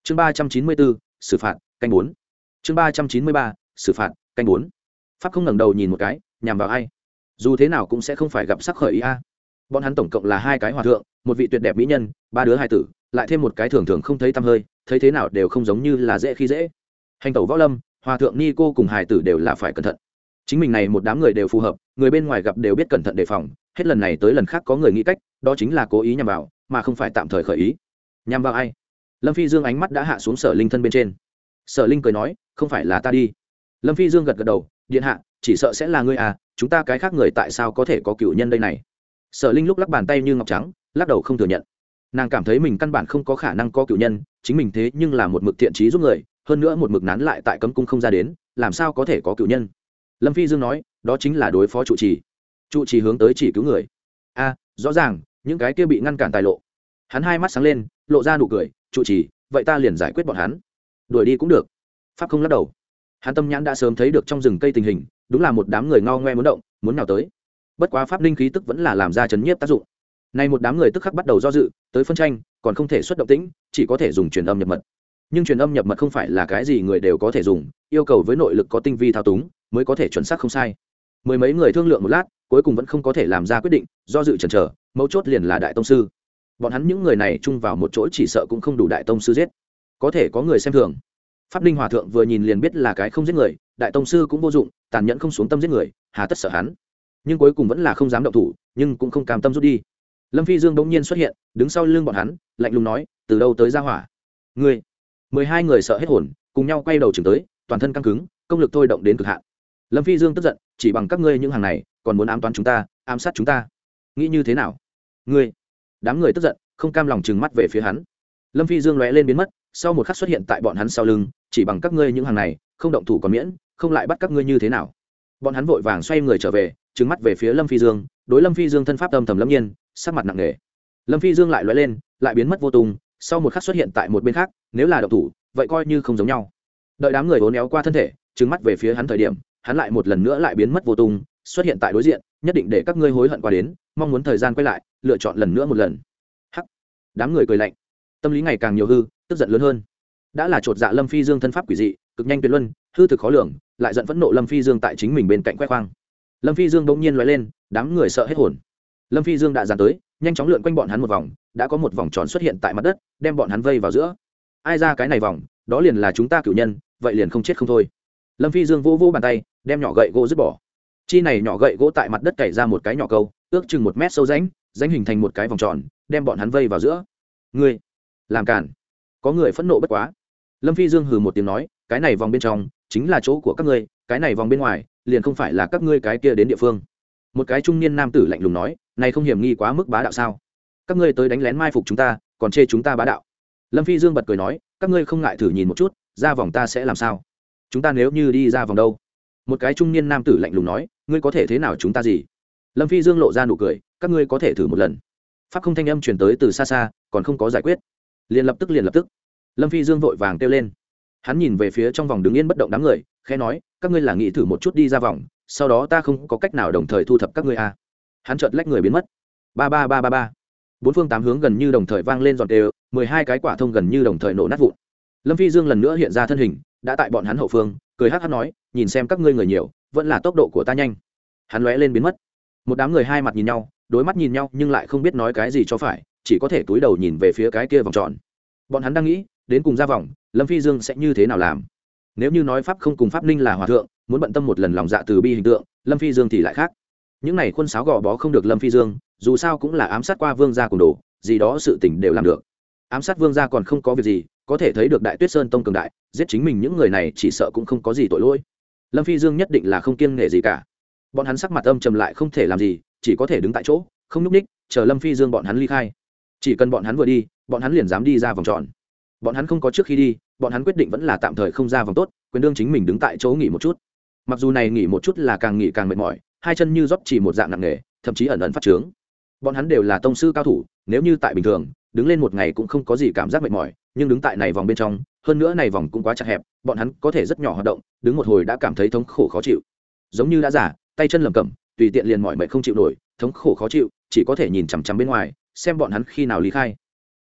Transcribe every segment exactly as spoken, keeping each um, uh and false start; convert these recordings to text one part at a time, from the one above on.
chương ba trăm chín mươi bốn xử phạt canh bốn chương ba trăm chín mươi ba xử phạt canh bốn pháp không ngẩng đầu nhìn một cái nhằm vào ai dù thế nào cũng sẽ không phải gặp sắc khởi ý a. Bọn hắn tổng cộng là hai cái hòa thượng, một vị tuyệt đẹp mỹ nhân, ba đứa hài tử, lại thêm một cái thường thường không thấy tăm hơi, thấy thế nào đều không giống như là dễ khi dễ. Hành tẩu võ lâm, hòa thượng ni cô cùng hài tử đều là phải cẩn thận. Chính mình này một đám người đều phù hợp, người bên ngoài gặp đều biết cẩn thận đề phòng, hết lần này tới lần khác có người nghĩ cách, đó chính là cố ý nhằm vào, mà không phải tạm thời khởi ý. Nhằm vào ai? Lâm Phi Dương ánh mắt đã hạ xuống Sở Linh thân bên trên. Sở Linh cười nói, không phải là ta đi. Lâm Phi Dương gật gật đầu, điện hạ, chỉ sợ sẽ là ngươi à, chúng ta cái khác người tại sao có thể có cựu nhân đây này. Sở Linh lúc lắc bàn tay như ngọc trắng, lắc đầu không thừa nhận. Nàng cảm thấy mình căn bản không có khả năng có cựu nhân, chính mình thế nhưng là một mực thiện trí giúp người, hơn nữa một mực nán lại tại cấm cung không ra đến, làm sao có thể có cựu nhân. Lâm Phi Dương nói, đó chính là đối phó trụ trì. Trụ trì hướng tới chỉ cứu người. A, à, rõ ràng, những cái kia bị ngăn cản tài lộ. Hắn hai mắt sáng lên, lộ ra nụ cười, trụ trì, vậy ta liền giải quyết bọn hắn. Đuổi đi cũng được. Pháp không lắc đầu. Hắn tâm nhãn đã sớm thấy được trong rừng cây tình hình, đúng là một đám người ngao ngoe muốn động, muốn nào tới. Bất quá pháp linh khí tức vẫn là làm ra chấn nhiếp tác dụng. Nay một đám người tức khắc bắt đầu do dự, tới phân tranh, còn không thể xuất động tĩnh, chỉ có thể dùng truyền âm nhập mật. Nhưng truyền âm nhập mật không phải là cái gì người đều có thể dùng, yêu cầu với nội lực có tinh vi thao túng, mới có thể chuẩn xác không sai. Mười mấy người thương lượng một lát, cuối cùng vẫn không có thể làm ra quyết định, do dự chần chờ, mấu chốt liền là đại tông sư. Bọn hắn những người này chung vào một chỗ chỉ sợ cũng không đủ đại tông sư giết. Có thể có người xem thường. Pháp Linh hòa thượng vừa nhìn liền biết là cái không giết người, đại tông sư cũng vô dụng, tàn nhẫn không xuống tâm giết người, hà tất sợ hắn. Nhưng cuối cùng vẫn là không dám động thủ, nhưng cũng không cam tâm rút đi. Lâm Phi Dương bỗng nhiên xuất hiện, đứng sau lưng bọn hắn, lạnh lùng nói, từ đâu tới ra hỏa? Ngươi. Mười hai người sợ hết hồn, cùng nhau quay đầu chừng tới, toàn thân căng cứng, công lực thôi động đến cực hạn. Lâm Phi Dương tức giận, chỉ bằng các ngươi những hàng này, còn muốn ám toán chúng ta, ám sát chúng ta, nghĩ như thế nào? Ngươi. Đám người tức giận, không cam lòng trừng mắt về phía hắn. Lâm Phi Dương lóe lên biến mất, sau một khắc xuất hiện tại bọn hắn sau lưng, chỉ bằng các ngươi những hàng này, không động thủ còn miễn, không lại bắt các ngươi như thế nào? Bọn hắn vội vàng xoay người trở về, trừng mắt về phía Lâm Phi Dương, đối Lâm Phi Dương thân pháp âm thầm lâm nhiên, sắc mặt nặng nề. Lâm Phi Dương lại lóe lên, lại biến mất vô tung, sau một khắc xuất hiện tại một bên khác, nếu là động thủ, vậy coi như không giống nhau. Đợi đám người uốn éo qua thân thể, trừng mắt về phía hắn thời điểm, hắn lại một lần nữa lại biến mất vô tung, xuất hiện tại đối diện, nhất định để các ngươi hối hận qua đến, mong muốn thời gian quay lại, lựa chọn lần nữa một lần. Hắc. Đám người cười lạnh, tâm lý ngày càng nhiều hư, tức giận lớn hơn. Đã là chột dạ Lâm Phi Dương thân pháp quỷ dị, cực nhanh tuyệt luân, hư thực khó lường, lại giận phẫn nộ Lâm Phi Dương tại chính mình bên cạnh khoe khoang. Lâm Phi Dương bỗng nhiên lóe lên, đám người sợ hết hồn. Lâm Phi Dương đã dàn tới, nhanh chóng lượn quanh bọn hắn một vòng, đã có một vòng tròn xuất hiện tại mặt đất, đem bọn hắn vây vào giữa. Ai ra cái này vòng, đó liền là chúng ta cửu nhân, vậy liền không chết không thôi. Lâm Phi Dương vô vô bàn tay, đem nhỏ gậy gỗ dứt bỏ. Chi này nhỏ gậy gỗ tại mặt đất cày ra một cái nhỏ câu, ước chừng một mét sâu rãnh, rãnh hình thành một cái vòng tròn, đem bọn hắn vây vào giữa. Ngươi làm cản. Có người phẫn nộ bất quá. Lâm Phi Dương hừ một tiếng nói, cái này vòng bên trong chính là chỗ của các ngươi, cái này vòng bên ngoài liền không phải là các ngươi cái kia đến địa phương. Một cái trung niên nam tử lạnh lùng nói, này không hiểm nghi quá mức bá đạo sao? Các ngươi tới đánh lén mai phục chúng ta, còn chê chúng ta bá đạo. Lâm Phi Dương bật cười nói, các ngươi không ngại thử nhìn một chút, ra vòng ta sẽ làm sao? Chúng ta nếu như đi ra vòng đâu? Một cái trung niên nam tử lạnh lùng nói, ngươi có thể thế nào chúng ta gì? Lâm Phi Dương lộ ra nụ cười, các ngươi có thể thử một lần. Pháp không thanh âm truyền tới từ xa xa, còn không có giải quyết. Liền lập tức liền lập tức. Lâm Phi Dương vội vàng kêu lên. Hắn nhìn về phía trong vòng đứng yên bất động đám người, khẽ nói, các ngươi là nghĩ thử một chút đi ra vòng, sau đó ta không có cách nào đồng thời thu thập các ngươi à. Hắn chợt lách người biến mất. Ba ba ba ba ba. Bốn phương tám hướng gần như đồng thời vang lên giòn đều, mười hai cái quả thông gần như đồng thời nổ nát vụn. Lâm Phi Dương lần nữa hiện ra thân hình, đã tại bọn hắn hậu phương, cười hắc hắc nói, nhìn xem các ngươi người nhiều, vẫn là tốc độ của ta nhanh. Hắn lóe lên biến mất. Một đám người hai mặt nhìn nhau, đối mắt nhìn nhau nhưng lại không biết nói cái gì cho phải, chỉ có thể túi đầu nhìn về phía cái kia vòng tròn. Bọn hắn đang nghĩ, đến cùng ra vòng, Lâm Phi Dương sẽ như thế nào làm? Nếu như nói pháp không cùng pháp ninh là hòa thượng, muốn bận tâm một lần lòng dạ từ bi hình tượng, Lâm Phi Dương thì lại khác. Những này khuôn sáo gò bó không được Lâm Phi Dương, dù sao cũng là ám sát qua vương gia cùng đồ, gì đó sự tình đều làm được. Ám sát vương gia còn không có việc gì, có thể thấy được Đại Tuyết Sơn tông cường đại, giết chính mình những người này chỉ sợ cũng không có gì tội lỗi. Lâm Phi Dương nhất định là không kiêng nể gì cả. Bọn hắn sắc mặt âm trầm lại không thể làm gì, chỉ có thể đứng tại chỗ, không nhúc ních, chờ Lâm Phi Dương bọn hắn ly khai. Chỉ cần bọn hắn vừa đi, bọn hắn liền dám đi ra vòng tròn. Bọn hắn không có trước khi đi, bọn hắn quyết định vẫn là tạm thời không ra vòng tốt, quyền đương chính mình đứng tại chỗ nghỉ một chút. Mặc dù này nghỉ một chút là càng nghỉ càng mệt mỏi, hai chân như rót chỉ một dạng nặng nề, thậm chí ẩn ẩn phát trướng. Bọn hắn đều là tông sư cao thủ, nếu như tại bình thường, đứng lên một ngày cũng không có gì cảm giác mệt mỏi, nhưng đứng tại này vòng bên trong, hơn nữa này vòng cũng quá chặt hẹp, bọn hắn có thể rất nhỏ hoạt động, đứng một hồi đã cảm thấy thống khổ khó chịu. Giống như đã giả, tay chân lầm cẩm, tùy tiện liền mỏi mệt không chịu nổi, thống khổ khó chịu, chỉ có thể nhìn chằm chằm bên ngoài, xem bọn hắn khi nào ly khai.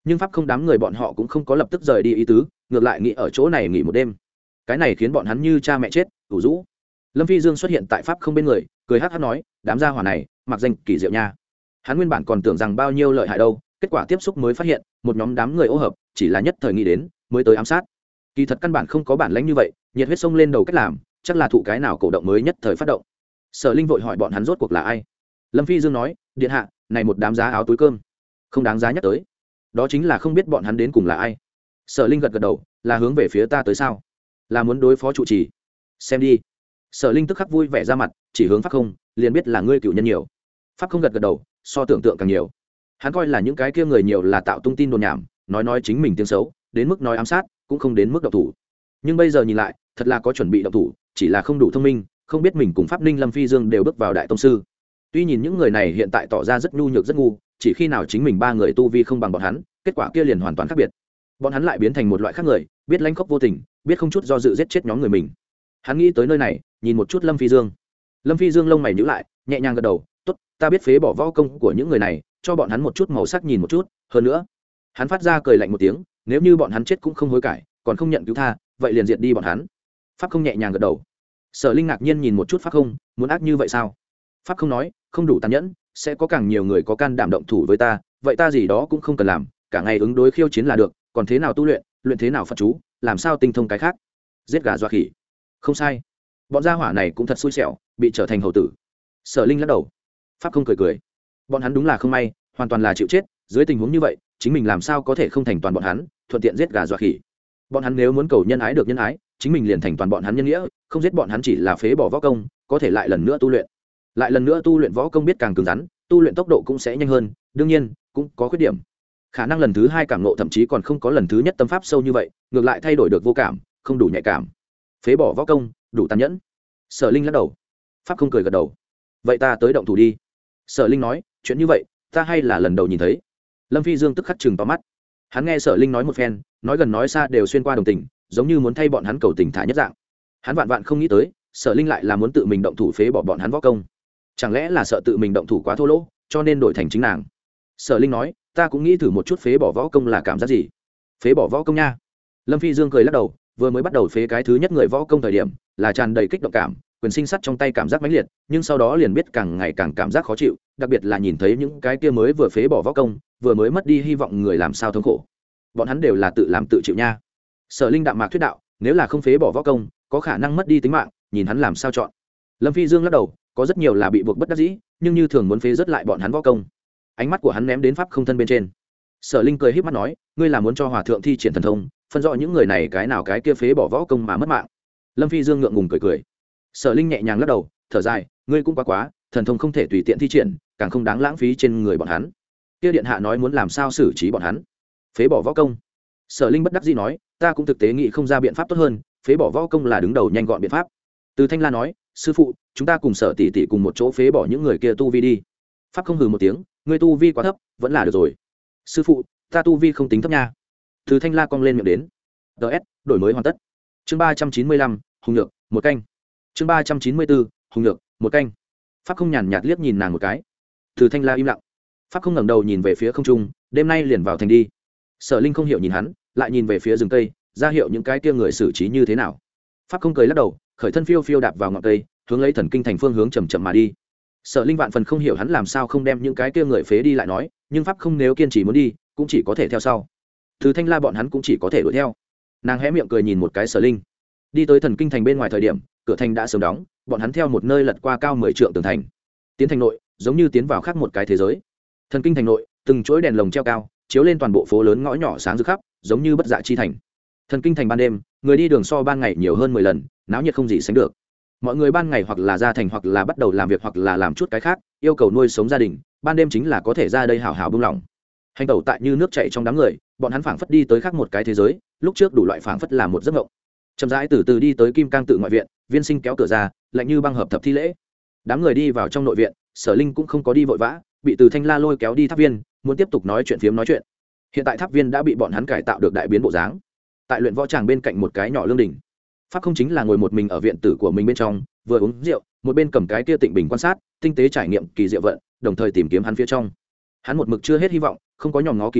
nhưng pháp không đám người bọn họ cũng không có lập tức rời đi ý tứ, ngược lại nghĩ ở chỗ này nghỉ một đêm. Cái này khiến bọn hắn như cha mẹ chết ủ rũ. Lâm Phi Dương xuất hiện tại pháp không bên người, cười hát hát nói, đám gia hỏa này mặc danh kỳ diệu nha. Hắn nguyên bản còn tưởng rằng bao nhiêu lợi hại đâu, kết quả tiếp xúc mới phát hiện một nhóm đám người ô hợp chỉ là nhất thời nghĩ đến mới tới ám sát. Kỳ thật căn bản không có bản lãnh như vậy, nhiệt huyết sông lên đầu cách làm, chắc là thụ cái nào cổ động mới nhất thời phát động. Sở Linh vội hỏi bọn hắn rốt cuộc là ai. Lâm Phi Dương nói, điện hạ, này một đám giá áo túi cơm không đáng giá nhắc tới, đó chính là không biết bọn hắn đến cùng là ai. Sở Linh gật gật đầu, là hướng về phía ta tới sao? Là muốn đối phó trụ trì? Xem đi. Sở Linh tức khắc vui vẻ ra mặt, chỉ hướng pháp không, liền biết là ngươi cựu nhân nhiều. Pháp không gật gật đầu, so tưởng tượng càng nhiều. Hắn coi là những cái kia người nhiều là tạo tung tin đồn nhảm, nói nói chính mình tiếng xấu, đến mức nói ám sát, cũng không đến mức động thủ. Nhưng bây giờ nhìn lại, thật là có chuẩn bị động thủ, chỉ là không đủ thông minh, không biết mình cùng pháp ninh Lâm Phi Dương đều bước vào đại tông sư. Tuy nhìn những người này hiện tại tỏ ra rất nhu nhược rất ngu, chỉ khi nào chính mình ba người tu vi không bằng bọn hắn, kết quả kia liền hoàn toàn khác biệt. Bọn hắn lại biến thành một loại khác người, biết lãnh khốc vô tình, biết không chút do dự giết chết nhóm người mình. Hắn nghĩ tới nơi này, nhìn một chút Lâm Phi Dương. Lâm Phi Dương lông mày nhíu lại, nhẹ nhàng gật đầu, "Tốt, ta biết phế bỏ võ công của những người này, cho bọn hắn một chút màu sắc nhìn một chút, hơn nữa." Hắn phát ra cười lạnh một tiếng, "Nếu như bọn hắn chết cũng không hối cải, còn không nhận cứu tha, vậy liền diệt đi bọn hắn." Pháp không nhẹ nhàng gật đầu. Sở Linh ngạc nhiên nhìn một chút Pháp không, muốn ác như vậy sao? Pháp không nói, "Không đủ tàn nhẫn, sẽ có càng nhiều người có can đảm động thủ với ta, vậy ta gì đó cũng không cần làm, cả ngày ứng đối khiêu chiến là được, còn thế nào tu luyện, luyện thế nào Phật chú, làm sao tinh thông cái khác? Giết gà dọa khỉ." Không sai, bọn gia hỏa này cũng thật xui xẻo, bị trở thành hầu tử. Sở Linh lắc đầu. Pháp không cười cười, bọn hắn đúng là không may, hoàn toàn là chịu chết, dưới tình huống như vậy chính mình làm sao có thể không thành toàn bọn hắn, thuận tiện giết gà dọa khỉ. Bọn hắn nếu muốn cầu nhân ái được nhân ái, chính mình liền thành toàn bọn hắn nhân nghĩa, không giết bọn hắn chỉ là phế bỏ võ công, có thể lại lần nữa tu luyện. Lại lần nữa tu luyện võ công biết càng cứng rắn, tu luyện tốc độ cũng sẽ nhanh hơn, đương nhiên cũng có khuyết điểm. Khả năng lần thứ hai cảm ngộ thậm chí còn không có lần thứ nhất tâm pháp sâu như vậy, ngược lại thay đổi được vô cảm, không đủ nhạy cảm. Phế bỏ võ công, đủ tàn nhẫn. Sở Linh lắc đầu. Pháp không cười gật đầu. Vậy ta tới động thủ đi. Sở Linh nói, chuyện như vậy ta hay là lần đầu nhìn thấy. Lâm Phi Dương tức khắc chừng to mắt. Hắn nghe Sở Linh nói một phen, nói gần nói xa đều xuyên qua đồng tình, giống như muốn thay bọn hắn cầu tình thả nhất dạng. Hắn vạn vạn không nghĩ tới, Sở Linh lại là muốn tự mình động thủ phế bỏ bọn hắn võ công. Chẳng lẽ là sợ tự mình động thủ quá thô lỗ, cho nên đổi thành chính nàng. Sở Linh nói, ta cũng nghĩ thử một chút phế bỏ võ công là cảm giác gì. Phế bỏ võ công nha. Lâm Phi Dương cười lắc đầu, vừa mới bắt đầu phế cái thứ nhất người võ công thời điểm là tràn đầy kích động cảm, quyền sinh sắt trong tay cảm giác mãnh liệt, nhưng sau đó liền biết càng ngày càng cảm giác khó chịu, đặc biệt là nhìn thấy những cái kia mới vừa phế bỏ võ công, vừa mới mất đi hy vọng người làm sao thống khổ. Bọn hắn đều là tự làm tự chịu nha. Sở Linh đạm mạc thuyết đạo, nếu là không phế bỏ võ công, có khả năng mất đi tính mạng, nhìn hắn làm sao chọn. Lâm Phi Dương lắc đầu, có rất nhiều là bị buộc bất đắc dĩ, nhưng như thường muốn phế rất lại bọn hắn võ công. Ánh mắt của hắn ném đến pháp không thân bên trên. Sở Linh cười híp mắt nói, ngươi là muốn cho hòa thượng thi triển thần thông, phân rõ những người này cái nào cái kia phế bỏ võ công mà mất mạng. Lâm Phi Dương ngượng ngùng cười cười. Sở Linh nhẹ nhàng lắc đầu, thở dài, ngươi cũng quá quá, thần thông không thể tùy tiện thi triển, càng không đáng lãng phí trên người bọn hắn. Kia điện hạ nói muốn làm sao xử trí bọn hắn? Phế bỏ võ công. Sở Linh bất đắc dĩ nói, ta cũng thực tế nghĩ không ra biện pháp tốt hơn, phế bỏ võ công là đứng đầu nhanh gọn biện pháp. Từ Thanh La nói, sư phụ, chúng ta cùng Sở tỷ tỷ cùng một chỗ phế bỏ những người kia tu vi đi. Pháp không hừ một tiếng, ngươi tu vi quá thấp, vẫn là được rồi. Sư phụ, ta tu vi không tính thấp nha. Từ Thanh La cong lên miệng đến. ds đổi mới hoàn tất. Chương ba trăm chín mươi lăm, hùng nhược, một canh. Chương ba trăm chín mươi bốn, hùng nhược, một canh. Pháp không nhàn nhạt liếc nhìn nàng một cái. Từ Thanh La im lặng. Pháp không ngẩng đầu nhìn về phía không trung, đêm nay liền vào thành đi. Sở Linh không hiểu nhìn hắn, lại nhìn về phía rừng cây, ra hiệu những cái kia người xử trí như thế nào. Pháp không cười lắc đầu, khởi thân phiêu phiêu đạp vào ngọn cây, hướng lấy thần kinh thành phương hướng chậm chậm mà đi. Sở Linh vạn phần không hiểu hắn làm sao không đem những cái kia người phế đi lại nói, nhưng Pháp không nếu kiên trì muốn đi, cũng chỉ có thể theo sau. Từ Thanh La bọn hắn cũng chỉ có thể đuổi theo. Nàng hé miệng cười nhìn một cái Sở Linh. Đi tới thần kinh thành bên ngoài thời điểm, cửa thành đã sớm đóng, bọn hắn theo một nơi lật qua cao mười trượng tường thành, tiến thành nội, giống như tiến vào khác một cái thế giới. Thần kinh thành nội, từng chuỗi đèn lồng treo cao, chiếu lên toàn bộ phố lớn ngõ nhỏ sáng rực khắp, giống như bất dạ chi thành. Thần kinh thành ban đêm, người đi đường so ban ngày nhiều hơn mười lần, náo nhiệt không gì sánh được. Mọi người ban ngày hoặc là ra thành hoặc là bắt đầu làm việc hoặc là làm chút cái khác, yêu cầu nuôi sống gia đình, ban đêm chính là có thể ra đây hào hào buông lỏng. Hành tẩu tại như nước chảy trong đám người, bọn hắn phảng phất đi tới khác một cái thế giới, lúc trước đủ loại phảng phất là một giấc mộng. Chậm rãi từ từ đi tới Kim Cang tự ngoại viện, Viên Sinh kéo cửa ra, lạnh như băng hợp thập thi lễ. Đám người đi vào trong nội viện, Sở Linh cũng không có đi vội vã, bị Từ Thanh La lôi kéo đi tháp viên, muốn tiếp tục nói chuyện phiếm nói chuyện. Hiện tại tháp viên đã bị bọn hắn cải tạo được đại biến bộ dáng. Tại luyện võ tràng bên cạnh một cái nhỏ lương đình, Pháp không chính là ngồi một mình ở viện tử của mình bên trong, vừa uống rượu, một bên cầm cái kia tịnh bình quan sát, tinh tế trải nghiệm kỳ diệu vận, đồng thời tìm kiếm hắn phía trong. Hắn một mực chưa hết hy vọng, không có nhòm ngó kỳ diệu,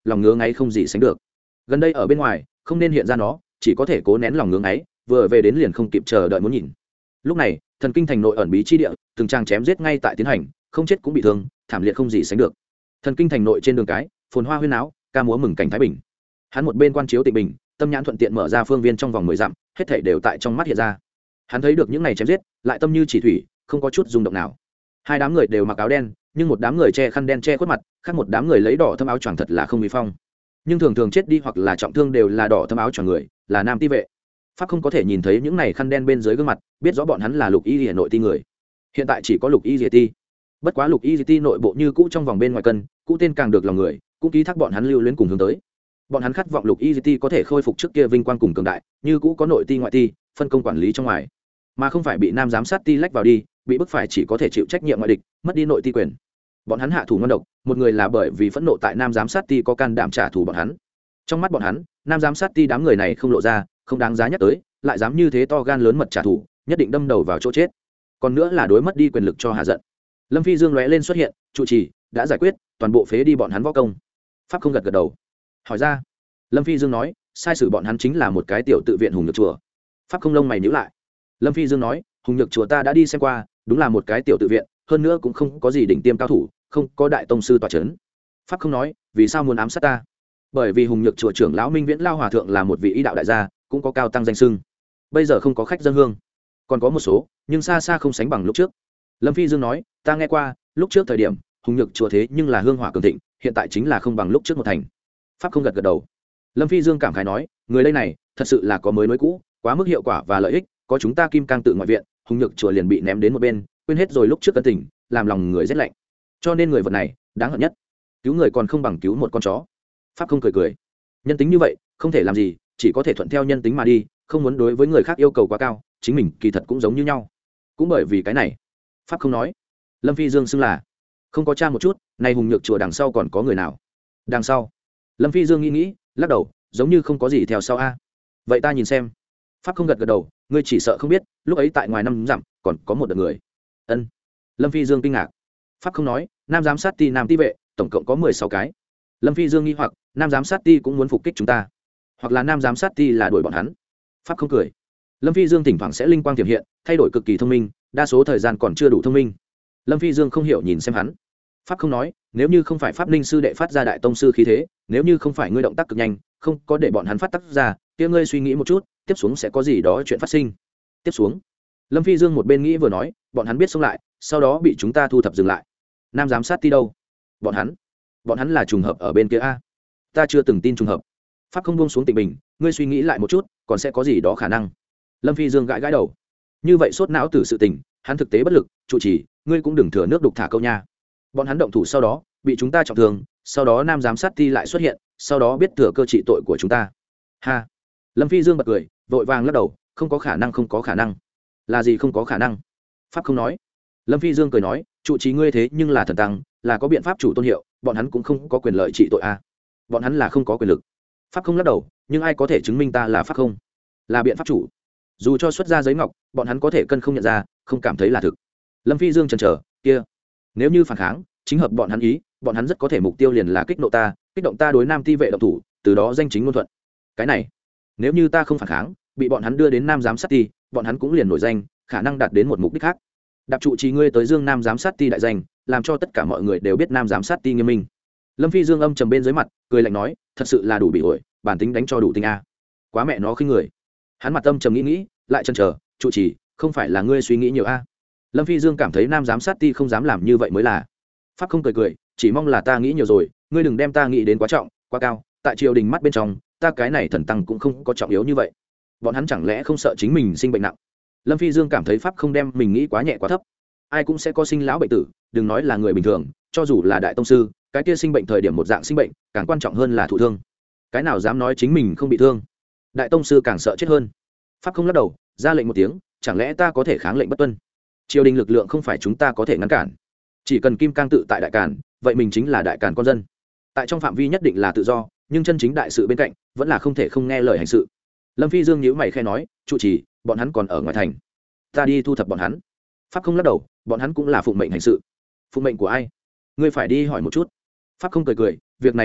lòng ngứa ngáy không gì sánh được. Gần đây ở bên ngoài không nên hiện ra nó, chỉ có thể cố nén lòng ngứa ngáy, vừa về đến liền không kịp chờ đợi muốn nhìn. Lúc này thần kinh thành nội ẩn bí chi địa, từng trang chém giết ngay tại tiến hành, không chết cũng bị thương, thảm liệt không gì sánh được. Thần kinh thành nội trên đường cái phồn hoa huyên náo, ca múa mừng cảnh thái bình. Hắn một bên quan chiếu tịnh bình, tâm nhãn thuận tiện mở ra phương viên trong vòng mười dặm, hết thảy đều tại trong mắt hiện ra. Hắn thấy được những này chém giết, lại tâm như chỉ thủy, không có chút rung động nào. Hai đám người đều mặc áo đen, nhưng một đám người che khăn đen che khuất mặt, khác một đám người lấy đỏ thâm áo choàng thật là không uy phong. Nhưng thường thường chết đi hoặc là trọng thương đều là đỏ thâm áo choàng người, là nam ti vệ. Pháp không có thể nhìn thấy những này khăn đen bên dưới gương mặt, biết rõ bọn hắn là lục y liễu nội ti người. Hiện tại chỉ có lục y liễu ti. Bất quá lục y liễu ti nội bộ như cũ trong vòng bên ngoài cân, cũ tên càng được lòng người, cũng ký thác bọn hắn lưu luyến cùng hướng tới. Bọn hắn khát vọng lục y liễu ti có thể khôi phục trước kia vinh quang cùng cường đại, như cũ có nội ti ngoại ti, phân công quản lý trong ngoài, mà không phải bị nam giám sát ti lách vào đi, bị bức phải chỉ có thể chịu trách nhiệm ngoại địch, mất đi nội ti quyền. Bọn hắn hạ thủ ngon độc, một người là bởi vì phẫn nộ tại nam giám sát ti có can đảm trả thù bọn hắn. Trong mắt bọn hắn, nam giám sát ti đám người này không lộ ra, không đáng giá nhắc tới, lại dám như thế to gan lớn mật trả thù, nhất định đâm đầu vào chỗ chết. Còn nữa là đối mất đi quyền lực cho hạ giận. Lâm Phi Dương lóe lên xuất hiện, trụ trì đã giải quyết, toàn bộ phế đi bọn hắn võ công. Pháp không gật gật đầu. Hỏi ra. Lâm Phi Dương nói, sai sử bọn hắn chính là một cái tiểu tự viện hùng nhược chùa. Pháp không lông mày nhíu lại. Lâm Phi Dương nói, hùng nhược chùa ta đã đi xem qua, đúng là một cái tiểu tự viện, hơn nữa cũng không có gì đỉnh tiêm cao thủ, không có đại tông sư tọa chấn. Pháp không nói, vì sao muốn ám sát ta? Bởi vì hùng nhược chùa trưởng lão Minh Viễn Lao hòa thượng là một vị y đạo đại gia, cũng có cao tăng danh sưng. Bây giờ không có khách dân hương, còn có một số, nhưng xa xa không sánh bằng lúc trước. Lâm Phi Dương nói, ta nghe qua, lúc trước thời điểm hùng nhược chùa thế nhưng là hương hỏa cường thịnh, hiện tại chính là không bằng lúc trước một thành. Pháp không gật gật đầu. Lâm Phi Dương cảm khái nói, người đây này thật sự là có mới nối cũ, quá mức hiệu quả và lợi ích, có chúng ta kim cang tự ngoại viện, hùng nhược chùa liền bị ném đến một bên, quên hết rồi lúc trước cân tình, làm lòng người rét lạnh. Cho nên người vật này đáng hận nhất, cứu người còn không bằng cứu một con chó. Pháp không cười cười, nhân tính như vậy không thể làm gì, chỉ có thể thuận theo nhân tính mà đi, không muốn đối với người khác yêu cầu quá cao, chính mình kỳ thật cũng giống như nhau. Cũng bởi vì cái này, Pháp không nói. Lâm Phi Dương xưng là không có tra một chút, này hùng nhược chùa đằng sau còn có người nào? Đằng sau? Lâm Phi Dương nghĩ nghĩ, lắc đầu, giống như không có gì theo sau a. Vậy ta nhìn xem. Pháp không gật gật đầu, ngươi chỉ sợ không biết, lúc ấy tại ngoài năm dặm còn có một đợt người. Ân. Lâm Phi Dương kinh ngạc. Pháp không nói, nam giám sát ti nam ti vệ tổng cộng có mười sáu cái. Lâm Phi Dương nghi hoặc, nam giám sát ti cũng muốn phục kích chúng ta, hoặc là nam giám sát ti là đuổi bọn hắn. Pháp không cười. Lâm Phi Dương thỉnh thoảng sẽ linh quang tiềm hiện, thay đổi cực kỳ thông minh, đa số thời gian còn chưa đủ thông minh. Lâm Phi Dương không hiểu nhìn xem hắn. Pháp không nói, nếu như không phải pháp ninh sư đệ phát ra đại tông sư khí thế, nếu như không phải ngươi động tác cực nhanh, không có để bọn hắn phát tác ra, kia ngươi suy nghĩ một chút, tiếp xuống sẽ có gì đó chuyện phát sinh. Tiếp xuống, Lâm Phi Dương một bên nghĩ vừa nói, bọn hắn biết xông lại, sau đó bị chúng ta thu thập dừng lại. Nam giám sát ti đâu? Bọn hắn, bọn hắn là trùng hợp ở bên kia a. Ta chưa từng tin trùng hợp. Pháp không buông xuống tịnh bình, ngươi suy nghĩ lại một chút, còn sẽ có gì đó khả năng. Lâm Phi Dương gãi gãi đầu. Như vậy sốt não từ sự tình, hắn thực tế bất lực, trụ trì, ngươi cũng đừng thừa nước đục thả câu nha. Bọn hắn động thủ sau đó, bị chúng ta trọng thương, sau đó nam giám sát ti lại xuất hiện, sau đó biết thừa cơ trị tội của chúng ta. Ha. Lâm Phi Dương bật cười, vội vàng lắc đầu, không có khả năng, không có khả năng. Là gì không có khả năng? Pháp không nói. Lâm Phi Dương cười nói, trụ trì ngươi thế nhưng là thần tăng, là có biện pháp chủ tôn hiệu, bọn hắn cũng không có quyền lợi trị tội a. Bọn hắn là không có quyền lực. Pháp không lắc đầu, nhưng ai có thể chứng minh ta là pháp không? Là biện pháp chủ. Dù cho xuất ra giấy ngọc, bọn hắn có thể cân không nhận ra, không cảm thấy là thực. Lâm Phi Dương chần chờ, kia, nếu như phản kháng, chính hợp bọn hắn ý, bọn hắn rất có thể mục tiêu liền là kích nộ ta, kích động ta đối nam ti vệ động thủ, từ đó danh chính ngôn thuận. Cái này, nếu như ta không phản kháng, bị bọn hắn đưa đến nam giám sát ti, bọn hắn cũng liền nổi danh, khả năng đạt đến một mục đích khác. Đạp trụ trì ngươi tới dương nam giám sát ti đại danh, làm cho tất cả mọi người đều biết nam giám sát ti nghiêm minh. Lâm Phi Dương âm trầm bên dưới mặt, cười lạnh nói, thật sự là đủ bị ổi, bản tính đánh cho đủ tinh a. Quá mẹ nó khinh người. Hắn mặt âm trầm nghĩ nghĩ, lại chần chờ, trụ trì, không phải là ngươi suy nghĩ nhiều a. Lâm Phi Dương cảm thấy nam giám sát ti không dám làm như vậy mới là. Pháp không cười cười, chỉ mong là ta nghĩ nhiều rồi, ngươi đừng đem ta nghĩ đến quá trọng, quá cao, tại triều đình mắt bên trong, ta cái này thần tăng cũng không có trọng yếu như vậy. Bọn hắn chẳng lẽ không sợ chính mình sinh bệnh nặng? Lâm Phi Dương cảm thấy pháp không đem mình nghĩ quá nhẹ quá thấp. Ai cũng sẽ có sinh lão bệnh tử, đừng nói là người bình thường, cho dù là đại tông sư, cái kia sinh bệnh thời điểm một dạng sinh bệnh, càng quan trọng hơn là thụ thương. Cái nào dám nói chính mình không bị thương? Đại tông sư càng sợ chết hơn. Pháp không lắc đầu, ra lệnh một tiếng, chẳng lẽ ta có thể kháng lệnh bất tuân? Triều đình lực lượng không phải chúng ta có thể ngăn cản. Chỉ cần kim cang tự tại đại càn, vậy mình chính là đại càn con dân. Tại trong phạm vi nhất định là tự do, nhưng chân chính đại sự bên cạnh, vẫn là không thể không nghe lời hành sự. Lâm Phi Dương nhíu mày khẽ nói, trụ trì, bọn hắn còn ở ngoài thành, ta đi thu thập bọn hắn. Pháp không lắc đầu, bọn hắn cũng là phụng mệnh hành sự. Phụng mệnh của ai? Ngươi phải đi hỏi một chút. Pháp không cười cười, việc này không nội,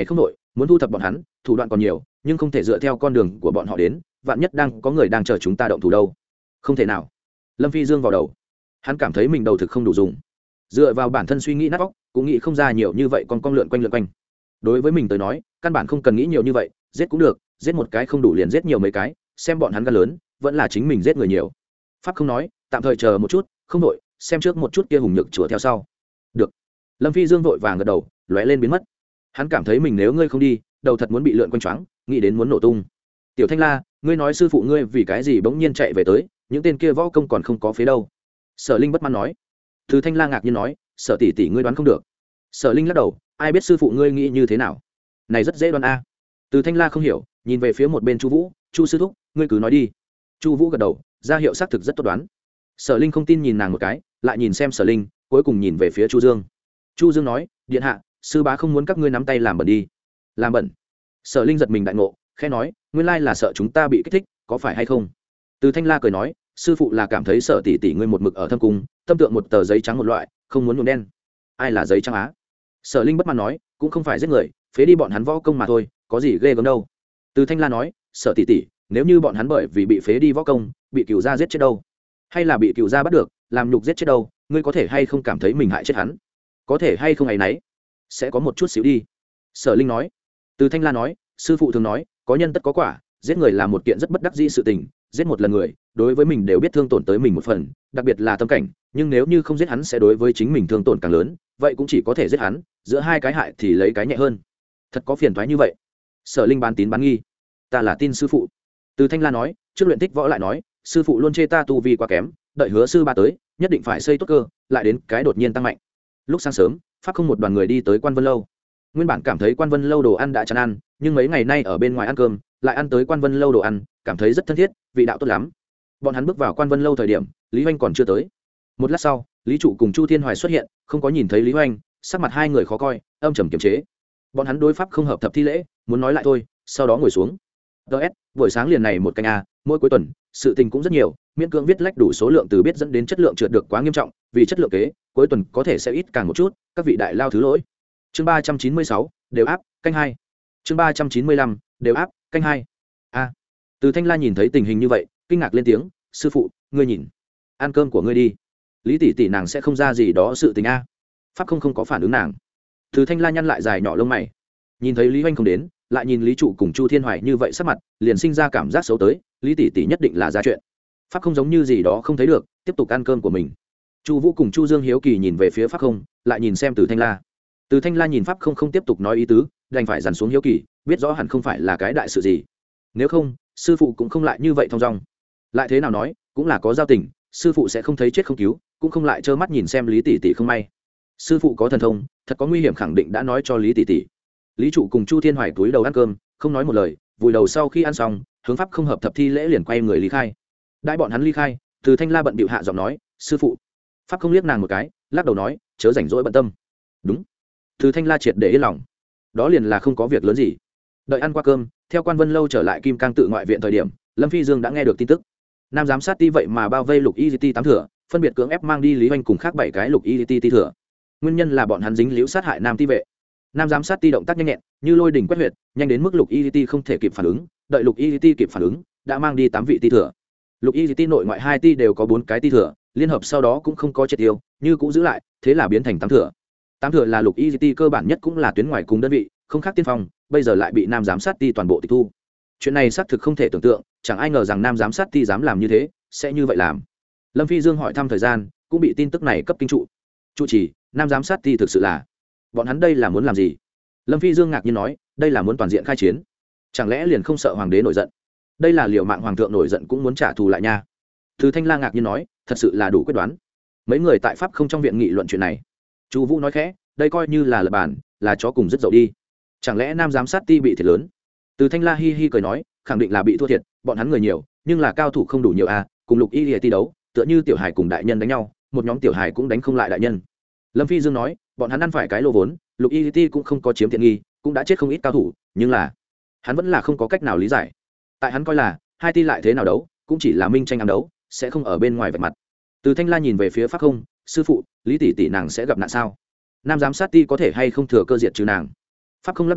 muốn thu thập bọn hắn thủ đoạn còn nhiều, nhưng không thể dựa theo con đường của bọn họ đến, vạn nhất đang có người đang chờ chúng ta động thủ đâu. Không thể nào. Lâm Phi Dương vào đầu, hắn cảm thấy mình đầu thực không đủ dùng, dựa vào bản thân suy nghĩ nát óc cũng nghĩ không ra nhiều như vậy, còn con lượn quanh lượn quanh. Đối với mình tới nói, căn bản không cần nghĩ nhiều như vậy, giết cũng được, giết một cái không đủ liền giết nhiều mấy cái, xem bọn hắn gan lớn, vẫn là chính mình giết người nhiều. Pháp không nói, tạm thời chờ một chút, không đội, xem trước một chút kia hùng nhược chùa theo sau. Được. Lâm Phi Dương vội vàng gật đầu, lóe lên biến mất. Hắn cảm thấy mình nếu ngươi không đi, đầu thật muốn bị lượn quanh choáng, nghĩ đến muốn nổ tung. Tiểu Thanh La, ngươi nói sư phụ ngươi vì cái gì bỗng nhiên chạy về tới, những tên kia võ công còn không có phế đâu. Sở Linh bất mãn nói. Từ Thanh La ngạc nhiên nói, Sở tỷ tỷ ngươi đoán không được. Sở Linh lắc đầu, ai biết sư phụ ngươi nghĩ như thế nào, này rất dễ đoán a. Từ Thanh La không hiểu, nhìn về phía một bên Chu Vũ, Chu sư thúc, ngươi cứ nói đi. Chu Vũ gật đầu, ra hiệu xác thực rất tốt đoán. Sở Linh không tin nhìn nàng một cái, lại nhìn xem Sở Linh, cuối cùng nhìn về phía Chu Dương. Chu Dương nói, điện hạ, sư bá không muốn các ngươi nắm tay làm bẩn đi. Làm bẩn? Sở Linh giật mình đại ngộ, khẽ nói, nguyên lai là sợ chúng ta bị kích thích, có phải hay không? Từ Thanh La cười nói, sư phụ là cảm thấy Sở tỷ tỷ ngươi một mực ở thâm cung, tâm tượng một tờ giấy trắng một loại, không muốn nhuộm đen. Ai là giấy trắng á? Sở Linh bất mãn nói, cũng không phải giết người, phế đi bọn hắn võ công mà thôi, có gì ghê gớm đâu. Từ Thanh La nói, Sở tỷ tỷ, nếu như bọn hắn bởi vì bị phế đi võ công, bị cửu gia giết chết đâu, hay là bị cửu gia bắt được, làm nhục giết chết đâu, ngươi có thể hay không cảm thấy mình hại chết hắn? Có thể hay không ấy nấy? Sẽ có một chút xíu đi. Sở Linh nói. Từ Thanh La nói, sư phụ thường nói, có nhân tất có quả, giết người là một kiện rất bất đắc dĩ sự tình, giết một lần người, đối với mình đều biết thương tổn tới mình một phần, đặc biệt là tâm cảnh, nhưng nếu như không giết hắn sẽ đối với chính mình thương tổn càng lớn, vậy cũng chỉ có thể giết hắn, giữa hai cái hại thì lấy cái nhẹ hơn. Thật có phiền toái như vậy. Sở Linh bán tín bán nghi. Ta là tin sư phụ. Từ Thanh La nói, trước luyện tích võ lại nói, sư phụ luôn chê ta tu vi quá kém, đợi hứa sư ba tới, nhất định phải xây tốt cơ, lại đến cái đột nhiên tăng mạnh. Lúc sáng sớm, pháp không một đoàn người đi tới Quan Vân lâu. Nguyên bản cảm thấy Quan Vân lâu đồ ăn đã chán ăn, nhưng mấy ngày nay ở bên ngoài ăn cơm, lại ăn tới Quan Vân lâu đồ ăn, cảm thấy rất thân thiết, vị đạo tốt lắm. Bọn hắn bước vào Quan Vân lâu thời điểm, Lý Hoành còn chưa tới. Một lát sau, Lý Trụ cùng Chu Thiên Hoài xuất hiện, không có nhìn thấy Lý Hoành, sắc mặt hai người khó coi, âm trầm kiềm chế. Bọn hắn đối pháp không hợp thập thi lễ, muốn nói lại thôi, sau đó ngồi xuống. ds buổi sáng liền này một canh a, mỗi cuối tuần sự tình cũng rất nhiều, miễn cưỡng viết lách đủ số lượng từ biết dẫn đến chất lượng trượt được quá nghiêm trọng, vì chất lượng kế cuối tuần có thể sẽ ít càng một chút, các vị đại lao thứ lỗi. Chương ba trăm chín mươi sáu, đều áp canh hai. Chương ba trăm chín mươi lăm, đều áp canh hai. A. Từ Thanh La nhìn thấy tình hình như vậy, kinh ngạc lên tiếng, sư phụ, ngươi nhìn, ăn cơm của ngươi đi. Lý tỷ tỷ nàng sẽ không ra gì đó sự tình a. Pháp không không có phản ứng nàng. Từ Thanh La nhăn lại dài nhỏ lông mày, nhìn thấy Lý Hoành không đến, lại nhìn Lý Trụ cùng Chu Thiên Hoài như vậy sắc mặt, liền sinh ra cảm giác xấu tới, Lý tỷ tỷ nhất định là ra chuyện. Pháp không giống như gì đó không thấy được, tiếp tục ăn cơm của mình. Chu Vũ cùng Chu Dương hiếu kỳ nhìn về phía Pháp không, lại nhìn xem Từ Thanh La. Từ Thanh La nhìn Pháp không không tiếp tục nói ý tứ, đành phải dằn xuống hiếu kỳ, biết rõ hẳn không phải là cái đại sự gì. Nếu không, sư phụ cũng không lại như vậy thong dong. Lại thế nào nói, cũng là có giao tình, sư phụ sẽ không thấy chết không cứu, cũng không lại trơ mắt nhìn xem Lý tỷ tỷ không may. Sư phụ có thần thông, thật có nguy hiểm khẳng định đã nói cho Lý tỷ tỷ. Lý Trụ cùng Chu Thiên Hoài túi đầu ăn cơm, không nói một lời, vùi đầu sau khi ăn xong, hướng pháp không hợp thập thi lễ liền quay người ly khai. Đại bọn hắn ly khai, Từ Thanh La bận bịu hạ giọng nói, sư phụ. Pháp không liếc nàng một cái, lắc đầu nói, chớ rảnh rỗi bận tâm. Đúng. Từ Thanh La triệt để yên lòng, đó liền là không có việc lớn gì. Đợi ăn qua cơm, theo Quan Vân lâu trở lại Kim Cang tự ngoại viện thời điểm, Lâm Phi Dương đã nghe được tin tức. Nam giám sát ti vậy mà bao vây Lục Y Ti tám thừa, phân biệt cưỡng ép mang đi Lý Hoành cùng khác bảy cái Lục Y Ti thừa. Nguyên nhân là bọn hắn dính líu sát hại Nam ti vệ. Nam giám sát ti động tác nhanh nhẹn, như lôi đỉnh quét huyệt, nhanh đến mức Lục Y Ti không thể kịp phản ứng, đợi Lục Y Ti kịp phản ứng, đã mang đi tám vị ti thừa. Lục Y Ti nội ngoại hai ti đều có bốn cái ti thừa, liên hợp sau đó cũng không có triệt tiêu, như cũ giữ lại, thế là biến thành tám thừa. Tám thừa là Lục Y Ti cơ bản nhất cũng là tuyến ngoài cùng đơn vị, không khác tiên phong, bây giờ lại bị Nam giám sát ti toàn bộ tịch thu. Chuyện này xác thực không thể tưởng tượng, chẳng ai ngờ rằng Nam giám sát ti dám làm như thế, sẽ như vậy làm. Lâm Phi Dương hỏi thăm thời gian, cũng bị tin tức này cấp kinh trụ. Trụ trì, Nam giám sát ti thực sự là, bọn hắn đây là muốn làm gì? Lâm Phi Dương ngạc nhiên nói, đây là muốn toàn diện khai chiến, chẳng lẽ liền không sợ hoàng đế nổi giận? Đây là liều mạng hoàng thượng nổi giận cũng muốn trả thù lại nha. Từ Thanh La ngạc nhiên nói, thật sự là đủ quyết đoán. Mấy người tại pháp không trong viện nghị luận chuyện này. Chu Vũ nói khẽ, đây coi như là lập bản, là chó cùng rất dậu đi. Chẳng lẽ Nam giám sát ti bị thiệt lớn? Từ Thanh La hi hi cười nói, khẳng định là bị thua thiệt, bọn hắn người nhiều, nhưng là cao thủ không đủ nhiều à, cùng Lục Y ti đấu, tựa như tiểu hài cùng đại nhân đánh nhau, một nhóm tiểu hài cũng đánh không lại đại nhân. Lâm Phi Dương nói, bọn hắn ăn phải cái lô vốn, Lục Y ti cũng không có chiếm tiện nghi, cũng đã chết không ít cao thủ, nhưng là hắn vẫn là không có cách nào lý giải. Tại hắn coi là hai ti lại thế nào đấu, cũng chỉ là minh tranh ám đấu, sẽ không ở bên ngoài vạch mặt. Từ Thanh La nhìn về phía Pháp Không, sư phụ, Lý tỷ tỷ nàng sẽ gặp nạn sao? Nam giám sát ti có thể hay không thừa cơ diệt trừ nàng? Pháp Không lắc đầu,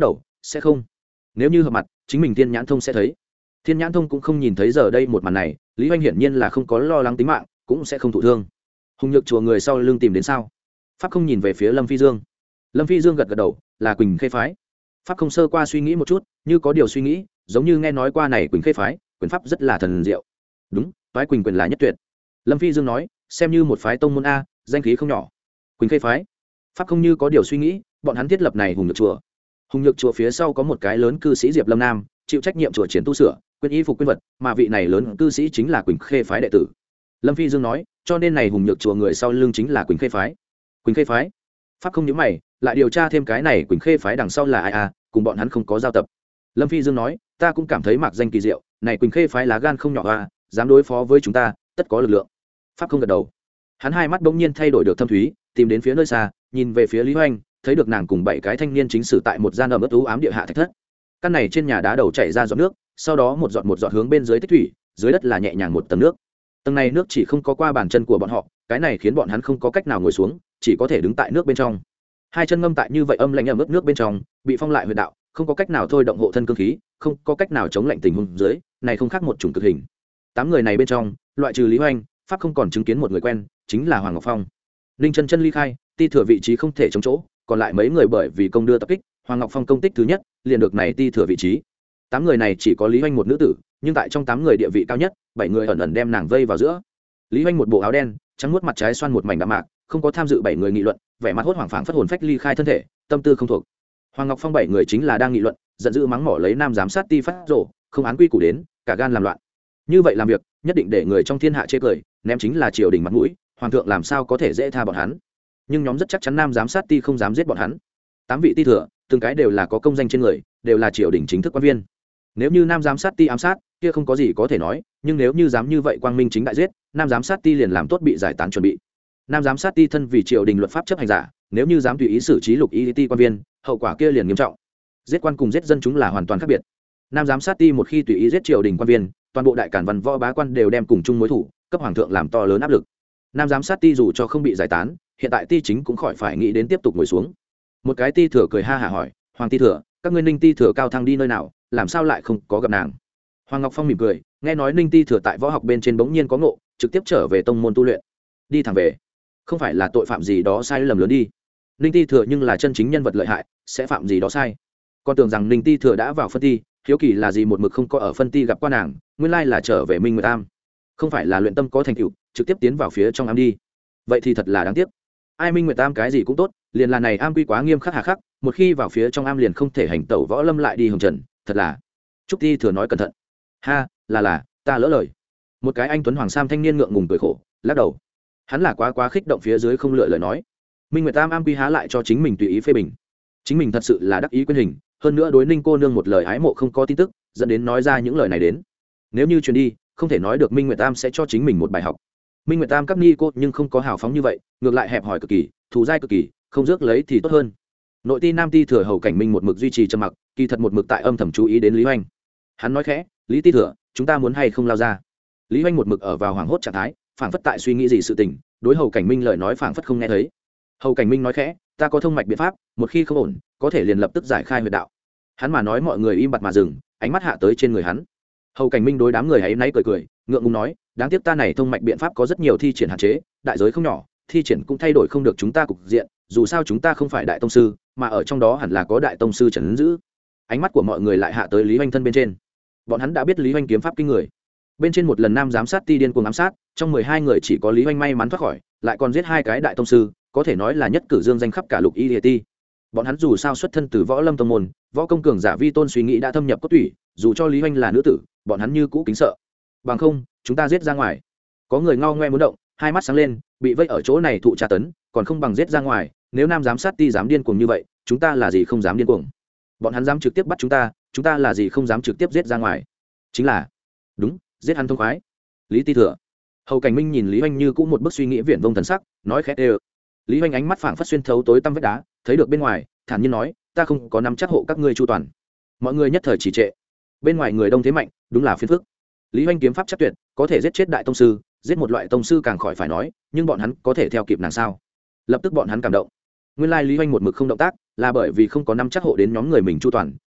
sẽ không. Nếu như hợp mặt chính mình thiên nhãn thông sẽ thấy. Thiên nhãn thông cũng không nhìn thấy giờ đây một màn này, Lý Hoành hiển nhiên là không có lo lắng tính mạng, cũng sẽ không thụ thương. Hùng Nhược chùa người sau lưng tìm đến sao? Pháp không nhìn về phía Lâm Phi Dương. Lâm Phi Dương gật gật đầu, là Quỳnh Khê phái. Pháp không sơ qua suy nghĩ một chút, như có điều suy nghĩ, giống như nghe nói qua này Quỳnh Khê phái, quyền pháp rất là thần diệu. Đúng, phái Quỳnh quyền là nhất tuyệt. Lâm Phi Dương nói, xem như một phái tông môn a, danh khí không nhỏ. Quỳnh Khê phái. Pháp không như có điều suy nghĩ, bọn hắn thiết lập này Hùng Nhược chùa. Hùng Nhược chùa phía sau có một cái lớn cư sĩ Diệp Lâm Nam, chịu trách nhiệm chùa triển tu sửa, quyền y phục quyên vật, mà vị này lớn cư sĩ chính là Quỳnh Khê phái đệ tử. Lâm Phi Dương nói, cho nên này Hùng Nhược chùa người sau lưng chính là Quỳnh Khê phái. Quỳnh Khê phái. Pháp không nhíu mày, lại điều tra thêm cái này Quỳnh Khê phái đằng sau là ai à, cùng bọn hắn không có giao tập. Lâm Phi Dương nói, ta cũng cảm thấy mạc danh kỳ diệu, này Quỳnh Khê phái lá gan không nhỏ à, dám đối phó với chúng ta, tất có lực lượng. Pháp không gật đầu. Hắn hai mắt bỗng nhiên thay đổi được thâm thúy, tìm đến phía nơi xa, nhìn về phía Lý Hoành, thấy được nàng cùng bảy cái thanh niên chính sử tại một gian ẩm ướt u ám địa hạ thạch thất. Căn này trên nhà đá đầu chảy ra giọt nước, sau đó một giọt một giọt hướng bên dưới tích thủy, dưới đất là nhẹ nhàng một tầng nước. Tầng này nước chỉ không có qua bàn chân của bọn họ, cái này khiến bọn hắn không có cách nào ngồi xuống, chỉ có thể đứng tại nước bên trong. Hai chân ngâm tại như vậy âm lạnh ẩm ướt nước bên trong, bị phong lại huyệt đạo, không có cách nào thôi động hộ thân cương khí, không có cách nào chống lạnh tình huống dưới, này không khác một chủng cực hình. Tám người này bên trong, loại trừ Lý Hoành, Pháp không còn chứng kiến một người quen, chính là Hoàng Ngọc Phong. Ninh Chân Chân ly khai, ti thừa vị trí không thể chống chỗ, còn lại mấy người bởi vì công đưa tập kích, Hoàng Ngọc Phong công tích thứ nhất, liền được này ti thừa vị trí. Tám người này chỉ có Lý Hoành một nữ tử, nhưng tại trong tám người địa vị cao nhất, bảy người ẩn ẩn đem nàng vây vào giữa. Lý Hoành một bộ áo đen, trắng muốt mặt trái xoan một mảnh đạm mạc, không có tham dự bảy người nghị luận, vẻ mặt hốt hoảng phảng phất hồn phách ly khai thân thể, tâm tư không thuộc. Hoàng Ngọc Phong bảy người chính là đang nghị luận, giận dữ mắng mỏ lấy nam giám sát ti phát rồ, không án quy củ đến, cả gan làm loạn. Như vậy làm việc, nhất định để người trong thiên hạ chê cười, ném chính là triều đình mặt mũi, hoàng thượng làm sao có thể dễ tha bọn hắn. Nhưng nhóm rất chắc chắn nam giám sát ti không dám giết bọn hắn. Tám vị ti thừa, từng cái đều là có công danh trên người, đều là triều đình chính thức quan viên. Nếu như nam giám sát ti ám sát, kia không có gì có thể nói, nhưng nếu như dám như vậy quang minh chính đại giết, nam giám sát ti liền làm tốt bị giải tán chuẩn bị. Nam giám sát ti thân vì triều đình luật pháp chấp hành giả, nếu như dám tùy ý xử trí lục y ti quan viên, hậu quả kia liền nghiêm trọng. Giết quan cùng giết dân chúng là hoàn toàn khác biệt. Nam giám sát ti một khi tùy ý giết triều đình quan viên, toàn bộ đại cản văn võ bá quan đều đem cùng chung mối thủ, cấp hoàng thượng làm to lớn áp lực. Nam giám sát ti dù cho không bị giải tán, hiện tại ti chính cũng khỏi phải nghĩ đến tiếp tục ngồi xuống. Một cái ti thừa cười ha hả hỏi, hoàng ti thừa, các ngươi Ninh ti thừa cao thăng đi nơi nào, làm sao lại không có gặp nàng? Hoàng Ngọc Phong mỉm cười, nghe nói Ninh ti thừa tại võ học bên trên bỗng nhiên có ngộ, trực tiếp trở về tông môn tu luyện. Đi thẳng về, không phải là tội phạm gì đó sai lầm lớn đi. Ninh ti thừa nhưng là chân chính nhân vật lợi hại, sẽ phạm gì đó sai? Con tưởng rằng Ninh ti thừa đã vào phân ti, hiếu kỳ là gì một mực không có ở phân ti gặp qua nàng, nguyên lai là trở về Minh Nguyệt Am. Không phải là luyện tâm có thành tựu, trực tiếp tiến vào phía trong am đi. Vậy thì thật là đáng tiếc. Ai Minh Nguyệt Am cái gì cũng tốt, liền là này am quy quá nghiêm khắc hà khắc, một khi vào phía trong am liền không thể hành tẩu võ lâm lại đi hồng trần, thật là. Trúc Ti thừa nói cẩn thận. Ha, là là, ta lỡ lời. Một cái anh tuấn hoàng sam thanh niên ngượng ngùng cười khổ, lắc đầu. Hắn là quá quá khích động phía dưới không lựa lời nói. Minh Nguyệt Am am quy há lại cho chính mình tùy ý phê bình. Chính mình thật sự là đắc ý quyên hình, hơn nữa đối Ninh cô nương một lời ái mộ không có tin tức, dẫn đến nói ra những lời này đến. Nếu như truyền đi, không thể nói được Minh Nguyệt Am sẽ cho chính mình một bài học. Minh Nguyệt Tam các ni cô nhưng không có hào phóng như vậy, ngược lại hẹp hòi cực kỳ, thù dai cực kỳ, không rước lấy thì tốt hơn. Nội ti nam ti thừa hầu cảnh minh một mực duy trì trầm mặc, kỳ thật một mực tại âm thầm chú ý đến Lý Hoành. Hắn nói khẽ, Lý ti thừa, chúng ta muốn hay không lao ra? Lý Hoành một mực ở vào hoảng hốt trạng thái, phảng phất tại suy nghĩ gì sự tình, đối hầu cảnh minh lời nói phảng phất không nghe thấy. Hầu cảnh minh nói khẽ, ta có thông mạch biện pháp, một khi không ổn, có thể liền lập tức giải khai huyệt đạo. Hắn mà nói mọi người im bặt mà dừng, ánh mắt hạ tới trên người hắn. Hầu cảnh minh đối đám người ấy náy cười cười, ngượng ngùng nói, đáng tiếc ta này thông mạch biện pháp có rất nhiều thi triển hạn chế, đại giới không nhỏ, thi triển cũng thay đổi không được chúng ta cục diện, dù sao chúng ta không phải đại tông sư, mà ở trong đó hẳn là có đại tông sư trấn giữ. Ánh mắt của mọi người lại hạ tới Lý Hoành thân bên trên. Bọn hắn đã biết Lý Hoành kiếm pháp kinh người. Bên trên một lần nam giám sát ti điên cuồng ám sát, trong mười hai người chỉ có Lý Hoành may mắn thoát khỏi, lại còn giết hai cái đại tông sư, có thể nói là nhất cử dương danh khắp cả lục y địa ti. Bọn hắn dù sao xuất thân từ võ lâm tông môn, võ công cường giả vi tôn suy nghĩ đã thâm nhập cốt tủy, dù cho Lý Hoành là nữ tử, bọn hắn như cũ kính sợ. Bằng không, chúng ta giết ra ngoài. Có người ngao ngoe muốn động, hai mắt sáng lên, bị vây ở chỗ này thụ tra tấn, còn không bằng giết ra ngoài, nếu nam giám sát ti dám điên cuồng như vậy, chúng ta là gì không dám điên cuồng. Bọn hắn dám trực tiếp bắt chúng ta, chúng ta là gì không dám trực tiếp giết ra ngoài. Chính là, đúng, giết hắn thông khoái. Lý ti thừa. Hầu cảnh minh nhìn Lý Hoành như cũ một bức suy nghĩ viển vông thần sắc, nói khẽ đều. Lý Hoành ánh mắt phảng phất xuyên thấu tối tăm vách đá, thấy được bên ngoài, thản nhiên nói, ta không có nắm chắc hộ các ngươi chu toàn. Mọi người nhất thời chỉ trệ. Bên ngoài người đông thế mạnh, đúng là phiền phức. Lý Hoành kiếm pháp chắc tuyệt, có thể giết chết đại tông sư, giết một loại tông sư càng khỏi phải nói, nhưng bọn hắn có thể theo kịp nàng sao? Lập tức bọn hắn cảm động. Nguyên lai Lý Hoành một mực không động tác, là bởi vì không có nắm chắc hộ đến nhóm người mình chu toàn,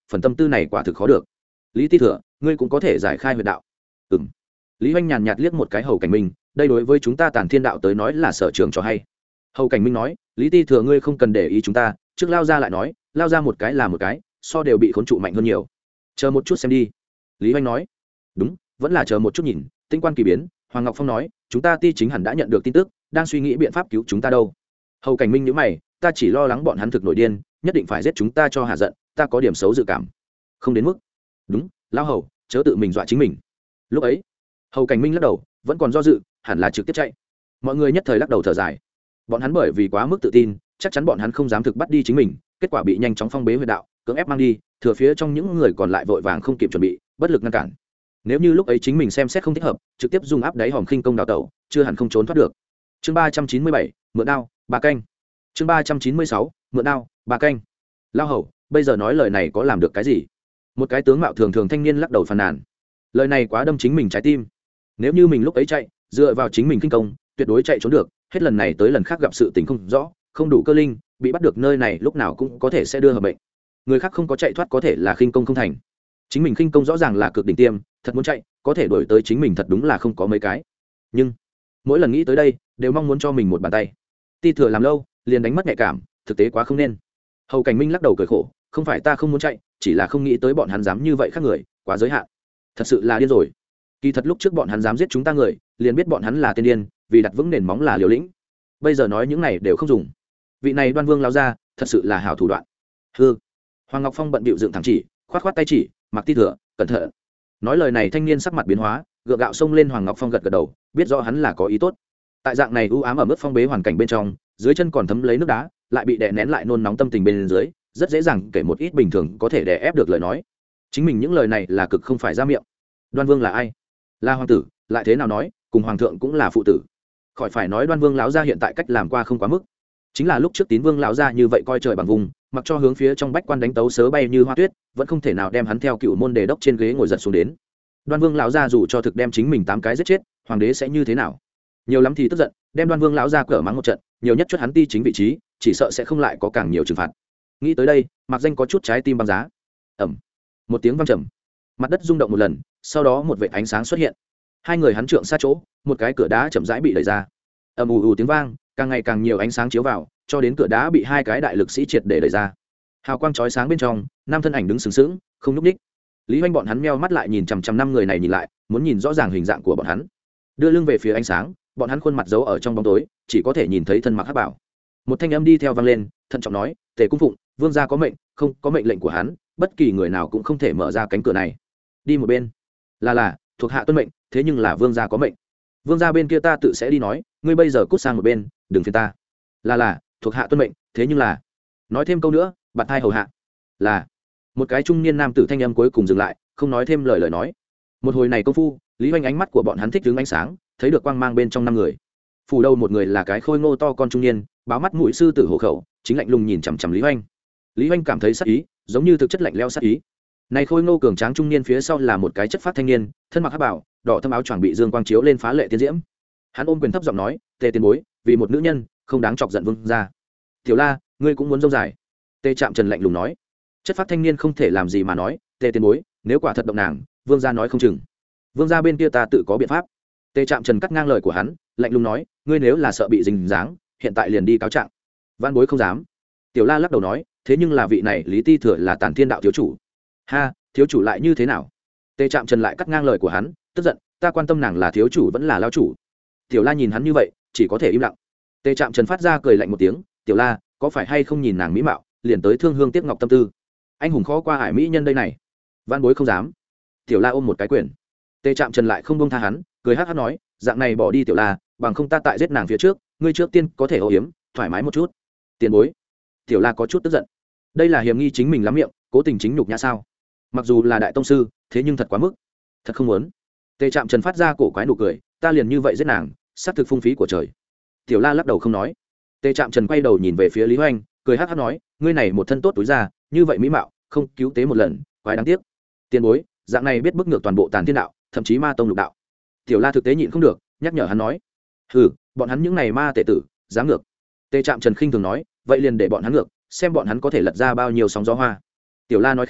phần tâm tư này quả thực khó được. Lý Ti Thừa, ngươi cũng có thể giải khai huyệt đạo. Ừm. Lý Hoành nhàn nhạt liếc một cái Hầu Cảnh Minh, đây đối với chúng ta Tản Thiên đạo tới nói là sở trường cho hay. Hầu Cảnh Minh nói, Lý Ti Thừa ngươi không cần để ý chúng ta, trước lao ra lại nói, lao ra một cái là một cái, so đều bị khốn trụ mạnh hơn nhiều. Chờ một chút xem đi. Lý Hoành nói. Đúng, vẫn là chờ một chút nhìn. Tinh quan kỳ biến, Hoàng Ngọc Phong nói, chúng ta Ti chính hẳn đã nhận được tin tức, đang suy nghĩ biện pháp cứu chúng ta đâu. Hầu Cảnh Minh nhíu mày, ta chỉ lo lắng bọn hắn thực nổi điên, nhất định phải giết chúng ta cho hạ giận, ta có điểm xấu dự cảm. Không đến mức. Đúng, lão hầu, chớ tự mình dọa chính mình. Lúc ấy, Hầu Cảnh Minh lắc đầu, vẫn còn do dự, hẳn là trực tiếp chạy. Mọi người nhất thời lắc đầu thở dài. Bọn hắn bởi vì quá mức tự tin, chắc chắn bọn hắn không dám thực bắt đi chính mình, kết quả bị nhanh chóng phong bế huyệt đạo, cưỡng ép mang đi, thừa phía trong những người còn lại vội vàng không kịp chuẩn bị, bất lực ngăn cản. Nếu như lúc ấy chính mình xem xét không thích hợp, trực tiếp dùng áp đáy hòm khinh công đào tẩu, chưa hẳn không trốn thoát được. Chương ba trăm chín mươi bảy, mượn đao, ba canh. Chương ba trăm chín mươi sáu, mượn đao, ba canh. Lao hầu, bây giờ nói lời này có làm được cái gì? Một cái tướng mạo thường thường thanh niên lắc đầu phàn nàn. Lời này quá đâm chính mình trái tim. Nếu như mình lúc ấy chạy, dựa vào chính mình kinh công, tuyệt đối chạy trốn được, hết lần này tới lần khác gặp sự tình không rõ, không đủ cơ linh, bị bắt được nơi này lúc nào cũng có thể sẽ đưa hợp bệnh. Người khác không có chạy thoát có thể là khinh công không thành. Chính mình khinh công rõ ràng là cực đỉnh tiêm, thật muốn chạy, có thể đuổi tới chính mình thật đúng là không có mấy cái. Nhưng mỗi lần nghĩ tới đây, đều mong muốn cho mình một bàn tay. Ti Thừa làm lâu, liền đánh mất nhạy cảm, thực tế quá không nên. Hầu Cảnh Minh lắc đầu cười khổ, không phải ta không muốn chạy, chỉ là không nghĩ tới bọn hắn dám như vậy khác người, quá giới hạn. Thật sự là điên rồi. Kỳ thật lúc trước bọn hắn dám giết chúng ta người, liền biết bọn hắn là tiên điên, vì đặt vững nền móng là liều lĩnh. Bây giờ nói những này đều không dùng. Vị này Đoan Vương lao ra, thật sự là hảo thủ đoạn. Hừ. Hoàng Ngọc Phong bận bịu dựng thẳng chỉ, khoát khoát tay chỉ, Mặc Ti Thừa, cẩn thận. Nói lời này thanh niên sắc mặt biến hóa, gượng gạo xông lên. Hoàng Ngọc Phong gật gật đầu, biết rõ hắn là có ý tốt. Tại dạng này u ám ở mức phong bế hoàn cảnh bên trong, dưới chân còn thấm lấy nước đá, lại bị đè nén lại nôn nóng tâm tình bên dưới, rất dễ dàng kể một ít bình thường có thể đè ép được lời nói. Chính mình những lời này là cực không phải ra miệng. Đoan Vương là ai? Là hoàng tử, lại thế nào nói, cùng hoàng thượng cũng là phụ tử. Khỏi phải nói Đoan Vương lão gia hiện tại cách làm qua không quá mức. Chính là lúc trước Tín Vương lão gia như vậy coi trời bằng vùng, mặc cho hướng phía trong bách quan đánh tấu sớ bay như hoa tuyết, vẫn không thể nào đem hắn theo cựu môn đề đốc trên ghế ngồi giật xuống đến. Đoan Vương lão gia dù cho thực đem chính mình tám cái giết chết, hoàng đế sẽ như thế nào? Nhiều lắm thì tức giận, đem Đoan Vương lão gia cở mắng một trận, nhiều nhất chuất hắn ti chính vị trí, chỉ sợ sẽ không lại có càng nhiều trừng phạt. Nghĩ tới đây, Mạc Danh có chút trái tim băng giá. Ầm. Một tiếng vang trầm, mặt đất rung động một lần, sau đó một vệt ánh sáng xuất hiện. Hai người hắn trượng xa chỗ, một cái cửa đá chậm rãi bị đẩy ra. Ầm ù ù tiếng vang, càng ngày càng nhiều ánh sáng chiếu vào, cho đến cửa đá bị hai cái đại lực sĩ triệt để đẩy ra. Hào quang chói sáng bên trong, năm thân ảnh đứng sừng sững, không nhúc nhích. Lý Hoành bọn hắn meo mắt lại nhìn chằm chằm năm người này nhìn lại, muốn nhìn rõ ràng hình dạng của bọn hắn. Đưa lưng về phía ánh sáng, bọn hắn khuôn mặt giấu ở trong bóng tối, chỉ có thể nhìn thấy thân mặc hắc bảo. Một thanh âm đi theo vang lên, thận trọng nói, Tề cung phụng, vương gia có mệnh, không có mệnh lệnh của hắn, bất kỳ người nào cũng không thể mở ra cánh cửa này. Đi một bên. Là là, thuộc hạ tuân mệnh, thế nhưng là vương gia có mệnh. Vương gia bên kia ta tự sẽ đi nói, ngươi bây giờ cút sang một bên, đừng phiền ta. Là là, thuộc hạ tuân mệnh, thế nhưng là. Nói thêm câu nữa, bạt thai hầu hạ. Là. Một cái trung niên nam tử thanh âm cuối cùng dừng lại, không nói thêm lời lời nói. Một hồi này công phu, Lý Hoành ánh mắt của bọn hắn thích đứng ánh sáng, thấy được quang mang bên trong năm người. Phủ đầu một người là cái khôi ngô to con trung niên, báo mắt mũi sư tử hộ khẩu, chính lạnh lùng nhìn chằm chằm Lý Hoành. Lý Hoành cảm thấy sắc ý, giống như thực chất lạnh lẽo sắc ý. Này khôi ngô cường tráng trung niên phía sau là một cái chất phát thanh niên, thân mặc hắc bảo, đỏ thâm áo choàng bị dương quang chiếu lên phá lệ tiên diễm. Hắn ôm quyền thấp giọng nói, Tề tiền bối, vì một nữ nhân, không đáng chọc giận vương gia. Tiểu La, ngươi cũng muốn rông dài. Tề Trạm Trần lạnh lùng nói. Chất phát thanh niên không thể làm gì mà nói, Tề tiền bối, nếu quả thật động nàng, vương gia nói không chừng. Vương gia bên kia ta tự có biện pháp. Tề Trạm Trần cắt ngang lời của hắn, lạnh lùng nói, ngươi nếu là sợ bị dính dáng, hiện tại liền đi cáo trạng. Văn bối không dám. Tiểu La lắc đầu nói, thế nhưng là vị này Lý Ti Thừa là Tản Thiên đạo thiếu chủ. Ha, thiếu chủ lại như thế nào? Tề Trạm Trần lại cắt ngang lời của hắn, tức giận, ta quan tâm nàng là thiếu chủ vẫn là lao chủ. Tiểu La nhìn hắn như vậy, chỉ có thể im lặng. Tề Trạm Trần phát ra cười lạnh một tiếng, Tiểu La, có phải hay không nhìn nàng mỹ mạo, liền tới thương hương tiếc ngọc tâm tư. Anh hùng khó qua ải mỹ nhân đây này. Văn bối không dám. Tiểu La ôm một cái quyền. Tề Trạm Trần lại không buông tha hắn, cười hắc hắc nói, dạng này bỏ đi Tiểu La, bằng không ta tại giết nàng phía trước, ngươi trước tiên có thể âu yếm, thoải mái một chút. Tiền bối. Tiểu La có chút tức giận. Đây là hiểm nghi chính mình lắm miệng, cố tình chính nhục nhã sao? Mặc dù là đại tông sư, thế nhưng thật quá mức. Thật không muốn. Tề Trạm Trần phát ra cổ quái nụ cười, ta liền như vậy giết nàng, sát thực phung phí của trời. Tiểu La lắc đầu không nói. Tề Trạm Trần quay đầu nhìn về phía Lý Hoành, cười hắc hắc nói, ngươi này một thân tốt túi ra, như vậy mỹ mạo, không cứu tế một lần, quái đáng tiếc. Tiền bối, dạng này biết bức ngược toàn bộ Tản Thiên đạo, thậm chí ma tông lục đạo. Tiểu La thực tế nhịn không được, nhắc nhở hắn nói, hừ, bọn hắn những này ma tể tử, dám ngược. Tề Trạm Trần khinh thường nói, vậy liền để bọn hắn ngược, xem bọn hắn có thể lật ra bao nhiêu sóng gió hoa. Tiểu La nói khẽ,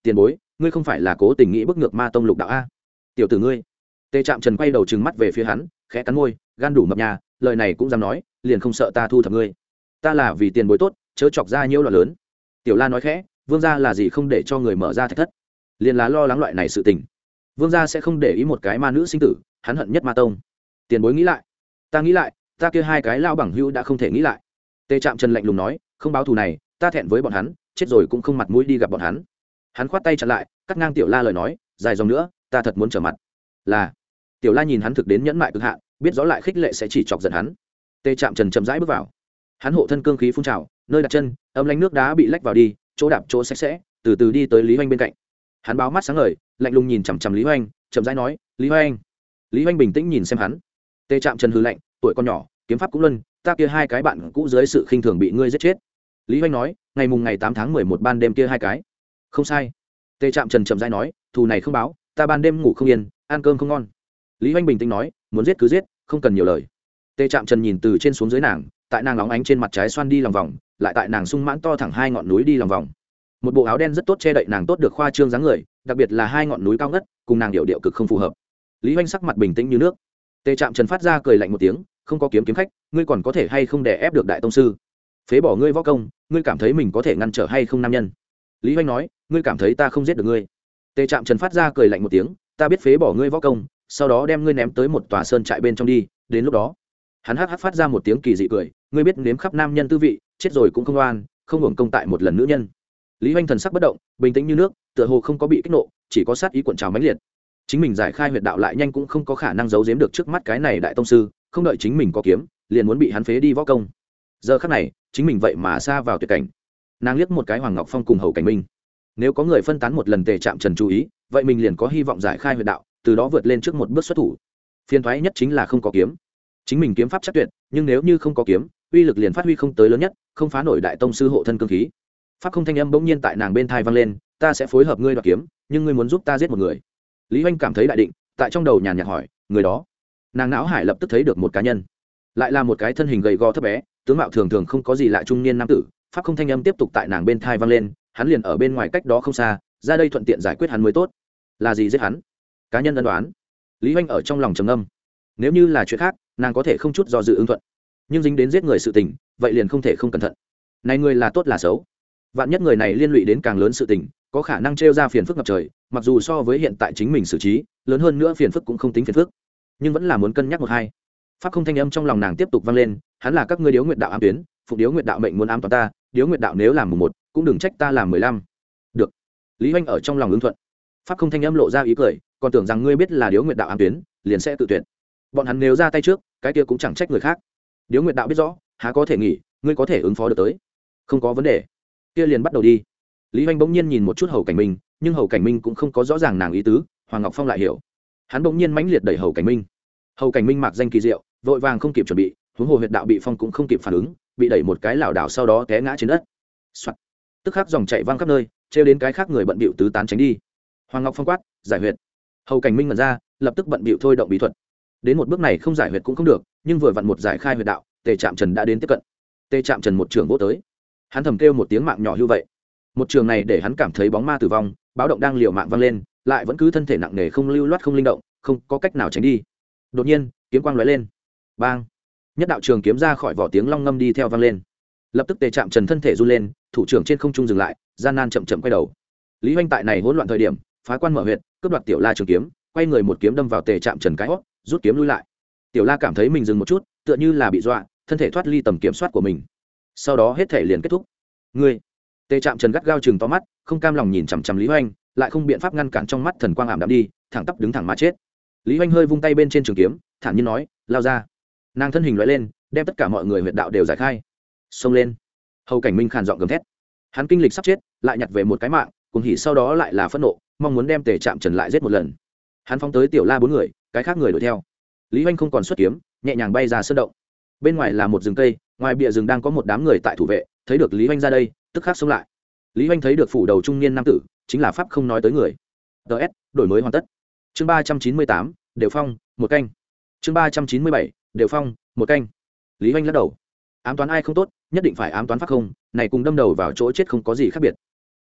tiền bối ngươi không phải là cố tình nghĩ bức ngược ma tông lục đạo a? Tiểu tử ngươi. Tề Trạm Trần quay đầu trừng mắt về phía hắn, khẽ cắn môi, gan đủ mập nhà, lời này cũng dám nói, liền không sợ ta thu thập ngươi? Ta là vì tiền bối tốt, chớ chọc ra nhiễu loạn lớn. Tiểu La nói khẽ, vương gia là gì không để cho người mở ra thạch thất, liền là lo lắng loại này sự tình. Vương gia sẽ không để ý một cái ma nữ sinh tử, hắn hận nhất ma tông. Tiền bối nghĩ lại. Ta nghĩ lại, ta kia hai cái lao bằng hữu đã không thể nghĩ lại. Tề Trạm Trần lạnh lùng nói, không báo thù này, ta thẹn với bọn hắn, chết rồi cũng không mặt mũi đi gặp bọn hắn. Hắn khoát tay chặn lại, cắt ngang Tiểu La lời nói, dài dòng nữa, ta thật muốn trở mặt. Là. Tiểu La nhìn hắn thực đến nhẫn mại cực hạn, biết rõ lại khích lệ sẽ chỉ chọc giận hắn. Tề Trạm Trần chậm rãi bước vào. Hắn hộ thân cương khí phun trào, nơi đặt chân, âm lánh nước đá bị lách vào đi, chỗ đạp chỗ sạch sẽ, từ từ đi tới Lý Hoành bên cạnh. Hắn báo mắt sáng ngời, lạnh lùng nhìn chằm chằm Lý Hoành, chậm rãi nói, "Lý Hoành." Lý Hoành bình tĩnh nhìn xem hắn. Tề Trạm Trần hừ lạnh, tuổi con nhỏ, kiếm pháp cũng luân, ta kia hai cái bạn cũ dưới sự khinh thường bị ngươi giết chết. Lý Hoành nói, ngày mùng ngày tám tháng mười một ban đêm kia hai cái. Không sai. Tề Trạm Trần chậm rãi nói, thù này không báo, ta ban đêm ngủ không yên, ăn cơm không ngon. Lý Hoành bình tĩnh nói, muốn giết cứ giết, không cần nhiều lời. Tề Trạm Trần nhìn từ trên xuống dưới nàng, tại nàng nóng ánh trên mặt trái xoan đi lòng vòng, lại tại nàng sung mãn to thẳng hai ngọn núi đi lòng vòng. Một bộ áo đen rất tốt che đậy nàng tốt được khoa trương dáng người, đặc biệt là hai ngọn núi cao ngất, cùng nàng điệu điệu cực không phù hợp. Lý Hoành sắc mặt bình tĩnh như nước. Tề Trạm Trần phát ra cười lạnh một tiếng, không có kiếm kiếm khách, ngươi còn có thể hay không đè ép được đại tông sư? Phế bỏ ngươi võ công, ngươi cảm thấy mình có thể ngăn trở hay không nam nhân? Lý Hoành nói, ngươi cảm thấy ta không giết được ngươi? Tề Trạm Trần phát ra cười lạnh một tiếng, ta biết phế bỏ ngươi võ công, sau đó đem ngươi ném tới một tòa sơn trại bên trong đi, đến lúc đó. Hắn hắc hắc phát ra một tiếng kỳ dị cười, ngươi biết nếm khắp nam nhân tư vị, chết rồi cũng không oan, không hưởng công tại một lần nữ nhân. Lý Hoành thần sắc bất động, bình tĩnh như nước, tựa hồ không có bị kích nộ, chỉ có sát ý cuộn trào mãnh liệt. Chính mình giải khai huyệt đạo lại nhanh cũng không có khả năng giấu giếm được trước mắt cái này đại tông sư, không đợi chính mình có kiếm, liền muốn bị hắn phế đi võ công. Giờ khắc này, chính mình vậy mà xa vào tuyệt cảnh. Nàng liếc một cái Hoàng Ngọc Phong cùng Hầu Cảnh Minh. Nếu có người phân tán một lần Tề Trạm Trần chú ý, vậy mình liền có hy vọng giải khai huyệt đạo, từ đó vượt lên trước một bước xuất thủ. Phiền toái nhất chính là không có kiếm. Chính mình kiếm pháp chắc tuyệt, nhưng nếu như không có kiếm, uy lực liền phát huy không tới lớn nhất, không phá nổi đại tông sư hộ thân cương khí. Pháp không thanh âm bỗng nhiên tại nàng bên tai vang lên, ta sẽ phối hợp ngươi đoạt kiếm, nhưng ngươi muốn giúp ta giết một người. Lý Hoành cảm thấy đại định, tại trong đầu nhàn nhạt hỏi, người đó? Nàng não hải lập tức thấy được một cá nhân, lại là một cái thân hình gầy gò thấp bé, tướng mạo thường thường không có gì lạ trung niên nam tử. Pháp không thanh âm tiếp tục tại nàng bên tai vang lên, hắn liền ở bên ngoài cách đó không xa, ra đây thuận tiện giải quyết hắn mới tốt. Là gì giết hắn? Cá nhân ân đoán. Lý Hoành ở trong lòng trầm ngâm. Nếu như là chuyện khác, nàng có thể không chút do dự ứng thuận, nhưng dính đến giết người sự tình, vậy liền không thể không cẩn thận. Này người là tốt là xấu? Vạn nhất người này liên lụy đến càng lớn sự tình, có khả năng trêu ra phiền phức ngập trời, mặc dù so với hiện tại chính mình xử trí lớn hơn nữa, phiền phức cũng không tính phiền phức, nhưng vẫn là muốn cân nhắc một hai. Pháp không thanh âm trong lòng nàng tiếp tục vang lên, hắn là các ngươi Điếu Nguyệt đạo ám tuyến, phục Điếu Nguyệt đạo mệnh muốn ám toán ta, Điếu Nguyệt đạo nếu làm mùng một, cũng đừng trách ta làm mười lăm. Được. Lý Hoành ở trong lòng ứng thuận. Pháp không thanh âm lộ ra ý cười, còn tưởng rằng ngươi biết là Điếu Nguyệt đạo ám tuyến, liền sẽ tự tuyệt. Bọn hắn nếu ra tay trước, cái kia cũng chẳng trách người khác. Điếu Nguyệt đạo biết rõ, há có thể nghỉ, ngươi có thể ứng phó được tới. Không có vấn đề. Kia liền bắt đầu đi. Lý Hoành bỗng nhiên nhìn một chút Hầu Cảnh Minh, nhưng Hầu Cảnh Minh cũng không có rõ ràng nàng ý tứ, Hoàng Ngọc Phong lại hiểu. Hắn bỗng nhiên mãnh liệt đẩy Hầu Cảnh Minh. Hầu Cảnh Minh mặc danh kỳ diệu, vội vàng không kịp chuẩn bị, huống hồ huyệt đạo bị phong cũng không kịp phản ứng, bị đẩy một cái lảo đảo sau đó té ngã trên đất. Soạt. Tức khắc dòng chảy vang khắp nơi, trêu đến cái khác người bận bịu tứ tán tránh đi. Hoàng Ngọc Phong quát, giải huyệt. Hầu Cảnh Minh ngẩn ra, lập tức bận bịu thôi động bí thuật. Đến một bước này không giải huyệt cũng không được, nhưng vừa vặn một giải khai huyệt đạo, Tề Trạm Trần đã đến tiếp cận. Tề Trạm Trần một trường vỗ tới. Hắn thầm kêu một tiếng mạng nhỏ như vậy. Một trường này để hắn cảm thấy bóng ma tử vong, báo động đang liều mạng vang lên, lại vẫn cứ thân thể nặng nề không lưu loát không linh động, không có cách nào tránh đi. Đột nhiên, kiếm quang lóe lên. Bang! Nhất đạo trường kiếm ra khỏi vỏ, tiếng long ngâm đi theo vang lên. Lập tức Tề Trạm Trần thân thể run lên, thủ trưởng trên không trung dừng lại, gian nan chậm chậm quay đầu. Lý Hoành tại này hỗn loạn thời điểm, phá quan mở huyệt, cướp đoạt Tiểu La trường kiếm, quay người một kiếm đâm vào Tề Trạm Trần cái hốc, rút kiếm lui lại. Tiểu La cảm thấy mình dừng một chút, tựa như là bị dọa, thân thể thoát ly tầm kiểm soát của mình. Sau đó hết thể liền kết thúc. Ngươi! Tề Trạm Trần gắt gao chừng to mắt, không cam lòng nhìn chằm chằm Lý Hoành, lại không biện pháp ngăn cản trong mắt thần quang ảm đạm đi, thẳng tắp đứng thẳng mà chết. Lý Hoành hơi vung tay bên trên trường kiếm, thản nhiên nói, lao ra. Nàng thân hình lóe lên, đem tất cả mọi người huyệt đạo đều giải khai. Xông lên. Hầu Cảnh Minh khàn giọng gầm thét. Hắn kinh lịch sắp chết, lại nhặt về một cái mạng, cuồng hỉ sau đó lại là phẫn nộ, mong muốn đem Tề Trạm Trần lại giết một lần. Hắn phóng tới Tiểu La bốn người, cái khác người đuổi theo. Lý Hoành không còn xuất kiếm, nhẹ nhàng bay ra sơn động. Bên ngoài là một rừng cây, ngoài bìa rừng đang có một đám người tại thủ vệ, thấy được Lý Hoành ra đây, tức khắc xông lại. Lý Hoành thấy được phủ đầu trung niên nam tử, chính là Pháp không nói tới người. ts đổi mới hoàn tất. Chương ba trăm chín mươi tám, Đều Phong, một canh. Chương ba trăm chín mươi bảy, Đều Phong, một canh. Lý Hoành lắc đầu. Ám toán ai không tốt, nhất định phải ám toán Pháp không, này cùng đâm đầu vào chỗ chết không có gì khác biệt.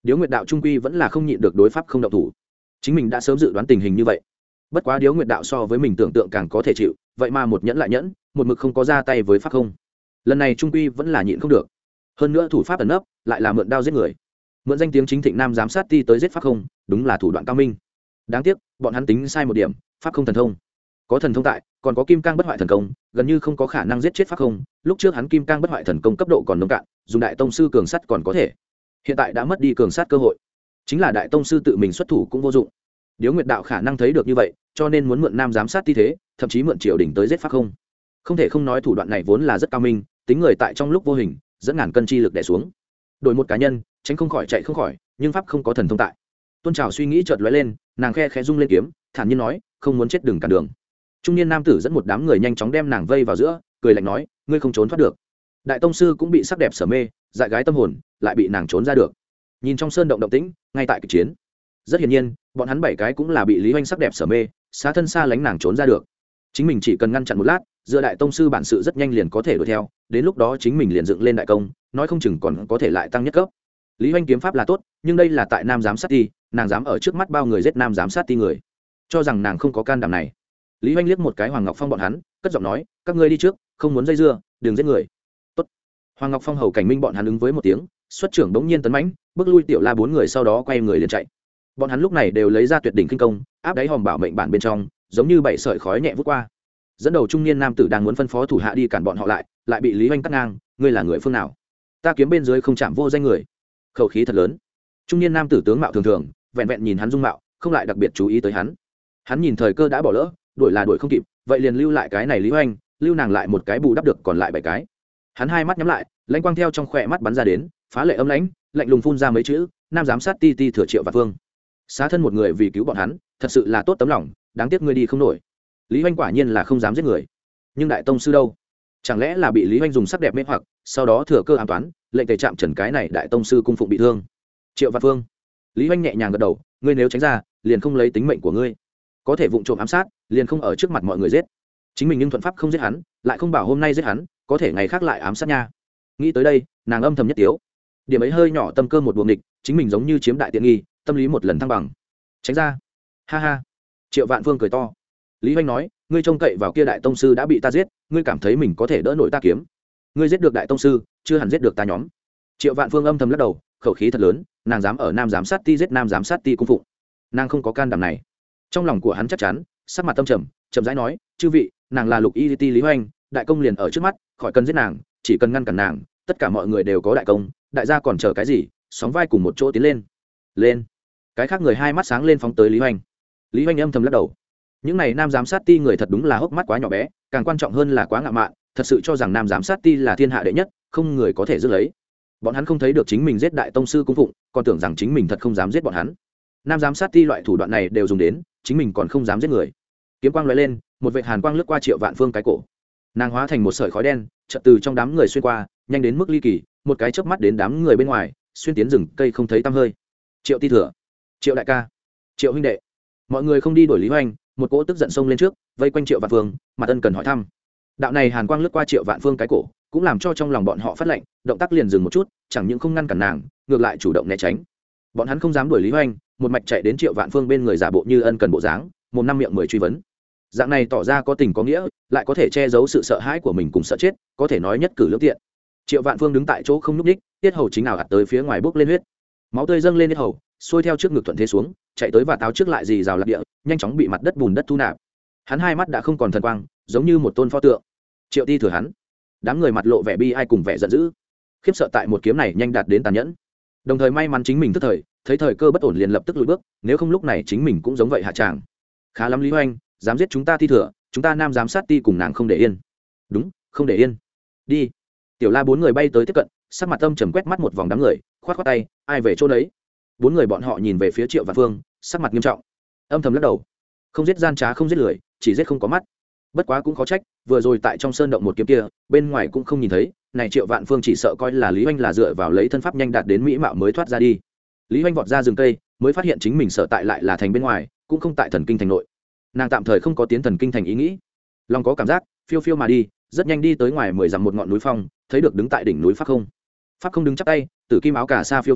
Điếu Nguyệt đạo trung quy vẫn là không nhịn được đối pháp không động thủ. Chính mình đã sớm dự đoán tình hình như vậy. Bất quá Điếu Nguyệt đạo so với mình tưởng tượng càng có thể chịu, vậy mà một nhẫn lại nhẫn, một mực không có ra tay với pháp không. Lần này trung quy vẫn là nhịn không được. Hơn nữa thủ pháp ẩn nấp, lại là mượn đao giết người. Mượn danh tiếng chính thịnh nam giám sát ti tới giết pháp không, đúng là thủ đoạn cao minh. Đáng tiếc, bọn hắn tính sai một điểm, pháp không thần thông. Có thần thông tại, còn có kim cang bất hoại thần công, gần như không có khả năng giết chết pháp không. Lúc trước hắn kim cang bất hoại thần công cấp độ còn nông cạn, dùng đại tông sư cường sắt còn có thể. Hiện tại đã mất đi cường sát cơ hội, chính là đại tông sư tự mình xuất thủ cũng vô dụng. Điếu Nguyệt đạo khả năng thấy được như vậy, cho nên muốn mượn nam giám sát ti thế, thậm chí mượn triều đình tới giết pháp không. Không thể không nói thủ đoạn này vốn là rất cao minh, tính người tại trong lúc vô hình dẫn ngàn cân chi lực đè xuống. Đổi một cá nhân tránh không khỏi chạy không khỏi, nhưng pháp không có thần thông tại. Tôn Trào suy nghĩ chợt lóe lên, nàng khe khẽ rung lên kiếm, thản nhiên nói, không muốn chết đừng cản đường. Trung niên nam tử dẫn một đám người nhanh chóng đem nàng vây vào giữa, cười lạnh nói, ngươi không trốn thoát được. Đại tông sư cũng bị sắc đẹp sở mê, dại gái tâm hồn, lại bị nàng trốn ra được. Nhìn trong sơn động động tĩnh, ngay tại kịch chiến, rất hiển nhiên bọn hắn bảy cái cũng là bị Lý Hoành sắc đẹp sở mê, xá thân xa lánh nàng trốn ra được. Chính mình chỉ cần ngăn chặn một lát, giữa đại tông sư bản sự rất nhanh liền có thể đuổi theo, đến lúc đó chính mình liền dựng lên đại công, nói không chừng còn có thể lại tăng nhất cấp. Lý Hoành kiếm pháp là tốt, nhưng đây là tại nam giám sát ti, nàng dám ở trước mắt bao người giết nam giám sát ti người, cho rằng nàng không có can đảm này. Lý Hoành liếc một cái Hoàng Ngọc Phong bọn hắn, cất giọng nói, các ngươi đi trước, không muốn dây dưa, đừng giết người. Tốt. Hoàng Ngọc Phong hầu cảnh minh bọn hắn ứng với một tiếng, xuất trưởng đống nhiên tấn mãnh, bước lui Tiểu La bốn người, sau đó quay người liền chạy. Bọn hắn lúc này đều lấy ra tuyệt đỉnh kinh công, áp đáy hòm bảo mệnh bản bên trong, giống như bảy sợi khói nhẹ vút qua. Dẫn đầu trung niên nam tử đang muốn phân phó thủ hạ đi cản bọn họ lại, lại bị Lý Hoành cắt ngang, ngươi là người phương nào? Ta kiếm bên dưới không chạm vô danh người. Khẩu khí thật lớn. Trung niên nam tử tướng mạo thường thường, vẹn vẹn nhìn hắn dung mạo, không lại đặc biệt chú ý tới hắn. Hắn nhìn thời cơ đã bỏ lỡ, đuổi là đuổi không kịp, vậy liền lưu lại cái này Lý Hoành, lưu nàng lại một cái bù đắp được còn lại bảy cái. Hắn hai mắt nhắm lại, lãnh quang theo trong khỏe mắt bắn ra đến, phá lệ âm lãnh, lạnh lùng phun ra mấy chữ, nam giám sát ti ti thừa Triệu và Vương. Xá thân một người vì cứu bọn hắn, thật sự là tốt tấm lòng, đáng tiếc ngươi đi không nổi. Lý Hoành quả nhiên là không dám giết người, nhưng đại tông sư đâu? Chẳng lẽ là bị Lý Hoành dùng sắc đẹp mê hoặc, sau đó thừa cơ ám toán, lệnh tề chạm trần cái này đại tông sư cung phụng bị thương. Triệu và Vương. Lý Hoành nhẹ nhàng gật đầu, ngươi nếu tránh ra, liền không lấy tính mệnh của ngươi. Có thể vụng trộm ám sát, liền không ở trước mặt mọi người giết. Chính mình nhưng thuận pháp không giết hắn, lại không bảo hôm nay giết hắn, có thể ngày khác lại ám sát nha. Nghĩ tới đây, nàng âm thầm nhất tiếu. Điểm ấy hơi nhỏ tâm cơ một buồng địch, chính mình giống như chiếm đại tiện nghi, tâm lý một lần thăng bằng. Tránh ra. Ha ha. Triệu Vạn Vương cười to. Lý Hoành nói, ngươi trông cậy vào kia đại tông sư đã bị ta giết, ngươi cảm thấy mình có thể đỡ nổi ta kiếm. Ngươi giết được đại tông sư, chưa hẳn giết được ta nhóm. Triệu Vạn Vương âm thầm lắc đầu, khẩu khí thật lớn, nàng dám ở nam giám sát ti giết nam giám sát ti cung phụng, nàng không có can đảm này. Trong lòng của hắn chắc chắn, sắc mặt tâm trầm, chậm rãi nói, chư vị, nàng là Lục Y Ti Lý Hoành, đại công liền ở trước mắt, khỏi cần giết nàng, chỉ cần ngăn cản nàng, tất cả mọi người đều có đại công, đại gia còn chờ cái gì, sóng vai cùng một chỗ tiến lên. Lên. Cái khác người hai mắt sáng lên phóng tới Lý Hoành. Lý Hoành âm thầm lắc đầu. Những này nam giám sát ti người thật đúng là hốc mắt quá nhỏ bé, càng quan trọng hơn là quá ngạo mạn, thật sự cho rằng nam giám sát ti là thiên hạ đệ nhất, không người có thể giữ lấy. Bọn hắn không thấy được chính mình giết đại tông sư cung phụng, còn tưởng rằng chính mình thật không dám giết bọn hắn. Nam giám sát ti loại thủ đoạn này đều dùng đến, chính mình còn không dám giết người. Kiếm quang lóe lên, một vệt hàn quang lướt qua Triệu Vạn Phương cái cổ. Nàng hóa thành một sợi khói đen, chợt từ trong đám người xuyên qua, nhanh đến mức ly kỳ, một cái chớp mắt đến đám người bên ngoài, xuyên tiến rừng cây không thấy tăm hơi. Triệu Ti thừa, Triệu đại ca, Triệu huynh đệ. Mọi người không đi đuổi Lý Hoành, một cỗ tức giận xông lên trước, vây quanh Triệu Vạn Phương, mặt ân cần hỏi thăm. Đạo này hàn quang lướt qua Triệu Vạn Phương cái cổ, cũng làm cho trong lòng bọn họ phát lạnh, động tác liền dừng một chút, chẳng những không ngăn cản nàng, ngược lại chủ động né tránh. Bọn hắn không dám đuổi Lý Hoành, một mạch chạy đến Triệu Vạn Phương bên người giả bộ như ân cần bộ dáng, một năm miệng mười truy vấn. Dạng này tỏ ra có tình có nghĩa, lại có thể che giấu sự sợ hãi của mình cùng sợ chết, có thể nói nhất cử lưỡng tiện. Triệu Vạn Phương đứng tại chỗ không nhúc nhích, tiết hầu chính nào ạt tới phía ngoài bốc lên huyết, máu tươi dâng lên tiết hầu, xuôi theo trước ngực thuận thế xuống, chạy tới và táo trước lại dì rào lạc địa, nhanh chóng bị mặt đất bùn đất thu nạp. Hắn hai mắt đã không còn thần quang, giống như một tôn pho tượng. Triệu Ti thừa hắn. Đám người mặt lộ vẻ bi ai cùng vẻ giận dữ, khiếp sợ tại một kiếm này nhanh đạt đến tàn nhẫn, đồng thời may mắn chính mình tức thời, thấy thời cơ bất ổn liền lập tức lùi bước, nếu không lúc này chính mình cũng giống vậy hạ tràng. Khá lắm Lý Hoành, dám giết chúng ta Ti thừa, chúng ta nam giám sát ti cùng nàng không để yên. Đúng, không để yên. Đi. Tiểu La bốn người bay tới tiếp cận, sắc mặt âm trầm quét mắt một vòng đám người, khoát khoát tay, ai về chỗ đấy. Bốn người bọn họ nhìn về phía Triệu Vạn Phương, sắc mặt nghiêm trọng, âm thầm lắc đầu. Không giết gian trá không giết lười, chỉ giết không có mắt. Bất quá cũng khó trách, vừa rồi tại trong sơn động một kiếm kia, bên ngoài cũng không nhìn thấy, này Triệu Vạn Phương chỉ sợ coi là Lý Hoành là dựa vào lấy thân pháp nhanh đạt đến mỹ mạo mới thoát ra đi. Lý Hoành vọt ra rừng cây, mới phát hiện chính mình sợ tại lại là thành bên ngoài, cũng không tại thần kinh thành nội. Nàng tạm thời không có tiến thần kinh thành ý nghĩ, lòng có cảm giác, phiêu phiêu mà đi, rất nhanh đi tới ngoài mười dặm một ngọn núi phong, thấy được đứng tại đỉnh núi Pháp Không. Pháp Không đứng chắp tay, tử kim áo cà sa phiêu phiêu,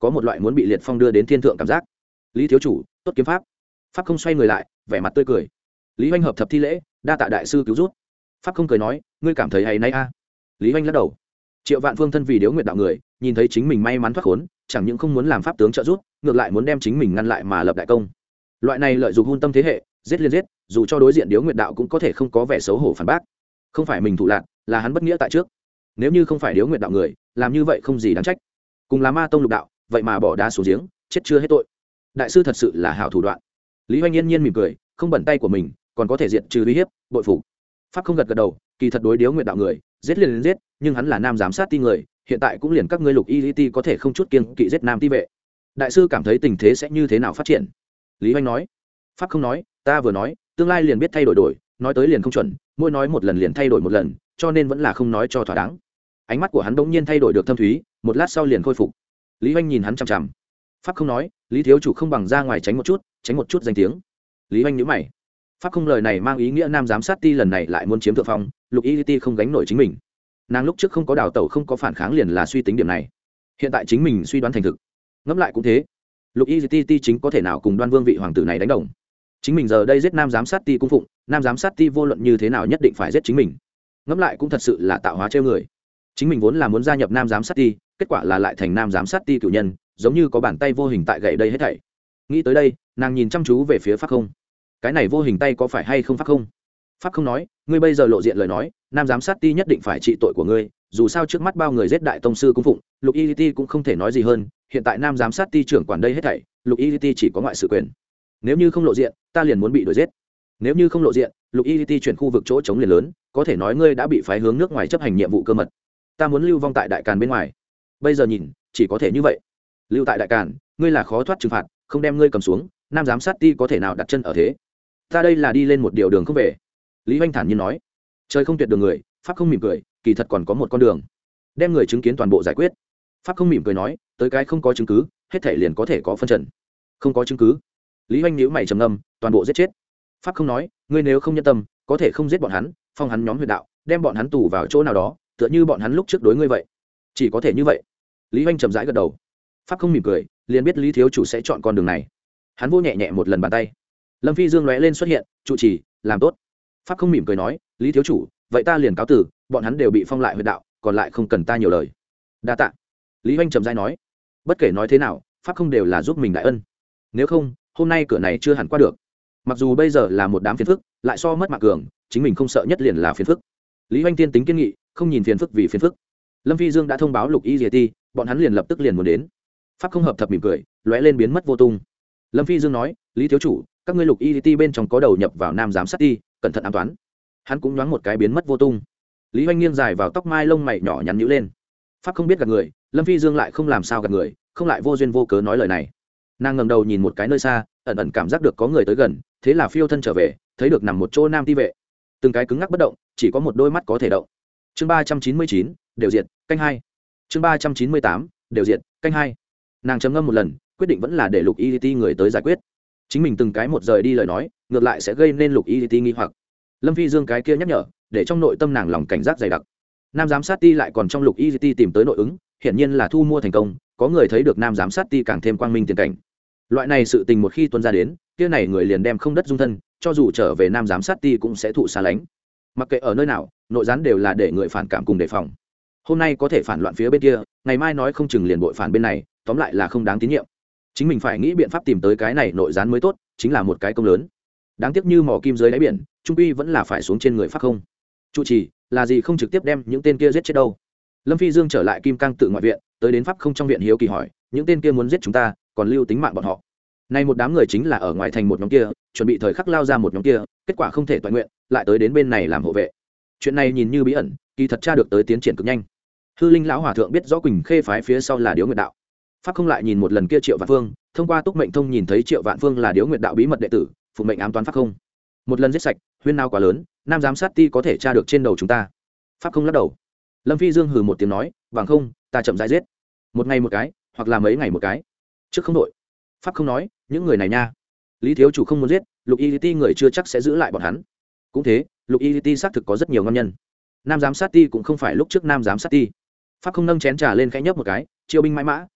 có một loại muốn bị liệt phong đưa đến thiên thượng cảm giác. Lý thiếu chủ, tốt kiếm pháp. Pháp không xoay người lại, vẻ mặt tươi cười. Lý Hoành hợp thập thi lễ, đa tạ đại sư cứu giúp. Pháp không cười nói, ngươi cảm thấy hay nay a à? Lý Hoành lắc đầu. Triệu Vạn Phương thân vì Điếu Nguyệt đạo người, nhìn thấy chính mình may mắn thoát khốn, chẳng những không muốn làm pháp tướng trợ giúp, ngược lại muốn đem chính mình ngăn lại mà lập đại công. Loại này lợi dụng hôn tâm thế hệ, giết liên giết, dù cho đối diện Điếu Nguyệt đạo cũng có thể không có vẻ xấu hổ phản bác. Không phải mình thủ lạn, là hắn bất nghĩa tại trước. Nếu như không phải Điếu Nguyệt đạo người, làm như vậy không gì đáng trách. Cùng là ma tông lục đạo, vậy mà bỏ đá xuống giếng, chết chưa hết tội. Đại sư thật sự là hảo thủ đoạn. Lý Hoành yên nhiên mỉm cười, không bẩn tay của mình, còn có thể diện trừ uy hiếp, bội phục. Pháp không gật gật đầu, kỳ thật đối Điếu Nguyệt đạo người, giết liền giết, nhưng hắn là nam giám sát ti người, hiện tại cũng liền các ngươi lục y ti có thể không chút kiêng kỵ giết nam ti vệ. Đại sư cảm thấy tình thế sẽ như thế nào phát triển? Lý Hoành nói. Pháp không nói, ta vừa nói, tương lai liền biết thay đổi đổi, nói tới liền không chuẩn, mỗi nói một lần liền thay đổi một lần, cho nên vẫn là không nói cho thỏa đáng. Ánh mắt của hắn bỗng nhiên thay đổi được thâm thúy, một lát sau liền khôi phục. Lý Hoành nhìn hắn chằm chằm. Pháp không nói, Lý thiếu chủ không bằng ra ngoài tránh một chút, tránh một chút danh tiếng. Lý Hoành nhíu mày. Pháp không lời này mang ý nghĩa nam giám sát ti lần này lại muốn chiếm thượng phong, lục y ti không gánh nổi chính mình. Nàng lúc trước không có đào tẩu không có phản kháng liền là suy tính điểm này, hiện tại chính mình suy đoán thành thực. Ngẫm lại cũng thế, lục y ti ti chính có thể nào cùng Đoan Vương vị hoàng tử này đánh đồng. Chính mình giờ đây giết nam giám sát ti cung phụng, nam giám sát ti vô luận như thế nào nhất định phải giết chính mình. Ngẫm lại cũng thật sự là tạo hóa trêu người. Chính mình vốn là muốn gia nhập nam giám sát ti, kết quả là lại thành nam giám sát ti cửu nhân, giống như có bàn tay vô hình tại gậy đây hết thảy. Nghĩ tới đây, nàng nhìn chăm chú về phía Pháp không. Cái này vô hình tay có phải hay không Pháp không? Pháp không nói, ngươi bây giờ lộ diện lời nói, nam giám sát ti nhất định phải trị tội của ngươi, dù sao trước mắt bao người giết đại tông sư cung phụng, lục y ti cũng không thể nói gì hơn, hiện tại nam giám sát ti trưởng quản đây hết thảy, lục y ti chỉ có ngoại sự quyền. Nếu như không lộ diện, ta liền muốn bị đuổi giết. Nếu như không lộ diện, lục y ti chuyển khu vực chỗ chống liền lớn, có thể nói ngươi đã bị phái hướng nước ngoài chấp hành nhiệm vụ cơ mật. Ta muốn lưu vong tại đại càn bên ngoài. Bây giờ nhìn, chỉ có thể như vậy. Lưu tại đại càn, ngươi là khó thoát trừng phạt, không đem ngươi cầm xuống, nam giám sát ti có thể nào đặt chân ở thế. Ta đây là đi lên một điều đường không về. Lý Hoành thản nhiên nói. Trời không tuyệt đường người, Pháp không mỉm cười, kỳ thật còn có một con đường. Đem người chứng kiến toàn bộ giải quyết. Pháp không mỉm cười nói, tới cái không có chứng cứ, hết thể liền có thể có phân trần. Không có chứng cứ. Lý Hoành nhíu mày trầm ngâm, toàn bộ giết chết. Pháp không nói, ngươi nếu không nhân tâm, có thể không giết bọn hắn, phong hắn nhóm huyệt đạo, đem bọn hắn tù vào chỗ nào đó, tựa như bọn hắn lúc trước đối ngươi vậy. Chỉ có thể như vậy. Lý Hoành chậm rãi gật đầu. Pháp không mỉm cười, liền biết Lý thiếu chủ sẽ chọn con đường này. Hắn vô nhẹ nhẹ một lần bàn tay. Lâm Phi Dương lóe lên xuất hiện, trụ trì, làm tốt. Pháp không mỉm cười nói, Lý thiếu chủ, vậy ta liền cáo tử, bọn hắn đều bị phong lại huyệt đạo, còn lại không cần ta nhiều lời. Đa tạ. Lý Hoành trầm rãi nói, bất kể nói thế nào, Pháp không đều là giúp mình đại ân. Nếu không, hôm nay cửa này chưa hẳn qua được. Mặc dù bây giờ là một đám phiền phức, lại so mất mạng cường, chính mình không sợ nhất liền là phiền phức. Lý Hoành tiên tính kiên nghị, không nhìn phiền phức vì phiền phức. Lâm Phi Dương đã thông báo lục y diệt ti, bọn hắn liền lập tức liền muốn đến. Pháp không hợp thập mỉm cười, lóe lên biến mất vô tung. Lâm Phi Dương nói, Lý thiếu chủ, các ngươi lục y ti bên trong có đầu nhập vào nam giám sát ti, cẩn thận an toán. Hắn cũng nhoáng một cái biến mất vô tung. Lý Hoành nghiêng dài vào tóc mai lông mày nhỏ nhắn nhíu lên. Pháp không biết gạt người, Lâm Phi Dương lại không làm sao gạt người, không lại vô duyên vô cớ nói lời này. Nàng ngẩng đầu nhìn một cái nơi xa, ẩn ẩn cảm giác được có người tới gần, thế là phiêu thân trở về, thấy được nằm một chỗ nam ti vệ, từng cái cứng ngắc bất động, chỉ có một đôi mắt có thể động. Chương ba trăm chín mươi chín, đều diệt, canh hai. Chương ba trăm chín mươi tám, đều diệt, canh hai. Nàng trầm ngâm một lần, quyết định vẫn là để lục y ti người tới giải quyết. Chính mình từng cái một rời đi lời nói, ngược lại sẽ gây nên lục y ti nghi hoặc. Lâm Phi Dương cái kia nhắc nhở, để trong nội tâm nàng lòng cảnh giác dày đặc. Nam giám sát ti lại còn trong lục y ti tìm tới nội ứng, hiển nhiên là thu mua thành công, có người thấy được nam giám sát ti càng thêm quang minh tiền cảnh. Loại này sự tình một khi tuân ra đến, kia này người liền đem không đất dung thân, cho dù trở về nam giám sát ti cũng sẽ thụ xa lánh. Mặc kệ ở nơi nào, nội gián đều là để người phản cảm cùng đề phòng. Hôm nay có thể phản loạn phía bên kia, ngày mai nói không chừng liền bội phản bên này, tóm lại là không đáng tín nhiệm. Chính mình phải nghĩ biện pháp tìm tới cái này nội gián mới tốt, chính là một cái công lớn. Đáng tiếc như mỏ kim dưới đáy biển, trung quy vẫn là phải xuống trên người Pháp không. Trụ trì, là gì không trực tiếp đem những tên kia giết chết đâu? Lâm Phi Dương trở lại Kim Cang tự ngoại viện, tới đến Pháp không trong viện hiếu kỳ hỏi, những tên kia muốn giết chúng ta, còn lưu tính mạng bọn họ. Nay một đám người chính là ở ngoài thành một nhóm kia, chuẩn bị thời khắc lao ra một nhóm kia, kết quả không thể toàn nguyện, lại tới đến bên này làm hộ vệ. Chuyện này nhìn như bí ẩn, kỳ thật tra được tới tiến triển cực nhanh. Hư Linh lão hòa thượng biết rõ Quỳnh Khê phái phía sau là Điếu Nguyệt đạo. Pháp không lại nhìn một lần kia Triệu Vạn Phương, thông qua Túc Mệnh Thông nhìn thấy Triệu Vạn Phương là Điếu Nguyệt đạo bí mật đệ tử, phụ mệnh ám toán Pháp không. Một lần giết sạch, huyên nao quá lớn, nam giám sát ti có thể tra được trên đầu chúng ta. Pháp không lắc đầu. Lâm Phi Dương hừ một tiếng nói, bằng không, ta chậm rãi giết. Một ngày một cái, hoặc là mấy ngày một cái. Trước không đội. Pháp không nói, những người này nha. Lý thiếu chủ không muốn giết, lục y ti người chưa chắc sẽ giữ lại bọn hắn. Cũng thế, lục y ti xác thực có rất nhiều ngon nhân. Nam giám sát ti cũng không phải lúc trước nam giám sát ti. Pháp không nâng chén trà lên khẽ nhấp một cái, chiêu binh mãi mã,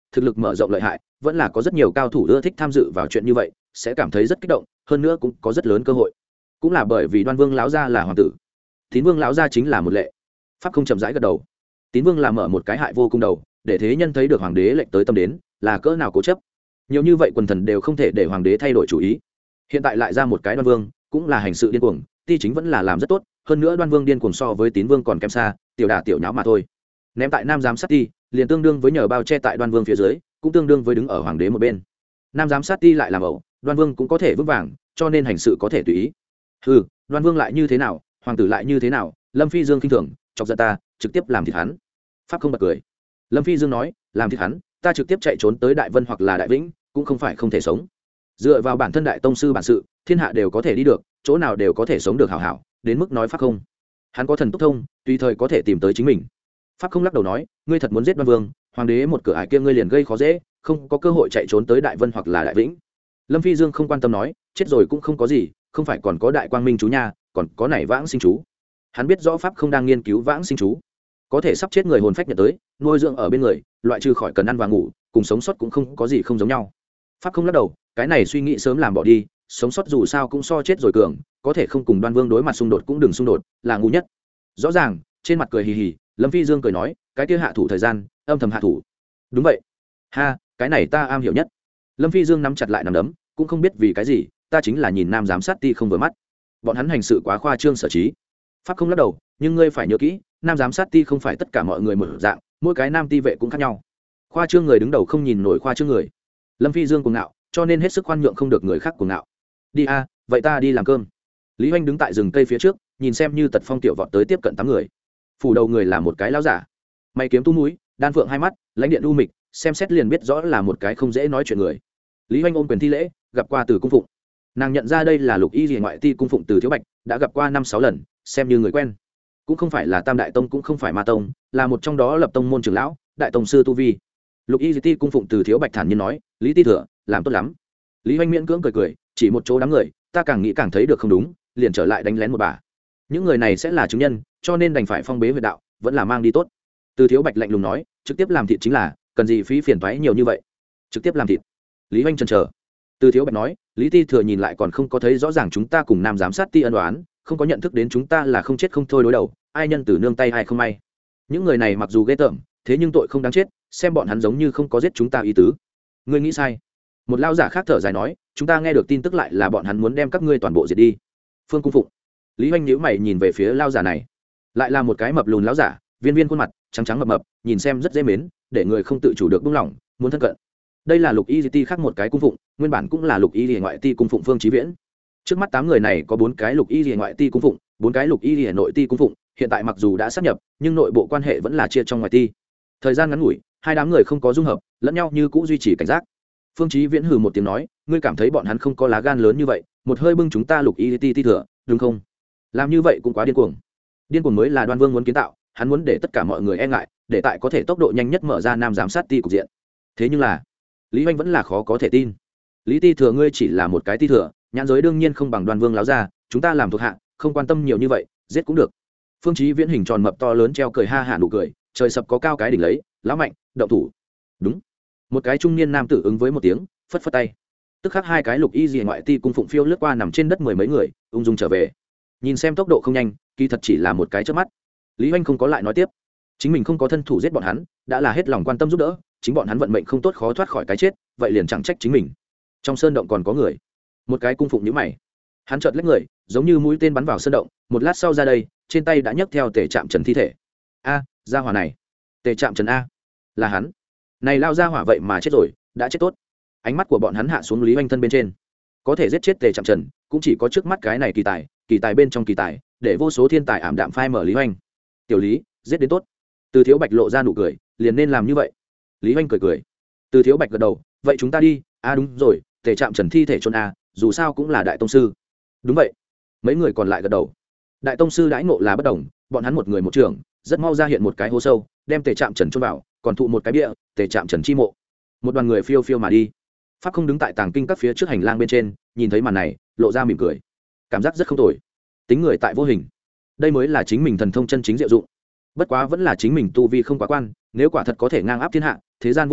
thực lực mở rộng lợi hại, vẫn là có rất nhiều cao thủ ưa thích tham dự vào chuyện như vậy, sẽ cảm thấy rất kích động, hơn nữa cũng có rất lớn cơ hội. Cũng là bởi vì Đoan Vương lão gia là hoàng tử, Tín Vương lão gia chính là một lệ. Pháp không chậm rãi gật đầu. Tín Vương làm mở một cái hại vô cùng đầu, để thế nhân thấy được hoàng đế lệnh tới tâm đến, là cỡ nào cố chấp. Nhiều như vậy quần thần đều không thể để hoàng đế thay đổi chủ ý. Hiện tại lại ra một cái Đoan Vương, cũng là hành sự điên cuồng, ti chính vẫn là làm rất tốt, hơn nữa Đoan Vương điên cuồng so với Tín Vương còn kém xa, tiểu đả tiểu nháo mà thôi. Ném tại Nam giám sát ti, liền tương đương với nhờ bao che tại Đoan Vương phía dưới, cũng tương đương với đứng ở hoàng đế một bên. Nam giám sát ti lại làm ẩu, Đoan Vương cũng có thể vững vàng, cho nên hành sự có thể tùy ý. Ừ, Đoan Vương lại như thế nào, hoàng tử lại như thế nào, Lâm Phi Dương khinh thường, chọc giận ta, trực tiếp làm thịt hắn. Pháp không bật cười. Lâm Phi Dương nói, làm thịt hắn, ta trực tiếp chạy trốn tới Đại Vân hoặc là Đại Vĩnh, cũng không phải không thể sống. Dựa vào bản thân đại tông sư bản sự, thiên hạ đều có thể đi được, chỗ nào đều có thể sống được hảo hảo, đến mức nói Pháp không. Hắn có thần tốc thông, tùy thời có thể tìm tới chính mình. Pháp không lắc đầu nói, ngươi thật muốn giết Đoan Vương, hoàng đế một cửa ải kia ngươi liền gây khó dễ, không có cơ hội chạy trốn tới Đại Vân hoặc là Đại Vĩnh. Lâm Phi Dương không quan tâm nói, chết rồi cũng không có gì, không phải còn có Đại Quang Minh chú nha, còn có này Vãng Sinh chú. Hắn biết rõ Pháp không đang nghiên cứu Vãng Sinh chú, có thể sắp chết người hồn phách nhận tới, nuôi dưỡng ở bên người, loại trừ khỏi cần ăn và ngủ, cùng sống sót cũng không có gì không giống nhau. Pháp không lắc đầu, cái này suy nghĩ sớm làm bỏ đi, sống sót dù sao cũng so chết rồi cường, có thể không cùng Đoan Vương đối mặt xung đột cũng đừng xung đột, là ngu nhất. Rõ ràng, trên mặt cười hì hì, Lâm Phi Dương cười nói, cái kia hạ thủ thời gian, âm thầm hạ thủ. Đúng vậy. Ha, cái này ta am hiểu nhất. Lâm Phi Dương nắm chặt lại nắm đấm, cũng không biết vì cái gì, ta chính là nhìn Nam giám sát ti không vừa mắt. Bọn hắn hành sự quá khoa trương sở trí. Pháp không lắc đầu, nhưng ngươi phải nhớ kỹ, Nam giám sát ti không phải tất cả mọi người một dạng, mỗi cái nam ti vệ cũng khác nhau. Khoa trương người đứng đầu không nhìn nổi khoa trương người. Lâm Phi Dương cuồng ngạo, cho nên hết sức khoan nhượng không được người khác cuồng ngạo. Đi a, vậy ta đi làm cơm. Lý Hoành đứng tại rừng cây phía trước, nhìn xem như Tật Phong tiểu vọt tới tiếp cận tám người. Phủ đầu người là một cái lão giả, mày kiếm tu mũi, đan phượng hai mắt, lãnh điện u mịch, xem xét liền biết rõ là một cái không dễ nói chuyện người. Lý Hoành ôm quyền thi lễ, gặp qua Từ cung phụng. Nàng nhận ra đây là Lục Y Liễu ngoại ti cung phụng Từ Thiếu Bạch, đã gặp qua năm sáu lần, xem như người quen. Cũng không phải là Tam đại tông cũng không phải Ma tông, là một trong đó lập tông môn trưởng lão, đại tông sư tu vi. Lục Y Ti cung phụng Từ Thiếu Bạch thản nhiên nói, Lý ti thừa, làm tốt lắm. Lý Hoành miễn cưỡng cười cười, chỉ một chỗ đám người, ta càng nghĩ càng thấy được không đúng, liền trở lại đánh lén một bà. Những người này sẽ là chứng nhân, cho nên đành phải phong bế huyệt đạo, vẫn là mang đi tốt. Từ Thiếu Bạch lạnh lùng nói, trực tiếp làm thịt chính là, cần gì phí phiền toái nhiều như vậy. Trực tiếp làm thịt. Lý Hoành chần chờ. Từ Thiếu Bạch nói, Lý ti thừa nhìn lại còn không có thấy rõ ràng chúng ta cùng Nam giám sát ti ân oán, không có nhận thức đến chúng ta là không chết không thôi đối đầu, ai nhân từ nương tay ai không may. Những người này mặc dù ghê tởm, thế nhưng tội không đáng chết, xem bọn hắn giống như không có giết chúng ta ý tứ. Ngươi nghĩ sai. Một lao giả khác thở dài nói, chúng ta nghe được tin tức lại là bọn hắn muốn đem các ngươi toàn bộ diệt đi. Phương cung phụng. Lý Hoành nhíu mày nhìn về phía lao giả này, lại là một cái mập lùn lão giả, viên viên khuôn mặt trắng trắng mập mập, nhìn xem rất dễ mến, để người không tự chủ được buông lỏng, muốn thân cận. Đây là Lục Y Ti khác một cái cung phụng, nguyên bản cũng là Lục Y Liễu ngoại ti cung phụng Phương Chí Viễn. Trước mắt tám người này có bốn cái Lục Y Liễu ngoại ti cung phụng, bốn cái Lục Y Liễu nội ti cung phụng, hiện tại mặc dù đã sát nhập, nhưng nội bộ quan hệ vẫn là chia trong ngoài ti. Thời gian ngắn ngủi, hai đám người không có dung hợp, lẫn nhau như cũ duy trì cảnh giác. Phương Chí Viễn hừ một tiếng nói, ngươi cảm thấy bọn hắn không có lá gan lớn như vậy, một hơi bưng chúng ta Lục Y Ti ti thừa, đúng không? Làm như vậy cũng quá điên cuồng. Điên cuồng mới là Đoan Vương muốn kiến tạo, hắn muốn để tất cả mọi người e ngại, để tại có thể tốc độ nhanh nhất mở ra Nam giám sát ti cục diện. Thế nhưng là, Lý Hoành vẫn là khó có thể tin. Lý ti thừa ngươi chỉ là một cái ti thừa, nhãn giới đương nhiên không bằng Đoan Vương láo ra, chúng ta làm thuộc hạ, không quan tâm nhiều như vậy, giết cũng được. Phương Chí Viễn hình tròn mập to lớn treo cười ha hả nụ cười, trời sập có cao cái đỉnh lấy, lão mạnh, động thủ. Đúng. Một cái trung niên nam tử ứng với một tiếng, phất phất tay. Tức khắc hai cái Lục Y Liễu ngoại ti cung phụng phiêu lướt qua nằm trên đất mười mấy người, ung dung trở về. Nhìn xem tốc độ không nhanh, kỳ thật chỉ là một cái chớp mắt. Lý Hoành không có lại nói tiếp, chính mình không có thân thủ giết bọn hắn, đã là hết lòng quan tâm giúp đỡ, chính bọn hắn vận mệnh không tốt khó thoát khỏi cái chết, vậy liền chẳng trách chính mình. Trong sơn động còn có người. Một cái cung phụng nhíu mày, hắn chợt lách người, giống như mũi tên bắn vào sơn động, một lát sau ra đây, trên tay đã nhấc theo Tề Trạm Trần thi thể. A, gia hỏa này, Tề Trạm Trần a, là hắn. Này lao gia hỏa vậy mà chết rồi, đã chết tốt. Ánh mắt của bọn hắn hạ xuống Lý Hoành thân bên trên, có thể giết chết Tề Trạm Trần, cũng chỉ có trước mắt cái này kỳ tài, kỳ tài bên trong kỳ tài, để vô số thiên tài ảm đạm phai mở Lý Hoành. Tiểu Lý, giết đến tốt. Từ Thiếu Bạch lộ ra nụ cười, liền nên làm như vậy. Lý Hoành cười cười. Từ Thiếu Bạch gật đầu, vậy chúng ta đi. A đúng rồi, Tề Trạm Trần thi thể chôn a, dù sao cũng là đại tông sư. Đúng vậy. Mấy người còn lại gật đầu. Đại tông sư đãi ngộ là bất đồng, bọn hắn một người một trường, rất mau ra hiện một cái hố sâu, đem Tề Trạm Trần chôn vào, còn thụ một cái bia, Tề Trạm Trần chi mộ. Một đoàn người phiêu phiêu mà đi. Pháp không đứng tại tàng kinh các phía trước hành lang bên trên, nhìn thấy màn này, lộ ra mỉm cười. Cảm giác rất không tồi. Tính người tại vô hình, đây mới là chính mình thần thông chân chính diệu dụng. Bất quá vẫn là chính mình tu vi không quá quan, nếu quả thật có thể ngang áp thiên hạ, thế gian vô địch,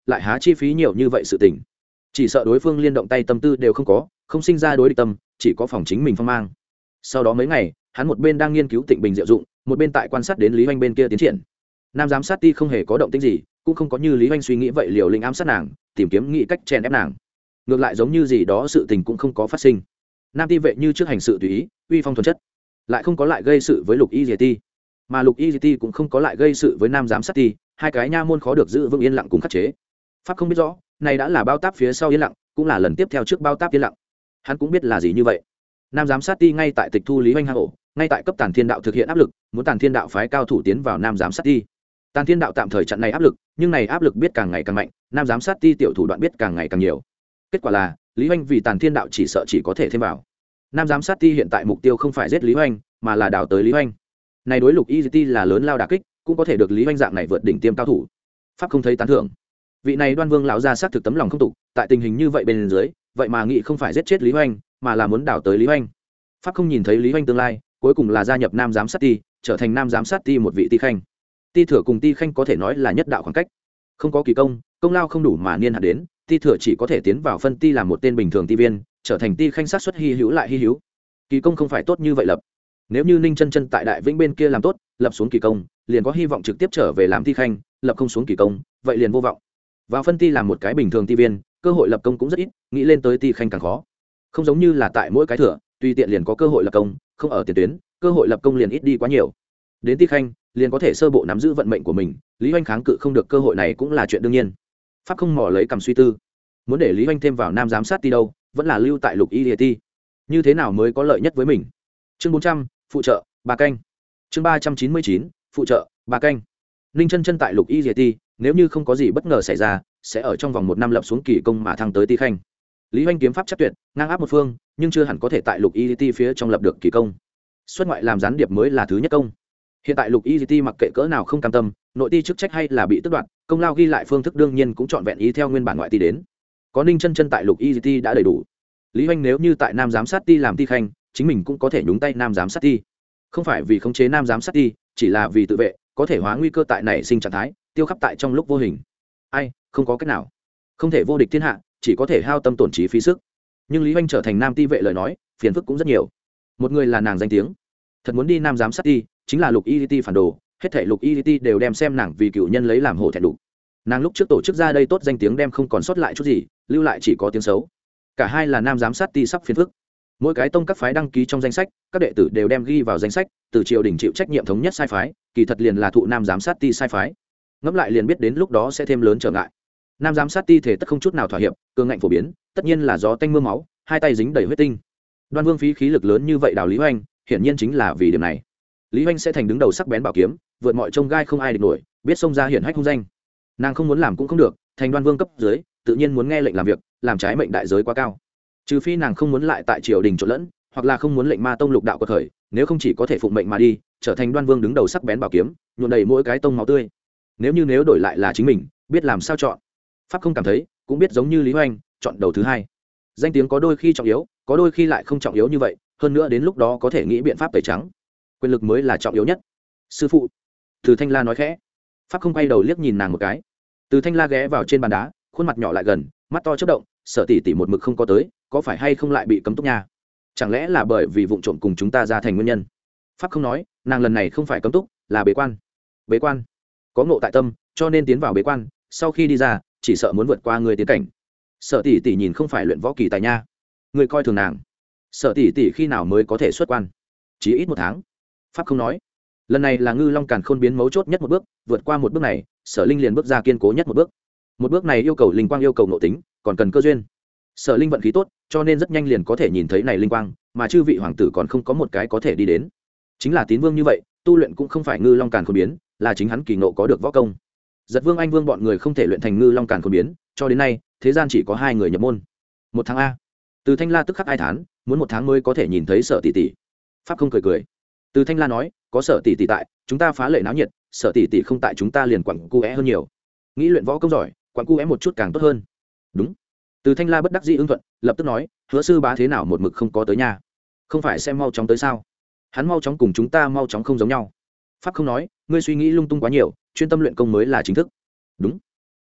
lại há chi phí nhiều như vậy sự tình. Chỉ sợ đối phương liên động tay tâm tư đều không có, không sinh ra đối địch tâm, chỉ có phòng chính mình phong mang. Sau đó mấy ngày, hắn một bên đang nghiên cứu Tịnh Bình diệu dụng, một bên tại quan sát đến Lý Hoành bên kia tiến triển. Nam giám sát ti không hề có động tĩnh gì, cũng không có như Lý Hoành suy nghĩ vậy liều lĩnh ám sát nàng, tìm kiếm nghĩ cách chèn ép nàng. Ngược lại giống như gì đó sự tình cũng không có phát sinh. Nam ti vệ như trước hành sự tùy ý, uy phong thuần chất, lại không có lại gây sự với Lục Y Diệ Ti, mà Lục Y Diệ Ti cũng không có lại gây sự với Nam giám sát ti, hai cái nha môn khó được giữ vững yên lặng cùng khắc chế. Pháp không biết rõ, này đã là bao táp phía sau yên lặng, cũng là lần tiếp theo trước bao táp yên lặng. Hắn cũng biết là gì như vậy. Nam giám sát ti ngay tại tịch thu Lý Hoành hang ổ, ngay tại cấp Tàn Thiên đạo thực hiện áp lực, muốn Tàn Thiên đạo phái cao thủ tiến vào Nam giám sát ti. Tàn Thiên đạo tạm thời chặn này áp lực, nhưng này áp lực biết càng ngày càng mạnh, Nam giám sát ti tiểu thủ đoạn biết càng ngày càng nhiều. Kết quả là, Lý Hoành vì Tàn Thiên đạo chỉ sợ chỉ có thể thêm vào. Nam giám sát ti hiện tại mục tiêu không phải giết Lý Hoành, mà là đào tới Lý Hoành. Này đối Lục Y Ti là lớn lao đả kích, cũng có thể được Lý Hoành dạng này vượt đỉnh tiêm cao thủ. Pháp không thấy tán thưởng. Vị này Đoan Vương lão gia xác thực tấm lòng không tục, tại tình hình như vậy bên dưới, vậy mà nghĩ không phải giết chết Lý Hoành, mà là muốn đào tới Lý Hoành. Pháp không nhìn thấy Lý Hoành tương lai, cuối cùng là gia nhập Nam giám sát ti, trở thành Nam giám sát ti một vị ti khanh. Ti thừa cùng ti khanh có thể nói là nhất đạo khoảng cách. Không có kỳ công, công lao không đủ mà niên hạn đến, ti thừa chỉ có thể tiến vào phân ti làm một tên bình thường ti viên, trở thành ti khanh sát xuất hy hữu lại hy hữu. Kỳ công không phải tốt như vậy lập. Nếu như Ninh Chân Chân tại Đại Vĩnh bên kia làm tốt, lập xuống kỳ công, liền có hy vọng trực tiếp trở về làm ti khanh, lập không xuống kỳ công, vậy liền vô vọng. Vào phân ti làm một cái bình thường ti viên, cơ hội lập công cũng rất ít, nghĩ lên tới ti khanh càng khó. Không giống như là tại mỗi cái thừa, tùy tiện liền có cơ hội lập công, không ở tiền tuyến, cơ hội lập công liền ít đi quá nhiều. Đến ti khanh, liền có thể sơ bộ nắm giữ vận mệnh của mình, Lý Hoành kháng cự không được cơ hội này cũng là chuyện đương nhiên. Pháp không mò lấy cầm suy tư, muốn để Lý Hoành thêm vào Nam giám sát ti đâu, vẫn là lưu tại Lục Y Liệt ti. Như thế nào mới có lợi nhất với mình? Chương bốn trăm, phụ trợ, ba canh. Chương ba trăm chín mươi chín, phụ trợ, ba canh. Ninh Chân Chân tại Lục Y Liệt ti, nếu như không có gì bất ngờ xảy ra, sẽ ở trong vòng một năm lập xuống kỳ công mà thăng tới ti khanh. Lý Hoành kiếm pháp chắc tuyệt, ngang áp một phương, nhưng chưa hẳn có thể tại Lục Y Ti phía trong lập được kỳ công. Xuất ngoại làm gián điệp mới là thứ nhất công. Hiện tại Lục Y Ti mặc kệ cỡ nào không cam tâm, nội ti chức trách hay là bị tước đoạt, công lao ghi lại phương thức đương nhiên cũng trọn vẹn ý theo nguyên bản ngoại ti đến. Có Ninh Chân Chân tại Lục Y Ti đã đầy đủ. Lý Hoành nếu như tại Nam giám sát ti làm ti khanh, chính mình cũng có thể nhúng tay Nam giám sát ti. Không phải vì khống chế Nam giám sát ti, chỉ là vì tự vệ, có thể hóa nguy cơ tại nảy sinh trạng thái, tiêu khắp tại trong lúc vô hình. Ai, không có cách nào. Không thể vô địch thiên hạ, chỉ có thể hao tâm tổn trí phí sức. Nhưng Lý Hoành trở thành Nam ti vệ lời nói, phiền phức cũng rất nhiều. Một người là nàng danh tiếng, thật muốn đi Nam giám sát ti, chính là Lục Y Ti phản đồ, hết thảy Lục Y Ti đều đem xem nàng vì cựu nhân lấy làm hổ thẹn đủ. Nàng lúc trước tổ chức ra đây tốt danh tiếng đem không còn sót lại chút gì, lưu lại chỉ có tiếng xấu. Cả hai là Nam giám sát ti sắp phiền phức. Mỗi cái tông các phái đăng ký trong danh sách, các đệ tử đều đem ghi vào danh sách, từ triều đình chịu trách nhiệm thống nhất sai phái, kỳ thật liền là thụ Nam giám sát ti sai phái. Ngẫm lại liền biết đến lúc đó sẽ thêm lớn trở ngại. Nam giám sát ti thể tất không chút nào thỏa hiệp, cường ngạnh phổ biến, tất nhiên là gió tanh mưa máu, hai tay dính đầy huyết tinh. Đoan Vương phí khí lực lớn như vậy đào Lý Hoành, hiển nhiên chính là vì điểm này. Lý Hoành sẽ thành đứng đầu sắc bén bảo kiếm, vượt mọi trông gai không ai địch nổi, biết xông ra hiển hách hung danh. Nàng không muốn làm cũng không được, thành Đoan Vương cấp dưới, tự nhiên muốn nghe lệnh làm việc, làm trái mệnh đại giới quá cao. Trừ phi nàng không muốn lại tại triều đình trộn lẫn, hoặc là không muốn lệnh Ma tông lục đạo của thời, nếu không chỉ có thể phụng mệnh mà đi, trở thành Đoan Vương đứng đầu sắc bén bảo kiếm, nhuộm đầy mỗi cái tông máu tươi. Nếu như nếu đổi lại là chính mình, biết làm sao chọn. Pháp không cảm thấy, cũng biết giống như Lý Hoành, chọn đầu thứ hai. Danh tiếng có đôi khi trọng yếu, có đôi khi lại không trọng yếu như vậy, hơn nữa đến lúc đó có thể nghĩ biện pháp tẩy trắng. Quyền lực mới là trọng yếu nhất. Sư phụ, Từ Thanh La nói khẽ. Pháp không quay đầu liếc nhìn nàng một cái. Từ Thanh La ghé vào trên bàn đá, khuôn mặt nhỏ lại gần, mắt to chớp động, Sở tỷ tỷ một mực không có tới, có phải hay không lại bị cấm túc nhà? Chẳng lẽ là bởi vì vụng trộm cùng chúng ta ra thành nguyên nhân? Pháp không nói, nàng lần này không phải cấm túc, là bế quan. Bế quan? Có ngộ tại tâm, cho nên tiến vào bế quan, sau khi đi ra, chỉ sợ muốn vượt qua người tiến cảnh. Sở tỷ tỷ nhìn không phải luyện võ kỳ tài nha, người coi thường nàng. Sở tỷ tỷ khi nào mới có thể xuất quan? Chỉ ít một tháng. Pháp không nói, lần này là Ngư Long Càn Khôn biến mấu chốt nhất một bước, vượt qua một bước này, Sở Linh liền bước ra kiên cố nhất một bước. Một bước này yêu cầu linh quang, yêu cầu nội tính, còn cần cơ duyên. Sở Linh vận khí tốt, cho nên rất nhanh liền có thể nhìn thấy này linh quang, mà chư vị hoàng tử còn không có một cái có thể đi đến. Chính là Tín Vương như vậy, tu luyện cũng không phải Ngư Long Càn Khôn biến, là chính hắn kỳ ngộ có được võ công. Giật Vương, Anh Vương bọn người không thể luyện thành Ngư Long Càn Khôn biến, cho đến nay, thế gian chỉ có hai người nhập môn. Một tháng a. Từ Thanh La tức khắc ai thán, muốn một tháng mới có thể nhìn thấy Sở tỷ tỷ. Pháp không cười cười. Từ Thanh La nói, có Sở tỷ tỷ tại, chúng ta phá lệ náo nhiệt, Sở tỷ tỷ không tại chúng ta liền quặng cu é hơn nhiều. Nghĩ luyện võ công giỏi, quặng cu é một chút càng tốt hơn. Đúng. Từ Thanh La bất đắc dĩ ứng thuận, lập tức nói, Hứa sư bá thế nào một mực không có tới nhà? Không phải xem mau chóng tới sao? Hắn mau chóng cùng chúng ta mau chóng không giống nhau. Pháp không nói, ngươi suy nghĩ lung tung quá nhiều, chuyên tâm luyện công mới là chính thức. Đúng.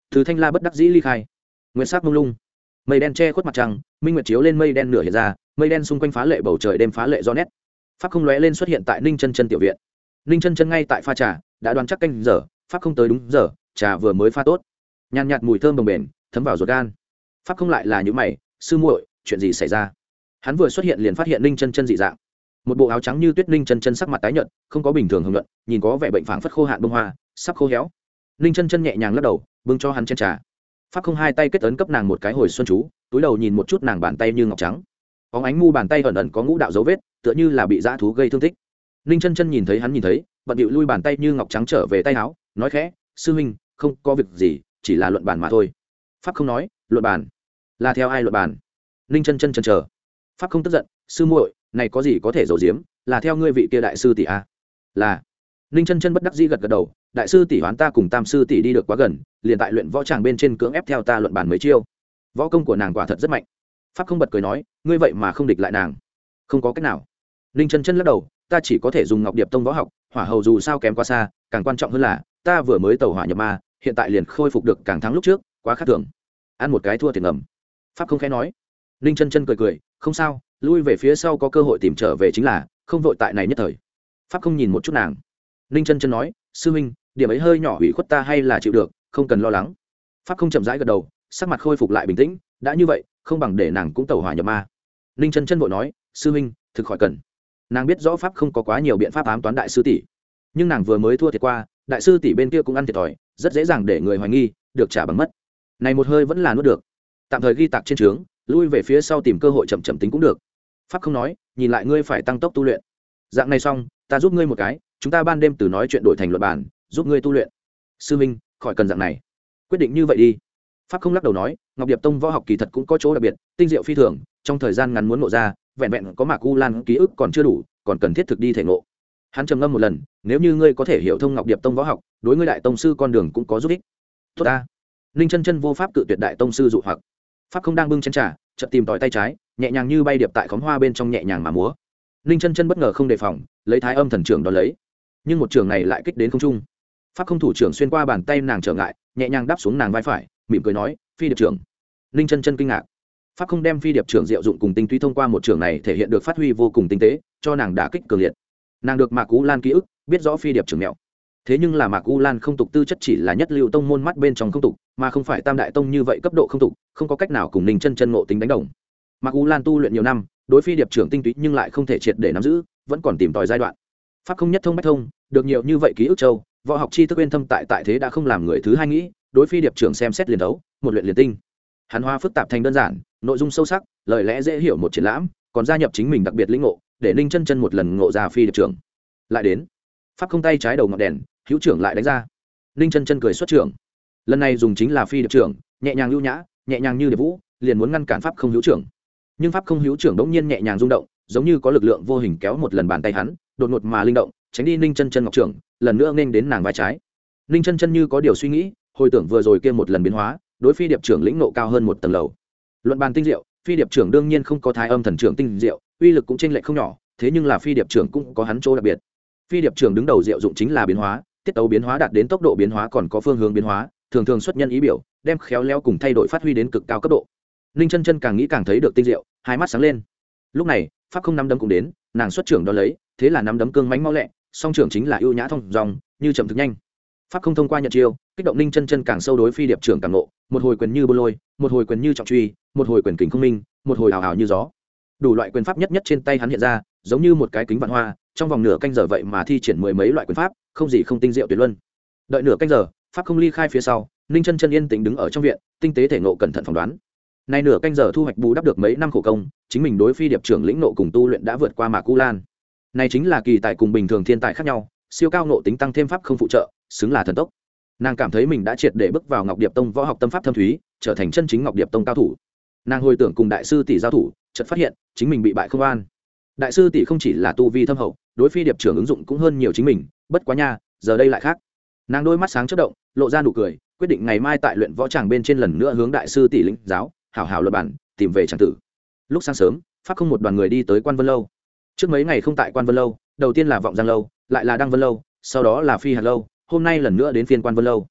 Từ Thanh La bất đắc dĩ ly khai. Nguyệt sắc mông lung, mây đen che khuất mặt trăng, minh nguyệt chiếu lên mây đen nửa hiện ra, mây đen xung quanh phá lệ bầu trời đêm phá lệ do nét. Pháp không lóe lên xuất hiện tại Ninh Chân Chân tiểu viện. Ninh Chân Chân ngay tại pha trà, đã đoán chắc canh giờ, pháp không tới đúng giờ, trà vừa mới pha tốt, nhàn nhạt mùi thơm bồng bềnh thấm vào ruột gan. Pháp không lại là những mày, sư muội, chuyện gì xảy ra? Hắn vừa xuất hiện liền phát hiện Ninh Chân Chân dị dạng. Một bộ áo trắng như tuyết, Ninh Chân Chân sắc mặt tái nhợt, không có bình thường hồng nhuận, nhìn có vẻ bệnh phảng phất khô hạn bông hoa, sắp khô héo. Ninh Chân Chân nhẹ nhàng lắc đầu, bưng cho hắn chén trà. Pháp không hai tay kết ấn cấp nàng một cái hồi xuân chú, túi đầu nhìn một chút nàng bàn tay như ngọc trắng, có ánh mu bàn tay ẩn ẩn có ngũ đạo dấu vết, tựa như là bị dã thú gây thương tích. Ninh Chân Chân nhìn thấy hắn nhìn thấy, bận điệu lui bàn tay như ngọc trắng trở về tay áo, nói khẽ, sư huynh, không có việc gì, chỉ là luận bàn mà thôi. Pháp không nói, luận bàn là theo ai luận bàn? Ninh Chân Chân chần chờ. Pháp không tức giận, sư muội, này có gì có thể giấu giếm, là theo ngươi vị kia đại sư tỷ a. Là. Ninh Chân Chân bất đắc dĩ gật gật đầu, đại sư tỷ hoán ta cùng tam sư tỷ đi được quá gần, liền tại luyện võ tràng bên trên cưỡng ép theo ta luận bàn mấy chiêu. Võ công của nàng quả thật rất mạnh. Pháp không bật cười nói, ngươi vậy mà không địch lại nàng? Không có cách nào. Ninh Chân Chân lắc đầu, ta chỉ có thể dùng Ngọc Điệp Tông võ học, hỏa hầu dù sao kém quá xa, càng quan trọng hơn là ta vừa mới tẩu hỏa nhập ma, hiện tại liền khôi phục được càng thắng lúc trước, quá khác thường. Ăn một cái thua tiền ngầm. Pháp không khẽ nói. Ninh Chân Chân cười cười, không sao, lui về phía sau có cơ hội tìm trở về chính là, không vội tại này nhất thời. Pháp không nhìn một chút nàng. Ninh Chân Chân nói, sư huynh, điểm ấy hơi nhỏ hủy khuất ta hay là chịu được, không cần lo lắng. Pháp không chậm rãi gật đầu, sắc mặt khôi phục lại bình tĩnh, đã như vậy, không bằng để nàng cũng tẩu hỏa nhập ma. Ninh Chân Chân vội nói, sư huynh, thực khỏi cần. Nàng biết rõ pháp không có quá nhiều biện pháp ám toán đại sư tỷ, nhưng nàng vừa mới thua thiệt qua, đại sư tỷ bên kia cũng ăn thiệt thòi, rất dễ dàng để người hoài nghi, được trả bằng mất. Này một hơi vẫn là nuốt được, tạm thời ghi tạc trên trướng, lui về phía sau tìm cơ hội chậm chậm tính cũng được. Pháp không nói, nhìn lại ngươi phải tăng tốc tu luyện. Dạng này xong, ta giúp ngươi một cái, chúng ta ban đêm từ nói chuyện đổi thành luận bàn, giúp ngươi tu luyện. Sư minh, khỏi cần dạng này, quyết định như vậy đi. Pháp không lắc đầu nói, Ngọc Điệp Tông võ học kỳ thật cũng có chỗ đặc biệt, tinh diệu phi thường, trong thời gian ngắn muốn ngộ ra, vẹn vẹn có Mạc U Lan ký ức còn chưa đủ, còn cần thiết thực đi thể ngộ. Hắn trầm ngâm một lần, nếu như ngươi có thể hiểu thông Ngọc Điệp Tông võ học, đối ngươi đại tông sư con đường cũng có giúp ích. Tốt ta. Ninh Chân Chân vô pháp cự tuyệt đại tông sư dụ hoặc. Pháp không đang bưng chén trà, chợt tìm tòi tay trái, nhẹ nhàng như bay điệp tại khóm hoa bên trong nhẹ nhàng mà múa. Ninh Chân Chân bất ngờ không đề phòng, lấy Thái Âm thần trưởng đón lấy, nhưng một trường này lại kích đến không trung. Pháp không thủ trưởng xuyên qua bàn tay nàng trở ngại, nhẹ nhàng đáp xuống nàng vai phải, mỉm cười nói, phi điệp trưởng. Ninh Chân Chân kinh ngạc. Pháp không đem phi điệp trưởng diệu dụng cùng tinh túy thông qua một trường này thể hiện được phát huy vô cùng tinh tế, cho nàng đả kích cường liệt. Nàng được Mạc U Lan ký ức, biết rõ phi điệp trưởng mẹo. Thế nhưng là Mạc U Lan không tục tư chất chỉ là nhất lưu tông môn mắt bên trong không tục, mà không phải tam đại tông như vậy cấp độ không tục, không có cách nào cùng Ninh Chân Chân ngộ tính đánh đồng. Mạc U Lan tu luyện nhiều năm, đối phi điệp trưởng tinh túy nhưng lại không thể triệt để nắm giữ, vẫn còn tìm tòi giai đoạn. Pháp không nhất thông bách thông, được nhiều như vậy ký ức châu, võ học chi thức uyên thâm tại tại thế đã không làm người thứ hai nghĩ, đối phi điệp trưởng xem xét liền đấu, một luyện liền tinh. Hắn hóa phức tạp thành đơn giản, nội dung sâu sắc, lời lẽ dễ hiểu một triển lãm, còn gia nhập chính mình đặc biệt lĩnh ngộ, để Ninh Chân Chân một lần ngộ ra phi điệp trưởng. Lại đến, pháp không tay trái đầu ngọn đèn, hữu trưởng lại đánh ra. Ninh Chân Chân cười xuất trưởng. Lần này dùng chính là phi điệp trưởng, nhẹ nhàng lưu nhã, nhẹ nhàng như điệp vũ, liền muốn ngăn cản pháp không hữu trưởng. Nhưng pháp không hữu trưởng đống nhiên nhẹ nhàng rung động, giống như có lực lượng vô hình kéo một lần bàn tay hắn, đột ngột mà linh động, tránh đi Ninh Chân Chân ngọc trưởng, lần nữa nên đến nàng vai trái. Ninh Chân Chân như có điều suy nghĩ, hồi tưởng vừa rồi kia một lần biến hóa, đối phi điệp trưởng lĩnh nộ cao hơn một tầng lầu. Luận bàn tinh diệu, phi điệp trưởng đương nhiên không có Thái Âm thần trưởng tinh diệu, uy lực cũng chênh lệch không nhỏ, thế nhưng là phi điệp trưởng cũng có hắn chỗ đặc biệt. Phi điệp trưởng đứng đầu diệu dụng chính là biến hóa, tiết tấu biến hóa đạt đến tốc độ biến hóa còn có phương hướng biến hóa, thường thường xuất nhân ý biểu, đem khéo léo cùng thay đổi phát huy đến cực cao cấp độ. Ninh Chân Chân càng nghĩ càng thấy được tinh diệu, hai mắt sáng lên. Lúc này, pháp không nắm đấm cũng đến, nàng xuất trưởng đó lấy, thế là nắm đấm cương mãnh mau lẹ, song trưởng chính là ưu nhã thông dòng, như chậm thực nhanh. Pháp không thông qua nhận chiêu, kích động Ninh Chân Chân càng sâu đối phi điệp trưởng càng nộ, một hồi quyền như bô lôi, một hồi quyền như trọng truy, một hồi quyền kình không minh, một hồi hào hào như gió. Đủ loại quyền pháp nhất nhất trên tay hắn hiện ra, giống như một cái kính vạn hoa, trong vòng nửa canh giờ vậy mà thi triển mười mấy loại quyền pháp, không gì không tinh diệu tuyệt luân. Đợi nửa canh giờ, pháp không ly khai phía sau, Ninh Chân Chân yên tĩnh đứng ở trong viện, tinh tế thể ngộ cẩn thận phỏng đoán. Nay nửa canh giờ thu hoạch bù đắp được mấy năm khổ công, chính mình đối phi điệp trưởng lĩnh nộ cùng tu luyện đã vượt qua Mạc U Lan. Này chính là kỳ tài cùng bình thường thiên tài khác nhau, siêu cao nộ tính tăng thêm pháp không phụ trợ, xứng là thần tốc. Nàng cảm thấy mình đã triệt để bước vào Ngọc Điệp Tông võ học tâm pháp thâm thúy, trở thành chân chính Ngọc Điệp Tông cao thủ. Nàng hồi tưởng cùng đại sư tỷ giao thủ, chợt phát hiện chính mình bị bại không an. Đại sư tỷ không chỉ là tu vi thâm hậu, đối phi điệp trưởng ứng dụng cũng hơn nhiều chính mình, bất quá nha, giờ đây lại khác. Nàng đôi mắt sáng chớp động, lộ ra nụ cười, quyết định ngày mai tại luyện võ tràng bên trên lần nữa hướng đại sư tỷ lĩnh giáo, hảo hảo luật bản, tìm về tràng tử. Lúc sáng sớm, pháp không một đoàn người đi tới Quan Vân lâu. Trước mấy ngày không tại Quan Vân lâu, đầu tiên là Vọng Giang lâu, lại là Đăng Vân lâu, sau đó là Phi Hạt lâu, hôm nay lần nữa đến phiên Quan Vân lâu.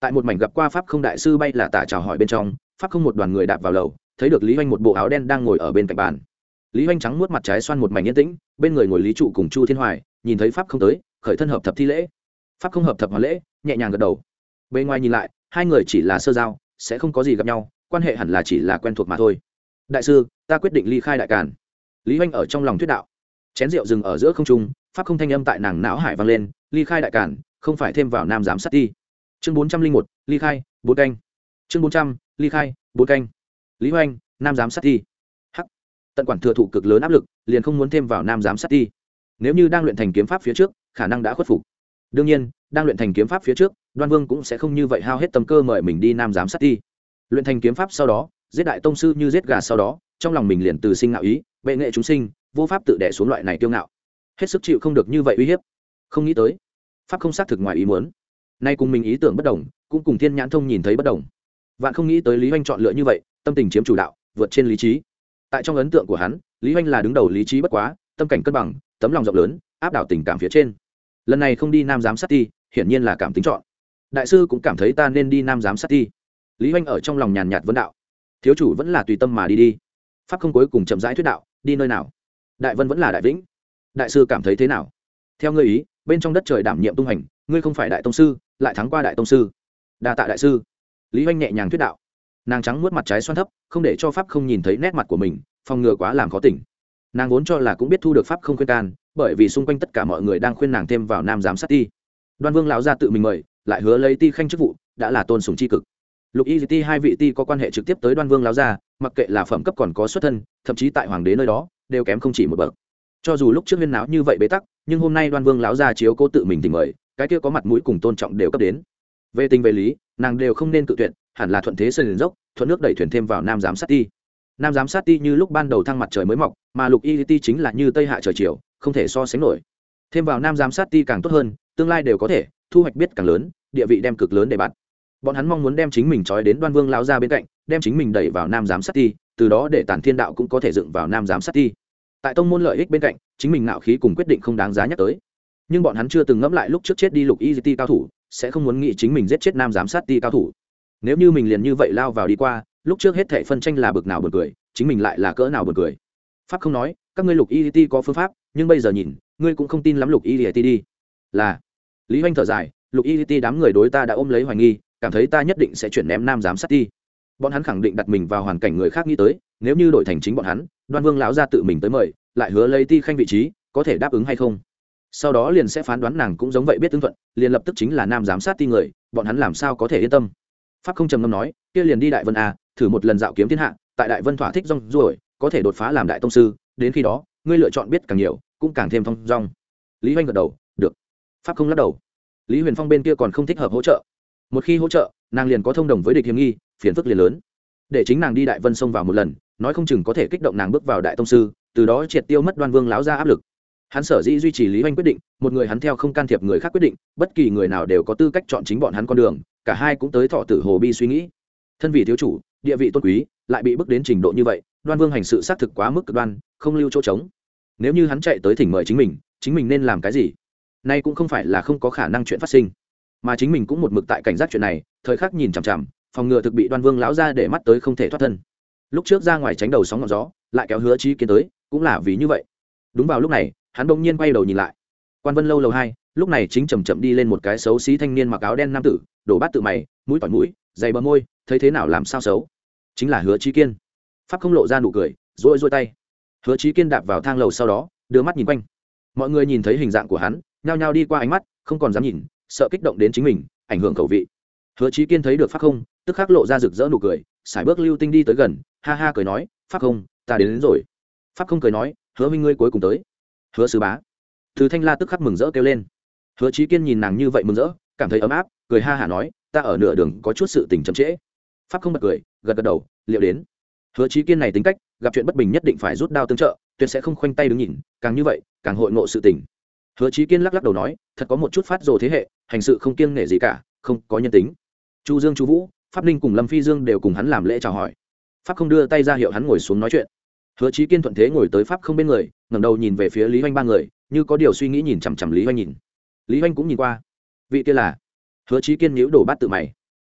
tại một mảnh gặp qua pháp không đại sư bay là tả chào hỏi bên trong, pháp không một đoàn người đạp vào lầu, thấy được lý oanh một bộ áo đen đang ngồi ở bên cạnh bàn. Lý oanh trắng muốt mặt trái xoan một mảnh yên tĩnh, bên người ngồi lý trụ cùng chu thiên hoài, nhìn thấy pháp không tới, khởi thân hợp thập thi lễ. Pháp không hợp thập hoàn lễ, nhẹ nhàng gật đầu. Bên ngoài nhìn lại, hai người chỉ là sơ giao, sẽ không có gì gặp nhau, quan hệ hẳn là chỉ là quen thuộc mà thôi. Đại sư, ta quyết định ly khai đại càn. Lý oanh ở trong lòng thuyết đạo. Chén rượu dừng ở giữa không trung, pháp không thanh âm tại nàng não hải vang lên, ly khai đại càn, không phải thêm vào nam giám sát ti. Chương bốn trăm linh một, ly khai, bốn canh. Chương bốn trăm, ly khai, bốn canh. Lý oanh, nam giám sát ti. Hắc. Tận quản thừa thụ cực lớn áp lực, liền không muốn thêm vào nam giám sát ti. Nếu như đang luyện thành kiếm pháp phía trước, khả năng đã khuất phục. Đương nhiên, đang luyện thành kiếm pháp phía trước, Đoan Vương cũng sẽ không như vậy hao hết tâm cơ mời mình đi nam giám sát ti. Luyện thành kiếm pháp sau đó, giết đại tông sư như giết gà sau đó, trong lòng mình liền từ sinh ngạo ý, bệ nghệ chúng sinh, vô pháp tự đè xuống loại này kiêu ngạo. Hết sức chịu không được như vậy uy hiếp. Không nghĩ tới, pháp không xác thực ngoài ý muốn. Nay cùng mình ý tưởng bất đồng, cũng cùng Thiên Nhãn Thông nhìn thấy bất đồng. Vạn không nghĩ tới Lý Hoành chọn lựa như vậy, tâm tình chiếm chủ đạo, vượt trên lý trí. Tại trong ấn tượng của hắn, Lý Hoành là đứng đầu lý trí bất quá, tâm cảnh cân bằng, tấm lòng rộng lớn, áp đảo tình cảm phía trên. Lần này không đi nam giám sát ti, hiển nhiên là cảm tính chọn. Đại sư cũng cảm thấy ta nên đi nam giám sát ti. Lý Hoành ở trong lòng nhàn nhạt vấn đạo. Thiếu chủ vẫn là tùy tâm mà đi đi. Pháp không cuối cùng chậm rãi thuyết đạo, đi nơi nào? Đại Vân vẫn là Đại Vĩnh. Đại sư cảm thấy thế nào? Theo ngươi ý, bên trong đất trời đảm nhiệm tung hành, ngươi không phải đại tông sư, lại thắng qua đại tông sư. Đa tạ đại sư. Lý Hoành nhẹ nhàng thuyết đạo. Nàng trắng muốt mặt trái xoan thấp, không để cho pháp không nhìn thấy nét mặt của mình, phòng ngừa quá làm khó tỉnh. Nàng vốn cho là cũng biết thu được pháp không khuyên can, bởi vì xung quanh tất cả mọi người đang khuyên nàng thêm vào nam giám sát ti. Đoan Vương lão gia tự mình mời, lại hứa lấy ti khanh chức vụ, đã là tôn sùng chi cực. Lục Y ti hai vị ti có quan hệ trực tiếp tới Đoan Vương lão gia, mặc kệ là phẩm cấp còn có xuất thân, thậm chí tại hoàng đế nơi đó, đều kém không chỉ một bậc. Cho dù lúc trước huyên náo như vậy bế tắc, nhưng hôm nay Đoan Vương lão gia chiếu cố tự mình tình mời, cái kia có mặt mũi cùng tôn trọng đều cấp đến. Về tình về lý, nàng đều không nên cự tuyệt, hẳn là thuận thế sơn dốc, thuận nước đẩy thuyền thêm vào nam giám sát ti. Nam giám sát ti như lúc ban đầu thăng mặt trời mới mọc, mà Lục Y ti chính là như tây hạ trời chiều, không thể so sánh nổi. Thêm vào nam giám sát ti càng tốt hơn, tương lai đều có thể thu hoạch biết càng lớn, địa vị đem cực lớn để bạn. Bọn hắn mong muốn đem chính mình trói đến Đoan Vương lão gia bên cạnh, đem chính mình đẩy vào nam giám sát ti, từ đó để Tản Thiên đạo cũng có thể dựng vào nam giám sát ti. Tại tông môn lợi ích bên cạnh, chính mình ngạo khí cùng quyết định không đáng giá nhắc tới. Nhưng bọn hắn chưa từng ngẫm lại lúc trước chết đi Lục Y ti cao thủ, sẽ không muốn nghĩ chính mình giết chết nam giám sát ti cao thủ. Nếu như mình liền như vậy lao vào đi qua, lúc trước hết thảy phân tranh là bực nào buồn cười, chính mình lại là cỡ nào buồn cười. Pháp không nói, các ngươi Lục Y ti có phương pháp, nhưng bây giờ nhìn, ngươi cũng không tin lắm Lục Y ti đi. Là. Lý Hoành thở dài, Lục Y ti đám người đối ta đã ôm lấy hoài nghi, cảm thấy ta nhất định sẽ chuyển ném nam giám sát ti. Bọn hắn khẳng định đặt mình vào hoàn cảnh người khác nghĩ tới, nếu như đổi thành chính bọn hắn, Đoan Vương lão gia tự mình tới mời, lại hứa lấy ti khanh vị trí, có thể đáp ứng hay không? Sau đó liền sẽ phán đoán nàng cũng giống vậy biết tương thuận, liền lập tức chính là nam giám sát ti người, bọn hắn làm sao có thể yên tâm? Pháp không trầm ngâm nói, kia liền đi Đại Vân a, thử một lần dạo kiếm thiên hạ, tại Đại Vân thỏa thích rong ruổi, có thể đột phá làm đại tông sư, đến khi đó, ngươi lựa chọn biết càng nhiều, cũng càng thêm thông dong. Lý Hoành gật đầu, được. Pháp không lắc đầu. Lý Huyền Phong bên kia còn không thích hợp hỗ trợ. Một khi hỗ trợ, nàng liền có thông đồng với địch hiểm nghi, phiền phức liền lớn. Để chính nàng đi Đại Vân xông vào một lần, nói không chừng có thể kích động nàng bước vào đại tông sư, từ đó triệt tiêu mất Đoan Vương lão gia áp lực. Hắn sở dĩ duy trì Lý Hoành quyết định, một người hắn theo không can thiệp người khác quyết định, bất kỳ người nào đều có tư cách chọn chính bọn hắn con đường, cả hai cũng tới thọ tử hồ bi suy nghĩ. Thân vị thiếu chủ, địa vị tôn quý, lại bị bức đến trình độ như vậy, Đoan Vương hành sự xác thực quá mức cực đoan, không lưu chỗ trống. Nếu như hắn chạy tới thỉnh mời chính mình, chính mình nên làm cái gì? Nay cũng không phải là không có khả năng chuyện phát sinh, mà chính mình cũng một mực tại cảnh giác chuyện này, thời khắc nhìn chằm chằm, phòng ngừa thực bị Đoan Vương lão gia để mắt tới không thể thoát thân. Lúc trước ra ngoài tránh đầu sóng ngọn gió, lại kéo Hứa Chí Kiên tới, cũng là vì như vậy. Đúng vào lúc này, hắn bỗng nhiên quay đầu nhìn lại. Quan Vân lâu lầu hai, lúc này chính chậm chậm đi lên một cái xấu xí thanh niên mặc áo đen nam tử, đổ bát tự mày, mũi tỏi mũi, dày bờ môi, thấy thế nào làm sao xấu. Chính là Hứa Chí Kiên. Pháp không lộ ra nụ cười, rũi rũi tay. Hứa Chí Kiên đạp vào thang lầu sau đó, đưa mắt nhìn quanh. Mọi người nhìn thấy hình dạng của hắn, nhao nhao đi qua ánh mắt, không còn dám nhìn, sợ kích động đến chính mình, ảnh hưởng khẩu vị. Hứa Chí Kiên thấy được Pháp không, tức khắc lộ ra rực rỡ nụ cười, sải bước lưu tinh đi tới gần, ha ha cười nói, Pháp không, ta đến, đến rồi. Pháp không cười nói, Hứa minh ngươi cuối cùng tới. Hứa sư bá. Từ Thanh La tức khắc mừng rỡ kêu lên. Hứa Chí Kiên nhìn nàng như vậy mừng rỡ, cảm thấy ấm áp, cười ha hả nói, ta ở nửa đường có chút sự tình chậm trễ. Pháp không bật cười, gật gật đầu, liệu đến. Hứa Chí Kiên này tính cách, gặp chuyện bất bình nhất định phải rút đao tương trợ, tuyệt sẽ không khoanh tay đứng nhìn, càng như vậy, càng hội ngộ sự tình. Hứa Chí Kiên lắc lắc đầu nói, thật có một chút phát rồ thế hệ, hành sự không kiêng nể gì cả, không có nhân tính. Chu Dương, Chu Vũ, Pháp Ninh cùng Lâm Phi Dương đều cùng hắn làm lễ chào hỏi. Pháp không đưa tay ra hiệu hắn ngồi xuống nói chuyện. Hứa Chí Kiên thuận thế ngồi tới Pháp không bên người, ngẩng đầu nhìn về phía Lý Hoành ba người, như có điều suy nghĩ nhìn chằm chằm Lý Hoành nhìn. Lý Hoành cũng nhìn qua. Vị kia là? Hứa Chí Kiên nhíu đổ bát tự mày.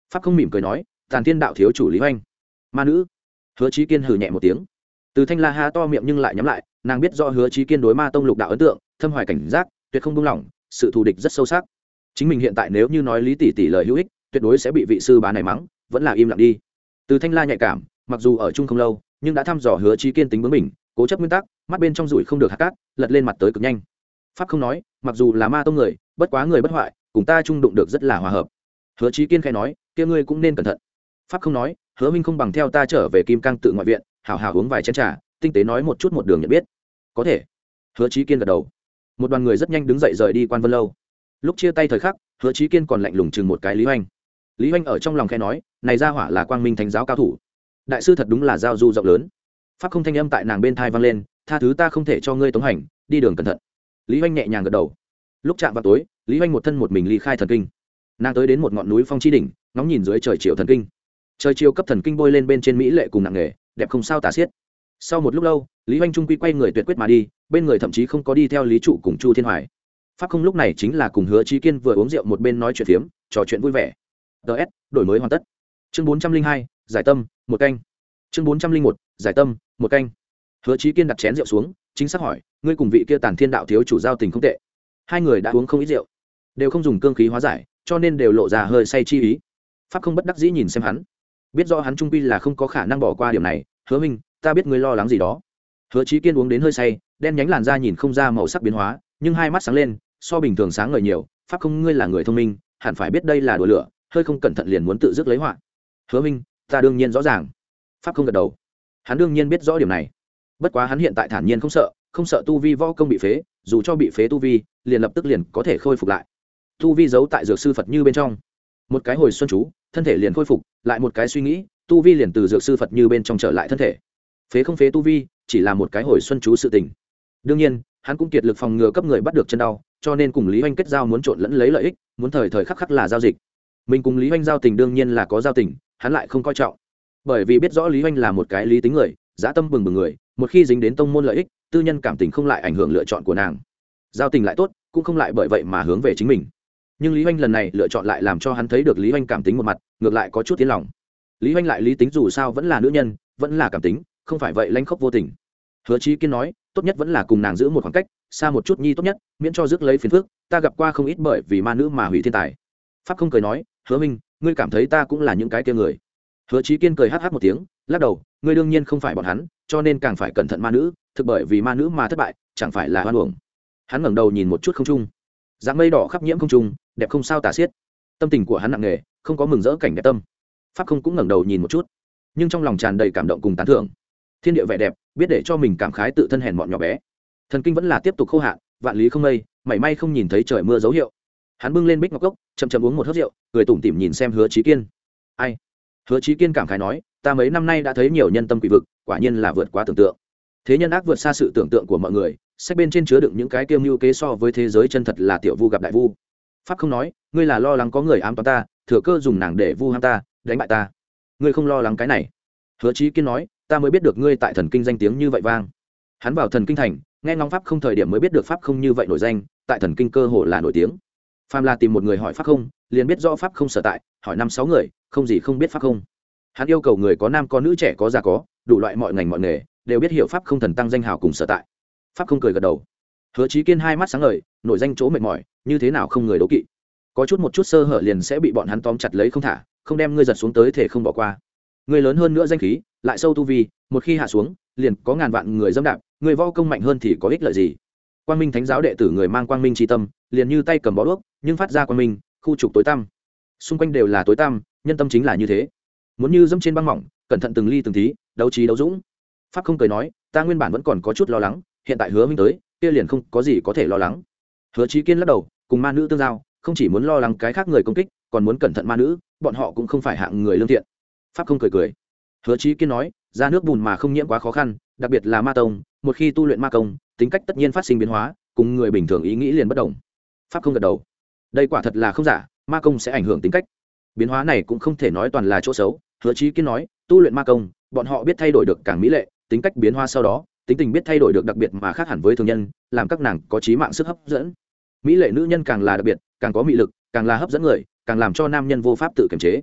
pháp không mỉm cười nói, tàn thiên đạo thiếu chủ lý oanh. Ma nữ. Hứa Chí Kiên hừ nhẹ một tiếng. Từ Thanh La há to miệng nhưng lại nhắm lại, nàng biết do Hứa Chí Kiên đối ma tông lục đạo ấn tượng, thâm hoài cảnh giác, tuyệt không buông lỏng, sự thù địch rất sâu sắc. Chính mình hiện tại nếu như nói lý tỷ tỷ lời hữu ích, tuyệt đối sẽ bị vị sư bá này mắng, vẫn là im lặng đi. Từ Thanh La nhạy cảm, mặc dù ở chung không lâu, nhưng đã thăm dò Hứa Chí Kiên tính bướng mình, cố chấp nguyên tắc, mắt bên trong rủi không được hạt cát, lật lên mặt tới cực nhanh. Pháp không nói, mặc dù là ma tông người, bất quá người bất hoại, cùng ta chung đụng được rất là hòa hợp. Hứa Chí Kiên khẽ nói, kia ngươi cũng nên cẩn thận. Pháp không nói, Hứa Minh không bằng theo ta trở về Kim Cang tự ngoại viện, hào hào uống vài chén trà, tinh tế nói một chút một đường nhận biết. Có thể. Hứa Chí Kiên gật đầu. Một đoàn người rất nhanh đứng dậy rời đi Quan Vân lâu. Lúc chia tay thời khắc, Hứa Chí Kiên còn lạnh lùng chừng một cái Lý Hoành. Lý Hoành ở trong lòng khẽ nói, này ra hỏa là Quang Minh Thánh giáo cao thủ. Đại sư thật đúng là giao du rộng lớn. Pháp không thanh âm tại nàng bên tai vang lên, tha thứ ta không thể cho ngươi tống hành, đi đường cẩn thận. Lý Hoành nhẹ nhàng gật đầu. Lúc chạm vào tối, Lý Hoành một thân một mình ly khai thần kinh. Nàng tới đến một ngọn núi phong chi đỉnh, ngóng nhìn dưới trời chiều thần kinh. Trời chiều cấp thần kinh bôi lên bên trên mỹ lệ cùng nặng nghề, đẹp không sao tả xiết. Sau một lúc lâu, Lý Hoành trung quy quay người tuyệt quyết mà đi, bên người thậm chí không có đi theo Lý trụ cùng Chu Thiên Hoài. Pháp không lúc này chính là cùng Hứa Chí Kiên vừa uống rượu một bên nói chuyện phiếm, trò chuyện vui vẻ. ds đổi mới hoàn tất. Chương bốn trăm linh hai, giải tâm, một canh. Chương bốn trăm linh một, giải tâm, một canh. Hứa Chí Kiên đặt chén rượu xuống, chính xác hỏi, ngươi cùng vị kia Tàn Thiên đạo thiếu chủ giao tình không tệ. Hai người đã uống không ít rượu, đều không dùng cương khí hóa giải, cho nên đều lộ ra hơi say chi ý. Pháp không bất đắc dĩ nhìn xem hắn, biết rõ hắn trung quy là không có khả năng bỏ qua điểm này. Hứa Minh, ta biết ngươi lo lắng gì đó. Hứa Chí Kiên uống đến hơi say, đen nhánh làn da nhìn không ra màu sắc biến hóa, nhưng hai mắt sáng lên, so bình thường sáng ngời nhiều. Pháp không, ngươi là người thông minh, hẳn phải biết đây là đùa lửa, hơi không cẩn thận liền muốn tự dứt lấy họa. Hứa Minh, ta đương nhiên rõ ràng. Pháp không gật đầu, hắn đương nhiên biết rõ điểm này, bất quá hắn hiện tại thản nhiên không sợ, không sợ tu vi võ công bị phế, dù cho bị phế tu vi, liền lập tức liền có thể khôi phục lại. Tu vi giấu tại dược sư Phật Như bên trong, một cái hồi xuân chú, thân thể liền khôi phục, lại một cái suy nghĩ, tu vi liền từ dược sư Phật Như bên trong trở lại thân thể. Phế không phế tu vi, chỉ là một cái hồi xuân chú sự tình. Đương nhiên, hắn cũng kiệt lực phòng ngừa cấp người bắt được chân đau, cho nên cùng Lý Hoành kết giao muốn trộn lẫn lấy lợi ích, muốn thời thời khắc khắc là giao dịch. Mình cùng Lý Hoành giao tình đương nhiên là có giao tình, hắn lại không coi trọng, bởi vì biết rõ Lý Hoành là một cái lý tính người, dã tâm bừng bừng người, một khi dính đến tông môn lợi ích, tư nhân cảm tình không lại ảnh hưởng lựa chọn của nàng. Giao tình lại tốt, cũng không lại bởi vậy mà hướng về chính mình. Nhưng Lý Hoành lần này lựa chọn lại làm cho hắn thấy được Lý Hoành cảm tính một mặt, ngược lại có chút tiến lòng. Lý Hoành lại lý tính dù sao vẫn là nữ nhân, vẫn là cảm tính, không phải vậy lanh khốc vô tình. Hứa Chí Kiên nói, tốt nhất vẫn là cùng nàng giữ một khoảng cách, xa một chút nhi tốt nhất, miễn cho rước lấy phiền phức. Ta gặp qua không ít bởi vì ma nữ mà hủy thiên tài. Pháp không cười nói, Hứa Minh, ngươi cảm thấy ta cũng là những cái kia người. Hứa Chí Kiên cười hắc hắc một tiếng, lắc đầu, ngươi đương nhiên không phải bọn hắn, cho nên càng phải cẩn thận ma nữ, thực bởi vì ma nữ mà thất bại, chẳng phải là hoan uổng. Hắn ngẩng đầu nhìn một chút không trung, dáng mây đỏ khắp nhiễm không trung, đẹp không sao tả xiết. Tâm tình của hắn nặng nề, không có mừng rỡ cảnh đẹp tâm. Pháp không cũng ngẩng đầu nhìn một chút, nhưng trong lòng tràn đầy cảm động cùng tán thưởng. Thiên địa vẻ đẹp, biết để cho mình cảm khái tự thân hèn mọn nhỏ bé. Thần kinh vẫn là tiếp tục khô hạn, vạn lý không mây, mảy may không nhìn thấy trời mưa dấu hiệu. Hắn bưng lên bích ngọc cốc, chậm chậm uống một hớp rượu, cười tủm tỉm nhìn xem Hứa Chí Kiên. Ai? Hứa Chí Kiên cảm khái nói, ta mấy năm nay đã thấy nhiều nhân tâm quỷ vực, quả nhiên là vượt quá tưởng tượng. Thế nhân ác vượt xa sự tưởng tượng của mọi người, sách bên trên chứa đựng những cái kiêu mưu kế so với thế giới chân thật là tiểu vu gặp đại vu. Pháp không nói, ngươi là lo lắng có người ám toán ta, thừa cơ dùng nàng để vu ham ta, đánh bại ta. Ngươi không lo lắng cái này. Hứa Chí Kiên nói, ta mới biết được ngươi tại thần kinh danh tiếng như vậy vang. Hắn vào thần kinh thành, nghe ngóng pháp không thời điểm mới biết được pháp không như vậy nổi danh, tại thần kinh cơ hồ là nổi tiếng. Phàm là tìm một người hỏi pháp không, liền biết rõ pháp không sở tại, hỏi năm sáu người, không gì không biết pháp không. Hắn yêu cầu người có nam có nữ, trẻ có già có, đủ loại mọi ngành mọi nghề, đều biết hiểu pháp không thần tăng danh hào cùng sở tại. Pháp không cười gật đầu. Hứa Chí Kiên hai mắt sáng ngời, nổi danh chỗ mệt mỏi, như thế nào không người đố kỵ. Có chút một chút sơ hở liền sẽ bị bọn hắn tóm chặt lấy không thả, không đem ngươi giật xuống tới thể không bỏ qua. Ngươi lớn hơn nữa danh khí, lại sâu tu vi, một khi hạ xuống, liền có ngàn vạn người dẫm đạp, người võ công mạnh hơn thì có ích lợi gì? Quang Minh Thánh giáo đệ tử người mang quang minh chi tâm, liền như tay cầm bó đuốc, nhưng phát ra quang minh, khu trục tối tăm. Xung quanh đều là tối tăm, nhân tâm chính là như thế. Muốn như dẫm trên băng mỏng, cẩn thận từng ly từng tí, đấu trí đấu dũng. Pháp không cười nói, ta nguyên bản vẫn còn có chút lo lắng, hiện tại Hứa Minh tới, kia liền không có gì có thể lo lắng. Hứa Chí Kiên lắc đầu, cùng ma nữ tương giao, không chỉ muốn lo lắng cái khác người công kích, còn muốn cẩn thận ma nữ, bọn họ cũng không phải hạng người lương thiện. Pháp không cười cười. Hứa Chí Kiên nói, ra nước bùn mà không nhiễm quá khó khăn, đặc biệt là ma tông, một khi tu luyện ma công, tính cách tất nhiên phát sinh biến hóa, cùng người bình thường ý nghĩ liền bất đồng. Pháp không gật đầu. Đây quả thật là không giả, ma công sẽ ảnh hưởng tính cách. Biến hóa này cũng không thể nói toàn là chỗ xấu. Hứa Chí Kiên nói, tu luyện ma công, bọn họ biết thay đổi được càng mỹ lệ, tính cách biến hóa sau đó, tính tình biết thay đổi được đặc biệt mà khác hẳn với thường nhân, làm các nàng có chí mạng sức hấp dẫn. Mỹ lệ nữ nhân càng là đặc biệt, càng có mị lực, càng là hấp dẫn người, càng làm cho nam nhân vô pháp tự kiềm chế.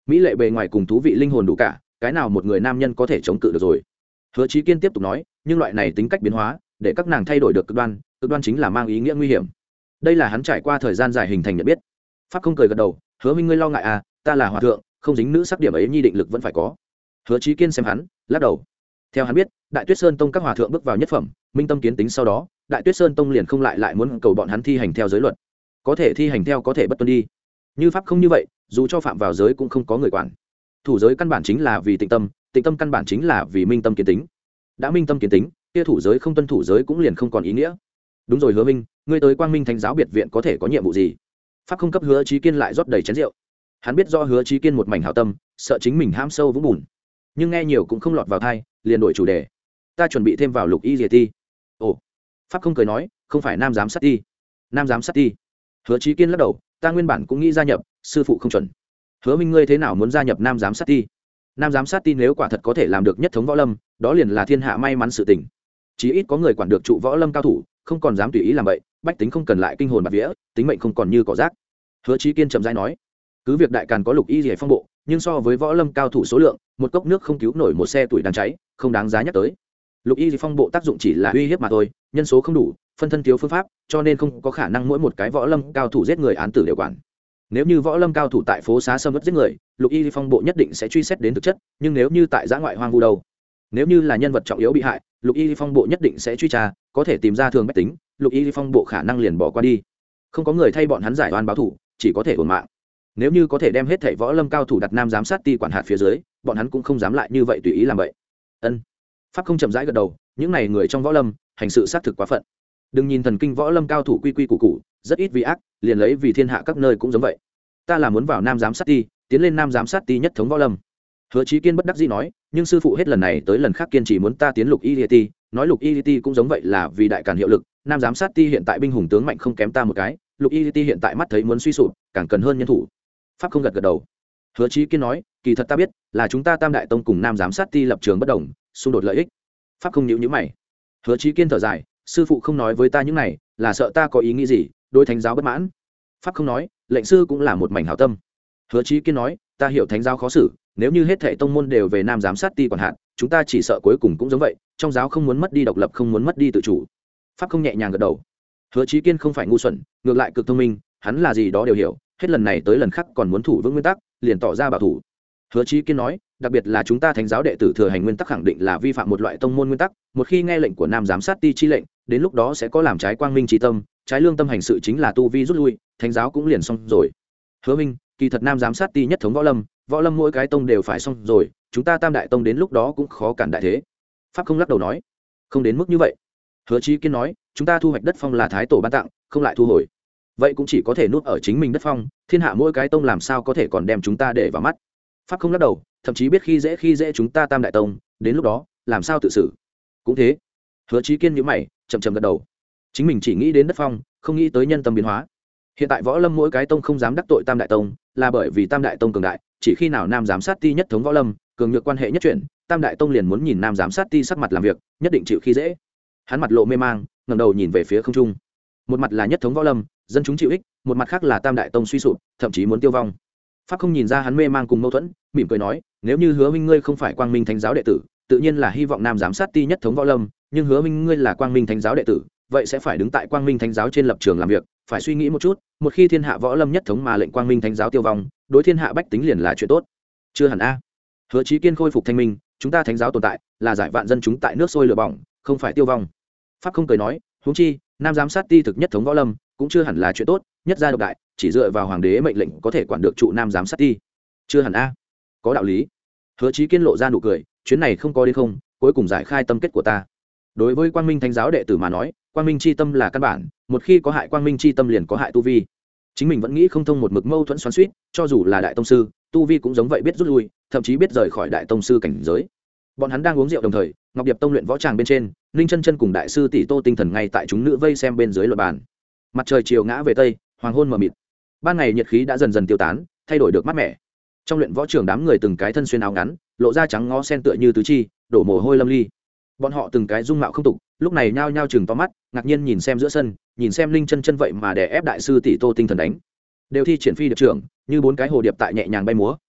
mỹ lệ bề ngoài cùng thú vị linh hồn đủ cả, cái nào một người nam nhân có thể chống cự được rồi. Hứa Chí Kiên tiếp tục nói, nhưng loại này tính cách biến hóa để các nàng thay đổi được cực đoan, cực đoan chính là mang ý nghĩa nguy hiểm. Đây là hắn trải qua thời gian dài hình thành nhận biết. Pháp không cười gật đầu, Hứa minh ngươi lo ngại à, ta là hòa thượng, không dính nữ sắc điểm ấy nhi định lực vẫn phải có. Hứa Chí Kiên xem hắn, lắc đầu. Theo hắn biết, Đại Tuyết Sơn Tông các hòa thượng bước vào nhất phẩm, minh tâm kiến tính sau đó, Đại Tuyết Sơn Tông liền không lại lại muốn cầu bọn hắn thi hành theo giới luật. Có thể thi hành theo, có thể bất tuân đi. Như pháp không như vậy, dù cho phạm vào giới cũng không có người quản. Thủ giới căn bản chính là vì tịnh tâm, tịnh tâm căn bản chính là vì minh tâm kiến tính. Đã minh tâm kiến tính, kia thủ giới không tuân thủ giới cũng liền không còn ý nghĩa. Đúng rồi Hứa Minh, ngươi tới Quang Minh Thánh giáo biệt viện có thể có nhiệm vụ gì? Pháp không cấp Hứa Chí Kiên lại rót đầy chén rượu. Hắn biết do Hứa Chí Kiên một mảnh hảo tâm, sợ chính mình hãm sâu vũng bùn, nhưng nghe nhiều cũng không lọt vào tai, liền đổi chủ đề. Ta chuẩn bị thêm vào Lục Y Diệt Ti. Ồ. Pháp không cười nói, không phải Nam giám sát ti. Nam giám sát ti. Hứa Chí Kiên lắc đầu, ta nguyên bản cũng nghĩ gia nhập, sư phụ không chuẩn. Hứa Minh ngươi thế nào muốn gia nhập Nam giám sát ti? Nam giám sát ti nếu quả thật có thể làm được nhất thống võ lâm, đó liền là thiên hạ may mắn sự tình. Chí ít có người quản được trụ võ lâm cao thủ, không còn dám tùy ý làm vậy, bách tính không cần lại kinh hồn bạt vía, tính mệnh không còn như cỏ rác. Hứa Chí Kiên chậm rãi nói, cứ việc đại càn có Lục Y Diệt Phong bộ, nhưng so với võ lâm cao thủ số lượng, một cốc nước không cứu nổi một xe tuổi đang cháy, không đáng giá nhắc tới. Lục Y Diệt Phong bộ tác dụng chỉ là uy hiếp mà thôi, nhân số không đủ, phân thân thiếu phương pháp, cho nên không có khả năng mỗi một cái võ lâm cao thủ giết người án tử đều quản. Nếu như võ lâm cao thủ tại phố xá xâm ướt giết người, Lục Y Phong bộ nhất định sẽ truy xét đến thực chất, nhưng nếu như tại giã ngoại hoang vu đâu, nếu như là nhân vật trọng yếu bị hại, Lục Y Phong bộ nhất định sẽ truy tra, có thể tìm ra thường bách tính, Lục Y Phong bộ khả năng liền bỏ qua đi. Không có người thay bọn hắn giải oan báo thủ, chỉ có thể uổng mạng. Nếu như có thể đem hết thảy võ lâm cao thủ đặt Nam giám sát ti quản hạt phía dưới, bọn hắn cũng không dám lại như vậy tùy ý làm vậy. Ân. Pháp không chậm rãi gật đầu, những này người trong võ lâm, hành sự xác thực quá phận. Đừng nhìn thần kinh võ lâm cao thủ quy quy củ củ, rất ít vì ác, liền lấy vì thiên hạ các nơi cũng giống vậy. Ta là muốn vào Nam giám sát ti, tiến lên Nam giám sát ti nhất thống võ lâm. Hứa Chí Kiên bất đắc dĩ nói, nhưng sư phụ hết lần này tới lần khác kiên trì muốn ta tiến Lục Y ti, nói Lục Y ti cũng giống vậy là vì đại càn hiệu lực, Nam giám sát ti hiện tại binh hùng tướng mạnh không kém ta một cái, Lục Y ti hiện tại mắt thấy muốn suy sụp, càng cần hơn nhân thủ. Pháp không gật gật đầu. Hứa Chí Kiên nói, kỳ thật ta biết, là chúng ta Tam đại tông cùng Nam giám sát ti lập trường bất đồng, xung đột lợi ích. Pháp không nhíu nhíu mày. Hứa Chí Kiên thở dài, sư phụ không nói với ta những này, là sợ ta có ý nghĩ gì, đối thánh giáo bất mãn. Pháp không nói, lệnh sư cũng là một mảnh hảo tâm. Hứa Chí Kiên nói, ta hiểu thánh giáo khó xử, nếu như hết thảy tông môn đều về Nam giám sát ti quản hạt, chúng ta chỉ sợ cuối cùng cũng giống vậy, trong giáo không muốn mất đi độc lập, không muốn mất đi tự chủ. Pháp không nhẹ nhàng gật đầu. Hứa Chí Kiên không phải ngu xuẩn, ngược lại cực thông minh, hắn là gì đó đều hiểu, hết lần này tới lần khác còn muốn thủ vững nguyên tắc, liền tỏ ra bảo thủ. Hứa Chí Kiên nói, đặc biệt là chúng ta thánh giáo đệ tử thừa hành nguyên tắc khẳng định là vi phạm một loại tông môn nguyên tắc, một khi nghe lệnh của Nam giám sát ti chi lệnh, đến lúc đó sẽ có làm trái quang minh chi tâm, trái lương tâm hành sự chính là tu vi rút lui, thánh giáo cũng liền xong rồi. Hứa Minh, kỳ thật Nam giám sát ti nhất thống võ lâm, võ lâm mỗi cái tông đều phải xong rồi, chúng ta Tam đại tông đến lúc đó cũng khó cản đại thế. Pháp không lắc đầu nói, không đến mức như vậy. Hứa Chí Kiên nói, chúng ta thu hoạch đất phong là thái tổ ban tặng, không lại thu hồi, vậy cũng chỉ có thể nuốt ở chính mình đất phong, thiên hạ mỗi cái tông làm sao có thể còn đem chúng ta để vào mắt. Pháp không lắc đầu, thậm chí biết khi dễ khi dễ chúng ta Tam đại tông, đến lúc đó làm sao tự xử. Cũng thế. Hứa Chí Kiên nhíu mày, chậm chậm gật đầu. Chính mình chỉ nghĩ đến đất phong, không nghĩ tới nhân tâm biến hóa. Hiện tại võ lâm mỗi cái tông không dám đắc tội Tam đại tông, là bởi vì Tam đại tông cường đại, chỉ khi nào Nam giám sát ti nhất thống võ lâm, cường nhược quan hệ nhất chuyển, Tam đại tông liền muốn nhìn Nam giám sát ti sắc mặt làm việc, nhất định chịu khi dễ. Hắn mặt lộ mê mang, ngẩng đầu nhìn về phía không trung. Một mặt là nhất thống võ lâm, dân chúng chịu ích, một mặt khác là Tam đại tông suy sụp, thậm chí muốn tiêu vong. Pháp không nhìn ra hắn mê mang cùng mâu thuẫn, mỉm cười nói, nếu như Hứa Minh ngươi không phải Quang Minh Thánh giáo đệ tử, tự nhiên là hy vọng Nam giám sát ti nhất thống võ lâm, nhưng Hứa Minh ngươi là Quang Minh Thánh giáo đệ tử, vậy sẽ phải đứng tại Quang Minh Thánh giáo trên lập trường làm việc, phải suy nghĩ một chút, một khi thiên hạ võ lâm nhất thống mà lệnh Quang Minh Thánh giáo tiêu vong, đối thiên hạ bách tính liền là chuyện tốt. Chưa hẳn a. Hứa Chí Kiên khôi phục thanh minh, chúng ta Thánh giáo tồn tại, là giải vạn dân chúng tại nước sôi lửa bỏng, không phải tiêu vong. Pháp không cười nói, huống chi, Nam giám sát ti thực nhất thống võ lâm, cũng chưa hẳn là chuyện tốt, nhất gia độc đại, chỉ dựa vào hoàng đế mệnh lệnh có thể quản được trụ Nam giám sát ti. Chưa hẳn a. Có đạo lý. Hứa Chí Kiên lộ ra nụ cười, chuyến này không có đến không, cuối cùng giải khai tâm kết của ta. Đối với Quang Minh Thánh giáo đệ tử mà nói, Quang Minh chi tâm là căn bản, một khi có hại Quang Minh chi tâm liền có hại tu vi. Chính mình vẫn nghĩ không thông một mực mâu thuẫn xoắn xuýt, cho dù là đại tông sư, tu vi cũng giống vậy biết rút lui, thậm chí biết rời khỏi đại tông sư cảnh giới. Bọn hắn đang uống rượu đồng thời, Ngọc Điệp tông luyện võ tràng bên trên, Ninh Chân Chân cùng đại sư tỷ Tô Tinh Thần ngay tại chúng nữ vây xem bên dưới luật bàn. Mặt trời chiều ngã về tây, hoàng hôn mờ mịt. Ban ngày nhiệt khí đã dần dần tiêu tán, thay đổi được mát mẻ. Trong luyện võ trường đám người từng cái thân xuyên áo ngắn, lộ ra trắng ngó sen tựa như tứ chi, đổ mồ hôi lâm ly. Bọn họ từng cái dung mạo không tục, lúc này nhao nhao chừng to mắt, ngạc nhiên nhìn xem giữa sân, nhìn xem Ninh Chân Chân vậy mà đè ép đại sư tỷ Tô Tinh Thần đánh. Đều thi triển phi điệp trưởng, như bốn cái hồ điệp tại nhẹ nhàng bay múa,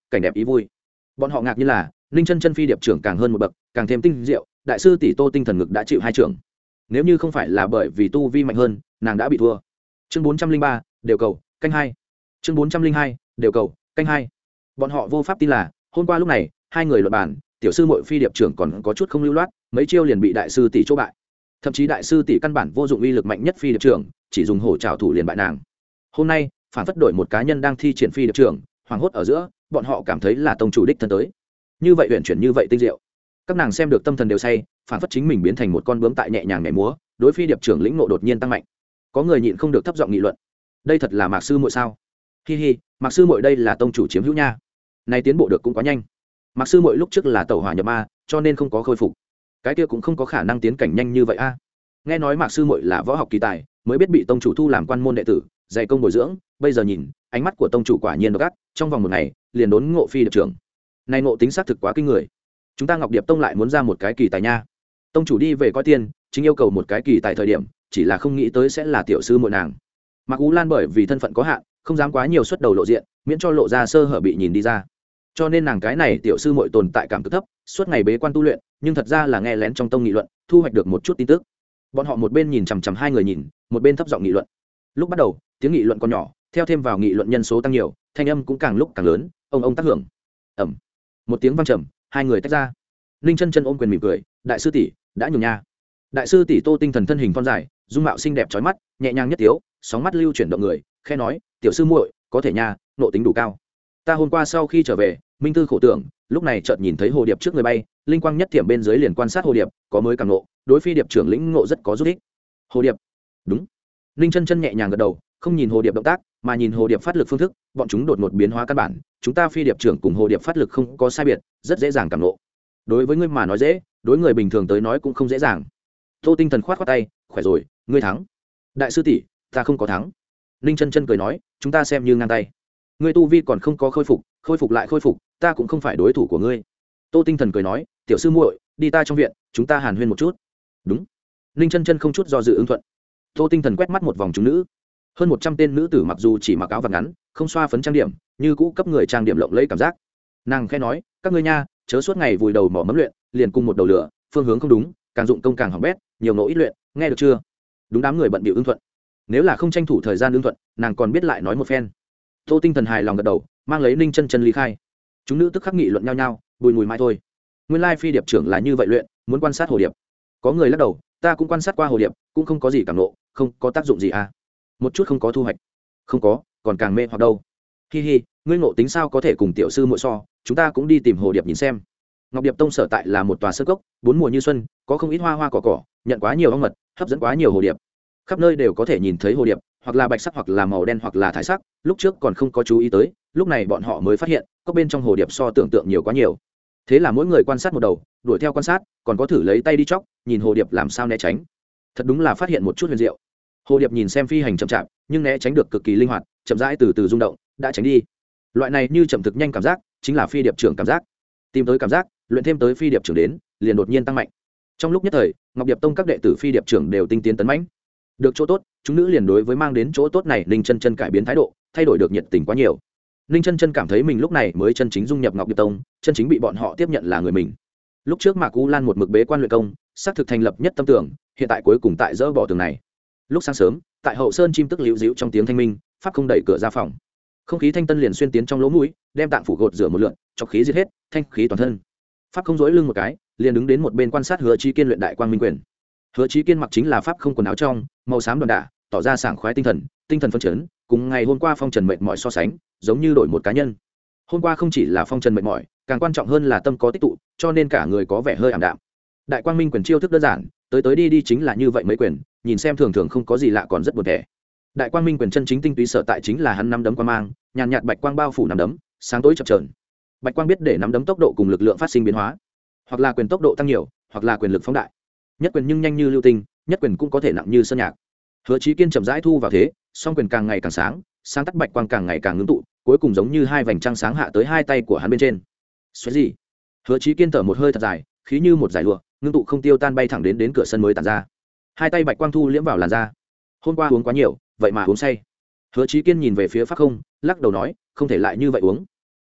cảnh đẹp ý vui. Bọn họ ngạc như là ninh chân chân phi điệp trưởng càng hơn một bậc, càng thêm tinh diệu. Đại sư tỷ Tô Tinh Thần ngực đã chịu hai trưởng, nếu như không phải là bởi vì tu vi mạnh hơn, nàng đã bị thua. Chương bốn trăm linh ba, đều cầu canh hai. Chương bốn trăm linh hai, đều cầu canh hai. Bọn họ vô pháp tin là hôm qua lúc này hai người luận bàn, tiểu sư muội phi điệp trưởng còn có chút không lưu loát, mấy chiêu liền bị đại sư tỷ chỗ bại. Thậm chí đại sư tỷ căn bản vô dụng uy lực mạnh nhất phi điệp trưởng, chỉ dùng hổ trảo thủ liền bại nàng. Hôm nay phản phất đổi một cá nhân đang thi triển phi điệp trưởng, hoàng hốt ở giữa, bọn họ cảm thấy là tông chủ đích thân tới. Như vậy huyền chuyển, như vậy tinh diệu, các nàng xem được tâm thần đều say, phản phất chính mình biến thành một con bướm tại nhẹ nhàng nhảy múa. Đối phi điệp trưởng lĩnh ngộ đột nhiên tăng mạnh, có người nhịn không được thấp giọng nghị luận, đây thật là mạc sư muội sao? Hi hi, mạc sư muội đây là tông chủ chiếm hữu nha, này tiến bộ được cũng quá nhanh. Mạc sư muội lúc trước là tẩu hỏa nhập ma, cho nên không có khôi phục, cái kia cũng không có khả năng tiến cảnh nhanh như vậy a. Nghe nói mạc sư muội là võ học kỳ tài, mới biết bị tông chủ thu làm quan môn đệ tử, dạy công bồi dưỡng, bây giờ nhìn ánh mắt của tông chủ quả nhiên độc ác, trong vòng một ngày liền đốn ngộ phi điệp trưởng, này ngộ tính xác thực quá kinh người. Chúng ta Ngọc Điệp tông lại muốn ra một cái kỳ tài nha. Tông chủ đi về coi tiền, chính yêu cầu một cái kỳ tại thời điểm, chỉ là không nghĩ tới sẽ là tiểu sư muội nàng. Mạc Ú Lan bởi vì thân phận có hạn, không dám quá nhiều xuất đầu lộ diện, miễn cho lộ ra sơ hở bị nhìn đi ra. Cho nên nàng cái này tiểu sư muội tồn tại cảm cực thấp, suốt ngày bế quan tu luyện, nhưng thật ra là nghe lén trong tông nghị luận, thu hoạch được một chút tin tức. Bọn họ một bên nhìn chằm chằm hai người nhìn, một bên thấp giọng nghị luận. Lúc bắt đầu, tiếng nghị luận còn nhỏ, theo thêm vào nghị luận nhân số tăng nhiều, thanh âm cũng càng lúc càng lớn, ông ông tác hưởng. Ầm. Một tiếng vang trầm, hai người tách ra. Ninh Chân Chân ôm quyền mỉm cười, đại sư tỷ, đã nhường nha. Đại sư tỷ Tô Tinh Thần thân hình thon dài, dung mạo xinh đẹp chói mắt, nhẹ nhàng nhất tiếu, sóng mắt lưu chuyển động người, khẽ nói, tiểu sư muội, có thể nha, nộ tính đủ cao. Ta hôm qua sau khi trở về, minh tư khổ tưởng, lúc này chợt nhìn thấy hồ điệp trước người bay, linh quang nhất thiểm bên dưới liền quan sát hồ điệp, có mới càng nộ, đối phi điệp trưởng lĩnh ngộ rất có giúp ích. Hồ điệp, đúng. Ninh Chân Chân nhẹ nhàng gật đầu, không nhìn hồ điệp động tác, mà nhìn hồ điệp phát lực phương thức, bọn chúng đột ngột biến hóa căn bản, chúng ta phi điệp trưởng cùng hồ điệp phát lực không có sai biệt, rất dễ dàng cảm nộ. Đối với ngươi mà nói dễ, đối người bình thường tới nói cũng không dễ dàng. Tô Tinh Thần khoát khoát tay, khỏe rồi, ngươi thắng. Đại sư tỷ, ta không có thắng. Ninh Chân Chân cười nói, chúng ta xem như ngang tay. Ngươi tu vi còn không có khôi phục, khôi phục lại khôi phục, ta cũng không phải đối thủ của ngươi. Tô Tinh Thần cười nói, tiểu sư muội, đi ta trong viện, chúng ta hàn huyên một chút. Đúng. Ninh Chân Chân không chút do dự ứng thuận. Tô Tinh Thần quét mắt một vòng chúng nữ, hơn một trăm tên nữ tử mặc dù chỉ mặc áo vàng ngắn, không xoa phấn trang điểm, như cũ cấp người trang điểm lộng lẫy cảm giác. Nàng khẽ nói, các ngươi nha, chớ suốt ngày vùi đầu mỏ mẫm luyện, liền cùng một đầu lửa, phương hướng không đúng, càng dụng công càng hỏng bét, nhiều nỗ ít luyện, nghe được chưa? Đúng, đám người bận bịu ứng thuận. Nếu là không tranh thủ thời gian ứng thuận, nàng còn biết lại nói một phen. Tô Tinh Thần hài lòng gật đầu, mang lấy Ninh Chân Chân ly khai. Chúng nữ tức khắc nghị luận nhau nhau, bùi mùi mai thôi. Nguyên lai phi điệp trưởng là như vậy luyện, muốn quan sát hồ điệp. Có người lắc đầu, ta cũng quan sát qua hồ điệp, cũng không có gì cảm nộ, không có tác dụng gì à? Một chút không có thu hoạch. Không có, còn càng mê hoặc đâu. Hi hi, ngươi ngộ tính sao có thể cùng tiểu sư muội so, chúng ta cũng đi tìm hồ điệp nhìn xem. Ngọc Điệp tông sở tại là một tòa sơn cốc, bốn mùa như xuân, có không ít hoa hoa cỏ cỏ, nhận quá nhiều ong mật, hấp dẫn quá nhiều hồ điệp. Khắp nơi đều có thể nhìn thấy hồ điệp, hoặc là bạch sắc hoặc là màu đen hoặc là thải sắc, lúc trước còn không có chú ý tới, lúc này bọn họ mới phát hiện, có bên trong hồ điệp so tưởng tượng nhiều quá nhiều. Thế là mỗi người quan sát một đầu, đuổi theo quan sát, còn có thử lấy tay đi chóc, nhìn hồ điệp làm sao né tránh. Thật đúng là phát hiện một chút huyền diệu. Hồ điệp nhìn xem phi hành chậm chạp, nhưng né tránh được cực kỳ linh hoạt, chậm rãi từ từ rung động, đã tránh đi. Loại này như chậm thực nhanh cảm giác, chính là phi điệp trưởng cảm giác. Tìm tới cảm giác, luyện thêm tới phi điệp trưởng đến, liền đột nhiên tăng mạnh. Trong lúc nhất thời, Ngọc Điệp tông các đệ tử phi điệp trưởng đều tinh tiến tấn mãnh. Được chỗ tốt, chúng nữ liền đối với mang đến chỗ tốt này, Ninh Chân Chân cải biến thái độ, thay đổi được nhiệt tình quá nhiều. Ninh Chân Chân cảm thấy mình lúc này mới chân chính dung nhập Ngọc Điệp tông, chân chính bị bọn họ tiếp nhận là người mình. Lúc trước Mạc U Lan một mực bế quan luyện công, xác thực thành lập nhất tâm tưởng, hiện tại cuối cùng tại dỡ bỏ tường này. Lúc sáng sớm, tại hậu sơn chim tức liễu díu trong tiếng thanh minh, pháp không đẩy cửa ra phòng. Không khí thanh tân liền xuyên tiến trong lỗ mũi, đem tạng phủ gột rửa một lượt, cho khí diệt hết, thanh khí toàn thân. Pháp không dối lưng một cái, liền đứng đến một bên quan sát Hứa Chí Kiên luyện đại quang minh quyền. Hứa Chí Kiên mặc chính là pháp không quần áo trong, màu xám đòn đả, tỏ ra sảng khoái tinh thần, tinh thần phấn chấn, cùng ngày hôm qua phong trần mệt mỏi so sánh, giống như đổi một cá nhân. Hôm qua không chỉ là phong trần mệt mỏi, càng quan trọng hơn là tâm có tích tụ, cho nên cả người có vẻ hơi ảm đạm. Đại quang minh quyền chiêu thức đơn giản, tới tới đi đi chính là như vậy mấy quyền, nhìn xem thường thường không có gì lạ còn rất buồn tẻ. Đại quang minh quyền chân chính tinh túy sở tại chính là hắn nắm đấm quang mang, nhàn nhạt bạch quang bao phủ nắm đấm, sáng tối chập chờn. Bạch quang biết để nắm đấm tốc độ cùng lực lượng phát sinh biến hóa, hoặc là quyền tốc độ tăng nhiều, hoặc là quyền lực phóng đại. Nhất quyền nhưng nhanh như lưu tinh, nhất quyền cũng có thể nặng như sơn nhạc. Hứa Chí Kiên chậm rãi thu vào thế, song quyền càng ngày càng sáng, sáng tắt bạch quang càng ngày càng ngưng tụ, cuối cùng giống như hai vành trăng sáng hạ tới hai tay của hắn bên trên. Xoáy gì? Hứa Chí Kiên thở một hơi thật dài, khí như một dải lụa, ngưng tụ không tiêu tan bay thẳng đến đến cửa sân mới tản ra. Hai tay bạch quang thu liễm vào làn da. Hôm qua uống quá nhiều, vậy mà uống say. Hứa Chí Kiên nhìn về phía Pháp Không, lắc đầu nói, không thể lại như vậy uống.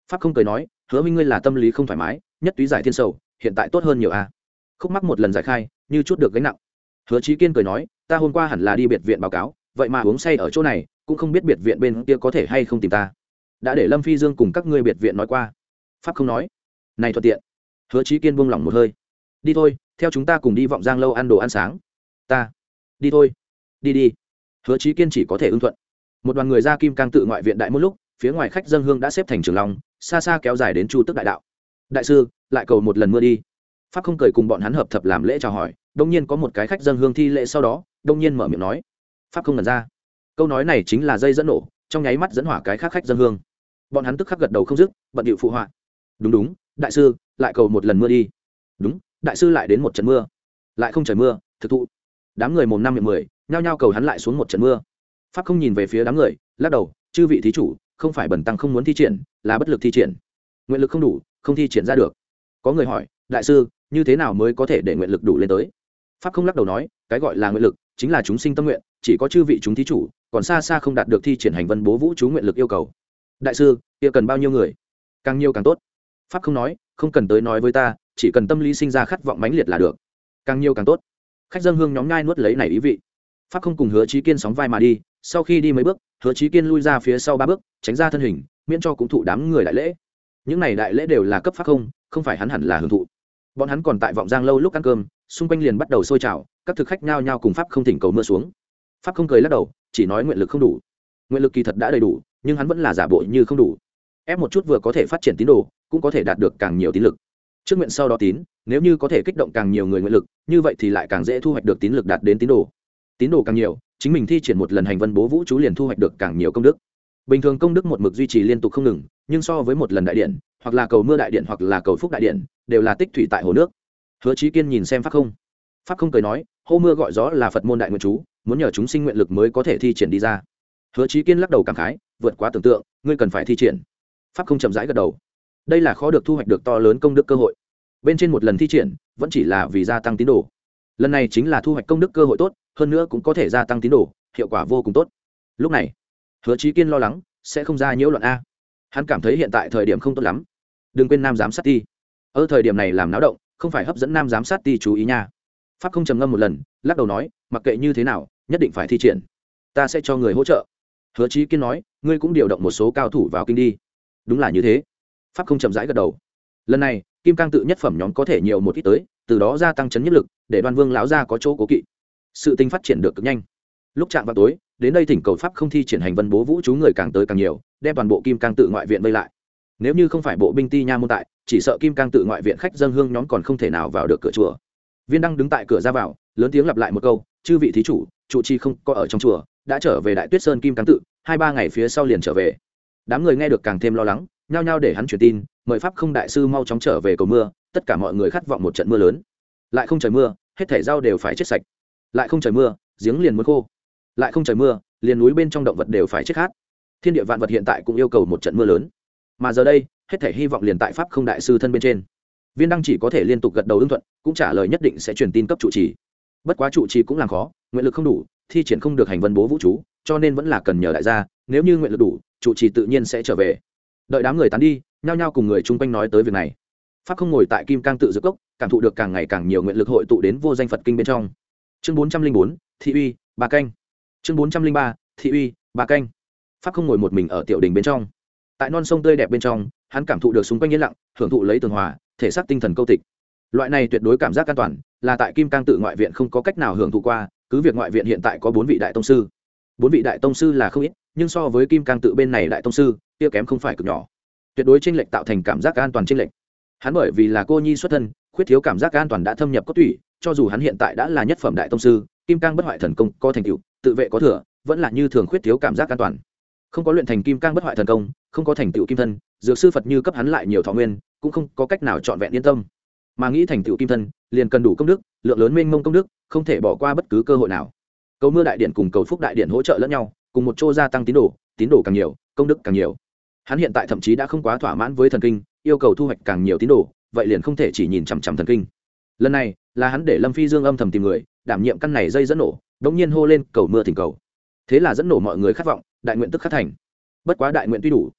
Pháp không cười nói, hứa minh ngươi là tâm lý không thoải mái, nhất túy giải thiên sầu hiện tại tốt hơn nhiều a. Khúc mắc một lần giải khai như chút được gánh nặng. Hứa Chí Kiên cười nói, ta hôm qua hẳn là đi biệt viện báo cáo, vậy mà uống say ở chỗ này, cũng không biết biệt viện bên kia có thể hay không tìm ta. Đã để Lâm Phi Dương cùng các ngươi biệt viện nói qua. Pháp không nói, này thuận tiện. Hứa Chí Kiên buông lỏng một hơi. Đi thôi, theo chúng ta cùng đi Vọng Giang lâu ăn đồ ăn sáng. Ta. Đi thôi. Đi đi. Hứa Chí Kiên chỉ có thể ưng thuận. Một đoàn người ra Kim Cang tự ngoại viện đại một lúc, phía ngoài khách dân hương đã xếp thành trường long, xa xa kéo dài đến Chu Tức đại đạo. Đại sư, lại cầu một lần mưa đi. Pháp không cười cùng bọn hắn hợp thập làm lễ chào hỏi, đông nhiên có một cái khách dân hương thi lễ sau đó, đông nhiên mở miệng nói. Pháp không ngần ra. Câu nói này chính là dây dẫn nổ, trong nháy mắt dẫn hỏa cái khác khách dân hương. Bọn hắn tức khắc gật đầu không dứt, bận điệu phụ họa. Đúng đúng, đại sư, lại cầu một lần mưa đi. Đúng, đại sư lại đến một trận mưa. Lại không trời mưa, thực thụ. Đám người mồm năm miệng mười, nhao nhao cầu hắn lại xuống một trận mưa. Pháp không nhìn về phía đám người, lắc đầu, chư vị thí chủ, không phải bần tăng không muốn thi triển, là bất lực thi triển. Nguyện lực không đủ, không thi triển ra được. Có người hỏi, đại sư, như thế nào mới có thể để nguyện lực đủ lên tới? Pháp không lắc đầu nói, cái gọi là nguyện lực chính là chúng sinh tâm nguyện, chỉ có chư vị chúng thí chủ, còn xa xa không đạt được thi triển hành vân bố vũ chú nguyện lực yêu cầu. Đại sư, kia cần bao nhiêu người? Càng nhiều càng tốt. Pháp không nói, không cần tới nói với ta, chỉ cần tâm lý sinh ra khát vọng mãnh liệt là được. Càng nhiều càng tốt. Khách dân hương nhóm nhai nuốt lấy này ý vị. Pháp không cùng Hứa Chí Kiên sóng vai mà đi, sau khi đi mấy bước, Hứa Chí Kiên lui ra phía sau ba bước, tránh ra thân hình, miễn cho cũng thụ đám người đại lễ. Những này đại lễ đều là cấp Pháp không, không phải hắn hẳn là hưởng thụ. Bọn hắn còn tại Vọng Giang lâu lúc ăn cơm, xung quanh liền bắt đầu sôi trào, các thực khách nhao nhao cùng Pháp không thỉnh cầu mưa xuống. Pháp không cười lắc đầu, chỉ nói nguyện lực không đủ. Nguyện lực kỳ thật đã đầy đủ, nhưng hắn vẫn là giả bộ như không đủ. Ép một chút vừa có thể phát triển tín đồ, cũng có thể đạt được càng nhiều tín lực. Trước nguyện sau đó tín, nếu như có thể kích động càng nhiều người nguyện lực, như vậy thì lại càng dễ thu hoạch được tín lực đạt đến tín đồ. Tín đồ càng nhiều, chính mình thi triển một lần hành vân bố vũ chú liền thu hoạch được càng nhiều công đức. Bình thường công đức một mực duy trì liên tục không ngừng, nhưng so với một lần đại điện, hoặc là cầu mưa đại điện hoặc là cầu phúc đại điện, đều là tích thủy tại hồ nước. Hứa Chí Kiên nhìn xem Pháp không. Pháp không cười nói, hô mưa gọi gió là Phật môn đại nguyện chú, muốn nhờ chúng sinh nguyện lực mới có thể thi triển đi ra. Hứa Chí Kiên lắc đầu cảm khái, vượt quá tưởng tượng, ngươi cần phải thi triển. Pháp không chậm rãi gật đầu. Đây là khó được thu hoạch được to lớn công đức cơ hội. Bên trên một lần thi triển, vẫn chỉ là vì gia tăng tín đồ. Lần này chính là thu hoạch công đức cơ hội tốt, hơn nữa cũng có thể gia tăng tín đồ, hiệu quả vô cùng tốt. Lúc này, Hứa Chí Kiên lo lắng sẽ không ra nhiễu loạn a. Hắn cảm thấy hiện tại thời điểm không tốt lắm. Đừng quên nam giám sát ti. Ở thời điểm này làm náo động, không phải hấp dẫn nam giám sát ti chú ý nha. Pháp không trầm ngâm một lần, lắc đầu nói, mặc kệ như thế nào, nhất định phải thi triển. Ta sẽ cho người hỗ trợ. Hứa Chí Kiên nói, ngươi cũng điều động một số cao thủ vào kinh đi. Đúng là như thế. Pháp không chậm rãi gật đầu. Lần này, Kim Cang tự nhất phẩm nhóm có thể nhiều một ít tới, từ đó gia tăng chấn nhất lực, để Đoan Vương lão gia có chỗ cố kỵ. Sự tình phát triển được cực nhanh. Lúc chạm vào tối, đến đây thỉnh cầu Pháp không thi triển hành vân bố vũ chú người càng tới càng nhiều, đem toàn bộ Kim Cang tự ngoại viện vây lại. Nếu như không phải bộ binh ti nha môn tại, chỉ sợ Kim Cang tự ngoại viện khách dân hương nhóm còn không thể nào vào được cửa chùa. Viên Đăng đứng tại cửa ra vào, lớn tiếng lặp lại một câu, chư vị thí chủ, trụ trì không có ở trong chùa, đã trở về Đại Tuyết Sơn Kim Cang tự, hai ba ngày phía sau liền trở về. Đám người nghe được càng thêm lo lắng, nhao nhao để hắn truyền tin, mời Pháp không đại sư mau chóng trở về cầu mưa, tất cả mọi người khát vọng một trận mưa lớn. Lại không trời mưa, hết thảy rau đều phải chết sạch. Lại không trời mưa, giếng liền muốn khô. Lại không trời mưa, liền núi bên trong động vật đều phải chết khát. Thiên địa vạn vật hiện tại cũng yêu cầu một trận mưa lớn. Mà giờ đây, hết thảy hy vọng liền tại Pháp không đại sư thân bên trên. Viên Đăng chỉ có thể liên tục gật đầu ưng thuận, cũng trả lời nhất định sẽ truyền tin cấp trụ trì. Bất quá trụ trì cũng làm khó, nguyện lực không đủ, thi triển không được hành vân bố vũ chú, cho nên vẫn là cần nhờ đại gia, nếu như nguyện lực đủ, trụ trì tự nhiên sẽ trở về. Đợi đám người tán đi, nhao nhao cùng người chung quanh nói tới việc này. Pháp không ngồi tại Kim Cang tự dược cốc, cảm thụ được càng ngày càng nhiều nguyện lực hội tụ đến vô danh Phật kinh bên trong. Chương bốn trăm linh bốn, thị uy, ba canh. Chương bốn trăm linh ba, thị uy, ba canh. Pháp không ngồi một mình ở tiểu đình bên trong. Tại non sông tươi đẹp bên trong, hắn cảm thụ được xung quanh yên lặng, hưởng thụ lấy tường hòa, thể xác tinh thần câu tịch. Loại này tuyệt đối cảm giác an toàn, là tại Kim Cang tự ngoại viện không có cách nào hưởng thụ qua, cứ việc ngoại viện hiện tại có bốn vị đại tông sư. Bốn vị đại tông sư là không ít, nhưng so với Kim Cang tự bên này đại tông sư, kia kém không phải cực nhỏ. Tuyệt đối chênh lệch tạo thành cảm giác an toàn chênh lệch. Hắn bởi vì là cô nhi xuất thân, khuyết thiếu cảm giác an toàn đã thâm nhập cốt tủy, cho dù hắn hiện tại đã là nhất phẩm đại tông sư, Kim Cang bất hoại thần công có thành tựu, tự vệ có thừa, vẫn là như thường khuyết thiếu cảm giác an toàn. Không có luyện thành Kim Cang bất hoại thần công, không có thành tựu kim thân, dược sư Phật như cấp hắn lại nhiều thọ nguyên, cũng không có cách nào trọn vẹn yên tâm. Mà nghĩ thành tựu kim thân, liền cần đủ công đức, lượng lớn mênh mông công đức, không thể bỏ qua bất cứ cơ hội nào. Cầu mưa đại điện cùng cầu phúc đại điện hỗ trợ lẫn nhau, cùng một chỗ gia tăng tín đồ, tín đồ càng nhiều, công đức càng nhiều. Hắn hiện tại thậm chí đã không quá thỏa mãn với thần kinh, yêu cầu thu hoạch càng nhiều tín đồ, vậy liền không thể chỉ nhìn chằm chằm thần kinh. Lần này là hắn để Lâm Phi Dương âm thầm tìm người đảm nhiệm căn này dây dẫn nổ, đống nhiên hô lên cầu mưa thỉnh cầu. Thế là dẫn nổ mọi người khát vọng, đại nguyện tức khắc thành. Bất quá đại nguyện tuy đủ,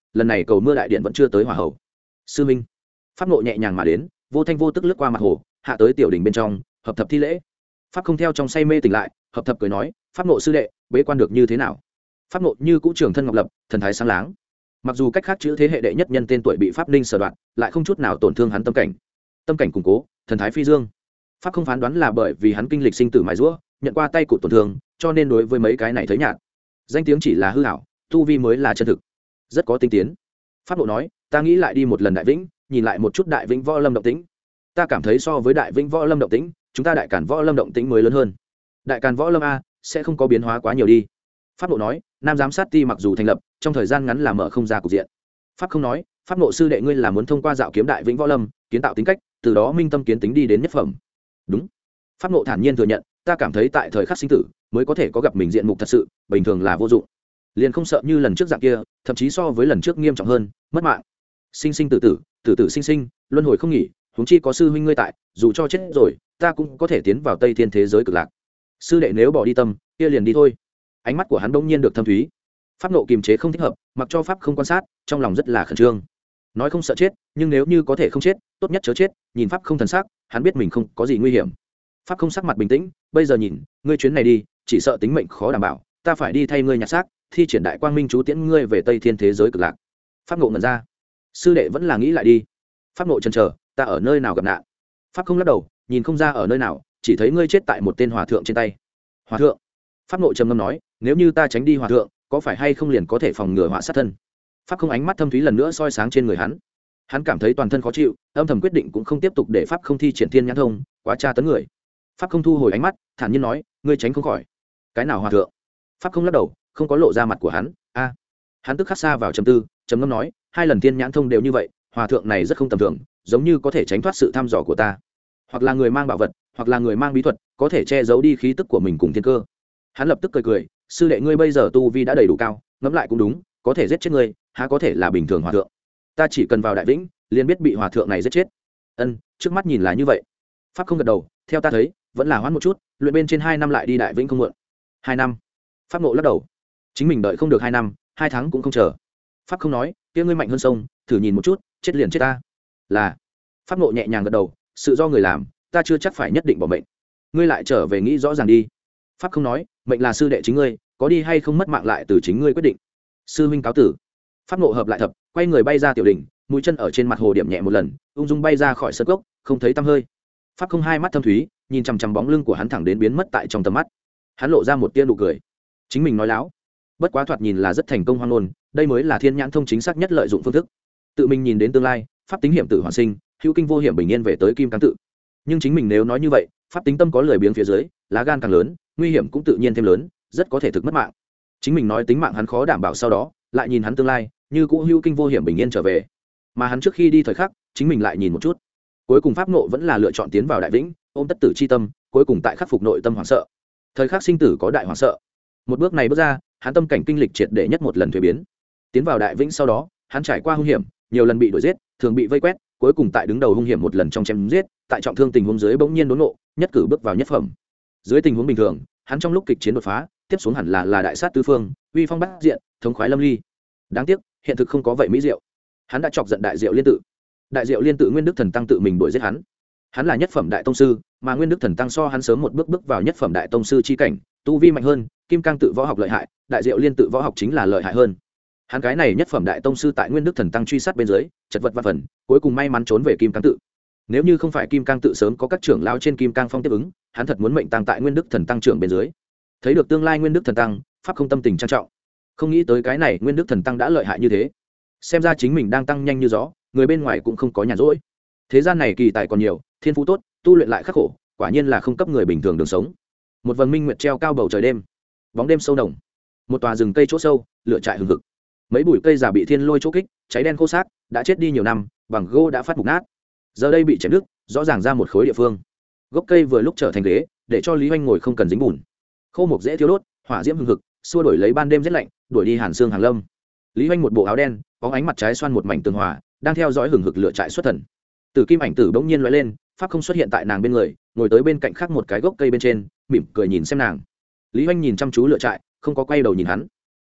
lần này cầu mưa đại điện vẫn chưa tới hỏa hậu. Sư minh. Pháp nộ nhẹ nhàng mà đến, vô thanh vô tức lướt qua mặt hồ, hạ tới tiểu đỉnh bên trong, hợp thập thi lễ. Pháp không theo trong say mê tỉnh lại, hợp thập cười nói, pháp nộ sư đệ, bế quan được như thế nào? Pháp nộ như cũ trưởng thân ngọc lập, thần thái sáng láng. Mặc dù cách khác chữ thế hệ đệ nhất nhân tên tuổi bị pháp ninh sở đoạn, lại không chút nào tổn thương hắn tâm cảnh. Tâm cảnh củng cố, thần thái phi dương. Pháp không phán đoán là bởi vì hắn kinh lịch sinh tử mài giũa, nhận qua tay cụt tổn thương, cho nên đối với mấy cái này thấy nhạt. Danh tiếng chỉ là hư ảo, tu vi mới là chân thực, rất có tinh tiến. Pháp nộ nói, ta nghĩ lại đi một lần đại vĩnh, nhìn lại một chút đại vĩnh võ lâm động tĩnh. Ta cảm thấy so với đại vĩnh võ lâm động tĩnh, chúng ta đại càn võ lâm động tĩnh mới lớn hơn. Đại càn võ lâm a sẽ không có biến hóa quá nhiều đi. Pháp nộ nói, nam giám sát ti mặc dù thành lập, trong thời gian ngắn là mở không ra cục diện. Pháp không nói, pháp nộ sư đệ ngươi là muốn thông qua dạo kiếm đại vĩnh võ lâm, kiến tạo tính cách, từ đó minh tâm kiến tính đi đến nhất phẩm. Đúng. Pháp nộ thản nhiên thừa nhận, ta cảm thấy tại thời khắc sinh tử mới có thể có gặp mình diện mục thật sự, bình thường là vô dụng. Liền không sợ như lần trước dạng kia, thậm chí so với lần trước nghiêm trọng hơn, mất mạng. Sinh sinh tử tử, tử tử sinh sinh, luân hồi không nghỉ, huống chi có sư huynh ngươi tại, dù cho chết rồi, ta cũng có thể tiến vào Tây Thiên thế giới cực lạc. Sư đệ nếu bỏ đi tâm, kia liền đi thôi. Ánh mắt của hắn bỗng nhiên được thâm thúy. Pháp nộ kiềm chế không thích hợp, mặc cho pháp không quan sát, trong lòng rất là khẩn trương. Nói không sợ chết, nhưng nếu như có thể không chết, tốt nhất chớ chết. Nhìn pháp không thần sắc, hắn biết mình không có gì nguy hiểm. Pháp không sắc mặt bình tĩnh, bây giờ nhìn, ngươi chuyến này đi, chỉ sợ tính mệnh khó đảm bảo, ta phải đi thay ngươi nhặt xác, thi triển đại quang minh chú tiễn ngươi về Tây Thiên thế giới cực lạc. Pháp nộ ngẩn ra, sư đệ vẫn là nghĩ lại đi. Pháp nộ chần chờ, ta ở nơi nào gặp nạn? Pháp không lắc đầu, nhìn không ra ở nơi nào, chỉ thấy ngươi chết tại một tên hòa thượng trên tay. Hòa thượng? Pháp nộ trầm ngâm nói, nếu như ta tránh đi hòa thượng, có phải hay không liền có thể phòng ngừa họa sát thân? Pháp không ánh mắt thâm thúy lần nữa soi sáng trên người hắn. Hắn cảm thấy toàn thân khó chịu, âm thầm quyết định cũng không tiếp tục để pháp không thi triển thiên nhãn thông, quá tra tấn người. Pháp không thu hồi ánh mắt, thản nhiên nói, ngươi tránh không khỏi. Cái nào hòa thượng? Pháp không lắc đầu, không có lộ ra mặt của hắn. A. Hắn tức khắc xa vào trầm tư, trầm ngâm nói, hai lần thiên nhãn thông đều như vậy, hòa thượng này rất không tầm thường, giống như có thể tránh thoát sự thăm dò của ta. Hoặc là người mang bảo vật, hoặc là người mang bí thuật, có thể che giấu đi khí tức của mình cùng thiên cơ. Hắn lập tức cười cười, sư đệ ngươi bây giờ tu vi đã đầy đủ cao, ngẫm lại cũng đúng, có thể giết chết ngươi, há có thể là bình thường hòa thượng. Ta chỉ cần vào đại vĩnh, liền biết bị hòa thượng này giết chết. Ân, trước mắt nhìn là như vậy. Pháp không gật đầu, theo ta thấy, vẫn là hoãn một chút, luyện bên trên hai năm lại đi đại vĩnh không muộn. Hai năm? Pháp Ngộ lắc đầu, chính mình đợi không được hai năm, hai tháng cũng không chờ. Pháp không nói, kia ngươi mạnh hơn sông, thử nhìn một chút, chết liền chết ta. Là. Pháp Ngộ nhẹ nhàng gật đầu, sự do người làm, ta chưa chắc phải nhất định bỏ mệnh. Ngươi lại trở về nghĩ rõ ràng đi. Pháp không nói, mệnh là sư đệ chính ngươi, có đi hay không mất mạng lại từ chính ngươi quyết định. Sư huynh cáo tử. Pháp Ngộ hợp lại thập, quay người bay ra tiểu đỉnh, mũi chân ở trên mặt hồ điểm nhẹ một lần, ung dung bay ra khỏi sân cốc, không thấy tăm hơi. Pháp không hai mắt thâm thúy, nhìn chằm chằm bóng lưng của hắn thẳng đến biến mất tại trong tầm mắt. Hắn lộ ra một tia nụ cười. Chính mình nói láo, bất quá thoạt nhìn là rất thành công hoang ngôn, đây mới là thiên nhãn thông chính xác nhất lợi dụng phương thức. Tự mình nhìn đến tương lai, pháp tính hiểm tử hoàn sinh, hữu kinh vô hiểm bình yên về tới kim cang tự. Nhưng chính mình nếu nói như vậy, pháp tính tâm có lười biếng phía dưới, lá gan càng lớn, nguy hiểm cũng tự nhiên thêm lớn, rất có thể thực mất mạng. Chính mình nói tính mạng hắn khó đảm bảo, sau đó lại nhìn hắn tương lai, như cũ hữu kinh vô hiểm bình yên trở về. Mà hắn trước khi đi thời khắc, chính mình lại nhìn một chút. Cuối cùng pháp ngộ vẫn là lựa chọn tiến vào đại vĩnh, ôm tất tử chi tâm, cuối cùng tại khắc phục nội tâm hoảng sợ. Thời khắc sinh tử có đại hoảng sợ. Một bước này bước ra, hắn tâm cảnh kinh lịch triệt để nhất một lần thuế biến. Tiến vào đại vĩnh sau đó, hắn trải qua hung hiểm, nhiều lần bị đuổi giết, thường bị vây quét, cuối cùng tại đứng đầu hung hiểm một lần trong chém giết, tại trọng thương tình huống dưới bỗng nhiên đốn ngộ, nhất cử bước vào nhất phẩm. Dưới tình huống bình thường, hắn trong lúc kịch chiến đột phá, tiếp xuống hẳn là là đại sát tứ phương, uy phong bát diện, thống khoái lâm ly. Đáng tiếc, hiện thực không có vậy mỹ diệu. Hắn đã chọc giận đại diệu liên tự. Đại diệu liên tự Nguyên Đức Thần Tăng tự mình đuổi giết hắn. Hắn là nhất phẩm đại tông sư, mà Nguyên Đức Thần Tăng so hắn sớm một bước bước vào nhất phẩm đại tông sư chi cảnh, tu vi mạnh hơn, kim cang tự võ học lợi hại, đại diệu liên tự võ học chính là lợi hại hơn. Hắn cái này nhất phẩm đại tông sư tại Nguyên Đức Thần Tăng truy sát bên dưới, chật vật văn phần, cuối cùng may mắn trốn về kim cang tự. Nếu như không phải kim cang tự sớm có các trưởng lão trên kim cang phong tiếp ứng, hắn thật muốn mệnh tăng tại Nguyên Đức Thần Tăng trưởng bên dưới. Thấy được tương lai Nguyên Đức Thần Tăng, pháp không tâm tình trang trọng. Không nghĩ tới cái này Nguyên Đức Thần Tăng đã lợi hại như thế. Xem ra chính mình đang tăng nhanh như gió, người bên ngoài cũng không có nhàn rỗi. Thế gian này kỳ tài còn nhiều, thiên phú tốt, tu luyện lại khắc khổ, quả nhiên là không cấp người bình thường đường sống. Một vầng minh nguyệt treo cao bầu trời đêm, bóng đêm sâu nồng, một tòa rừng cây chỗ sâu, lửa trại hừng hực. Mấy bụi cây già bị thiên lôi chỗ kích, cháy đen khô xác, đã chết đi nhiều năm, bằng gỗ đã phát mục nát. Giờ đây bị chém đứt, rõ ràng ra một khối địa phương. Gốc cây vừa lúc trở thành ghế, để cho Lý Hoành ngồi không cần dính bùn. Khô mục dễ thiêu đốt, hỏa diễm hừng hực, xua đuổi lấy ban đêm rét lạnh, đuổi đi hàn xương hàng lâm. Lý Hoành một bộ áo đen, bóng ánh mặt trái xoan một mảnh tường hòa, đang theo dõi hừng hực lửa trại xuất thần. Tử Kim Ảnh Tử bỗng nhiên lóe lên, pháp không xuất hiện tại nàng bên người, ngồi tới bên cạnh khác một cái gốc cây bên trên, mỉm cười nhìn xem nàng. Lý Hoành nhìn chăm chú lửa trại, không có quay đầu nhìn hắn.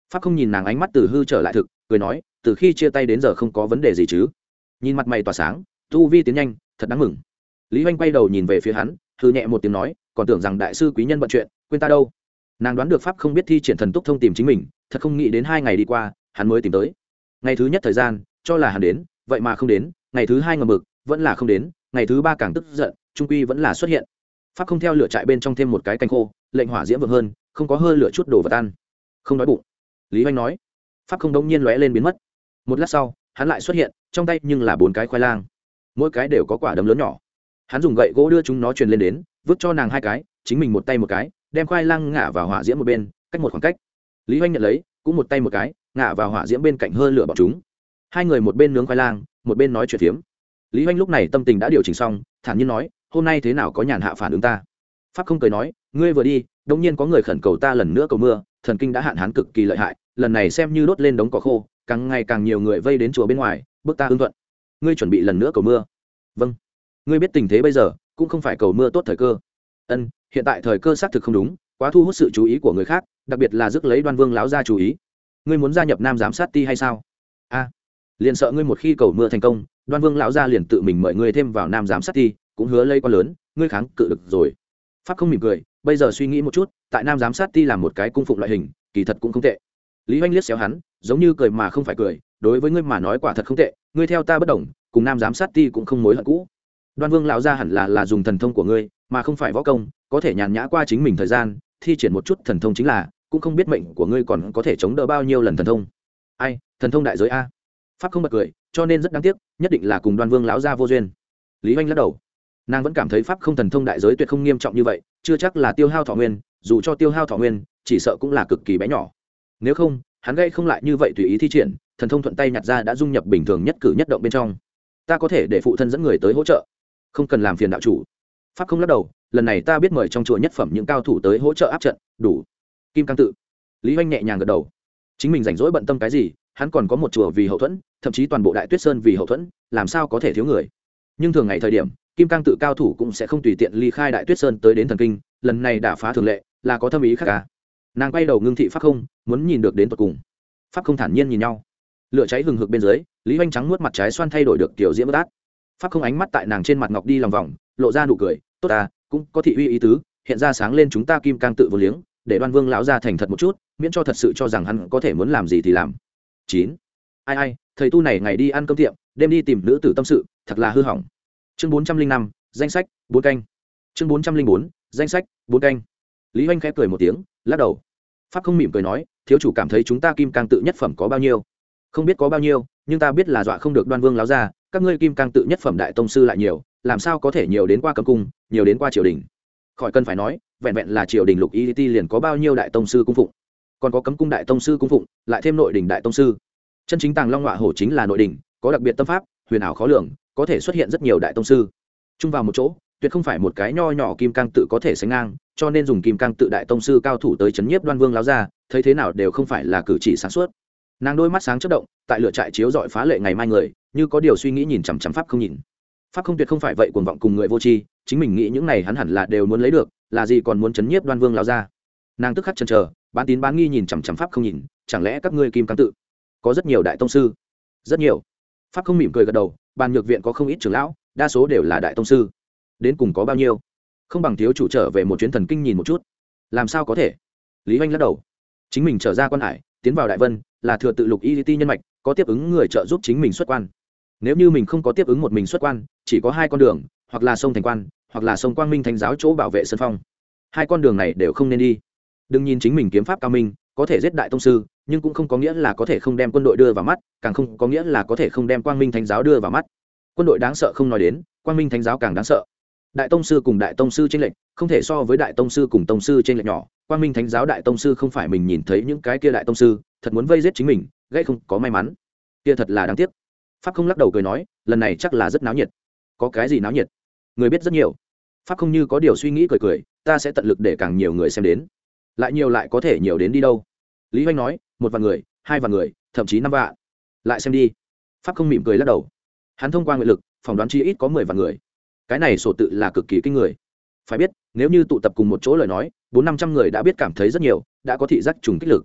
pháp không nhìn nàng ánh mắt từ hư trở lại thực, cười nói từ khi chia tay đến giờ không có vấn đề gì chứ. Nhìn mặt mày tỏa sáng, tu vi tiến nhanh, thật đáng mừng. Lý Hoành quay đầu nhìn về phía hắn, hừ nhẹ một tiếng nói, còn tưởng rằng đại sư quý nhân bận chuyện quên ta đâu. Nàng đoán được pháp không biết thi triển thần túc thông tìm chính mình, thật không nghĩ đến hai ngày đi qua hắn mới tìm tới. Ngày thứ nhất thời gian cho là hắn đến, vậy mà không đến. Ngày thứ hai ngầm mực vẫn là không đến. Ngày thứ ba càng tức giận, trung quy vẫn là xuất hiện. Pháp không theo lửa trại bên trong thêm một cái canh khô, lệnh hỏa diễm vượng hơn, không có hơi lửa chút đồ vật ăn, không đói bụng. Lý Hoành nói. Pháp không đống nhiên lóe lên biến mất. Một lát sau hắn lại xuất hiện, trong tay nhưng là bốn cái khoai lang, mỗi cái đều có quả đấm lớn nhỏ. Hắn dùng gậy gỗ đưa chúng nó truyền lên đến, vứt cho nàng hai cái, chính mình một tay một cái, đem khoai lang ngã vào hỏa diễm một bên, cách một khoảng cách. Lý Hoành nhận lấy, cũng một tay một cái, ngã vào hỏa diễm bên cạnh hơi lửa bọn chúng. Hai người một bên nướng khoai lang, một bên nói chuyện phiếm. Lý Hoành lúc này tâm tình đã điều chỉnh xong, thản nhiên nói, hôm nay thế nào có nhàn hạ phản ứng ta. Pháp không cười nói, ngươi vừa đi đống nhiên có người khẩn cầu ta lần nữa cầu mưa, thần kinh đã hạn hán cực kỳ lợi hại, lần này xem như đốt lên đống cỏ khô, càng ngày càng nhiều người vây đến chùa bên ngoài, bước ta ưng thuận. Ngươi chuẩn bị lần nữa cầu mưa? Vâng. Ngươi biết tình thế bây giờ cũng không phải cầu mưa tốt thời cơ. Ân, hiện tại thời cơ xác thực không đúng, quá thu hút sự chú ý của người khác, đặc biệt là rước lấy Đoan Vương lão gia chú ý. Ngươi muốn gia nhập Nam giám sát ti hay sao? A, à, liền sợ ngươi một khi cầu mưa thành công, Đoan Vương lão gia liền tự mình mời ngươi thêm vào Nam giám sát ti, cũng hứa lây quan lớn, ngươi kháng cự được rồi. Pháp không mỉm cười, bây giờ suy nghĩ một chút, tại Nam giám sát ti làm một cái cung phụng loại hình, kỳ thật cũng không tệ. Lý Hoành liếc xéo hắn, giống như cười mà không phải cười, đối với ngươi mà nói quả thật không tệ, ngươi theo ta bất đồng, cùng Nam giám sát ti cũng không mối hận cũ. Đoan Vương lão gia hẳn là là dùng thần thông của ngươi, mà không phải võ công, có thể nhàn nhã qua chính mình thời gian, thi triển một chút thần thông chính là, cũng không biết mệnh của ngươi còn có thể chống đỡ bao nhiêu lần thần thông. Ai, thần thông đại giới a. Pháp không bật cười, cho nên rất đáng tiếc, nhất định là cùng Đoan Vương lão gia vô duyên. Lý Hoành lắc đầu. Nàng vẫn cảm thấy pháp không thần thông đại giới tuyệt không nghiêm trọng như vậy, chưa chắc là tiêu hao thọ nguyên, dù cho tiêu hao thọ nguyên, chỉ sợ cũng là cực kỳ bé nhỏ. Nếu không, hắn gây không lại như vậy tùy ý thi triển, thần thông thuận tay nhặt ra đã dung nhập bình thường nhất cử nhất động bên trong. Ta có thể để phụ thân dẫn người tới hỗ trợ, không cần làm phiền đạo chủ. Pháp không lắc đầu, lần này ta biết mời trong chùa nhất phẩm những cao thủ tới hỗ trợ áp trận, đủ. Kim Cang tự. Lý Hoành nhẹ nhàng gật đầu. Chính mình rảnh rỗi bận tâm cái gì, hắn còn có một chùa vì hậu thuẫn, thậm chí toàn bộ Đại Tuyết Sơn vì hậu thuẫn, làm sao có thể thiếu người. Nhưng thường ngày thời điểm, Kim Cang tự cao thủ cũng sẽ không tùy tiện ly khai Đại Tuyết Sơn tới đến thần kinh, lần này đả phá thường lệ, là có thâm ý khác à. Nàng quay đầu ngưng thị Pháp không, muốn nhìn được đến tận cùng. Pháp không thản nhiên nhìn nhau. Lửa cháy hừng hực bên dưới, Lý Hoành trắng nuốt mặt trái xoan thay đổi được tiểu diễm bất át. Pháp không ánh mắt tại nàng trên mặt ngọc đi lòng vòng, lộ ra nụ cười, tốt à, cũng có thị uy ý tứ, hiện ra sáng lên chúng ta Kim Cang tự vô liếng, để Đoan Vương lão gia thành thật một chút, miễn cho thật sự cho rằng hắn có thể muốn làm gì thì làm. Chín. Ai ai, thầy tu này ngày đi ăn cơm tiệm, đêm đi tìm nữ tử tâm sự, thật là hư hỏng. Chương bốn trăm linh năm, danh sách, bốn canh. Chương bốn trăm linh bốn, danh sách, bốn canh. Lý Hoành khẽ cười một tiếng, lắc đầu. Pháp không mỉm cười nói, thiếu chủ cảm thấy chúng ta Kim Cang tự nhất phẩm có bao nhiêu? Không biết có bao nhiêu, nhưng ta biết là dọa không được Đoan Vương lão gia, các ngươi Kim Cang tự nhất phẩm đại tông sư lại nhiều, làm sao có thể nhiều đến qua cấm cung, nhiều đến qua triều đình. Khỏi cần phải nói, vẹn vẹn là triều đình lục y ti liền có bao nhiêu đại tông sư cung phụng, còn có cấm cung đại tông sư cung phụng, lại thêm nội đình đại tông sư. Chân chính Tàng Long Ngọa Hổ chính là nội đình, có đặc biệt tâm pháp, huyền ảo khó lường, có thể xuất hiện rất nhiều đại tông sư chung vào một chỗ, tuyệt không phải một cái nho nhỏ Kim Cang tự có thể sánh ngang, cho nên dùng Kim Cang tự đại tông sư cao thủ tới chấn nhiếp Đoan Vương lão gia, thấy thế nào đều không phải là cử chỉ sáng suốt. Nàng đôi mắt sáng chớp động, tại lửa trại chiếu dọi phá lệ ngày mai người, như có điều suy nghĩ nhìn chằm chằm Pháp không nhìn. Pháp không tuyệt không phải vậy cuồng vọng cùng người vô tri, chính mình nghĩ những này hắn hẳn là đều muốn lấy được, là gì còn muốn chấn nhiếp Đoan Vương lão gia. Nàng tức khắc chần chờ, bán tín bán nghi nhìn chằm chằm Pháp không nhìn, chẳng lẽ các ngươi Kim Cang tự có rất nhiều đại tông sư? Rất nhiều. Pháp không mỉm cười gật đầu, bàn nhược viện có không ít trưởng lão, đa số đều là đại tông sư. Đến cùng có bao nhiêu? Không bằng thiếu chủ trở về một chuyến thần kinh nhìn một chút. Làm sao có thể? Lý Hoành lắc đầu. Chính mình trở ra quan hải, tiến vào Đại Vân, là thừa tự lục y ti nhân mạch, có tiếp ứng người trợ giúp chính mình xuất quan. Nếu như mình không có tiếp ứng một mình xuất quan, chỉ có hai con đường, hoặc là sông thành quan, hoặc là sông Quang Minh Thánh giáo chỗ bảo vệ sân phong. Hai con đường này đều không nên đi. Đừng nhìn chính mình kiếm pháp cao minh, có thể giết đại tông sư, nhưng cũng không có nghĩa là có thể không đem quân đội đưa vào mắt, càng không có nghĩa là có thể không đem Quang Minh Thánh giáo đưa vào mắt. Quân đội đáng sợ không nói đến, Quang Minh Thánh giáo càng đáng sợ. Đại tông sư cùng đại tông sư chênh lệch, không thể so với đại tông sư cùng tông sư chênh lệch nhỏ. Quang Minh Thánh giáo đại tông sư không phải mình nhìn thấy những cái kia đại tông sư, thật muốn vây giết chính mình, gây không có may mắn. Kia thật là đáng tiếc. Pháp không lắc đầu cười nói, lần này chắc là rất náo nhiệt. Có cái gì náo nhiệt? Người biết rất nhiều. Pháp không như có điều suy nghĩ cười cười, ta sẽ tận lực để càng nhiều người xem đến. Lại nhiều lại có thể nhiều đến đi đâu? Lý Hoành nói, một vạn người, hai vạn người, thậm chí năm vạn. Lại xem đi. Pháp không mỉm cười lắc đầu. Hắn thông qua nguyện lực, phỏng đoán chi ít có mười vạn người. Cái này sổ tự là cực kỳ kinh người. Phải biết, nếu như tụ tập cùng một chỗ lời nói, bốn năm trăm người đã biết cảm thấy rất nhiều, đã có thị giác trùng kích lực.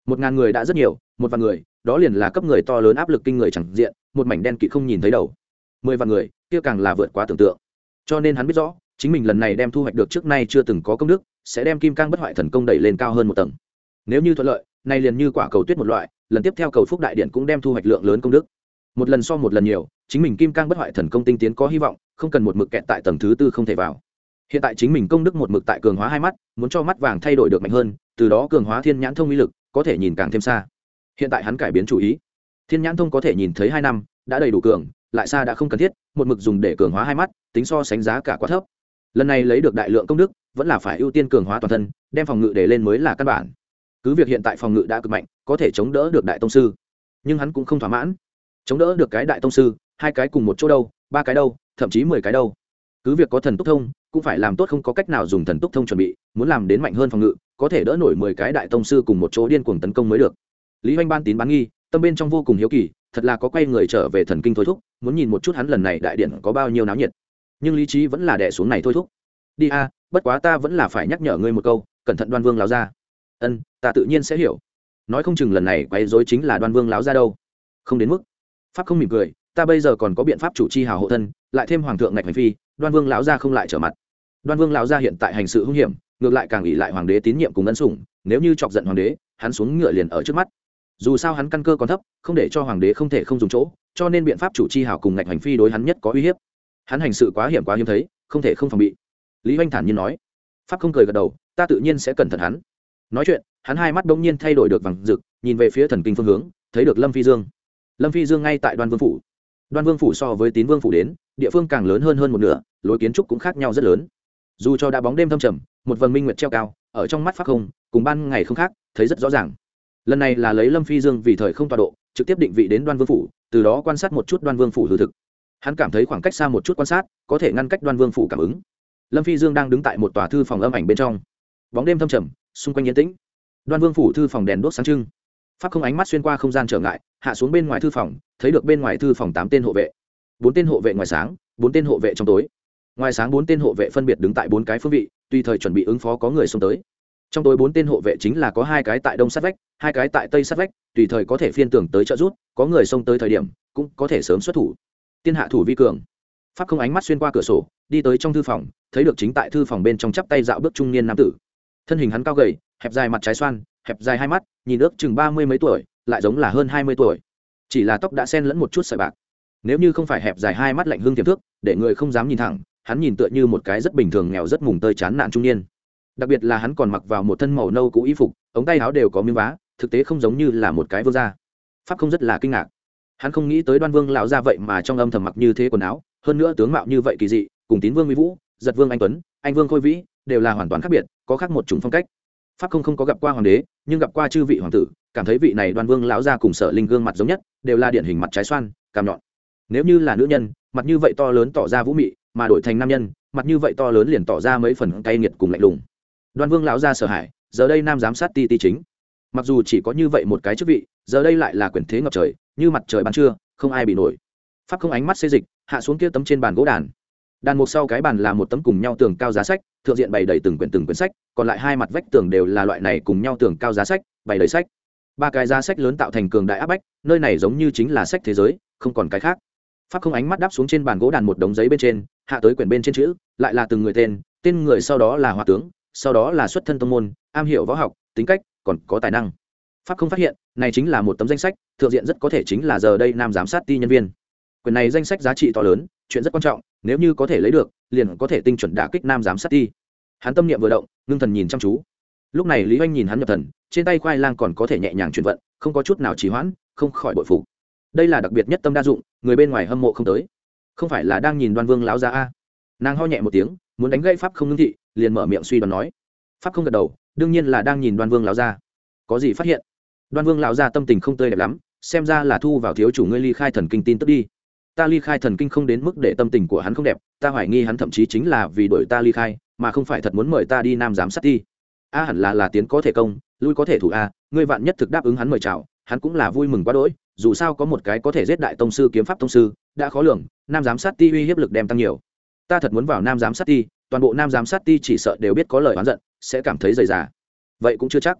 một ngàn người đã rất nhiều, một vạn người đó liền là cấp người to lớn áp lực kinh người chẳng diện, một mảnh đen kịt không nhìn thấy đầu. Mười vạn người kia càng là vượt quá tưởng tượng. Cho nên hắn biết rõ chính mình lần này đem thu hoạch được trước nay chưa từng có công đức, sẽ đem kim cang bất hoại thần công đẩy lên cao hơn một tầng. Nếu như thuận lợi, này liền như quả cầu tuyết một loại, lần tiếp theo cầu phúc đại điện cũng đem thu hoạch lượng lớn công đức. Một lần so một lần nhiều, chính mình kim cang bất hoại thần công tinh tiến có hy vọng, không cần một mực kẹt tại tầng thứ tư không thể vào. Hiện tại chính mình công đức một mực tại cường hóa hai mắt, muốn cho mắt vàng thay đổi được mạnh hơn, từ đó cường hóa thiên nhãn thông uy lực, có thể nhìn càng thêm xa. Hiện tại hắn cải biến chủ ý, thiên nhãn thông có thể nhìn thấy hai năm, đã đầy đủ cường, lại xa đã không cần thiết, một mực dùng để cường hóa hai mắt, tính so sánh giá cả quá thấp. Lần này lấy được đại lượng công đức, vẫn là phải ưu tiên cường hóa toàn thân, đem phòng ngự để lên mới là căn bản. Cứ việc hiện tại phòng ngự đã cực mạnh, có thể chống đỡ được đại tông sư, nhưng hắn cũng không thỏa mãn. Chống đỡ được cái đại tông sư, hai cái cùng một chỗ đâu, ba cái đâu, thậm chí mười cái đâu. Cứ việc có thần túc thông, cũng phải làm tốt không có cách nào dùng thần túc thông chuẩn bị, muốn làm đến mạnh hơn phòng ngự, có thể đỡ nổi mười cái đại tông sư cùng một chỗ điên cuồng tấn công mới được. Lý Hoành ban tín bán nghi, tâm bên trong vô cùng hiếu kỳ, thật là có quay người trở về thần kinh thôi thúc, muốn nhìn một chút hắn lần này đại điện có bao nhiêu náo nhiệt. Nhưng lý trí vẫn là đè xuống này thôi thúc. Đi a, bất quá ta vẫn là phải nhắc nhở ngươi một câu, cẩn thận Đoan Vương láo ra. Ân, ta tự nhiên sẽ hiểu. Nói không chừng lần này quấy rối chính là Đoan Vương láo ra đâu. Không đến mức. Pháp không mỉm cười, ta bây giờ còn có biện pháp chủ chi hào hộ thân, lại thêm hoàng thượng ngạch hành phi, Đoan Vương lão gia không lại trở mặt. Đoan Vương lão gia hiện tại hành sự hung hiểm, ngược lại càng ủy lại hoàng đế tín nhiệm cùng ân sủng, nếu như chọc giận hoàng đế, hắn xuống ngựa liền ở trước mắt. Dù sao hắn căn cơ còn thấp, không để cho hoàng đế không thể không dùng chỗ, cho nên biện pháp chủ chi hào cùng ngạch hành phi đối hắn nhất có uy hiếp. Hắn hành sự quá hiểm quá hiếm thấy, không thể không phòng bị. Lý Hoành thản nhiên nói. Pháp không cười gật đầu, ta tự nhiên sẽ cẩn thận hắn. Nói chuyện, hắn hai mắt bỗng nhiên thay đổi được vàng rực, nhìn về phía thần kinh phương hướng, thấy được Lâm Phi Dương. Lâm Phi Dương ngay tại Đoan Vương phủ. Đoan Vương phủ so với Tín Vương phủ đến, địa phương càng lớn hơn hơn một nửa, lối kiến trúc cũng khác nhau rất lớn. Dù cho đã bóng đêm thâm trầm, một vầng minh nguyệt treo cao, ở trong mắt Pháp không, cùng ban ngày không khác, thấy rất rõ ràng. Lần này là lấy Lâm Phi Dương vì thời không tọa độ, trực tiếp định vị đến Đoan Vương phủ, từ đó quan sát một chút Đoan Vương phủ hư thực. Hắn cảm thấy khoảng cách xa một chút quan sát, có thể ngăn cách Đoan Vương phủ cảm ứng. Lâm Phi Dương đang đứng tại một tòa thư phòng âm ảnh bên trong. Bóng đêm thâm trầm, xung quanh yên tĩnh. Đoan Vương phủ thư phòng đèn đuốc sáng trưng. Pháp không ánh mắt xuyên qua không gian trở ngại, hạ xuống bên ngoài thư phòng, thấy được bên ngoài thư phòng tám tên hộ vệ. Bốn tên hộ vệ ngoài sáng, bốn tên hộ vệ trong tối. Ngoài sáng bốn tên hộ vệ phân biệt đứng tại bốn cái phương vị, tùy thời chuẩn bị ứng phó có người xông tới. Trong tối bốn tên hộ vệ chính là có hai cái tại đông sát vách, hai cái tại tây sát vách, tùy thời có thể phiên tưởng tới trợ giúp, có người xông tới thời điểm, cũng có thể sớm xuất thủ. Tiên hạ thủ vi cường. Pháp không ánh mắt xuyên qua cửa sổ, đi tới trong thư phòng, thấy được chính tại thư phòng bên trong chắp tay dạo bước trung niên nam tử. Thân hình hắn cao gầy, hẹp dài mặt trái xoan, hẹp dài hai mắt, nhìn ước chừng ba mươi mấy tuổi, lại giống là hơn hai mươi tuổi. Chỉ là tóc đã xen lẫn một chút sợi bạc. Nếu như không phải hẹp dài hai mắt lạnh hương tiềm thức, để người không dám nhìn thẳng, hắn nhìn tựa như một cái rất bình thường nghèo rất mùng tơi chán nản trung niên. Đặc biệt là hắn còn mặc vào một thân màu nâu cũ y phục, ống tay áo đều có miếng vá, thực tế không giống như là một cái vương gia. Pháp không rất là kinh ngạc. Hắn không nghĩ tới Đoan Vương lão gia vậy mà trong âm thầm mặc như thế quần áo, hơn nữa tướng mạo như vậy kỳ dị, cùng Tín Vương Uy Vũ, Giật Vương Anh Tuấn, Anh Vương Khôi Vĩ, đều là hoàn toàn khác biệt, có khác một chủng phong cách. Pháp không không có gặp qua hoàng đế, nhưng gặp qua chư vị hoàng tử, cảm thấy vị này Đoan Vương lão gia cùng Sở Linh gương mặt giống nhất, đều là điển hình mặt trái xoan, cằm nhọn. Nếu như là nữ nhân, mặt như vậy to lớn tỏ ra vũ mị, mà đổi thành nam nhân, mặt như vậy to lớn liền tỏ ra mấy phần cay nghiệt cùng lạnh lùng. Đoan Vương lão gia Sở Hải, giờ đây nam giám sát ti ti chính. Mặc dù chỉ có như vậy một cái chức vị, giờ đây lại là quyền thế ngập trời, như mặt trời ban trưa, không ai bị nổi. Pháp không ánh mắt xê dịch, hạ xuống kia tấm trên bàn gỗ đàn. Đàn một sau cái bàn là một tấm cùng nhau tường cao giá sách, thượng diện bày đầy từng quyển từng quyển sách, còn lại hai mặt vách tường đều là loại này cùng nhau tường cao giá sách, bày đầy sách. Ba cái giá sách lớn tạo thành cường đại áp bách, nơi này giống như chính là sách thế giới, không còn cái khác. Pháp không ánh mắt đáp xuống trên bàn gỗ đàn một đống giấy bên trên, hạ tới quyển bên trên chữ, lại là từng người tên, tên người sau đó là hòa tướng, sau đó là xuất thân tông môn, am hiểu võ học, tính cách, còn có tài năng. Pháp không phát hiện, này chính là một tấm danh sách, thượng diện rất có thể chính là giờ đây nam giám sát ti nhân viên. Quyển này danh sách giá trị to lớn, chuyện rất quan trọng, nếu như có thể lấy được, liền có thể tinh chuẩn đả kích nam giám sát ti. Hắn tâm niệm vừa động, ngưng thần nhìn chăm chú. Lúc này Lý Hoành nhìn hắn nhập thần, trên tay khoai lang còn có thể nhẹ nhàng chuyển vận, không có chút nào trì hoãn, không khỏi bội phục. Đây là đặc biệt nhất tâm đa dụng, người bên ngoài hâm mộ không tới. Không phải là đang nhìn Đoan Vương lão gia a? Nàng ho nhẹ một tiếng, muốn đánh gãy Pháp không ngưng thị, liền mở miệng suy đoán nói. Pháp không gật đầu, đương nhiên là đang nhìn Đoan Vương lão gia. Có gì phát hiện? Đoan Vương lão gia tâm tình không tươi đẹp lắm, xem ra là thu vào thiếu chủ ngươi ly khai thần kinh tin tức đi. Ta ly khai thần kinh không đến mức để tâm tình của hắn không đẹp, ta hoài nghi hắn thậm chí chính là vì đuổi ta ly khai, mà không phải thật muốn mời ta đi nam giám sát ti. A hẳn là là tiến có thể công, lui có thể thủ a, ngươi vạn nhất thực đáp ứng hắn mời chào, hắn cũng là vui mừng quá đỗi, dù sao có một cái có thể giết đại tông sư kiếm pháp tông sư, đã khó lường, nam giám sát ti uy hiếp lực đem tăng nhiều. Ta thật muốn vào nam giám sát ti, toàn bộ nam giám sát ti chỉ sợ đều biết có lời oán giận, sẽ cảm thấy dày dà. Vậy cũng chưa chắc.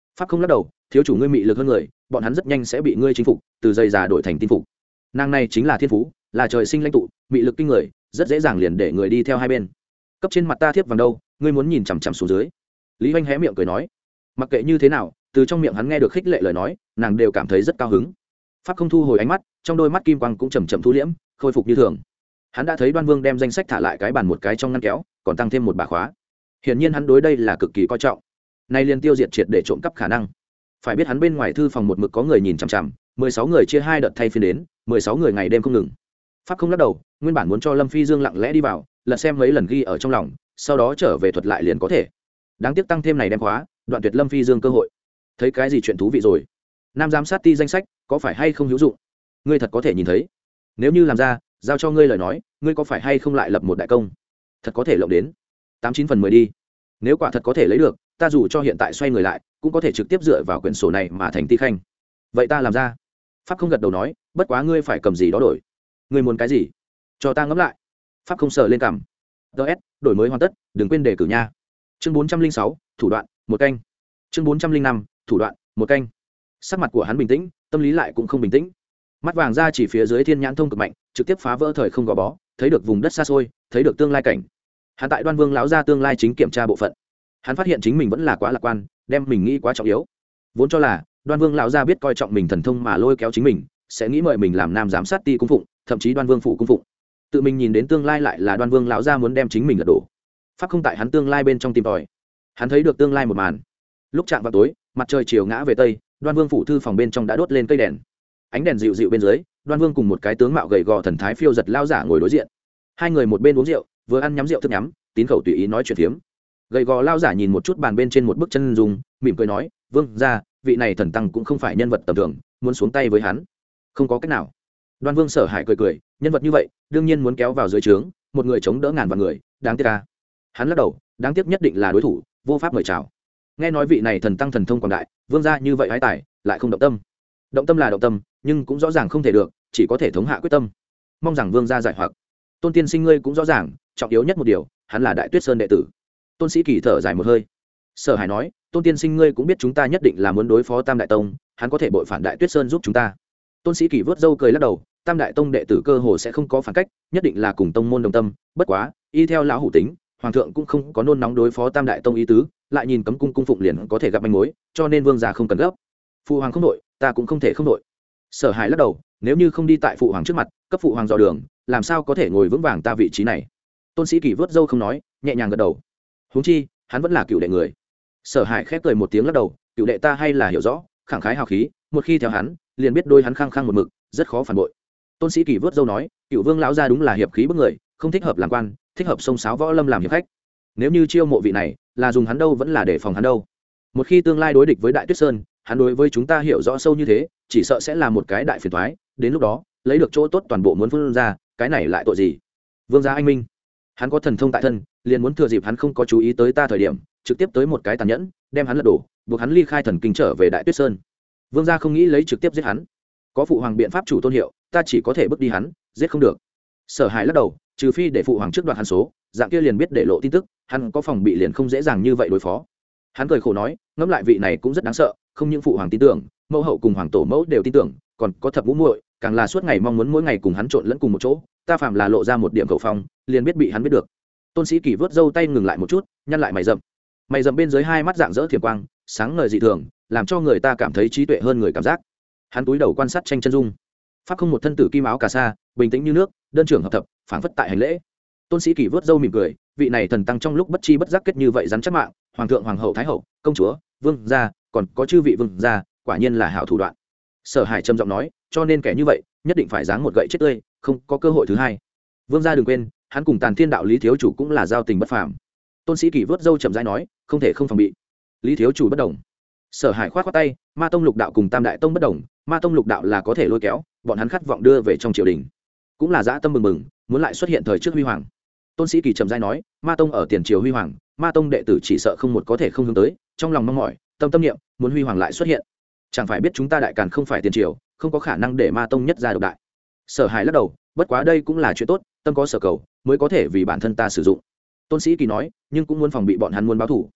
pháp không lắc đầu, thiếu chủ ngươi mị lực hơn người, bọn hắn rất nhanh sẽ bị ngươi chinh phục, từ dây già đổi thành tin phục. Nàng này chính là thiên phú, là trời sinh lãnh tụ, mị lực kinh người, rất dễ dàng liền để người đi theo hai bên. Cấp trên mặt ta thiếp vàng đâu, ngươi muốn nhìn chằm chằm xuống dưới. Lý Hoành hé miệng cười nói. Mặc kệ như thế nào, từ trong miệng hắn nghe được khích lệ lời nói, nàng đều cảm thấy rất cao hứng. Pháp không thu hồi ánh mắt, trong đôi mắt kim quang cũng chậm chậm thu liễm, khôi phục như thường. Hắn đã thấy Đoan Vương đem danh sách thả lại cái bàn một cái trong ngăn kéo, còn tăng thêm một bà khóa. Hiển nhiên hắn đối đây là cực kỳ coi trọng. Nay liền tiêu diệt triệt để trộm cắp khả năng. Phải biết hắn bên ngoài thư phòng một mực có người nhìn chằm chằm, mười sáu người chia hai đợt thay phiên đến, mười sáu người ngày đêm không ngừng. Pháp không lắc đầu, nguyên bản muốn cho Lâm Phi Dương lặng lẽ đi vào, lật xem mấy lần ghi ở trong lòng, sau đó trở về thuật lại liền có thể. Đáng tiếc tăng thêm này đem khóa, đoạn tuyệt Lâm Phi Dương cơ hội. Thấy cái gì chuyện thú vị rồi? Nam giám sát ti danh sách, có phải hay không hữu dụng? Ngươi thật có thể nhìn thấy. Nếu như làm ra, giao cho ngươi lời nói, ngươi có phải hay không lại lập một đại công? Thật có thể lộng đến tám chín phần mười đi. Nếu quả thật có thể lấy được, ta dù cho hiện tại xoay người lại, cũng có thể trực tiếp dựa vào quyển sổ này mà thành ti khanh. Vậy ta làm ra. Pháp không gật đầu nói, bất quá ngươi phải cầm gì đó đổi. Ngươi muốn cái gì? Cho ta ngẫm lại. Pháp không sờ lên cằm. ds đổi mới hoàn tất, đừng quên đề cử nha. Chương bốn trăm linh sáu, thủ đoạn, một canh. Chương bốn trăm linh năm, thủ đoạn, một canh. Sắc mặt của hắn bình tĩnh, tâm lý lại cũng không bình tĩnh. Mắt vàng ra chỉ phía dưới thiên nhãn thông cực mạnh, trực tiếp phá vỡ thời không gò bó, thấy được vùng đất xa xôi, thấy được tương lai cảnh. Hắn tại Đoan Vương lão gia tương lai chính kiểm tra bộ phận. Hắn phát hiện chính mình vẫn là quá lạc quan, đem mình nghĩ quá trọng yếu. Vốn cho là Đoan Vương lão gia biết coi trọng mình thần thông mà lôi kéo chính mình, sẽ nghĩ mời mình làm nam giám sát ti cung phụng, thậm chí Đoan Vương phụ cung phụng. Tự mình nhìn đến tương lai lại là Đoan Vương lão gia muốn đem chính mình lật đổ. Pháp không tại hắn tương lai bên trong tìm tòi. Hắn thấy được tương lai một màn. Lúc chạm vào tối, mặt trời chiều ngã về tây, Đoan Vương phủ thư phòng bên trong đã đốt lên cây đèn. Ánh đèn dịu dịu bên dưới, Đoan Vương cùng một cái tướng mạo gầy gò thần thái phiêu giật lao giả ngồi đối diện. Hai người một bên uống rượu, vừa ăn nhắm rượu thức nhắm, tín khẩu tùy ý nói chuyện phiếm. Gầy gò lao giả nhìn một chút bàn bên trên một bức chân dung, mỉm cười nói, "Vương gia, vị này thần tăng cũng không phải nhân vật tầm thường, muốn xuống tay với hắn, không có cách nào." Đoan Vương Sở Hải cười cười, nhân vật như vậy, đương nhiên muốn kéo vào dưới trướng, một người chống đỡ ngàn vạn người, đáng tiếc a. Hắn lắc đầu, đáng tiếc nhất định là đối thủ, vô pháp mời chào. Nghe nói vị này thần tăng thần thông quảng đại, vương gia như vậy hái tài, lại không động tâm. Động tâm là động tâm, nhưng cũng rõ ràng không thể được, chỉ có thể thống hạ quyết tâm. Mong rằng vương gia giải hoặc. Tôn tiên sinh ngươi cũng rõ ràng, trọng yếu nhất một điều, hắn là Đại Tuyết Sơn đệ tử. Tôn Sĩ Kỳ thở dài một hơi. Sở Hải nói, Tôn tiên sinh ngươi cũng biết chúng ta nhất định là muốn đối phó Tam Đại Tông, hắn có thể bội phản Đại Tuyết Sơn giúp chúng ta. Tôn Sĩ Kỳ vớt râu cười lắc đầu, Tam Đại Tông đệ tử cơ hồ sẽ không có phản cách, nhất định là cùng tông môn đồng tâm, bất quá, y theo lão hủ tính, hoàng thượng cũng không có nôn nóng đối phó Tam Đại Tông ý tứ, lại nhìn cấm cung cung phụng liền có thể gặp manh mối, cho nên vương gia không cần gấp. Phụ hoàng không đội, ta cũng không thể không đội. Sở Hải lắc đầu, nếu như không đi tại phụ hoàng trước mặt, cấp phụ hoàng dò đường, làm sao có thể ngồi vững vàng ta vị trí này. Tôn Sĩ Kỳ vớt râu không nói, nhẹ nhàng gật đầu. Huống chi, hắn vẫn là cựu đệ người. Sở Hải khép cười một tiếng lắc đầu, cựu đệ ta hay là hiểu rõ, khẳng khái hào khí, một khi theo hắn, liền biết đôi hắn khăng khăng một mực, rất khó phản bội. Tôn Sĩ Kỳ vớt râu nói, cựu vương lão gia đúng là hiệp khí bức người, không thích hợp làm quan, thích hợp sông sáo võ lâm làm hiệp khách. Nếu như chiêu mộ vị này, là dùng hắn đâu vẫn là để phòng hắn đâu. Một khi tương lai đối địch với Đại Tuyết Sơn, hắn đối với chúng ta hiểu rõ sâu như thế, chỉ sợ sẽ là một cái đại phiền toái, đến lúc đó, lấy được chỗ tốt toàn bộ muốn vươn ra, cái này lại tội gì? Vương gia anh minh, hắn có thần thông tại thân, liền muốn thừa dịp hắn không có chú ý tới ta thời điểm, trực tiếp tới một cái tàn nhẫn, đem hắn lật đổ, buộc hắn ly khai thần kinh trở về Đại Tuyết Sơn. Vương gia không nghĩ lấy trực tiếp giết hắn, có phụ hoàng biện pháp chủ tôn hiệu, ta chỉ có thể bước đi hắn, giết không được. Sở Hải lắc đầu, trừ phi để phụ hoàng trước đoạt hắn số, dạng kia liền biết để lộ tin tức, hắn có phòng bị liền không dễ dàng như vậy đối phó. Hắn cười khổ nói, ngẫm lại vị này cũng rất đáng sợ, không những phụ hoàng tin tưởng, mẫu hậu cùng hoàng tổ mẫu đều tin tưởng, còn có thập ngũ muội, càng là suốt ngày mong muốn mỗi ngày cùng hắn trộn lẫn cùng một chỗ, ta phạm là lộ ra một điểm cầu phong, liền biết bị hắn biết được. Tôn Sĩ Kỳ vớt râu tay ngừng lại một chút, nhăn lại mày rậm. Mày rậm bên dưới hai mắt dạng dỡ thiểm quang, sáng ngời dị thường, làm cho người ta cảm thấy trí tuệ hơn người cảm giác. Hắn túi đầu quan sát tranh chân dung. Pháp không một thân tử kim áo cà sa, bình tĩnh như nước, đơn trưởng hợp thập, phảng phất tại hành lễ. Tôn Sĩ Kỳ vớt râu mỉm cười, vị này thần tăng trong lúc bất chi bất giác kết như vậy rắn chắc mạng, hoàng thượng, hoàng hậu, thái hậu, công chúa, vương gia, còn có chư vị vương gia, quả nhiên là hảo thủ đoạn. Sở Hải trầm giọng nói, cho nên kẻ như vậy, nhất định phải giáng một gậy chết tươi, không có cơ hội thứ hai. Vương gia đừng quên, hắn cùng Tàn Thiên đạo Lý thiếu chủ cũng là giao tình bất phàm. Tôn Sĩ Kỳ vớt râu chậm rãi nói, không thể không phòng bị. Lý thiếu chủ bất đồng. Sở Hải khoát khoát tay, Ma tông lục đạo cùng Tam đại tông bất đồng, Ma tông lục đạo là có thể lôi kéo, bọn hắn khát vọng đưa về trong triều đình, cũng là dã tâm mừng mừng, muốn lại xuất hiện thời trước huy hoàng. Tôn Sĩ Kỳ trầm rãi nói, Ma tông ở tiền triều huy hoàng, Ma tông đệ tử chỉ sợ không một có thể không hướng tới, trong lòng mong mỏi, tâm tâm niệm, muốn huy hoàng lại xuất hiện. Chẳng phải biết chúng ta đại càn không phải tiền triều, không có khả năng để Ma tông nhất ra độc đại. Sở Hải lắc đầu, bất quá đây cũng là chuyện tốt, tâm có sở cầu, mới có thể vì bản thân ta sử dụng. Tôn Sĩ Kỳ nói, nhưng cũng muốn phòng bị bọn hắn muốn báo thủ.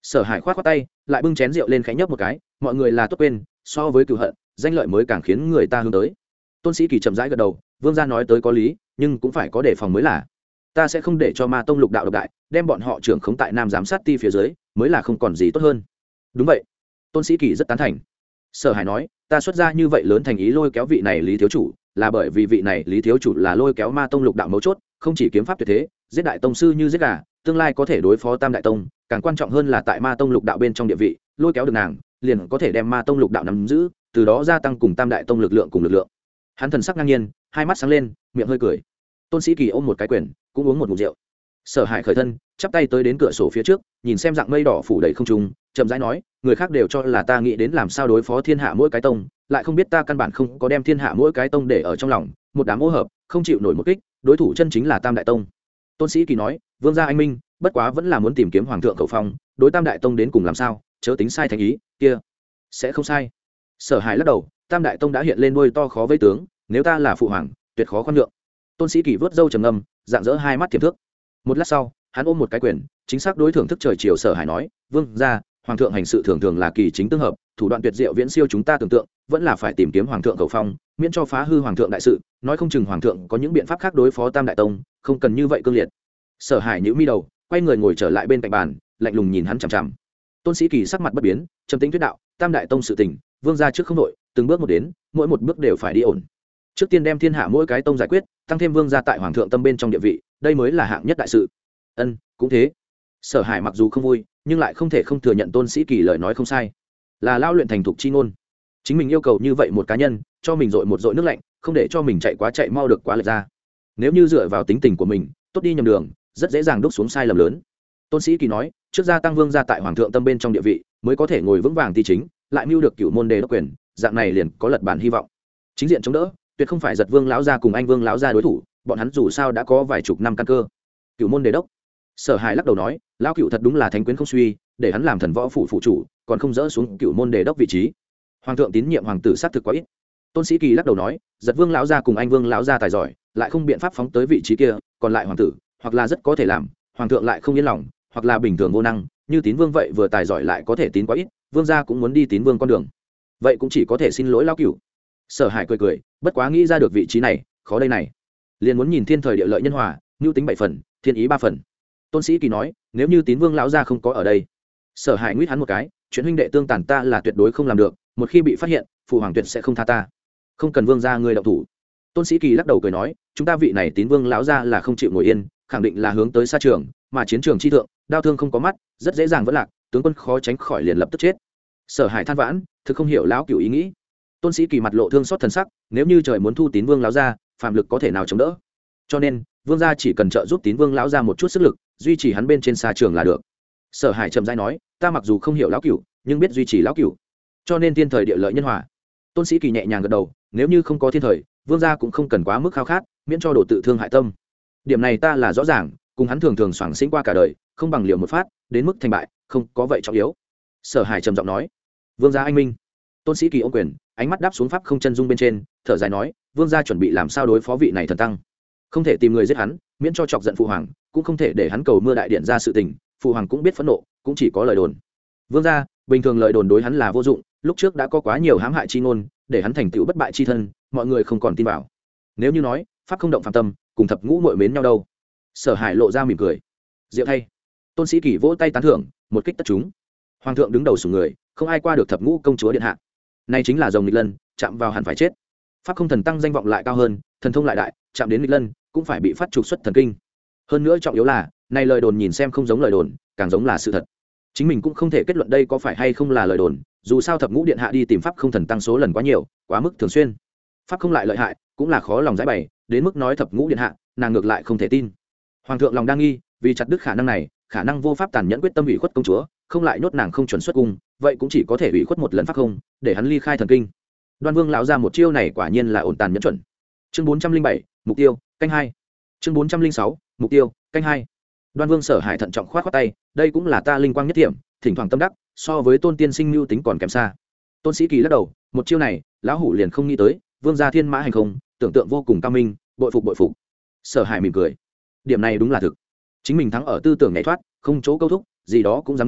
Sở Hải khoát khoát tay, lại bưng chén rượu lên khẽ nhấp một cái, mọi người là tốt quên, so với cựu hận, danh lợi mới càng khiến người ta hướng tới. Tôn Sĩ Kỳ chậm rãi gật đầu, vương gia nói tới có lý, nhưng cũng phải có đề phòng mới là. Ta sẽ không để cho Ma tông lục đạo độc đại, đem bọn họ trưởng khống tại Nam giám sát ti phía dưới, mới là không còn gì tốt hơn. Đúng vậy. Tôn Sĩ Kỳ rất tán thành. Sở Hải nói, ta xuất ra như vậy lớn thành ý lôi kéo vị này Lý thiếu chủ, là bởi vì vị này Lý thiếu chủ là lôi kéo Ma tông lục đạo mấu chốt, không chỉ kiếm pháp tuyệt thế, giết đại tông sư như giết gà, tương lai có thể đối phó Tam đại tông, càng quan trọng hơn là tại Ma tông lục đạo bên trong địa vị, lôi kéo được nàng, liền có thể đem Ma tông lục đạo nắm giữ, từ đó gia tăng cùng Tam đại tông lực lượng cùng lực lượng. Hắn thần sắc ngang nhiên, hai mắt sáng lên, miệng hơi cười. Tôn Sĩ Kỳ ôm một cái quyền, cũng uống một ngụm rượu. Sở Hải khởi thân, chắp tay tới đến cửa sổ phía trước, nhìn xem dạng mây đỏ phủ đầy không trung, chậm rãi nói, người khác đều cho là ta nghĩ đến làm sao đối phó thiên hạ mỗi cái tông, lại không biết ta căn bản không có đem thiên hạ mỗi cái tông để ở trong lòng, một đám ô hợp, không chịu nổi một kích, đối thủ chân chính là Tam đại tông. Tôn Sĩ Kỳ nói, vương gia anh minh, bất quá vẫn là muốn tìm kiếm hoàng thượng khẩu phong, đối Tam đại tông đến cùng làm sao, chớ tính sai thành ý, kia sẽ không sai. Sở Hải lắc đầu, Tam đại tông đã hiện lên đuôi to khó vây tướng, nếu ta là phụ hoàng, tuyệt khó khoan nhượng. Tôn Sĩ Kỳ vớt râu trầm ngâm, dạng dỡ hai mắt thiểm thước. Một lát sau, hắn ôm một cái quyền, chính xác đối thưởng thức trời chiều. Sở Hải nói, vương gia, hoàng thượng hành sự thường thường là kỳ chính tương hợp, thủ đoạn tuyệt diệu viễn siêu chúng ta tưởng tượng, vẫn là phải tìm kiếm hoàng thượng khẩu phong, miễn cho phá hư hoàng thượng đại sự, nói không chừng hoàng thượng có những biện pháp khác đối phó Tam đại tông, không cần như vậy cương liệt. Sở Hải nhíu mi đầu, quay người ngồi trở lại bên cạnh bàn, lạnh lùng nhìn hắn chằm chằm. Tôn Sĩ Kỳ sắc mặt bất biến, trầm tĩnh thuyết đạo, Tam đại tông sự tình, vương gia trước không đội, từng bước một đến, mỗi một bước đều phải đi ổn. Trước tiên đem thiên hạ mỗi cái tông giải quyết, tăng thêm vương gia tại hoàng thượng tâm bên trong địa vị, đây mới là hạng nhất đại sự. Ân, cũng thế. Sở Hải mặc dù không vui, nhưng lại không thể không thừa nhận Tôn Sĩ Kỳ lời nói không sai, là lao luyện thành thục chi ngôn. Chính mình yêu cầu như vậy một cá nhân, cho mình dội một dội nước lạnh, không để cho mình chạy quá chạy mau được quá lệch ra. Nếu như dựa vào tính tình của mình, tốt đi nhầm đường, rất dễ dàng đúc xuống sai lầm lớn. Tôn Sĩ Kỳ nói, trước gia tăng vương gia tại hoàng thượng tâm bên trong địa vị, mới có thể ngồi vững vàng ti chính, lại mưu được cửu môn đề đốc quyền, dạng này liền có lật bản hy vọng. Chính diện chống đỡ, tuyệt không phải giật vương lão gia cùng anh vương lão gia đối thủ, bọn hắn dù sao đã có vài chục năm căn cơ. Cửu môn đề đốc. Sở Hải lắc đầu nói, lão cửu thật đúng là thánh quyến không suy, để hắn làm thần võ phủ phụ chủ, còn không dỡ xuống cửu môn đề đốc vị trí. Hoàng thượng tín nhiệm hoàng tử sát thực quá ít. Tôn Sĩ Kỳ lắc đầu nói, giật vương lão gia cùng anh vương lão gia tài giỏi, lại không biện pháp phóng tới vị trí kia, còn lại hoàng tử, hoặc là rất có thể làm, hoàng thượng lại không yên lòng, hoặc là bình thường vô năng, như tín vương vậy vừa tài giỏi lại có thể tín quá ít, vương gia cũng muốn đi tín vương con đường, vậy cũng chỉ có thể xin lỗi lão cửu. Sở Hải cười cười, bất quá nghĩ ra được vị trí này, khó đây này, liền muốn nhìn thiên thời địa lợi nhân hòa, nhu tính bảy phần, thiên ý ba phần. Tôn Sĩ Kỳ nói, nếu như tín vương lão gia không có ở đây. Sở Hải nguyết hắn một cái, chuyện huynh đệ tương tàn ta là tuyệt đối không làm được, một khi bị phát hiện, phụ hoàng tuyệt sẽ không tha ta, không cần vương gia ngươi động thủ. Tôn Sĩ Kỳ lắc đầu cười nói, chúng ta vị này tín vương lão gia là không chịu ngồi yên, khẳng định là hướng tới xa trường, mà chiến trường chi thượng, đao thương không có mắt, rất dễ dàng vẫn lạc, tướng quân khó tránh khỏi liền lập tức chết. Sở Hải than vãn, thực không hiểu lão cửu ý nghĩ. Tôn Sĩ Kỳ mặt lộ thương xót thần sắc, nếu như trời muốn thu tín vương lão gia, phàm lực có thể nào chống đỡ, cho nên vương gia chỉ cần trợ giúp tín vương lão gia một chút sức lực, duy trì hắn bên trên xa trường là được. Sở Hải trầm rãi nói, ta mặc dù không hiểu lão cửu, nhưng biết duy trì lão cửu, cho nên thiên thời địa lợi nhân hòa. Tôn Sĩ Kỳ nhẹ nhàng gật đầu, nếu như không có thiên thời, vương gia cũng không cần quá mức khao khát, miễn cho đổ tự thương hại tâm. Điểm này ta là rõ ràng, cùng hắn thường thường soảng xĩnh qua cả đời, không bằng liều một phát, đến mức thành bại, không có vậy trọng yếu. Sở Hải trầm giọng nói, vương gia anh minh. Tôn Sĩ Kỳ ôm quyền, ánh mắt đáp xuống pháp không chân dung bên trên, thở dài nói, vương gia chuẩn bị làm sao đối phó vị này thần tăng, không thể tìm người giết hắn, miễn cho chọc giận phụ hoàng, cũng không thể để hắn cầu mưa đại điện ra sự tình, phụ hoàng cũng biết phẫn nộ, cũng chỉ có lời đồn. Vương gia, bình thường lời đồn đối hắn là vô dụng, lúc trước đã có quá nhiều hãm hại chi ngôn, để hắn thành tựu bất bại chi thân, mọi người không còn tin vào. Nếu như nói pháp không động phạm tâm, cùng thập ngũ muội mến nhau đâu. Sở Hải lộ ra mỉm cười, diệu thay. Tôn Sĩ Kỳ vỗ tay tán thưởng, một kích tất chúng. Hoàng thượng đứng đầu sủng người, không ai qua được thập ngũ công chúa điện hạ. Nay chính là rồng nghịch lân, chạm vào hẳn phải chết. Pháp không thần tăng danh vọng lại cao hơn, thần thông lại đại, chạm đến nghịch lân cũng phải bị phát trục xuất thần kinh. Hơn nữa trọng yếu là, này lời đồn nhìn xem không giống lời đồn, càng giống là sự thật. Chính mình cũng không thể kết luận đây có phải hay không là lời đồn, dù sao thập ngũ điện hạ đi tìm pháp không thần tăng số lần quá nhiều, quá mức thường xuyên. Pháp không lại lợi hại, cũng là khó lòng giải bày, đến mức nói thập ngũ điện hạ, nàng ngược lại không thể tin. Hoàng thượng lòng đang nghi, vì chặt đứt khả năng này, khả năng vô pháp tàn nhẫn quyết tâm ủy khuất công chúa, không lại nhốt nàng không chuẩn xuất cung, vậy cũng chỉ có thể ủy khuất một lần pháp không, để hắn ly khai thần kinh. Đoan Vương lão ra một chiêu này quả nhiên là ổn tàn nhẫn chuẩn. Chương bốn trăm linh bảy, mục tiêu, canh hai. Chương bốn trăm linh sáu, mục tiêu, canh hai. Đoan Vương Sở Hải thận trọng khoát khoát tay, đây cũng là ta linh quang nhất điểm, thỉnh thoảng tâm đắc, so với Tôn tiên sinh lưu tính còn kém xa. Tôn Sĩ Kỳ lắc đầu, một chiêu này, lão hủ liền không nghĩ tới, vương gia thiên mã hành không, tưởng tượng vô cùng cao minh, bội phục bội phục. Sở Hải mỉm cười, điểm này đúng là thực. Chính mình thắng ở tư tưởng nhảy thoát, không chỗ câu thúc, gì đó cũng dám nghĩ,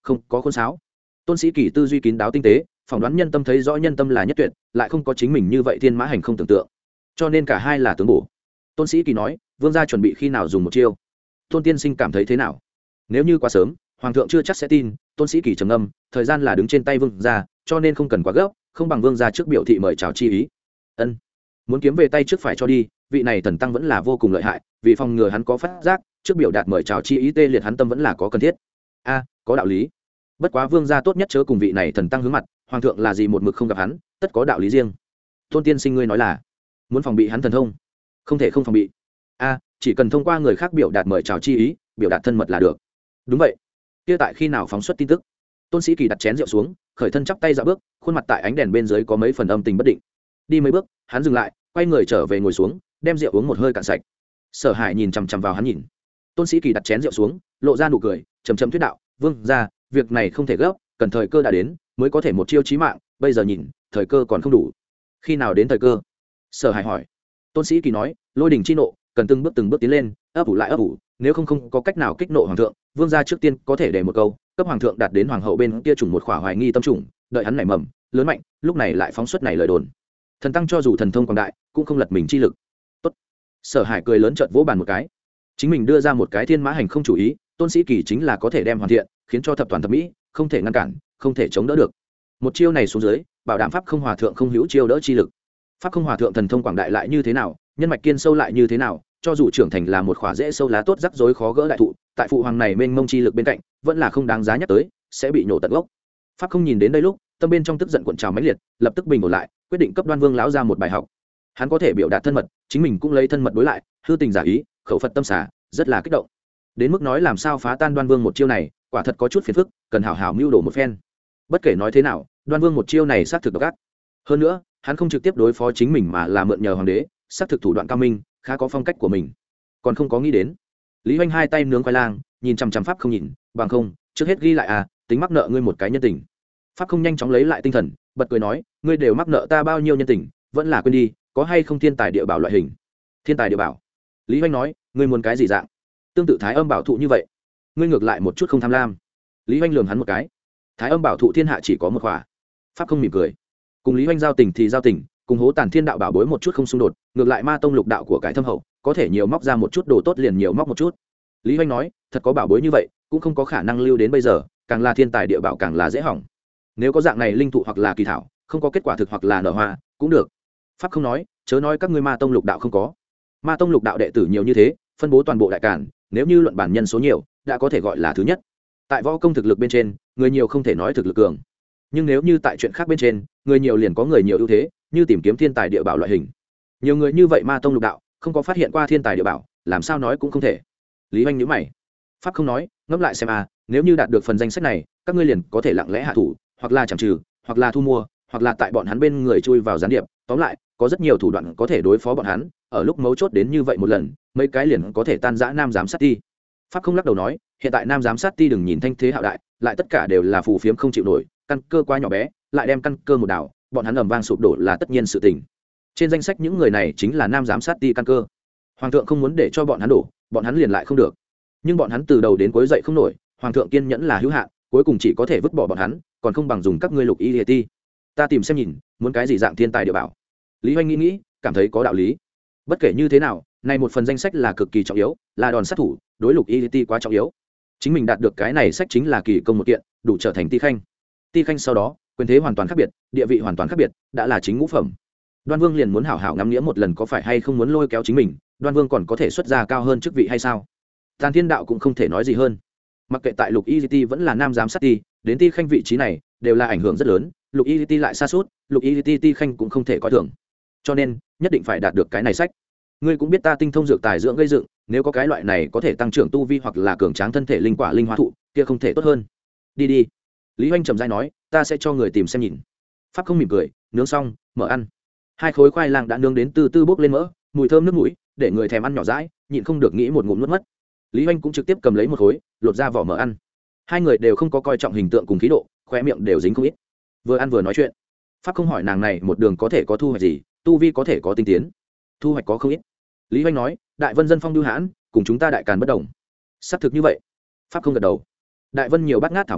không có khôn sáo. Tôn Sĩ Kỳ tư duy kín đáo tinh tế, phỏng đoán nhân tâm, thấy rõ nhân tâm là nhất tuyệt, lại không có chính mình như vậy thiên mã hành không tưởng tượng, cho nên cả hai là tướng bổ. Tôn Sĩ Kỳ nói, vương gia chuẩn bị khi nào dùng một chiêu? Tôn tiên sinh cảm thấy thế nào? Nếu như quá sớm, hoàng thượng chưa chắc sẽ tin. Tôn Sĩ Kỳ trầm ngâm, thời gian là đứng trên tay vương gia, cho nên không cần quá gấp, không bằng vương gia trước biểu thị mời chào chi ý. Ân, muốn kiếm về tay trước phải cho đi, vị này thần tăng vẫn là vô cùng lợi hại, vì phòng ngừa hắn có phát giác, trước biểu đạt mời chào chi ý tê liệt hắn tâm vẫn là có cần thiết. A, có đạo lý. Bất quá vương gia tốt nhất chớ cùng vị này thần tăng hướng mặt, hoàng thượng là gì một mực không gặp hắn, tất có đạo lý riêng. Tôn tiên sinh ngươi nói là muốn phòng bị hắn thần thông? Không thể không phòng bị. A, chỉ cần thông qua người khác biểu đạt mời chào chi ý, biểu đạt thân mật là được. Đúng vậy. Kia tại khi nào phóng xuất tin tức? Tôn Sĩ Kỳ đặt chén rượu xuống, khởi thân chắp tay ra bước, khuôn mặt tại ánh đèn bên dưới có mấy phần âm tình bất định. Đi mấy bước, hắn dừng lại, quay người trở về ngồi xuống, đem rượu uống một hơi cạn sạch. Sở Hải nhìn chằm chằm vào hắn nhìn. Tôn Sĩ Kỳ đặt chén rượu xuống, lộ ra nụ cười, trầm trầm thuyết đạo, "Vương gia, việc này không thể gấp, cần thời cơ đã đến, mới có thể một chiêu chí mạng, bây giờ nhìn, thời cơ còn không đủ." Khi nào đến thời cơ? Sở Hải hỏi. Tôn Sĩ Kỳ nói, "Lôi đỉnh chi nộ, cần từng bước từng bước tiến lên, ấp ủ lại ấp ủ, nếu không không có cách nào kích nộ hoàng thượng, vương gia trước tiên có thể để một câu, cấp hoàng thượng đạt đến hoàng hậu bên kia trùng một khỏa hoài nghi tâm trùng, đợi hắn nảy mầm, lớn mạnh, lúc này lại phóng xuất này lời đồn. Thần tăng cho dù thần thông quảng đại, cũng không lật mình chi lực." Tốt. Sở Hải cười lớn chợt vỗ bàn một cái. Chính mình đưa ra một cái thiên mã hành không chủ ý, Tôn Sĩ Kỳ chính là có thể đem hoàn thiện, khiến cho thập toàn thập mỹ, không thể ngăn cản, không thể chống đỡ được. Một chiêu này xuống dưới, bảo đảm pháp không hòa thượng không hữu chiêu đỡ chi lực. Pháp không hòa thượng thần thông quảng đại lại như thế nào, nhân mạch kiên sâu lại như thế nào, cho dù trưởng thành là một khỏa dễ sâu lá tốt rắc rối khó gỡ đại thụ, tại phụ hoàng này mênh mông chi lực bên cạnh, vẫn là không đáng giá nhắc tới, sẽ bị nhổ tận gốc. Pháp không nhìn đến đây lúc, tâm bên trong tức giận cuộn trào mãnh liệt, lập tức bình ổn lại, quyết định cấp Đoan Vương lão ra một bài học. Hắn có thể biểu đạt thân mật, chính mình cũng lấy thân mật đối lại, hư tình giả ý, khẩu phật tâm xả, rất là kích động. Đến mức nói làm sao phá tan Đoan Vương một chiêu này, quả thật có chút phiền phức, cần hảo hảo mưu đồ một phen. Bất kể nói thế nào, Đoan Vương một chiêu này xác thực độc ác. Hơn nữa, hắn không trực tiếp đối phó chính mình mà là mượn nhờ hoàng đế, xác thực thủ đoạn cao minh, khá có phong cách của mình. Còn không có nghĩ đến. Lý Hoành hai tay nướng khoai lang, nhìn chằm chằm Pháp không nhìn, bằng không, trước hết ghi lại à, tính mắc nợ ngươi một cái nhân tình. Pháp không nhanh chóng lấy lại tinh thần, bật cười nói, ngươi đều mắc nợ ta bao nhiêu nhân tình, vẫn là quên đi, có hay không thiên tài địa bảo loại hình? Thiên tài địa bảo? Lý Hoành nói, ngươi muốn cái gì dạng? Tương tự Thái Âm bảo thụ như vậy. Ngươi ngược lại một chút không tham lam. Lý Hoành lườm hắn một cái. Thái Âm bảo thụ thiên hạ chỉ có một khỏa. Pháp không mỉm cười. Cùng Lý Hoành giao tình thì giao tình, cùng Hố Tàn Thiên đạo bảo bối một chút không xung đột, ngược lại Ma tông lục đạo của cải thâm hậu, có thể nhiều móc ra một chút đồ tốt liền nhiều móc một chút. Lý Hoành nói, thật có bảo bối như vậy, cũng không có khả năng lưu đến bây giờ, càng là thiên tài địa bảo càng là dễ hỏng. Nếu có dạng này linh thụ hoặc là kỳ thảo, không có kết quả thực hoặc là nở hoa, cũng được. Pháp không nói, chớ nói các ngươi Ma tông lục đạo không có. Ma tông lục đạo đệ tử nhiều như thế, phân bố toàn bộ đại cản, nếu như luận bản nhân số nhiều, đã có thể gọi là thứ nhất. Tại võ công thực lực bên trên, người nhiều không thể nói thực lực cường. Nhưng nếu như tại chuyện khác bên trên, người nhiều liền có người nhiều ưu thế, như tìm kiếm thiên tài địa bảo loại hình. Nhiều người như vậy Ma tông lục đạo, không có phát hiện qua thiên tài địa bảo, làm sao nói cũng không thể. Lý Hoành nhíu mày. Pháp không nói, ngẫm lại xem à, nếu như đạt được phần danh sách này, các ngươi liền có thể lặng lẽ hạ thủ, hoặc là chẳng trừ, hoặc là thu mua, hoặc là tại bọn hắn bên người chui vào gián điệp, tóm lại, có rất nhiều thủ đoạn có thể đối phó bọn hắn, ở lúc mấu chốt đến như vậy một lần, mấy cái liền có thể tan rã Nam giám sát ti. Pháp không lắc đầu nói, hiện tại Nam giám sát ti đừng nhìn thanh thế hạo đại, lại tất cả đều là phù phiếm không chịu nổi, căn cơ quá nhỏ bé, lại đem căn cơ một đảo, bọn hắn ầm vang sụp đổ là tất nhiên sự tình. Trên danh sách những người này chính là Nam giám sát ti căn cơ. Hoàng thượng không muốn để cho bọn hắn đổ, bọn hắn liền lại không được. Nhưng bọn hắn từ đầu đến cuối dậy không nổi, hoàng thượng kiên nhẫn là hữu hạn, cuối cùng chỉ có thể vứt bỏ bọn hắn, còn không bằng dùng các ngươi lục y ti. Ta tìm xem nhìn, muốn cái gì dạng thiên tài địa bảo. Lý Hoành nghĩ nghĩ, cảm thấy có đạo lý. Bất kể như thế nào, này một phần danh sách là cực kỳ trọng yếu, là đòn sát thủ, đối lục y ti quá trọng yếu. Chính mình đạt được cái này sách chính là kỳ công một kiện, đủ trở thành ti khanh. Ti khanh sau đó, quyền thế hoàn toàn khác biệt, địa vị hoàn toàn khác biệt, đã là chính ngũ phẩm. Đoan Vương liền muốn hảo hảo ngắm nghĩa một lần có phải hay không muốn lôi kéo chính mình, Đoan Vương còn có thể xuất ra cao hơn chức vị hay sao? Tàn Thiên đạo cũng không thể nói gì hơn. Mặc kệ tại lục y ti vẫn là Nam giám sát ti, đến ti khanh vị trí này đều là ảnh hưởng rất lớn, lục y ti lại xa suốt, lục y ti ti khanh cũng không thể coi thường. Cho nên, nhất định phải đạt được cái này sách. Ngươi cũng biết ta tinh thông dược tài dưỡng gây dựng, nếu có cái loại này có thể tăng trưởng tu vi hoặc là cường tráng thân thể linh quả linh hóa thụ, kia không thể tốt hơn. Đi đi. Lý Hoành trầm rãi nói, ta sẽ cho người tìm xem nhìn. Pháp không mỉm cười, nướng xong, mở ăn. Hai khối khoai lang đã nướng đến từ từ bốc lên mỡ, mùi thơm nước mũi, để người thèm ăn nhỏ dãi, nhịn không được nghĩ một ngụm nuốt mất. Lý Hoành cũng trực tiếp cầm lấy một khối, lột ra vỏ mở ăn. Hai người đều không có coi trọng hình tượng cùng khí độ, khoe miệng đều dính không ít. Vừa ăn vừa nói chuyện. Pháp không hỏi nàng này một đường có thể có thu hoạch gì, tu vi có thể có tinh tiến. Thu hoạch có không ít. Lý Hoành nói, đại vân dân phong lưu hãn, cùng chúng ta đại càn bất đồng. Xác thực như vậy. Pháp không gật đầu. Đại vân nhiều bát ngát thảo nguyên,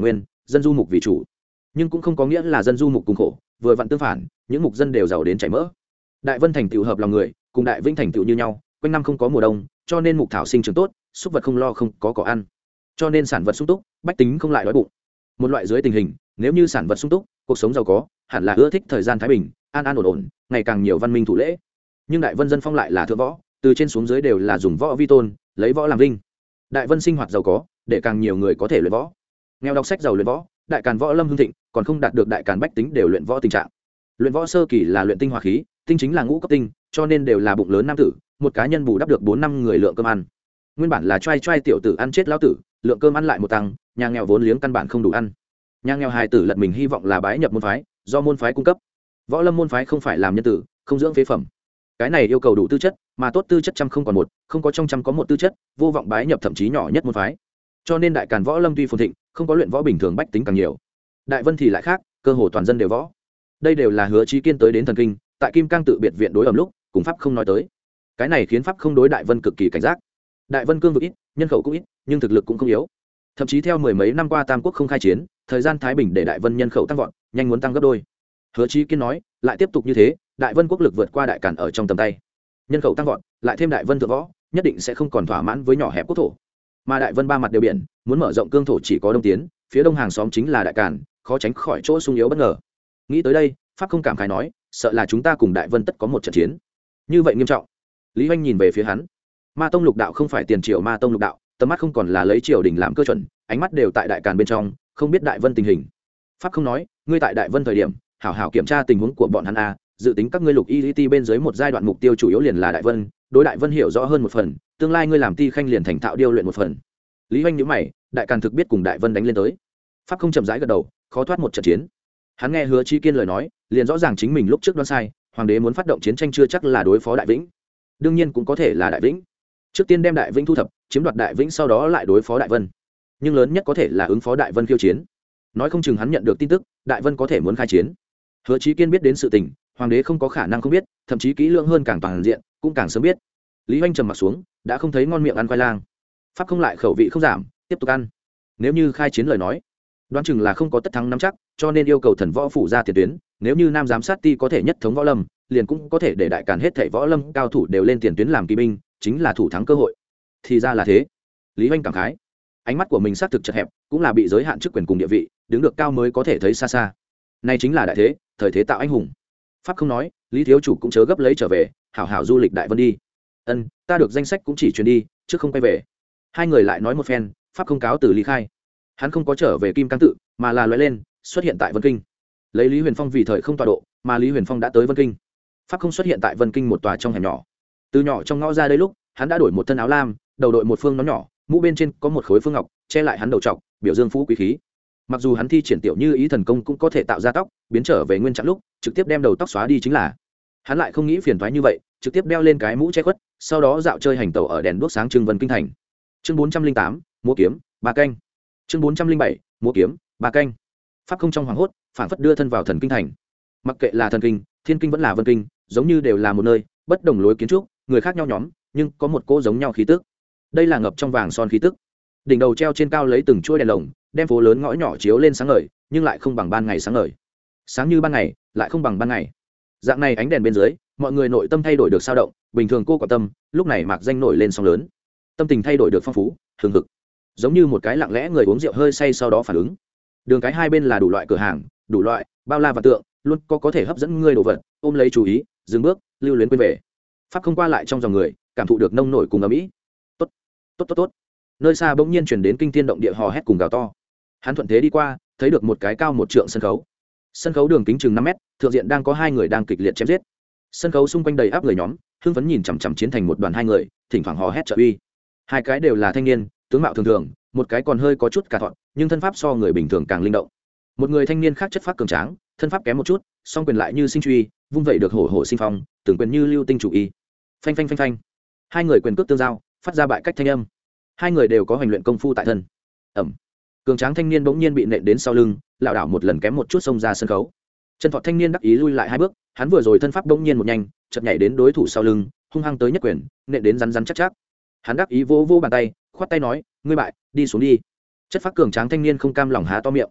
dân du mục vì chủ, nhưng cũng không có nghĩa là dân du mục cùng khổ, vừa vặn tương phản, những mục dân đều giàu đến chảy mỡ. Đại Vân thành tựu hợp lòng người, cùng Đại Vĩnh thành tựu như nhau, quanh năm không có mùa đông, cho nên mục thảo sinh trưởng tốt, súc vật không lo không có cỏ ăn, cho nên sản vật sung túc, bách tính không lại đói bụng. Một loại dưới tình hình, nếu như sản vật sung túc, cuộc sống giàu có, hẳn là ưa thích thời gian thái bình, an an ổn ổn, ngày càng nhiều văn minh thủ lễ. Nhưng Đại Vân dân phong lại là thượng võ, từ trên xuống dưới đều là dùng võ vi tôn, lấy võ làm vinh. Đại Vân sinh hoạt giàu có, để càng nhiều người có thể luyện võ. Nghèo đọc sách giàu luyện võ, đại càn võ lâm hưng thịnh, còn không đạt được đại càn bách tính đều luyện võ tình trạng. Luyện võ sơ kỳ là luyện tinh hỏa khí, tinh chính là ngũ cấp tinh, cho nên đều là bụng lớn nam tử, một cá nhân bù đắp được bốn năm người lượng cơm ăn. Nguyên bản là trai trai tiểu tử ăn chết lão tử, lượng cơm ăn lại một tăng, nhà nghèo vốn liếng căn bản không đủ ăn. Nhà nghèo hài tử lật mình hy vọng là bái nhập môn phái, do môn phái cung cấp. Võ lâm môn phái không phải làm nhân tử, không dưỡng phế phẩm. Cái này yêu cầu đủ tư chất, mà tốt tư chất trăm không còn một, không có trong trăm có một tư chất, vô vọng bái nhập thậm chí nhỏ nhất môn phái. Cho nên đại càn võ lâm tuy phồn thịnh, không có luyện võ bình thường bách tính càng nhiều. Đại Vân thì lại khác, cơ hồ toàn dân đều võ. Đây đều là Hứa Chí Kiên tới đến thần kinh, tại Kim Cang tự biệt viện đối ẩm lúc, cùng pháp không nói tới. Cái này khiến pháp không đối Đại Vân cực kỳ cảnh giác. Đại Vân cương vực ít, nhân khẩu cũng ít, nhưng thực lực cũng không yếu. Thậm chí theo mười mấy năm qua Tam Quốc không khai chiến, thời gian thái bình để Đại Vân nhân khẩu tăng vọt, nhanh muốn tăng gấp đôi. Hứa Chí Kiên nói, lại tiếp tục như thế, Đại Vân quốc lực vượt qua Đại Càn ở trong tầm tay. Nhân khẩu tăng vọt, lại thêm Đại Vân thượng võ, nhất định sẽ không còn thỏa mãn với nhỏ hẹp quốc thổ. Mà Đại Vân ba mặt đều biển, muốn mở rộng cương thổ chỉ có đông tiến, phía đông hàng xóm chính là Đại Càn, khó tránh khỏi chỗ sung yếu bất ngờ. Nghĩ tới đây, pháp không cảm khái nói, sợ là chúng ta cùng Đại Vân tất có một trận chiến. Như vậy nghiêm trọng. Lý Hoành nhìn về phía hắn. Ma tông lục đạo không phải tiền triệu Ma tông lục đạo, tầm mắt không còn là lấy triều đình làm cơ chuẩn, ánh mắt đều tại Đại Càn bên trong, không biết Đại Vân tình hình. Pháp không nói, ngươi tại Đại Vân thời điểm, hảo hảo kiểm tra tình huống của bọn hắn a, dự tính các ngươi lục y ti bên dưới một giai đoạn mục tiêu chủ yếu liền là Đại Vân, đối Đại Vân hiểu rõ hơn một phần, tương lai ngươi làm ti khanh liền thành thạo điêu luyện một phần. Lý Hoành nhíu mày, Đại Càn thực biết cùng Đại Vân đánh lên tới. Pháp không chậm rãi gật đầu, khó thoát một trận chiến. Hắn nghe Hứa Chí Kiên lời nói, liền rõ ràng chính mình lúc trước đoán sai, hoàng đế muốn phát động chiến tranh chưa chắc là đối phó Đại Vĩnh, đương nhiên cũng có thể là Đại Vĩnh. Trước tiên đem Đại Vĩnh thu thập, chiếm đoạt Đại Vĩnh, sau đó lại đối phó Đại Vân. Nhưng lớn nhất có thể là ứng phó Đại Vân khiêu chiến. Nói không chừng hắn nhận được tin tức, Đại Vân có thể muốn khai chiến. Hứa Chí Kiên biết đến sự tình, hoàng đế không có khả năng không biết, thậm chí kỹ lưỡng hơn càng toàn diện, cũng càng sớm biết. Lý Hoành trầm mặt xuống, đã không thấy ngon miệng ăn khoai lang. Pháp không lại khẩu vị không giảm, tiếp tục ăn. Nếu như khai chiến lời nói, đoán chừng là không có tất thắng nắm chắc, cho nên yêu cầu thần võ phủ ra tiền tuyến. Nếu như nam giám sát ti có thể nhất thống võ lâm, liền cũng có thể để Đại Càn hết thảy võ lâm cao thủ đều lên tiền tuyến làm kỵ binh, chính là thủ thắng cơ hội. Thì ra là thế. Lý Hoành cảm khái, ánh mắt của mình xác thực chật hẹp, cũng là bị giới hạn chức quyền cùng địa vị, đứng được cao mới có thể thấy xa xa. Này chính là đại thế, thời thế tạo anh hùng. Pháp không nói, Lý thiếu chủ cũng chớ gấp lấy trở về, hảo hảo du lịch Đại Vân đi. Ân, ta được danh sách cũng chỉ truyền đi, chứ không quay về. Hai người lại nói một phen, Pháp không cáo từ ly khai. Hắn không có trở về Kim Cang tự, mà là lóe lên, xuất hiện tại Vân Kinh. Lấy Lý Huyền Phong vì thời không tọa độ, mà Lý Huyền Phong đã tới Vân Kinh. Pháp không xuất hiện tại Vân Kinh một tòa trong hẻm nhỏ. Từ nhỏ trong ngõ ra đây lúc, hắn đã đổi một thân áo lam, đầu đội một phương nón nhỏ, mũ bên trên có một khối phương ngọc, che lại hắn đầu trọc, biểu dương phú quý khí. Mặc dù hắn thi triển tiểu như ý thần công cũng có thể tạo ra tóc biến trở về nguyên trạng lúc, trực tiếp đem đầu tóc xóa đi chính là. Hắn lại không nghĩ phiền toái như vậy, trực tiếp đeo lên cái mũ che khuất, sau đó dạo chơi hành tẩu ở đèn đuốc sáng trưng Vân Kinh thành. Chương bốn trăm linh tám, múa kiếm, ba canh. Chương bốn trăm linh bảy, múa kiếm, ba canh. Pháp không trong hoàng hốt, phản phất đưa thân vào thần kinh thành. Mặc kệ là thần kinh, thiên kinh vẫn là Vân Kinh, giống như đều là một nơi, bất đồng lối kiến trúc, người khác nhau nhóm, nhưng có một cô giống nhau khí tức. Đây là ngập trong vàng son khí tức. Đỉnh đầu treo trên cao lấy từng chuôi đèn lồng, đem phố lớn ngõ nhỏ chiếu lên sáng ngời, nhưng lại không bằng ban ngày sáng ngời. Sáng như ban ngày, lại không bằng ban ngày. Dạng này ánh đèn bên dưới, mọi người nội tâm thay đổi được sao động, bình thường cô quả tâm, lúc này mạc danh nổi lên sóng lớn. Tâm tình thay đổi được phong phú, hừng hực. Giống như một cái lặng lẽ người uống rượu hơi say sau đó phản ứng. Đường cái hai bên là đủ loại cửa hàng, đủ loại, bao la và tượng, luôn có có thể hấp dẫn người đồ vật, ôm lấy chú ý, dừng bước, lưu luyến quên về. Pháp không qua lại trong dòng người, cảm thụ được nông nổi cùng ầm ĩ. Tốt, tốt tốt tốt. Nơi xa bỗng nhiên truyền đến kinh thiên động địa hò hét cùng gào to. Hắn thuận thế đi qua, thấy được một cái cao một trượng sân khấu. Sân khấu đường kính chừng năm mét, thượng diện đang có hai người đang kịch liệt chém giết. Sân khấu xung quanh đầy áp người nhóm, hưng phấn nhìn chằm chằm chiến thành một đoàn hai người, thỉnh thoảng hò hét trợ uy. Hai cái đều là thanh niên, tướng mạo thường thường, một cái còn hơi có chút cả thọn, nhưng thân pháp so người bình thường càng linh động. Một người thanh niên khác chất phác cường tráng, thân pháp kém một chút, song quyền lại như sinh truy, vung vậy được hổ hổ sinh phong, từng quyền như lưu tinh chủ y. Phanh phanh phanh phanh. Hai người quyền cước tương giao, phát ra bại cách thanh âm. Hai người đều có hành luyện công phu tại thân. Ẩm. Cường tráng thanh niên bỗng nhiên bị nện đến sau lưng, lảo đảo một lần kém một chút xông ra sân khấu. Chân thọt thanh niên đắc ý lui lại hai bước, hắn vừa rồi thân pháp bỗng nhiên một nhanh, chợt nhảy đến đối thủ sau lưng, hung hăng tới nhất quyền, nện đến rắn rắn chắc chắc. Hắn đắc ý vỗ vỗ bàn tay, khoát tay nói, ngươi bại, đi xuống đi. Chất phác cường tráng thanh niên không cam lòng há to miệng.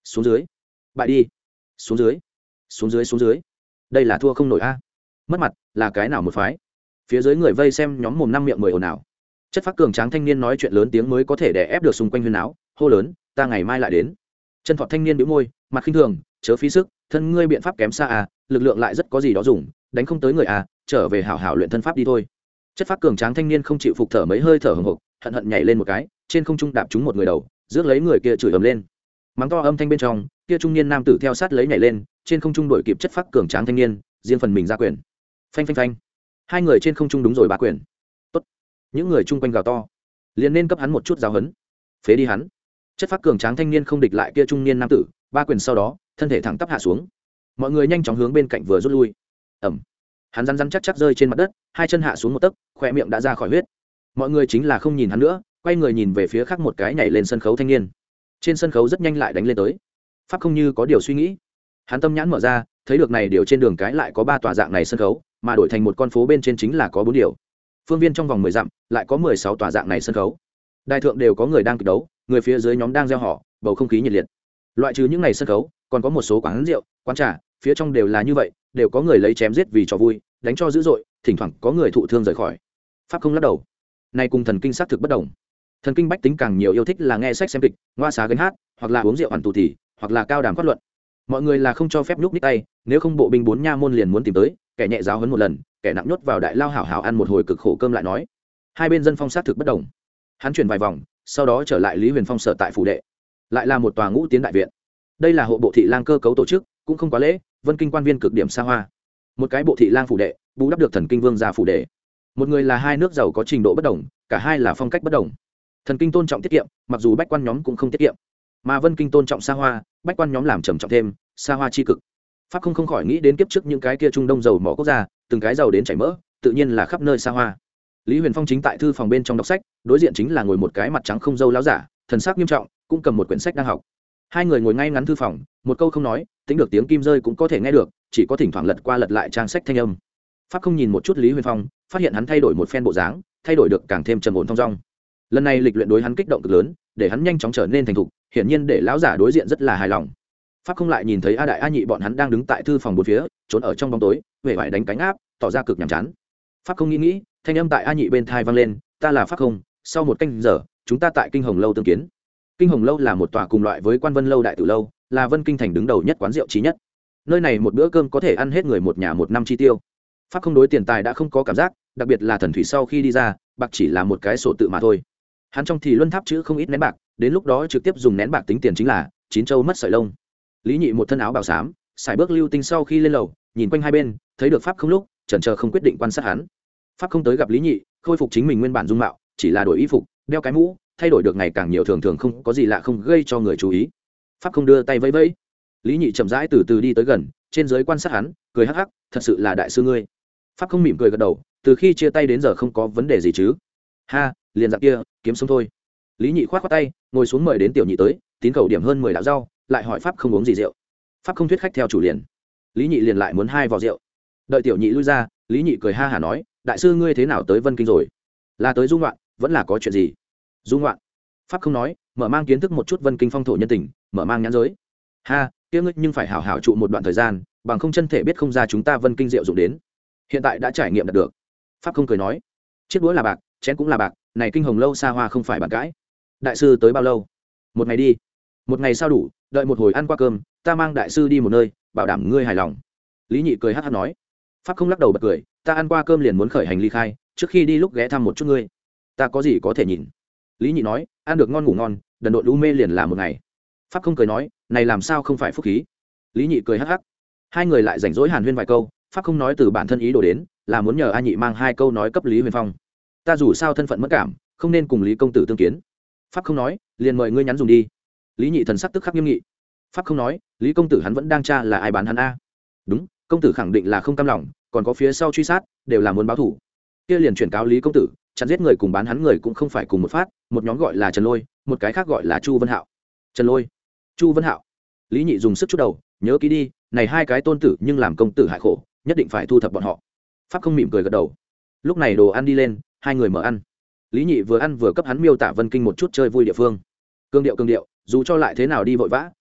xuống dưới, bại đi, xuống dưới, xuống dưới xuống dưới, đây là thua không nổi a. Mất mặt là cái nào một phái. Phía dưới người vây xem nhóm mồm năm miệng mười ồn ào. Chất phác cường tráng thanh niên nói chuyện lớn tiếng mới có thể đè ép được xung quanh huyên áo, hô lớn, ta ngày mai lại đến. Chân thọt thanh niên bĩu môi, mặt khinh thường, chớ phí sức, thân ngươi biện pháp kém xa à, lực lượng lại rất có gì đó dùng, đánh không tới người à, trở về hảo hảo luyện thân pháp đi thôi. Chất phác cường tráng thanh niên không chịu phục thở mấy hơi thở hổn hộc, hận hận nhảy lên một cái, trên không trung đạp trúng một người đầu, rước lấy người kia chửi ầm lên. Mắng to âm thanh bên trong, kia trung niên nam tử theo sát lấy nhảy lên, trên không trung đuổi kịp chất phác cường tráng thanh niên, riêng phần mình ra quyền. Phanh phanh phanh. Hai người trên không trung đúng rồi ba quyền. Tốt. Những người chung quanh gào to, liền nên cấp hắn một chút giáo huấn. Phế đi hắn. Chất phác cường tráng thanh niên không địch lại kia trung niên nam tử, ba quyền sau đó, thân thể thẳng tắp hạ xuống. Mọi người nhanh chóng hướng bên cạnh vừa rút lui. Ầm. Hắn rắn rắn chắc chắc rơi trên mặt đất, hai chân hạ xuống một tấc, khóe miệng đã ra khỏi huyết. Mọi người chính là không nhìn hắn nữa, quay người nhìn về phía khác một cái nhảy lên sân khấu thanh niên. Trên sân khấu rất nhanh lại đánh lên tới. Pháp không như có điều suy nghĩ, hắn tâm nhãn mở ra, thấy được này điều trên đường cái lại có ba tòa dạng này sân khấu, mà đổi thành một con phố bên trên chính là có bốn điều. Phương viên trong vòng mười dặm lại có mười sáu tòa dạng này sân khấu. Đại thượng đều có người đang kịch đấu, người phía dưới nhóm đang reo hò, bầu không khí nhiệt liệt. Loại trừ những này sân khấu, còn có một số quán rượu, quán trà, phía trong đều là như vậy, đều có người lấy chém giết vì trò vui, đánh cho dữ dội, thỉnh thoảng có người thụ thương rời khỏi. Pháp không lắc đầu, này cùng thần kinh xác thực bất đồng. Thần kinh bách tính càng nhiều yêu thích là nghe sách xem kịch, ngoa xá gánh hát, hoặc là uống rượu ăn tù thì, hoặc là cao đàm phát luận. Mọi người là không cho phép nhúc nhích tay, nếu không bộ binh bốn nha môn liền muốn tìm tới, kẻ nhẹ giáo huấn một lần, kẻ nặng nhốt vào đại lao hảo hảo ăn một hồi cực khổ cơm lại nói. Hai bên dân phong sát thực bất đồng. Hắn chuyển vài vòng, sau đó trở lại Lý Huyền Phong sở tại phủ đệ, lại là một tòa ngũ tiến đại viện. Đây là hộ bộ thị lang cơ cấu tổ chức, cũng không quá lễ, vân kinh quan viên cực điểm xa hoa. Một cái bộ thị lang phủ đệ, bù đắp được thần kinh vương gia phủ đệ. Một người là hai nước giàu có trình độ bất đồng, cả hai là phong cách bất đồng. Thần kinh tôn trọng tiết kiệm, mặc dù bách quan nhóm cũng không tiết kiệm, mà vân kinh tôn trọng xa hoa, bách quan nhóm làm trầm trọng thêm, xa hoa chi cực. Pháp không không khỏi nghĩ đến kiếp trước những cái kia trung đông giàu mỏ quốc gia, từng cái giàu đến chảy mỡ, tự nhiên là khắp nơi xa hoa. Lý Huyền Phong chính tại thư phòng bên trong đọc sách, đối diện chính là ngồi một cái mặt trắng không râu láo giả, thần sắc nghiêm trọng, cũng cầm một quyển sách đang học. Hai người ngồi ngay ngắn thư phòng, một câu không nói, tính được tiếng kim rơi cũng có thể nghe được, chỉ có thỉnh thoảng lật qua lật lại trang sách thanh âm. Pháp không nhìn một chút Lý Huyền Phong, phát hiện hắn thay đổi một phen bộ dáng, thay đổi được càng thêm trầm ổn thong dong. Lần này lịch luyện đối hắn kích động cực lớn, để hắn nhanh chóng trở nên thành thục, hiển nhiên để lão giả đối diện rất là hài lòng. Pháp không lại nhìn thấy A đại A nhị bọn hắn đang đứng tại thư phòng bốn phía, trốn ở trong bóng tối, vẻ vải đánh cánh áp, tỏ ra cực nhàm chán. Pháp không nghĩ nghĩ, thanh âm tại A nhị bên thai vang lên, ta là Pháp không, sau một canh giờ, chúng ta tại Kinh Hồng lâu tương kiến. Kinh Hồng lâu là một tòa cùng loại với Quan Vân lâu đại tử lâu, là Vân Kinh thành đứng đầu nhất quán rượu trí nhất. Nơi này một bữa cơm có thể ăn hết người một nhà một năm chi tiêu. Pháp không đối tiền tài đã không có cảm giác, đặc biệt là thần thủy sau khi đi ra, bạc chỉ là một cái sổ tự mà thôi. Hắn trong thì luân tháp chữ không ít nén bạc, đến lúc đó trực tiếp dùng nén bạc tính tiền chính là chín châu mất sợi lông. Lý Nhị một thân áo bào xám, xài bước lưu tinh sau khi lên lầu, nhìn quanh hai bên, thấy được Pháp không lúc, chần chờ không quyết định quan sát hắn. Pháp không tới gặp Lý Nhị, khôi phục chính mình nguyên bản dung mạo, chỉ là đổi y phục, đeo cái mũ, thay đổi được ngày càng nhiều, thường thường không có gì lạ không gây cho người chú ý. Pháp không đưa tay vẫy vẫy. Lý Nhị chậm rãi từ từ đi tới gần, trên dưới quan sát hắn, cười hắc hắc, thật sự là đại sư ngươi. Pháp không mỉm cười gật đầu, từ khi chia tay đến giờ không có vấn đề gì chứ? Ha, liền dạng kia, kiếm sống thôi. Lý Nhị khoát khoát tay, ngồi xuống mời đến tiểu nhị tới, tín cầu điểm hơn mười đạo rau, lại hỏi Pháp không uống gì rượu. Pháp không thuyết khách theo chủ liền. Lý Nhị liền lại muốn hai vò rượu. Đợi tiểu nhị lui ra, Lý Nhị cười ha hả nói, đại sư ngươi thế nào tới Vân Kinh rồi? Là tới du ngoạn, vẫn là có chuyện gì? Du ngoạn. Pháp không nói, mở mang kiến thức một chút Vân Kinh phong thổ nhân tình, mở mang nhãn giới. Ha, kia ngươi nhưng phải hảo hảo trụ một đoạn thời gian, bằng không chân thể biết không ra chúng ta Vân Kinh rượu dụng đến. Hiện tại đã trải nghiệm đạt được. Pháp không cười nói, chiếc đũa là bạc, chén cũng là bạc, này Kinh Hồng lâu xa hoa không phải bàn cãi. Đại sư tới bao lâu? Một ngày đi. Một ngày sao đủ, đợi một hồi ăn qua cơm, ta mang đại sư đi một nơi, bảo đảm ngươi hài lòng. Lý Nhị cười hắc hắc nói. Pháp không lắc đầu bật cười, ta ăn qua cơm liền muốn khởi hành ly khai, trước khi đi lúc ghé thăm một chút ngươi. Ta có gì có thể nhìn? Lý Nhị nói, ăn được ngon ngủ ngon, đần độn u mê liền là một ngày. Pháp không cười nói, này làm sao không phải phúc khí? Lý Nhị cười hắc hắc. Hai người lại rảnh rỗi hàn huyên vài câu, Pháp không nói từ bản thân ý đồ đến, là muốn nhờ A Nhị mang hai câu nói cấp Lý Huyền Phong. Ta dù sao thân phận mất cảm, không nên cùng Lý công tử tương kiến. Pháp không nói, liền mời ngươi nhắn dùng đi. Lý Nhị thần sắc tức khắc nghiêm nghị. Pháp không nói, Lý công tử hắn vẫn đang tra là ai bán hắn a? Đúng, công tử khẳng định là không cam lòng, còn có phía sau truy sát, đều là muốn báo thủ. Kia liền chuyển cáo Lý công tử, chặn giết người cùng bán hắn người cũng không phải cùng một phát, một nhóm gọi là Trần Lôi, một cái khác gọi là Chu Vân Hạo. Trần Lôi, Chu Vân Hạo. Lý Nhị dùng sức chút đầu, nhớ kỹ đi, này hai cái tôn tử nhưng làm công tử hại khổ, nhất định phải thu thập bọn họ. Pháp không mỉm cười gật đầu. Lúc này đồ ăn đi lên, hai người mở ăn. Lý Nhị vừa ăn vừa cấp hắn miêu tả Vân Kinh một chút chơi vui địa phương. Cương điệu cương điệu, dù cho lại thế nào đi vội vã,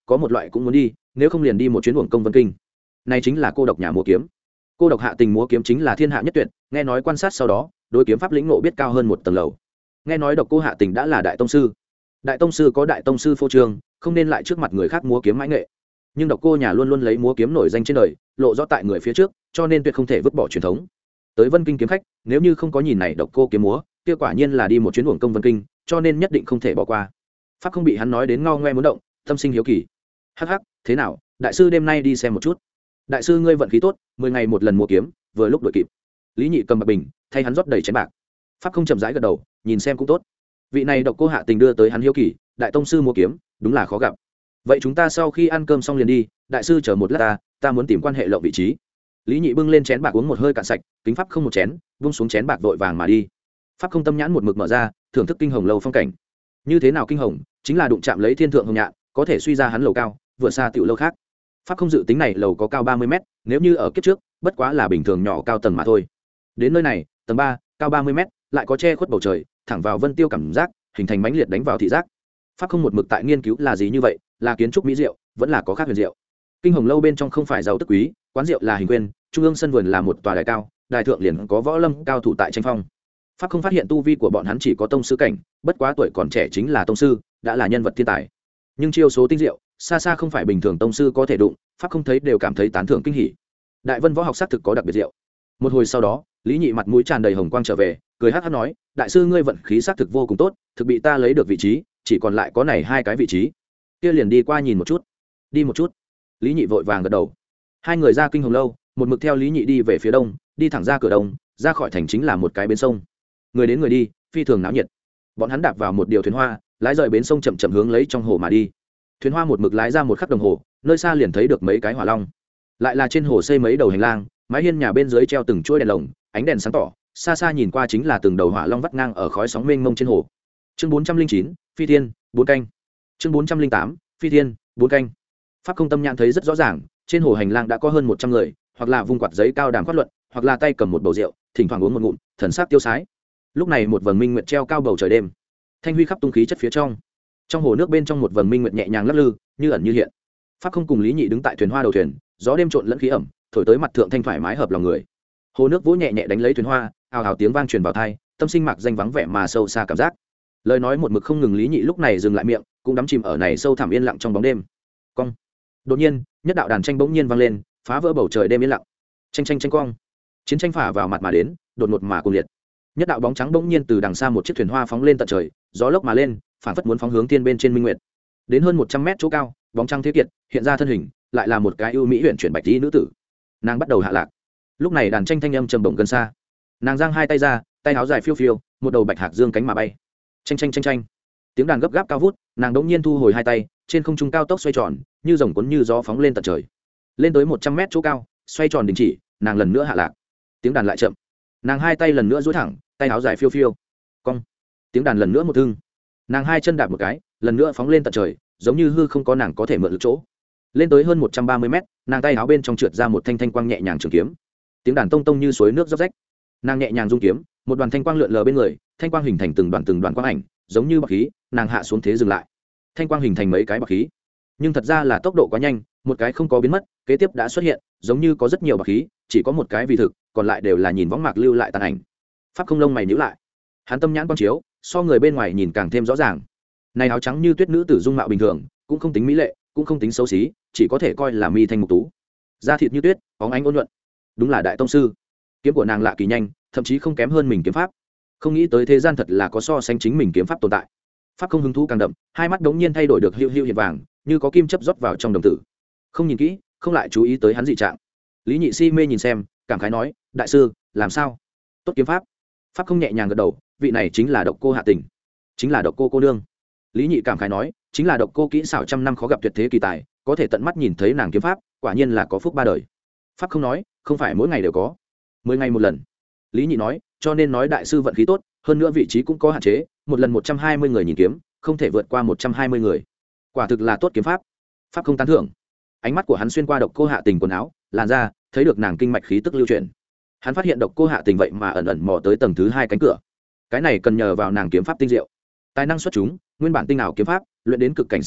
có một loại cũng muốn đi, nếu không liền đi một chuyến uổng công Vân Kinh. Này chính là cô độc nhà múa kiếm. Cô độc hạ tình múa kiếm chính là thiên hạ nhất tuyệt, nghe nói quan sát sau đó, đối kiếm pháp lĩnh ngộ biết cao hơn một tầng lầu. Nghe nói độc cô hạ tình đã là đại tông sư. Đại tông sư có đại tông sư phô trương, không nên lại trước mặt người khác múa kiếm mãi nghệ. Nhưng độc cô nhà luôn luôn lấy múa kiếm nổi danh trên đời, lộ rõ tại người phía trước, cho nên tuyệt không thể vứt bỏ truyền thống. Tới Vân Kinh kiếm khách, nếu như không có nhìn này độc cô kiếm múa, kia quả nhiên là đi một chuyến uổng công Vân Kinh, cho nên nhất định không thể bỏ qua. Pháp không bị hắn nói đến ngao ngoe muốn động, tâm sinh hiếu kỳ. Hắc hắc, thế nào, đại sư đêm nay đi xem một chút. Đại sư ngươi vận khí tốt, mười ngày một lần múa kiếm, vừa lúc đuổi kịp. Lý Nhị cầm bạc bình, thay hắn rót đầy chén bạc. Pháp không chậm rãi gật đầu, nhìn xem cũng tốt. Vị này độc cô hạ tình đưa tới hắn hiếu kỳ, đại tông sư múa kiếm, đúng là khó gặp. Vậy chúng ta sau khi ăn cơm xong liền đi, đại sư chờ một lát ta, ta muốn tìm quan hệ lộng vị trí. Lý Nhị bưng lên chén bạc uống một hơi cạn sạch, kính Pháp không một chén, vung xuống chén bạc vội vàng mà đi. Pháp không tâm nhãn một mực mở ra, thưởng thức kinh hồng lâu phong cảnh. Như thế nào kinh hồng, chính là đụng chạm lấy thiên thượng hồng nhạn, có thể suy ra hắn lầu cao, vừa xa tiểu lâu khác. Pháp không dự tính này lầu có cao ba mươi mét, nếu như ở kiếp trước, bất quá là bình thường nhỏ cao tầng mà thôi. Đến nơi này, tầng ba, cao ba mươi mét, lại có che khuất bầu trời, thẳng vào vân tiêu cảm giác, hình thành mãnh liệt đánh vào thị giác. Pháp không một mực tại nghiên cứu là gì như vậy, là kiến trúc mỹ diệu, vẫn là có khác huyền diệu. Kinh hồng lâu bên trong không phải giàu tức quý, quán rượu là hình quyên, trung ương sân vườn là một tòa đài cao, đài thượng liền có võ lâm cao thủ tại tranh phong. Pháp không phát hiện tu vi của bọn hắn chỉ có tông sư cảnh, bất quá tuổi còn trẻ chính là tông sư, đã là nhân vật thiên tài. Nhưng chiêu số tinh diệu, xa xa không phải bình thường tông sư có thể đụng, Pháp không thấy đều cảm thấy tán thưởng kinh hỉ. Đại Vân võ học xác thực có đặc biệt diệu. Một hồi sau đó, Lý Nhị mặt mũi tràn đầy hồng quang trở về, cười hắc hắc nói, đại sư ngươi vận khí xác thực vô cùng tốt, thực bị ta lấy được vị trí, chỉ còn lại có này hai cái vị trí. Kia liền đi qua nhìn một chút. Đi một chút. Lý Nhị vội vàng gật đầu. Hai người ra kinh hồng lâu, một mực theo Lý Nhị đi về phía đông, đi thẳng ra cửa đông, ra khỏi thành chính là một cái bến sông. Người đến người đi, phi thường náo nhiệt. Bọn hắn đạp vào một điều thuyền hoa, lái rời bến sông chậm chậm hướng lấy trong hồ mà đi. Thuyền hoa một mực lái ra một khắc đồng hồ, nơi xa liền thấy được mấy cái hỏa long. Lại là trên hồ xây mấy đầu hành lang, mái hiên nhà bên dưới treo từng chuỗi đèn lồng, ánh đèn sáng tỏ, xa xa nhìn qua chính là từng đầu hỏa long vắt ngang ở khói sóng mênh mông trên hồ. Chương bốn trăm linh chín, Phi Thiên, bốn canh. Chương bốn trăm linh tám, Phi Thiên, bốn canh. Pháp không tâm nhãn thấy rất rõ ràng, trên hồ hành lang đã có hơn một trăm người, hoặc là vung quạt giấy cao đàm phát luận, hoặc là tay cầm một bầu rượu, thỉnh thoảng uống một ngụm, thần sắc tiêu sái. Lúc này một vầng minh nguyệt treo cao bầu trời đêm, thanh huy khắp tung khí chất phía trong. Trong hồ nước bên trong một vầng minh nguyệt nhẹ nhàng lắc lư, như ẩn như hiện. Pháp không cùng Lý Nhị đứng tại thuyền hoa đầu thuyền, gió đêm trộn lẫn khí ẩm, thổi tới mặt thượng thanh thoải mái hợp lòng người. Hồ nước vỗ nhẹ nhẹ đánh lấy thuyền hoa, ào ào tiếng vang truyền vào tai, tâm sinh mạc danh vắng vẻ mà sâu xa cảm giác. Lời nói một mực không ngừng, Lý Nhị lúc này dừng lại miệng, cũng đắm chìm ở này sâu thẳm yên lặng trong bóng đêm. Cong. Đột nhiên, nhất đạo đàn tranh bỗng nhiên vang lên, phá vỡ bầu trời đêm yên lặng. Tranh tranh tranh quang. Chiến tranh phả vào mặt mà đến, đột ngột mà cuồng liệt. Nhất đạo bóng trắng bỗng nhiên từ đằng xa một chiếc thuyền hoa phóng lên tận trời, gió lốc mà lên, phản phất muốn phóng hướng thiên bên trên minh nguyệt. Đến hơn một trăm mét chỗ cao, bóng trắng thế kiệt, hiện ra thân hình, lại là một cái ưu mỹ huyền chuyển bạch tí nữ tử. Nàng bắt đầu hạ lạc. Lúc này đàn tranh thanh âm trầm bổng gần xa. Nàng giang hai tay ra, tay áo dài phiêu phiêu, một đầu bạch hạc dương cánh mà bay. Tranh tranh tranh tranh. Tiếng đàn gấp gáp cao vút, nàng đống nhiên thu hồi hai tay, trên không trung cao tốc xoay tròn, như rồng cuốn như gió phóng lên tận trời. Lên tới một trăm mét chỗ cao, xoay tròn đình chỉ, nàng lần nữa hạ lạc. Tiếng đàn lại chậm. Nàng hai tay lần nữa duỗi thẳng, tay áo dài phiêu phiêu. Cong. Tiếng đàn lần nữa một thương. Nàng hai chân đạp một cái, lần nữa phóng lên tận trời, giống như hư không có nàng có thể mượn lực chỗ. Lên tới hơn một trăm ba mươi mét, nàng tay áo bên trong trượt ra một thanh thanh quang nhẹ nhàng trường kiếm. Tiếng đàn tông tông như suối nước róc rách. Nàng nhẹ nhàng rung kiếm, một đoàn thanh quang lượn lờ bên người, thanh quang hình thành từng đoàn từng đoàn quang ảnh, giống như bạc khí, nàng hạ xuống thế dừng lại. Thanh quang hình thành mấy cái bạc khí, nhưng thật ra là tốc độ quá nhanh, một cái không có biến mất, kế tiếp đã xuất hiện, giống như có rất nhiều bạc khí, chỉ có một cái vì thực, còn lại đều là nhìn võng mạc lưu lại tàn ảnh. Pháp không lông mày nhíu lại, hắn tâm nhãn quang chiếu, so người bên ngoài nhìn càng thêm rõ ràng. Này áo trắng như tuyết nữ tử dung mạo bình thường, cũng không tính mỹ lệ, cũng không tính xấu xí, chỉ có thể coi là mi thanh mục tú. Da thịt như tuyết, bóng ánh ôn nhuận, đúng là đại tông sư. Kiếm của nàng lạ kỳ nhanh, thậm chí không kém hơn mình kiếm pháp. Không nghĩ tới thế gian thật là có so sánh chính mình kiếm pháp tồn tại. Pháp không hứng thú càng đậm, hai mắt đống nhiên thay đổi được hữu hữu hiện vàng, như có kim chấp rót vào trong đồng tử. Không nhìn kỹ, không lại chú ý tới hắn dị trạng. Lý Nhị si mê nhìn xem, cảm khái nói, đại sư, làm sao? Tốt kiếm pháp. Pháp không nhẹ nhàng gật đầu, vị này chính là độc cô hạ tình, chính là độc cô cô nương. Lý Nhị cảm khái nói, chính là độc cô kỹ xảo trăm năm khó gặp tuyệt thế kỳ tài, có thể tận mắt nhìn thấy nàng kiếm pháp, quả nhiên là có phúc ba đời. Pháp không nói, không phải mỗi ngày đều có, mười ngày một lần. Lý Nhị nói, cho nên nói đại sư vận khí tốt, hơn nữa vị trí cũng có hạn chế, một lần một trăm hai mươi người nhìn kiếm, không thể vượt qua một trăm hai mươi người. Quả thực là tốt kiếm pháp. Pháp không tán thưởng. Ánh mắt của hắn xuyên qua độc cô hạ tình quần áo, làn da, thấy được nàng kinh mạch khí tức lưu chuyển. Hắn phát hiện độc cô hạ tình vậy mà ẩn ẩn mò tới tầng thứ hai cánh cửa. Cái này cần nhờ vào nàng kiếm pháp tinh diệu, tài năng xuất chúng, nguyên bản tinh ảo kiếm pháp, luyện đến cực cảnh sau đó,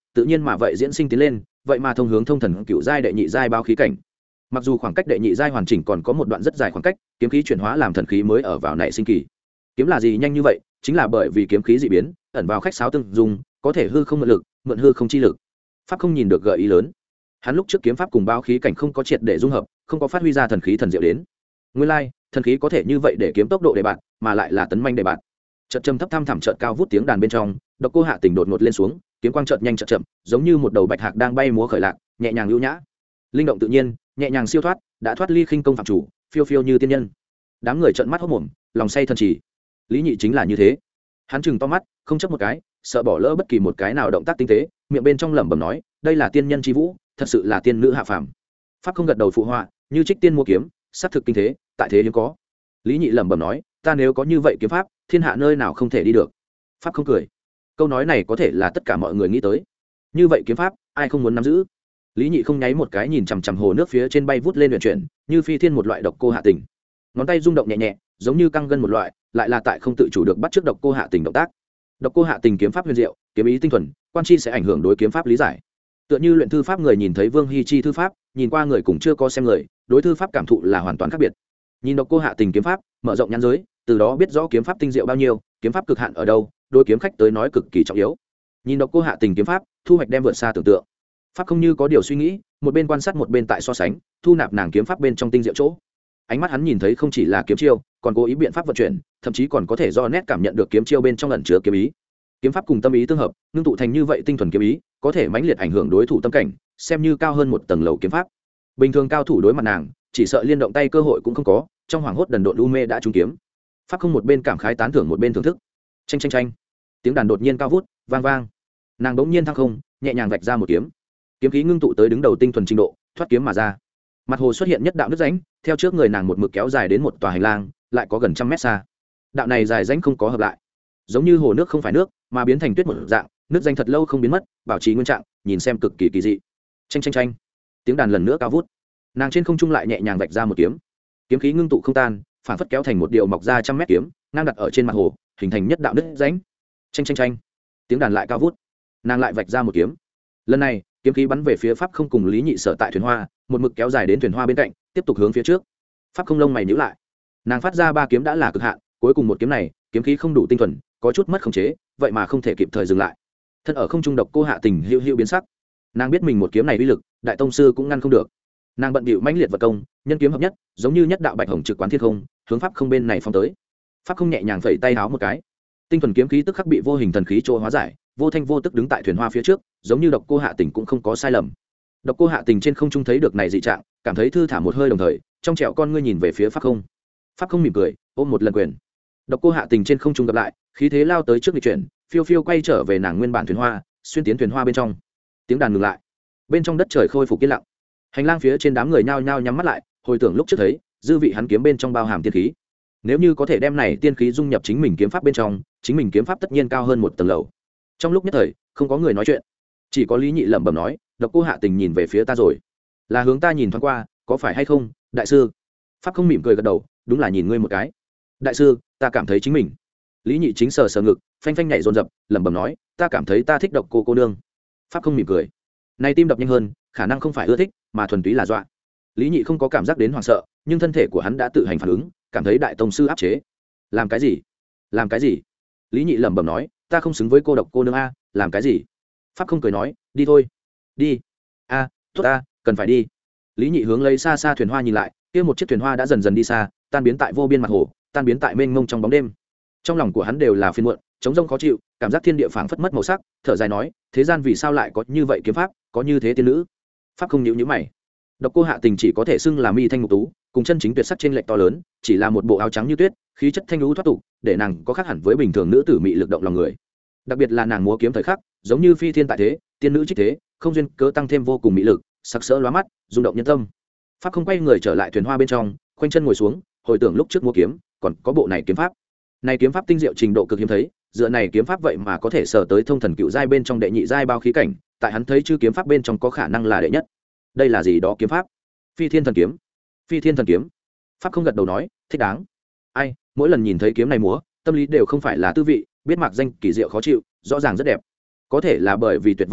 tự nhiên mà vậy diễn sinh tiến lên, vậy mà thông hướng thông thần cựu giai đệ nhị giai bao khí cảnh. Mặc dù khoảng cách đệ nhị giai hoàn chỉnh còn có một đoạn rất dài khoảng cách, kiếm khí chuyển hóa làm thần khí mới ở vào nảy sinh kỳ. Kiếm là gì nhanh như vậy, chính là bởi vì kiếm khí dị biến, ẩn vào khách sáo tương dung, có thể hư không mượn lực, mượn hư không chi lực. Pháp không nhìn được gợi ý lớn. Hắn lúc trước kiếm pháp cùng bao khí cảnh không có triệt để dung hợp, không có phát huy ra thần khí thần diệu đến. Nguyên lai, like, thần khí có thể như vậy để kiếm tốc độ để bạn, mà lại là tấn manh để bạn. Chợt trầm thấp thăm thẳm chợt cao vút tiếng đàn bên trong, Độc Cô Hạ Tình đột ngột lên xuống, kiếm quang chợt nhanh chợt chậm, giống như một đầu bạch hạc đang bay múa khởi lạc, nhẹ nhàng lưu nhã, linh động tự nhiên, nhẹ nhàng siêu thoát, đã thoát ly khinh công phạm chủ, phiêu phiêu như tiên nhân. Đám người trợn mắt hốt mồm, lòng say thần trì. Lý Nhị chính là như thế. Hắn trừng to mắt, không chấp một cái, sợ bỏ lỡ bất kỳ một cái nào động tác tinh tế, miệng bên trong lẩm bẩm nói, đây là tiên nhân chi vũ, thật sự là tiên nữ hạ phàm. Pháp không gật đầu phụ họa, như trích tiên mua kiếm, sát thực kinh thế, tại thế hiếm có. Lý Nhị lẩm bẩm nói, ta nếu có như vậy kiếm pháp, thiên hạ nơi nào không thể đi được. Pháp không cười. Câu nói này có thể là tất cả mọi người nghĩ tới. Như vậy kiếm pháp, ai không muốn nắm giữ? Lý Nhị không nháy một cái nhìn chằm chằm hồ nước phía trên bay vút lên luyện chuyển, như phi thiên một loại Độc Cô Hạ Tình. Ngón tay rung động nhẹ nhẹ, giống như căng gân một loại, lại là tại không tự chủ được bắt trước Độc Cô Hạ Tình động tác. Độc Cô Hạ Tình kiếm pháp huyền diệu, kiếm ý tinh thuần, quan chi sẽ ảnh hưởng đối kiếm pháp lý giải. Tựa như luyện thư pháp người nhìn thấy Vương Hi Chi thư pháp, nhìn qua người cũng chưa có xem người, đối thư pháp cảm thụ là hoàn toàn khác biệt. Nhìn Độc Cô Hạ Tình kiếm pháp, mở rộng nhãn giới, từ đó biết rõ kiếm pháp tinh diệu bao nhiêu, kiếm pháp cực hạn ở đâu, đối kiếm khách tới nói cực kỳ trọng yếu. Nhìn Độc Cô Hạ Tình kiếm pháp, thu hoạch đem vượt xa tưởng tượng. Pháp không như có điều suy nghĩ, một bên quan sát một bên tại so sánh, thu nạp nàng kiếm pháp bên trong tinh diệu chỗ. Ánh mắt hắn nhìn thấy không chỉ là kiếm chiêu, còn cố ý biện pháp vận chuyển, thậm chí còn có thể do nét cảm nhận được kiếm chiêu bên trong ẩn chứa kiếm ý. Kiếm pháp cùng tâm ý tương hợp, ngưng tụ thành như vậy tinh thuần kiếm ý, có thể mãnh liệt ảnh hưởng đối thủ tâm cảnh, xem như cao hơn một tầng lầu kiếm pháp. Bình thường cao thủ đối mặt nàng, chỉ sợ liên động tay cơ hội cũng không có, trong hoàng hốt đần độn u mê đã trúng kiếm. Pháp không một bên cảm khái tán thưởng một bên thưởng thức. Chanh chanh chanh. Tiếng đàn đột nhiên cao vút, vang vang. Nàng đống nhiên thăng không, nhẹ nhàng vạch ra một kiếm. Kiếm khí ngưng tụ tới đứng đầu tinh thuần trình độ, thoát kiếm mà ra. Mặt hồ xuất hiện nhất đạo nước rãnh, theo trước người nàng một mực kéo dài đến một tòa hành lang, lại có gần trăm mét xa. Đạo này dài rãnh không có hợp lại, giống như hồ nước không phải nước, mà biến thành tuyết một dạng, nước rãnh thật lâu không biến mất, bảo trì nguyên trạng, nhìn xem cực kỳ kỳ dị. Chanh chanh chanh. Tiếng đàn lần nữa cao vút. Nàng trên không trung lại nhẹ nhàng vạch ra một kiếm. Kiếm khí ngưng tụ không tan, phản phất kéo thành một điệu mọc ra trăm mét kiếm, ngang đặt ở trên mặt hồ, hình thành nhất đạo nước rãnh. Chanh chanh chanh. Tiếng đàn lại cao vút. Nàng lại vạch ra một kiếm. Lần này, kiếm khí bắn về phía Pháp không cùng Lý Nhị sở tại thuyền hoa, một mực kéo dài đến thuyền hoa bên cạnh, tiếp tục hướng phía trước. Pháp không lông mày nhíu lại. Nàng phát ra ba kiếm đã là cực hạn, cuối cùng một kiếm này, kiếm khí không đủ tinh thuần, có chút mất khống chế, vậy mà không thể kịp thời dừng lại. Thân ở không trung Độc Cô Hạ Tình hữu hữu biến sắc. Nàng biết mình một kiếm này uy lực, đại tông sư cũng ngăn không được. Nàng bận bịu mãnh liệt vật công, nhân kiếm hợp nhất, giống như nhất đạo bạch hồng trực quán thiên không, hướng Pháp không bên này phong tới. Pháp không nhẹ nhàng phẩy tay háo một cái, tinh thuần kiếm khí tức khắc bị vô hình thần khí trô hóa giải, vô thanh vô tức đứng tại thuyền hoa phía trước, giống như Độc Cô Hạ Tình cũng không có sai lầm. Độc Cô Hạ Tình trên không trung thấy được này dị trạng, cảm thấy thư thả một hơi, đồng thời trong trẻo con ngươi nhìn về phía Pháp không. Pháp không mỉm cười, ôm một lần quyền. Độc Cô Hạ Tình trên không trung gặp lại, khí thế lao tới trước nghịch chuyển, phiêu phiêu quay trở về nàng nguyên bản thuyền hoa, xuyên tiến thuyền hoa bên trong. Tiếng đàn ngừng lại, bên trong đất trời khôi phục yên lặng. Hành lang phía trên đám người nhao nhao nhắm mắt lại, hồi tưởng lúc trước thấy, dư vị hắn kiếm bên trong bao hàm tiên khí. Nếu như có thể đem này tiên khí dung nhập chính mình kiếm pháp bên trong, chính mình kiếm pháp tất nhiên cao hơn một tầng lầu. Trong lúc nhất thời, không có người nói chuyện, chỉ có Lý Nhị lẩm bẩm nói, Độc Cô Hạ Tình nhìn về phía ta rồi, là hướng ta nhìn thoáng qua, có phải hay không, đại sư? Pháp không mỉm cười gật đầu, đúng là nhìn ngươi một cái. Đại sư, ta cảm thấy chính mình. Lý Nhị chính sờ sờ ngực, phanh phanh nhảy dồn dập, lẩm bẩm nói, ta cảm thấy ta thích Độc Cô cô nương. Pháp không mỉm cười, này tim đập nhanh hơn, khả năng không phải ưa thích, mà thuần túy là dọa. Lý Nhị không có cảm giác đến hoảng sợ, nhưng thân thể của hắn đã tự hành phản ứng, cảm thấy đại tông sư áp chế. Làm cái gì? Làm cái gì? Lý Nhị lẩm bẩm nói, ta không xứng với cô Độc cô nương a, làm cái gì? Pháp không cười nói, đi thôi. Đi. A, tốt a, cần phải đi. Lý Nhị hướng lấy xa xa thuyền hoa nhìn lại, kia một chiếc thuyền hoa đã dần dần đi xa, tan biến tại vô biên mặt hồ, tan biến tại mênh mông trong bóng đêm. Trong lòng của hắn đều là phiền muộn, trống rỗng khó chịu, cảm giác thiên địa phảng phất mất màu sắc, thở dài nói, thế gian vì sao lại có như vậy kiếm pháp, có như thế tiên nữ? Pháp không nhíu nhíu mày. Độc Cô Hạ Tình chỉ có thể xưng là mi thanh mục tú, cùng chân chính tuyệt sắc trên lệch to lớn, chỉ là một bộ áo trắng như tuyết, khí chất thanh lũ thoát tục, để nàng có khác hẳn với bình thường nữ tử mị lực động lòng người. Đặc biệt là nàng múa kiếm thời khắc, giống như phi thiên tại thế, tiên nữ trích thế, không duyên cớ tăng thêm vô cùng mị lực, sắc sỡ lóa mắt, rung động nhân tâm. Pháp không quay người trở lại thuyền hoa bên trong, khoanh chân ngồi xuống, hồi tưởng lúc trước múa kiếm, còn có bộ này kiếm pháp. Này kiếm pháp tinh diệu trình độ cực hiếm thấy, dựa này kiếm pháp vậy mà có thể sở tới thông thần cựu giai bên trong đệ nhị giai bao khí cảnh, tại hắn thấy chư kiếm pháp bên trong có khả năng là đệ nhất. Đây là gì đó kiếm pháp? Phi thiên thần kiếm. Phi thiên thần kiếm. Pháp không gật đầu nói, thích đáng. Ai, mỗi lần nhìn thấy kiếm này múa, tâm lý đều không phải là tư vị, biết mặc danh kỳ diệu khó chịu, rõ ràng rất đẹp. Có thể là bởi vì tuyệt vọng a,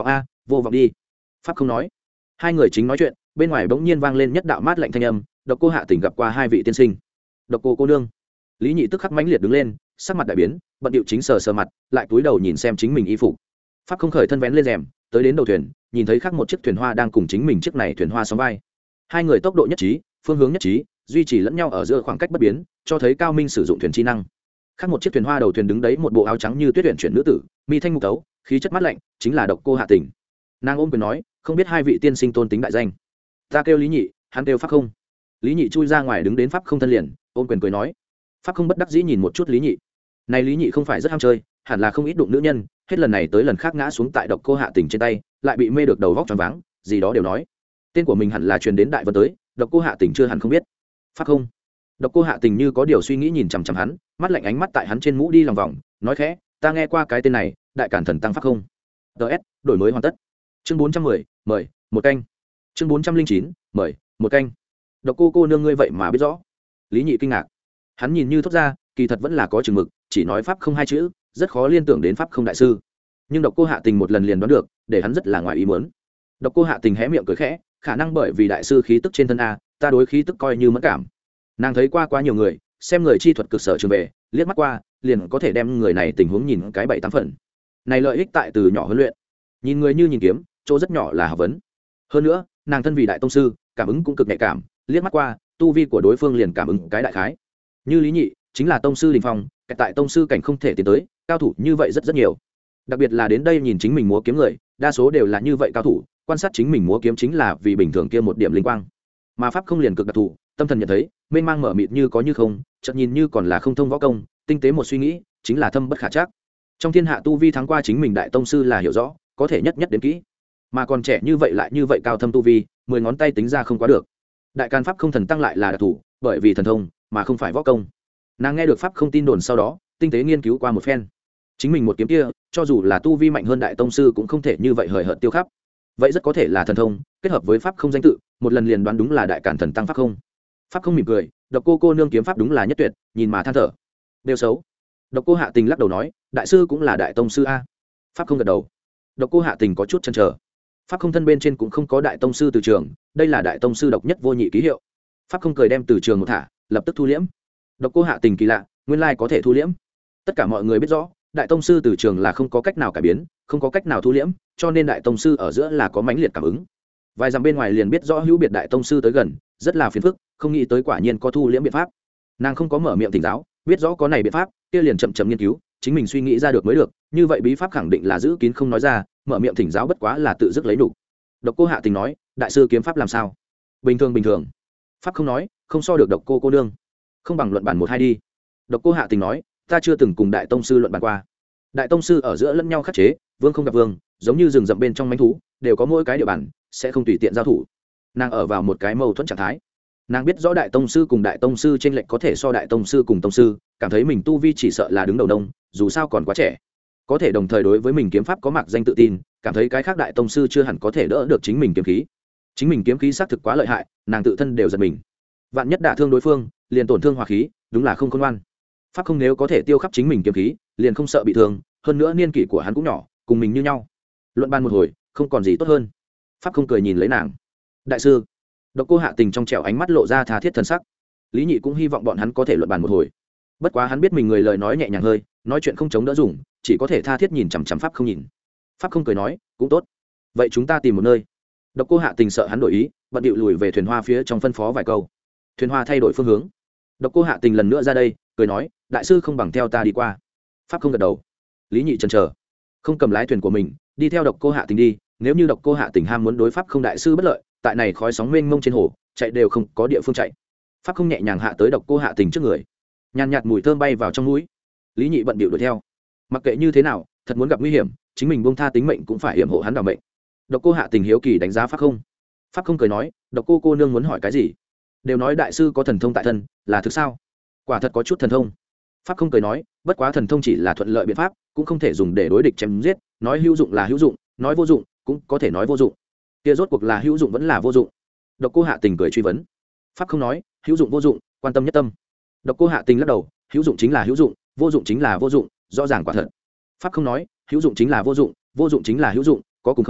vô vọng đi. Pháp không nói. Hai người chính nói chuyện, bên ngoài bỗng nhiên vang lên nhất đạo mát lạnh thanh âm. Độc Cô Hạ Tình gặp qua hai vị tiên sinh. Độc Cô cô nương. Lý Nhị tức khắc mãnh liệt đứng lên, sắc mặt đại biến, bận điệu chính sờ sờ mặt, lại cúi đầu nhìn xem chính mình y phục. Pháp không khởi thân vén lên rèm, tới đến đầu thuyền, nhìn thấy khác một chiếc thuyền hoa đang cùng chính mình chiếc này thuyền hoa sóng vai. Hai người tốc độ nhất trí, phương hướng nhất trí, duy trì lẫn nhau ở giữa khoảng cách bất biến, cho thấy cao minh sử dụng thuyền chi năng. Khác một chiếc thuyền hoa đầu thuyền đứng đấy một bộ áo trắng như tuyết tuyển chuyển nữ tử, mi thanh mục tấu, khí chất mát lạnh, chính là Độc Cô Hạ Tình. Nàng ôm quyền nói, không biết hai vị tiên sinh tôn tính đại danh. Ta kêu Lý Nhị, hắn kêu Pháp không. Lý Nhị chui ra ngoài đứng đến Pháp không thân liền, ôm quyền cười nói. Pháp không bất đắc dĩ nhìn một chút Lý Nhị. Này Lý Nhị không phải rất ham chơi, hẳn là không ít đụng nữ nhân, hết lần này tới lần khác ngã xuống tại Độc Cô Hạ Tình trên tay, lại bị mê được đầu vóc choáng váng, gì đó đều nói. Tên của mình hẳn là truyền đến Đại Vân tới, Độc Cô Hạ Tình chưa hẳn không biết. Pháp không. Độc Cô Hạ Tình như có điều suy nghĩ nhìn chằm chằm hắn, mắt lạnh ánh mắt tại hắn trên mũ đi lòng vòng, nói khẽ, ta nghe qua cái tên này, Đại Cản Thần Tăng Pháp không. ts đổi mới hoàn tất. Chương bốn trăm mười, mời, một canh. Chương bốn trăm linh chín, mời, một canh. Độc Cô cô nương ngươi vậy mà biết rõ. Lý Nhị kinh ngạc. Hắn nhìn như thốt ra, kỳ thật vẫn là có chừng mực, chỉ nói Pháp không hai chữ, rất khó liên tưởng đến Pháp không đại sư. Nhưng Độc Cô Hạ Tình một lần liền đoán được, để hắn rất là ngoài ý muốn. Độc Cô Hạ Tình hé miệng cười khẽ, khả năng bởi vì đại sư khí tức trên thân a, ta đối khí tức coi như mẫn cảm. Nàng thấy qua quá nhiều người, xem người chi thuật cực sở trường về, liếc mắt qua liền có thể đem người này tình huống nhìn cái bảy tám phần. Này lợi ích tại từ nhỏ huấn luyện, nhìn người như nhìn kiếm, chỗ rất nhỏ là học vấn. Hơn nữa nàng thân vì đại tông sư, cảm ứng cũng cực nhạy cảm, liếc mắt qua tu vi của đối phương liền cảm ứng cái đại khái. Như Lý Nhị chính là tông sư đình phong, tại tông sư cảnh không thể tiến tới, cao thủ như vậy rất rất nhiều. Đặc biệt là đến đây nhìn chính mình múa kiếm người, đa số đều là như vậy cao thủ, quan sát chính mình múa kiếm chính là vì bình thường kia một điểm linh quang. Mà Pháp không liền cực đặc thù, tâm thần nhận thấy, mênh mang mở mịt như có như không, chợt nhìn như còn là không thông võ công, tinh tế một suy nghĩ, chính là thâm bất khả trắc. Trong thiên hạ tu vi thắng qua chính mình đại tông sư là hiểu rõ, có thể nhất nhất đến kỹ. Mà còn trẻ như vậy lại như vậy cao thâm tu vi, mười ngón tay tính ra không quá được. Đại Càn Pháp không thần tăng lại là đặc thủ, bởi vì thần thông mà không phải võ công. Nàng nghe được Pháp không tin đồn sau đó, tinh tế nghiên cứu qua một phen. Chính mình một kiếm kia, cho dù là tu vi mạnh hơn đại tông sư cũng không thể như vậy hời hợt tiêu khắp. Vậy rất có thể là thần thông kết hợp với Pháp không danh tự, một lần liền đoán đúng là Đại Càn thần tăng Pháp không. Pháp không mỉm cười, Độc Cô cô nương kiếm pháp đúng là nhất tuyệt, nhìn mà than thở. Đều xấu. Độc Cô Hạ Tình lắc đầu nói, đại sư cũng là đại tông sư a. Pháp không gật đầu. Độc Cô Hạ Tình có chút chần chờ. Pháp không thân bên trên cũng không có đại tông sư từ trường, đây là đại tông sư độc nhất vô nhị ký hiệu. Pháp không cười đem từ trường một thả, lập tức thu liễm. Độc Cô Hạ Tình kỳ lạ, nguyên lai có thể thu liễm. Tất cả mọi người biết rõ, đại tông sư từ trường là không có cách nào cải biến, không có cách nào thu liễm, cho nên đại tông sư ở giữa là có mãnh liệt cảm ứng. Vài dặm bên ngoài liền biết rõ hữu biệt đại tông sư tới gần, rất là phiền phức, không nghĩ tới quả nhiên có thu liễm biện pháp. Nàng không có mở miệng thỉnh giáo, biết rõ có này biện pháp, kia liền chậm chậm nghiên cứu, chính mình suy nghĩ ra được mới được, như vậy bí pháp khẳng định là giữ kín không nói ra, mở miệng thỉnh giáo bất quá là tự dứt lấy đủ. Độc Cô Hạ Tình nói, đại sư kiếm pháp làm sao? Bình thường bình thường. Pháp không nói, không so được Độc Cô cô nương, không bằng luận bàn một hai đi. Độc Cô Hạ Tình nói, ta chưa từng cùng đại tông sư luận bàn qua. Đại tông sư ở giữa lẫn nhau khắc chế, vương không gặp vương, giống như rừng rậm bên trong manh thú, đều có mỗi cái địa bàn, sẽ không tùy tiện giao thủ. Nàng ở vào một cái mâu thuẫn trạng thái. Nàng biết rõ đại tông sư cùng đại tông sư trên lệnh có thể so đại tông sư cùng tông sư, cảm thấy mình tu vi chỉ sợ là đứng đầu đông, dù sao còn quá trẻ. Có thể đồng thời đối với mình kiếm pháp có mặc danh tự tin, cảm thấy cái khác đại tông sư chưa hẳn có thể đỡ được chính mình kiếm khí. Chính mình kiếm khí xác thực quá lợi hại, nàng tự thân đều giật mình. Vạn nhất đả thương đối phương, liền tổn thương hòa khí, đúng là không khôn ngoan. Pháp không nếu có thể tiêu khắp chính mình kiếm khí, liền không sợ bị thương, hơn nữa niên kỷ của hắn cũng nhỏ, cùng mình như nhau. Luận bàn một hồi, không còn gì tốt hơn. Pháp không cười nhìn lấy nàng. Đại sư. Độc Cô Hạ Tình trong trẻo ánh mắt lộ ra tha thiết thân sắc. Lý Nhị cũng hy vọng bọn hắn có thể luận bàn một hồi. Bất quá hắn biết mình người lời nói nhẹ nhàng hơi, nói chuyện không chống đỡ dùng, chỉ có thể tha thiết nhìn chằm chằm Pháp không nhìn. Pháp không cười nói, cũng tốt. Vậy chúng ta tìm một nơi. Độc Cô Hạ Tình sợ hắn đổi ý, bận điệu lùi về thuyền hoa phía trong phân phó vài câu. Thuyền hoa thay đổi phương hướng. Độc Cô Hạ Tình lần nữa ra đây, cười nói, đại sư không bằng theo ta đi qua. Pháp không gật đầu. Lý Nhị chần chờ, không cầm lái thuyền của mình, đi theo Độc Cô Hạ Tình đi, nếu như Độc Cô Hạ Tình ham muốn đối Pháp không đại sư bất lợi, tại này khói sóng mênh mông trên hồ, chạy đều không có địa phương chạy. Pháp không nhẹ nhàng hạ tới Độc Cô Hạ Tình trước người, nhàn nhạt mùi thơm bay vào trong mũi. Lý Nhị bận bịu đuổi theo, mặc kệ như thế nào, thật muốn gặp nguy hiểm, chính mình buông tha tính mệnh cũng phải hiểm hộ hắn đảm mệnh. Độc Cô Hạ Tình hiếu kỳ đánh giá Pháp không. Pháp không cười nói, Độc Cô cô nương muốn hỏi cái gì? Đều nói đại sư có thần thông tại thân, là thực sao? Quả thật có chút thần thông. Pháp không cười nói, bất quá thần thông chỉ là thuận lợi biện pháp, cũng không thể dùng để đối địch chém giết, nói hữu dụng là hữu dụng, nói vô dụng cũng có thể nói vô dụng. Kia rốt cuộc là hữu dụng vẫn là vô dụng? Độc Cô Hạ Tình cười truy vấn. Pháp không nói, hữu dụng vô dụng, quan tâm nhất tâm. Độc Cô Hạ Tình lắc đầu, hữu dụng chính là hữu dụng, vô dụng chính là vô dụng, rõ ràng quả thật. Pháp không nói, hữu dụng chính là vô dụng, vô dụng chính là hữu dụng, có cùng không,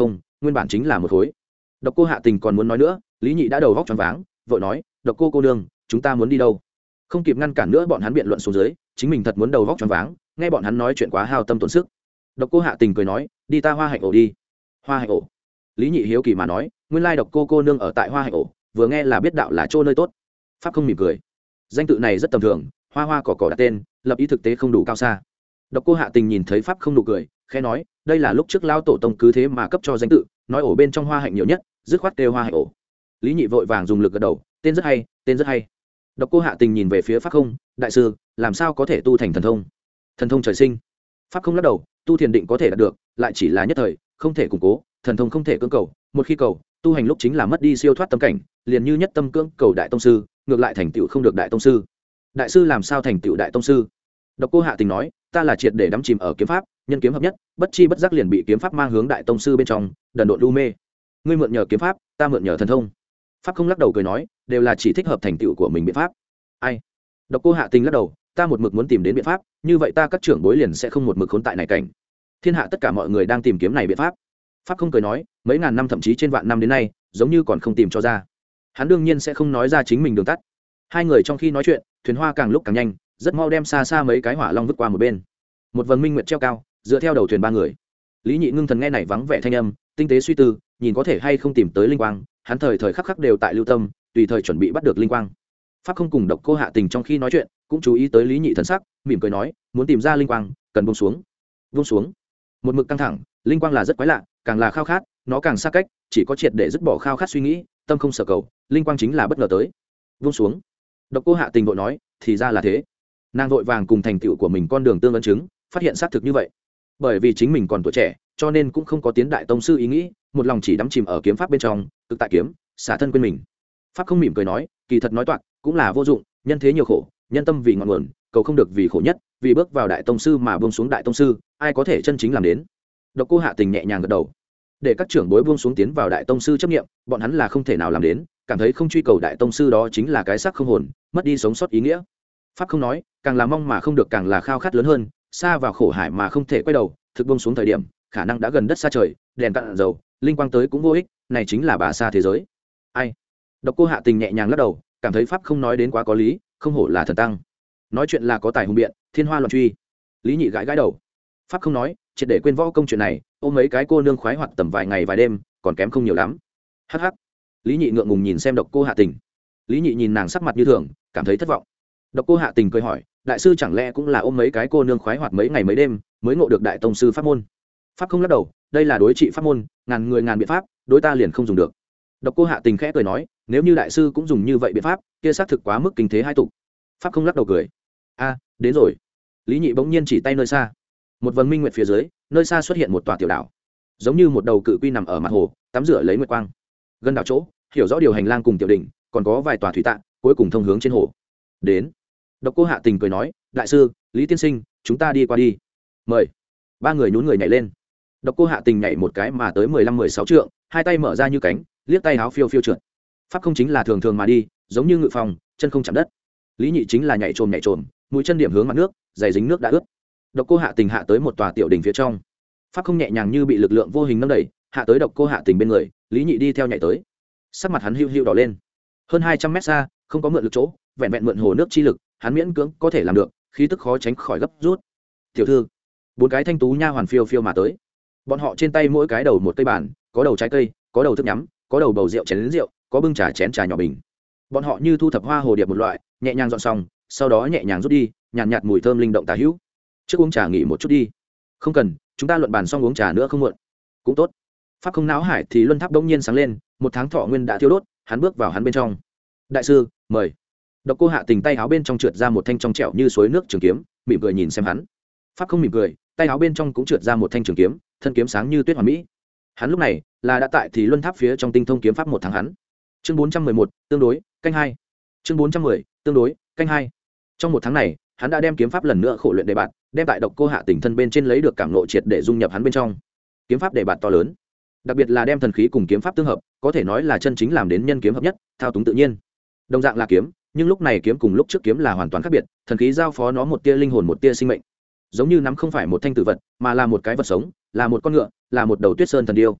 nguyên bản chính là một khối. Độc Cô Hạ Tình còn muốn nói nữa, Lý Nhị đã đầu vóc choáng váng, vội nói, "Độc Cô cô nương, chúng ta muốn đi đâu?" Không kịp ngăn cản nữa bọn hắn biện luận xuống dưới, chính mình thật muốn đầu vóc choáng váng, nghe bọn hắn nói chuyện quá hao tâm tổn sức. Độc Cô Hạ Tình cười nói, "Đi ta Hoa Hạnh ổ đi." Hoa Hạnh ổ. Lý Nhị hiếu kỳ mà nói, nguyên lai Độc Cô cô nương ở tại Hoa Hạnh ổ, vừa nghe là biết đạo là chỗ nơi tốt. Pháp không mỉm cười. Danh tự này rất tầm thường, hoa hoa cỏ cỏ đặt tên, lập ý thực tế không đủ cao xa. Độc Cô Hạ Tình nhìn thấy Pháp không nụ cười, khẽ nói, đây là lúc trước lao tổ tông cứ thế mà cấp cho danh tự, nói ổ bên trong Hoa Hạnh nhiều nhất, dứt khoát kêu Hoa Hạnh ổ. Lý Nhị vội vàng dùng lực gật đầu, tên rất hay, tên rất hay. Độc Cô Hạ Tình nhìn về phía Pháp không, đại sư, làm sao có thể tu thành thần thông? Thần thông trời sinh. Pháp không lắc đầu, tu thiền định có thể đạt được, lại chỉ là nhất thời, không thể củng cố, thần thông không thể cưỡng cầu, một khi cầu, tu hành lúc chính là mất đi siêu thoát tâm cảnh, liền như nhất tâm cưỡng cầu đại tông sư, ngược lại thành tựu không được đại tông sư. Đại sư làm sao thành tựu đại tông sư? Độc Cô Hạ Tình nói, ta là triệt để đắm chìm ở kiếm pháp, nhân kiếm hợp nhất, bất chi bất giác liền bị kiếm pháp mang hướng đại tông sư bên trong, đần độn lu mê. Ngươi mượn nhờ kiếm pháp, ta mượn nhờ thần thông. Pháp không lắc đầu cười nói, đều là chỉ thích hợp thành tựu của mình biện pháp. Ai? Độc Cô Hạ Tình lắc đầu, ta một mực muốn tìm đến biện pháp, như vậy ta các trưởng bối liền sẽ không một mực khốn tại này cảnh. Thiên hạ tất cả mọi người đang tìm kiếm này biện pháp. Pháp không cười nói, mấy ngàn năm thậm chí trên vạn năm đến nay, giống như còn không tìm cho ra. Hắn đương nhiên sẽ không nói ra chính mình đường tắt. Hai người trong khi nói chuyện, thuyền hoa càng lúc càng nhanh, rất mau đem xa xa mấy cái hỏa long vứt qua một bên. Một vầng minh nguyệt treo cao, dựa theo đầu thuyền ba người. Lý Nhị ngưng thần nghe này vắng vẻ thanh âm, tinh tế suy tư, nhìn có thể hay không tìm tới linh quang, hắn thời thời khắc khắc đều tại lưu tâm, tùy thời chuẩn bị bắt được linh quang. Pháp không cùng Độc Cô Hạ Tình trong khi nói chuyện, cũng chú ý tới Lý Nhị thần sắc, mỉm cười nói, muốn tìm ra linh quang, cần buông xuống. Buông xuống. Một mực căng thẳng, linh quang là rất quái lạ, càng là khao khát, nó càng xa cách, chỉ có triệt để dứt bỏ khao khát suy nghĩ, tâm không sở cầu, linh quang chính là bất ngờ tới. Buông xuống. Độc Cô Hạ Tình vội nói, thì ra là thế. Nàng vội vàng cùng thành tựu của mình con đường tương ấn chứng, phát hiện xác thực như vậy. Bởi vì chính mình còn tuổi trẻ, cho nên cũng không có tiến đại tông sư ý nghĩ, một lòng chỉ đắm chìm ở kiếm pháp bên trong, cực tại kiếm, xả thân quên mình. Pháp không mỉm cười nói, kỳ thật nói toạc, cũng là vô dụng, nhân thế nhiều khổ, nhân tâm vì ngọn nguồn, cầu không được vì khổ nhất, vì bước vào đại tông sư mà buông xuống đại tông sư, ai có thể chân chính làm đến. Độc Cô Hạ Tình nhẹ nhàng gật đầu. Để các trưởng bối buông xuống tiến vào đại tông sư chấp niệm, bọn hắn là không thể nào làm đến, cảm thấy không truy cầu đại tông sư đó chính là cái xác không hồn, mất đi sống sót ý nghĩa. Pháp không nói, càng là mong mà không được càng là khao khát lớn hơn, xa vào khổ hải mà không thể quay đầu, thực buông xuống thời điểm, khả năng đã gần đất xa trời, đèn cạn dầu, linh quang tới cũng vô ích, này chính là bà xa thế giới. Ai? Độc Cô Hạ Tình nhẹ nhàng lắc đầu, cảm thấy pháp không nói đến quá có lý, không hổ là thần tăng. Nói chuyện là có tài hùng biện, thiên hoa loạn truy. Lý Nhị gãi gãi đầu. Pháp không nói, triệt để quên võ công chuyện này, ôm mấy cái cô nương khoái hoạt tầm vài ngày vài đêm, còn kém không nhiều lắm. Hắc hắc. Lý Nhị ngượng ngùng nhìn xem Độc Cô Hạ Tình. Lý Nhị nhìn nàng sắc mặt như thường, cảm thấy thất vọng. Độc Cô Hạ Tình cười hỏi, đại sư chẳng lẽ cũng là ôm mấy cái cô nương khoái hoạt mấy ngày mấy đêm, mới ngộ được đại tông sư pháp môn? Pháp không lắc đầu, đây là đối trị pháp môn, ngàn người ngàn biện pháp, đối ta liền không dùng được. Độc Cô Hạ Tình khẽ cười nói, nếu như đại sư cũng dùng như vậy biện pháp, kia xác thực quá mức kinh thế hai tục. Pháp không lắc đầu cười. A, đến rồi. Lý Nhị bỗng nhiên chỉ tay nơi xa. Một vầng minh nguyệt phía dưới, nơi xa xuất hiện một tòa tiểu đảo, giống như một đầu cự quy nằm ở mặt hồ, tắm rửa lấy nguyệt quang. Gần đảo chỗ, hiểu rõ điều hành lang cùng tiểu đỉnh, còn có vài tòa thủy tạ, cuối cùng thông hướng trên hồ. Đến. Độc Cô Hạ Tình cười nói, đại sư, Lý tiên sinh, chúng ta đi qua đi. Mời. Ba người nhún người nhảy lên. Độc Cô Hạ Tình nhảy một cái mà tới mười lăm mười sáu trượng, hai tay mở ra như cánh, liếc tay áo phiêu phiêu trượt. Pháp không chính là thường thường mà đi, giống như ngự phòng, chân không chạm đất. Lý Nhị chính là nhảy trồm nhảy trồm, mũi chân điểm hướng mặt nước, giày dính nước đã ướt. Độc Cô Hạ Tình hạ tới một tòa tiểu đỉnh phía trong. Pháp không nhẹ nhàng như bị lực lượng vô hình nâng đẩy, hạ tới Độc Cô Hạ Tình bên người, Lý Nhị đi theo nhảy tới. Sắc mặt hắn hưu hưu đỏ lên. Hơn hai trăm mét xa, không có mượn lực chỗ, vẹn vẹn mượn hồ nước chi lực, hắn miễn cưỡng có thể làm được, khí tức khó tránh khỏi gấp rút. Tiểu thư, bốn cái thanh tú nha hoàn phiêu phiêu mà tới. Bọn họ trên tay mỗi cái đầu một cây bàn, có đầu trái cây, có đầu thức nhắm, có đầu bầu rượu chén lớn rượu, có bưng trà chén trà nhỏ bình. Bọn họ như thu thập hoa hồ điệp một loại, nhẹ nhàng dọn xong, sau đó nhẹ nhàng rút đi, nhàn nhạt, nhạt mùi thơm linh động tà hữu. Trước uống trà nghỉ một chút đi. Không cần, chúng ta luận bàn xong uống trà nữa không muộn. Cũng tốt. Pháp không náo hải thì luân tháp đông nhiên sáng lên, một tháng thọ nguyên đã thiêu đốt, hắn bước vào hắn bên trong. Đại sư, mời. Độc Cô Hạ Tình tay áo bên trong trượt ra một thanh trong trẻo như suối nước trường kiếm, mỉm cười nhìn xem hắn. Pháp không mỉm cười, tay áo bên trong cũng trượt ra một thanh trường kiếm, thân kiếm sáng như tuyết hoàn mỹ. Hắn lúc này là đã tại thì luân tháp phía trong tinh thông kiếm pháp một tháng hắn. Chương bốn trăm mười một, tương đối, canh hai. Chương bốn trăm mười, tương đối, canh hai. Trong một tháng này, hắn đã đem kiếm pháp lần nữa khổ luyện đề bạt, đem tại Độc Cô Hạ Tình thân bên trên lấy được cảm ngộ triệt để dung nhập hắn bên trong. Kiếm pháp đề bạt to lớn, đặc biệt là đem thần khí cùng kiếm pháp tương hợp, có thể nói là chân chính làm đến nhân kiếm hợp nhất, thao túng tự nhiên. Đồng dạng là kiếm, nhưng lúc này kiếm cùng lúc trước kiếm là hoàn toàn khác biệt, thần khí giao phó nó một tia linh hồn một tia sinh mệnh, giống như nắm không phải một thanh tử vật, mà là một cái vật sống, là một con ngựa, là một đầu tuyết sơn thần điêu.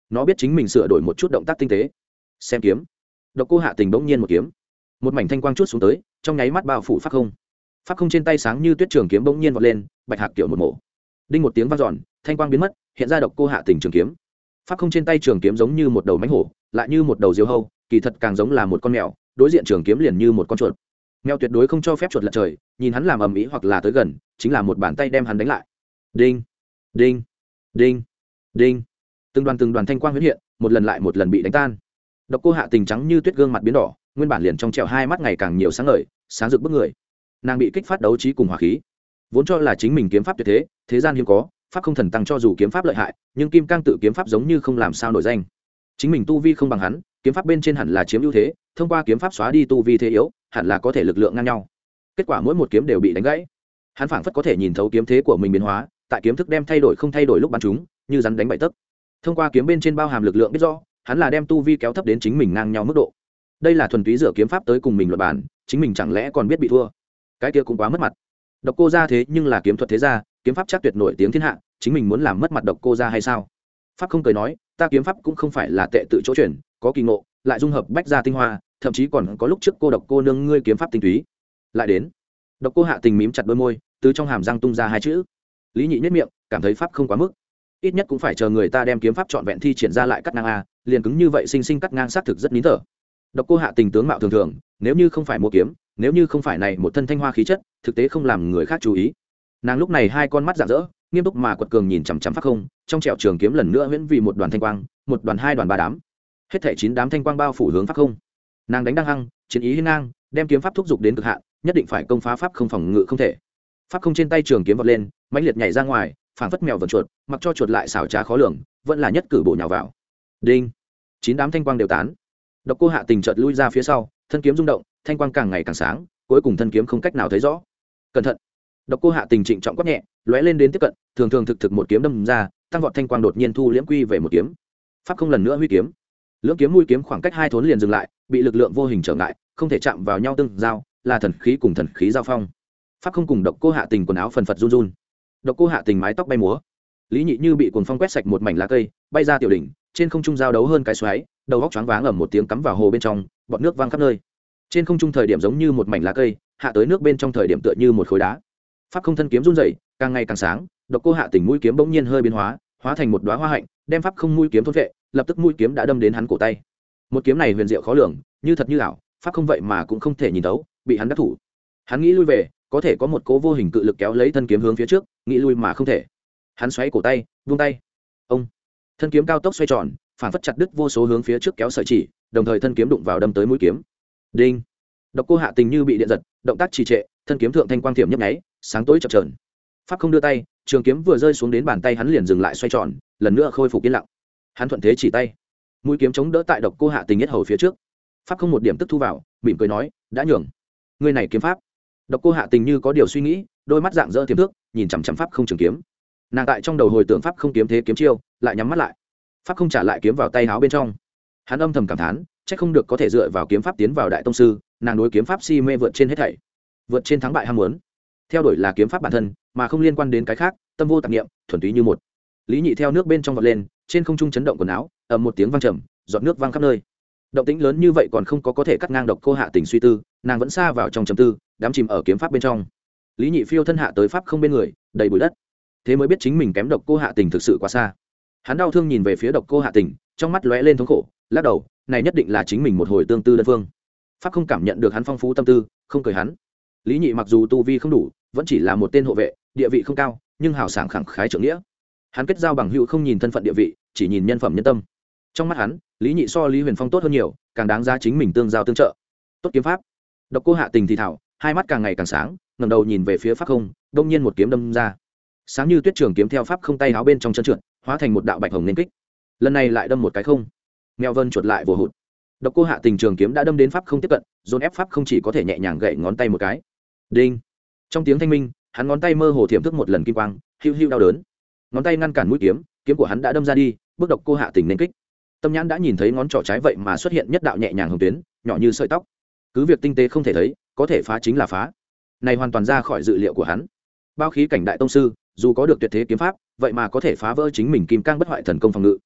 nó biết chính mình sửa đổi một chút động tác tinh tế. Xem kiếm. Độc Cô Hạ Tình bỗng nhiên một kiếm, một mảnh thanh quang chút xuống tới, trong nháy mắt bao phủ pháp không. Pháp không trên tay sáng như tuyết trường kiếm bỗng nhiên vọt lên, bạch hạc kiểu một mổ. Đinh một tiếng vang dọn, thanh quang biến mất, hiện ra Độc Cô Hạ Tình trường kiếm. Pháp không trên tay trường kiếm giống như một đầu mãnh hổ, lại như một đầu diều hâu, kỳ thật càng giống là một con mèo, đối diện trường kiếm liền như một con chuột. Mèo tuyệt đối không cho phép chuột lật trời, nhìn hắn làm ầm ĩ hoặc là tới gần, chính là một bàn tay đem hắn đánh lại. Đinh, đinh, đinh, đinh. Từng đoàn từng đoàn thanh quang huyễn hiện, một lần lại một lần bị đánh tan. Độc Cô Hạ Tình trắng như tuyết, gương mặt biến đỏ, nguyên bản liền trong trẻo hai mắt ngày càng nhiều sáng ngời, sáng rực bức người. Nàng bị kích phát đấu trí cùng hỏa khí, vốn cho là chính mình kiếm pháp tuyệt thế, thế gian hiếm có, pháp không thần tăng cho dù kiếm pháp lợi hại, nhưng kim cang tự kiếm pháp giống như không làm sao nổi danh. Chính mình tu vi không bằng hắn, kiếm pháp bên trên hẳn là chiếm ưu thế, thông qua kiếm pháp xóa đi tu vi thế yếu, hẳn là có thể lực lượng ngang nhau. Kết quả mỗi một kiếm đều bị đánh gãy. Hắn phảng phất có thể nhìn thấu kiếm thế của mình biến hóa, tại kiếm thức đem thay đổi không thay đổi lúc bắn chúng, như rắn đánh bậy tấc. Thông qua kiếm bên trên bao hàm lực lượng biết rõ, hắn là đem tu vi kéo thấp đến chính mình ngang nhau mức độ. Đây là thuần túy dựa kiếm pháp tới cùng mình luận bàn, chính mình chẳng lẽ còn biết bị thua? Cái kia cũng quá mất mặt. Độc Cô gia thế nhưng là kiếm thuật thế gia, kiếm pháp chắc tuyệt nổi tiếng thiên hạ, chính mình muốn làm mất mặt Độc Cô gia hay sao? Pháp không cười nói, ta kiếm pháp cũng không phải là tệ tự chỗ chuyển, có kỳ ngộ, lại dung hợp bách gia tinh hoa, thậm chí còn có lúc trước cô Độc Cô nương ngươi kiếm pháp tinh túy. Lại đến, Độc Cô Hạ Tình mím chặt đôi môi, từ trong hàm răng tung ra hai chữ. Lý Nhị nhếch miệng, cảm thấy pháp không quá mức, ít nhất cũng phải chờ người ta đem kiếm pháp trọn vẹn thi triển ra lại cắt ngang a, liền cứng như vậy sinh sinh cắt ngang xác thực rất nín thở. Độc Cô Hạ Tình tướng mạo thường thường, nếu như không phải mua kiếm, nếu như không phải này một thân thanh hoa khí chất, thực tế không làm người khác chú ý. Nàng lúc này hai con mắt rạng rỡ, nghiêm túc mà quật cường nhìn chằm chằm pháp không, trong trẻo trường kiếm lần nữa huyễn vì một đoàn thanh quang, một đoàn hai đoàn ba đám, hết thảy chín đám thanh quang bao phủ hướng pháp không. Nàng đánh đang hăng, chiến ý hiên ngang, đem kiếm pháp thúc giục đến cực hạn, nhất định phải công phá pháp không phòng ngự không thể. Pháp không trên tay trường kiếm vọt lên, mãnh liệt nhảy ra ngoài, phảng phất mèo vờn chuột, mặc cho chuột lại xảo trá khó lường, vẫn là nhất cử bổ nhào vào. Đinh, chín đám thanh quang đều tán. Độc Cô Hạ Tình chợt lui ra phía sau, thân kiếm rung động, thanh quang càng ngày càng sáng, cuối cùng thân kiếm không cách nào thấy rõ. Cẩn thận! Độc Cô Hạ Tình trịnh trọng quát nhẹ, lóe lên đến tiếp cận, thường thường thực thực một kiếm đâm ra, tăng vọt thanh quang đột nhiên thu liễm quy về một kiếm. Pháp không lần nữa huy kiếm, lưỡng kiếm mũi kiếm khoảng cách hai thốn liền dừng lại, bị lực lượng vô hình trở ngại, không thể chạm vào nhau tương giao, là thần khí cùng thần khí giao phong. Pháp không cùng Độc Cô Hạ Tình quần áo phần phật run run. Độc Cô Hạ Tình mái tóc bay múa, Lý Nhị như bị cuồng phong quét sạch một mảnh lá cây, bay ra tiểu đỉnh, trên không trung giao đấu hơn cái xoáy, đầu góc choáng váng ầm một tiếng cắm vào hồ bên trong, bọt nước văng khắp nơi. Trên không trung thời điểm giống như một mảnh lá cây, hạ tới nước bên trong thời điểm tựa như một khối đá. Pháp không thân kiếm run rẩy, càng ngày càng sáng, Độc Cô Hạ Tình mũi kiếm bỗng nhiên hơi biến hóa, hóa thành một đóa hoa hạnh, đem pháp không mũi kiếm thôn vệ, lập tức mũi kiếm đã đâm đến hắn cổ tay. Một kiếm này huyền diệu khó lường, như thật như ảo, pháp không vậy mà cũng không thể nhìn thấu, bị hắn đắc thủ. Hắn nghĩ lui về, có thể có một cố vô hình cự lực kéo lấy thân kiếm hướng phía trước, nghĩ lui mà không thể. Hắn xoáy cổ tay, buông tay. Ông, thân kiếm cao tốc xoay tròn, phản phất chặt đứt vô số hướng phía trước kéo sợi chỉ, đồng thời thân kiếm đụng vào đâm tới mũi kiếm. Đinh. Độc Cô Hạ Tình như bị điện giật, động tác trì trệ, thân kiếm thượng thanh quang thiểm nhấp nháy, sáng tối chập chờn. Pháp không đưa tay, trường kiếm vừa rơi xuống đến bàn tay hắn liền dừng lại xoay tròn, lần nữa khôi phục yên lặng. Hắn thuận thế chỉ tay, mũi kiếm chống đỡ tại Độc Cô Hạ Tình nhất hầu phía trước. Pháp không một điểm tức thu vào, mỉm cười nói, đã nhường. Ngươi này kiếm pháp. Độc Cô Hạ Tình như có điều suy nghĩ, đôi mắt dạng dỡ tiềm thức, nhìn chằm chằm pháp không trường kiếm. Nàng tại trong đầu hồi tưởng pháp không kiếm thế kiếm chiêu, lại nhắm mắt lại. Pháp không trả lại kiếm vào tay áo bên trong. Hắn âm thầm cảm thán, chắc không được có thể dựa vào kiếm pháp tiến vào đại tông sư, nàng đối kiếm pháp si mê vượt trên hết thảy, vượt trên thắng bại ham muốn. Theo đuổi là kiếm pháp bản thân, mà không liên quan đến cái khác, tâm vô tạp niệm, thuần túy như một. Lý Nhị theo nước bên trong vọt lên, trên không trung chấn động quần áo, ầm một tiếng vang trầm, giọt nước vang khắp nơi. Động tĩnh lớn như vậy còn không có có thể cắt ngang Độc Cô Hạ Tình suy tư, nàng vẫn xa vào trong trầm tư, đắm chìm ở kiếm pháp bên trong. Lý Nhị phiêu thân hạ tới pháp không bên người, đầy bụi đất. Thế mới biết chính mình kém Độc Cô Hạ Tình thực sự quá xa. Hắn đau thương nhìn về phía Độc Cô Hạ Tình, trong mắt lóe lên thống khổ, lắc đầu, này nhất định là chính mình một hồi tương tư đơn phương. Pháp không cảm nhận được hắn phong phú tâm tư, không cười hắn. Lý Nhị mặc dù tu vi không đủ, vẫn chỉ là một tên hộ vệ, địa vị không cao, nhưng hào sảng khẳng khái trưởng nghĩa. Hắn kết giao bằng hữu không nhìn thân phận địa vị, chỉ nhìn nhân phẩm nhân tâm. Trong mắt hắn, Lý Nhị so Lý Huyền Phong tốt hơn nhiều, càng đáng giá chính mình tương giao tương trợ. Tốt kiếm pháp. Độc Cô Hạ Tình thì thảo, hai mắt càng ngày càng sáng, ngẩng đầu nhìn về phía pháp không, đông nhiên một kiếm đâm ra. Sáng như tuyết trường kiếm theo pháp không tay áo bên trong chân trượt, hóa thành một đạo bạch hồng nên kích. Lần này lại đâm một cái không. Mèo vân chuột lại vồ hụt. Độc Cô Hạ Tình trường kiếm đã đâm đến pháp không tiếp cận, dồn ép pháp không chỉ có thể nhẹ nhàng gậy ngón tay một cái. Đinh. Trong tiếng thanh minh, hắn ngón tay mơ hồ thiểm thức một lần kim quang, hưu hưu đau đớn. Ngón tay ngăn cản mũi kiếm, kiếm của hắn đã đâm ra đi, bước Độc Cô Hạ Tình nên kích. Tâm nhãn đã nhìn thấy ngón trỏ trái vậy mà xuất hiện nhất đạo nhẹ nhàng hồng tuyến, nhỏ như sợi tóc. Cứ việc tinh tế không thể thấy, có thể phá chính là phá. Này hoàn toàn ra khỏi dự liệu của hắn. Bao khí cảnh đại tông sư, dù có được tuyệt thế kiếm pháp, vậy mà có thể phá vỡ chính mình kim cang bất hoại thần công phòng ngự.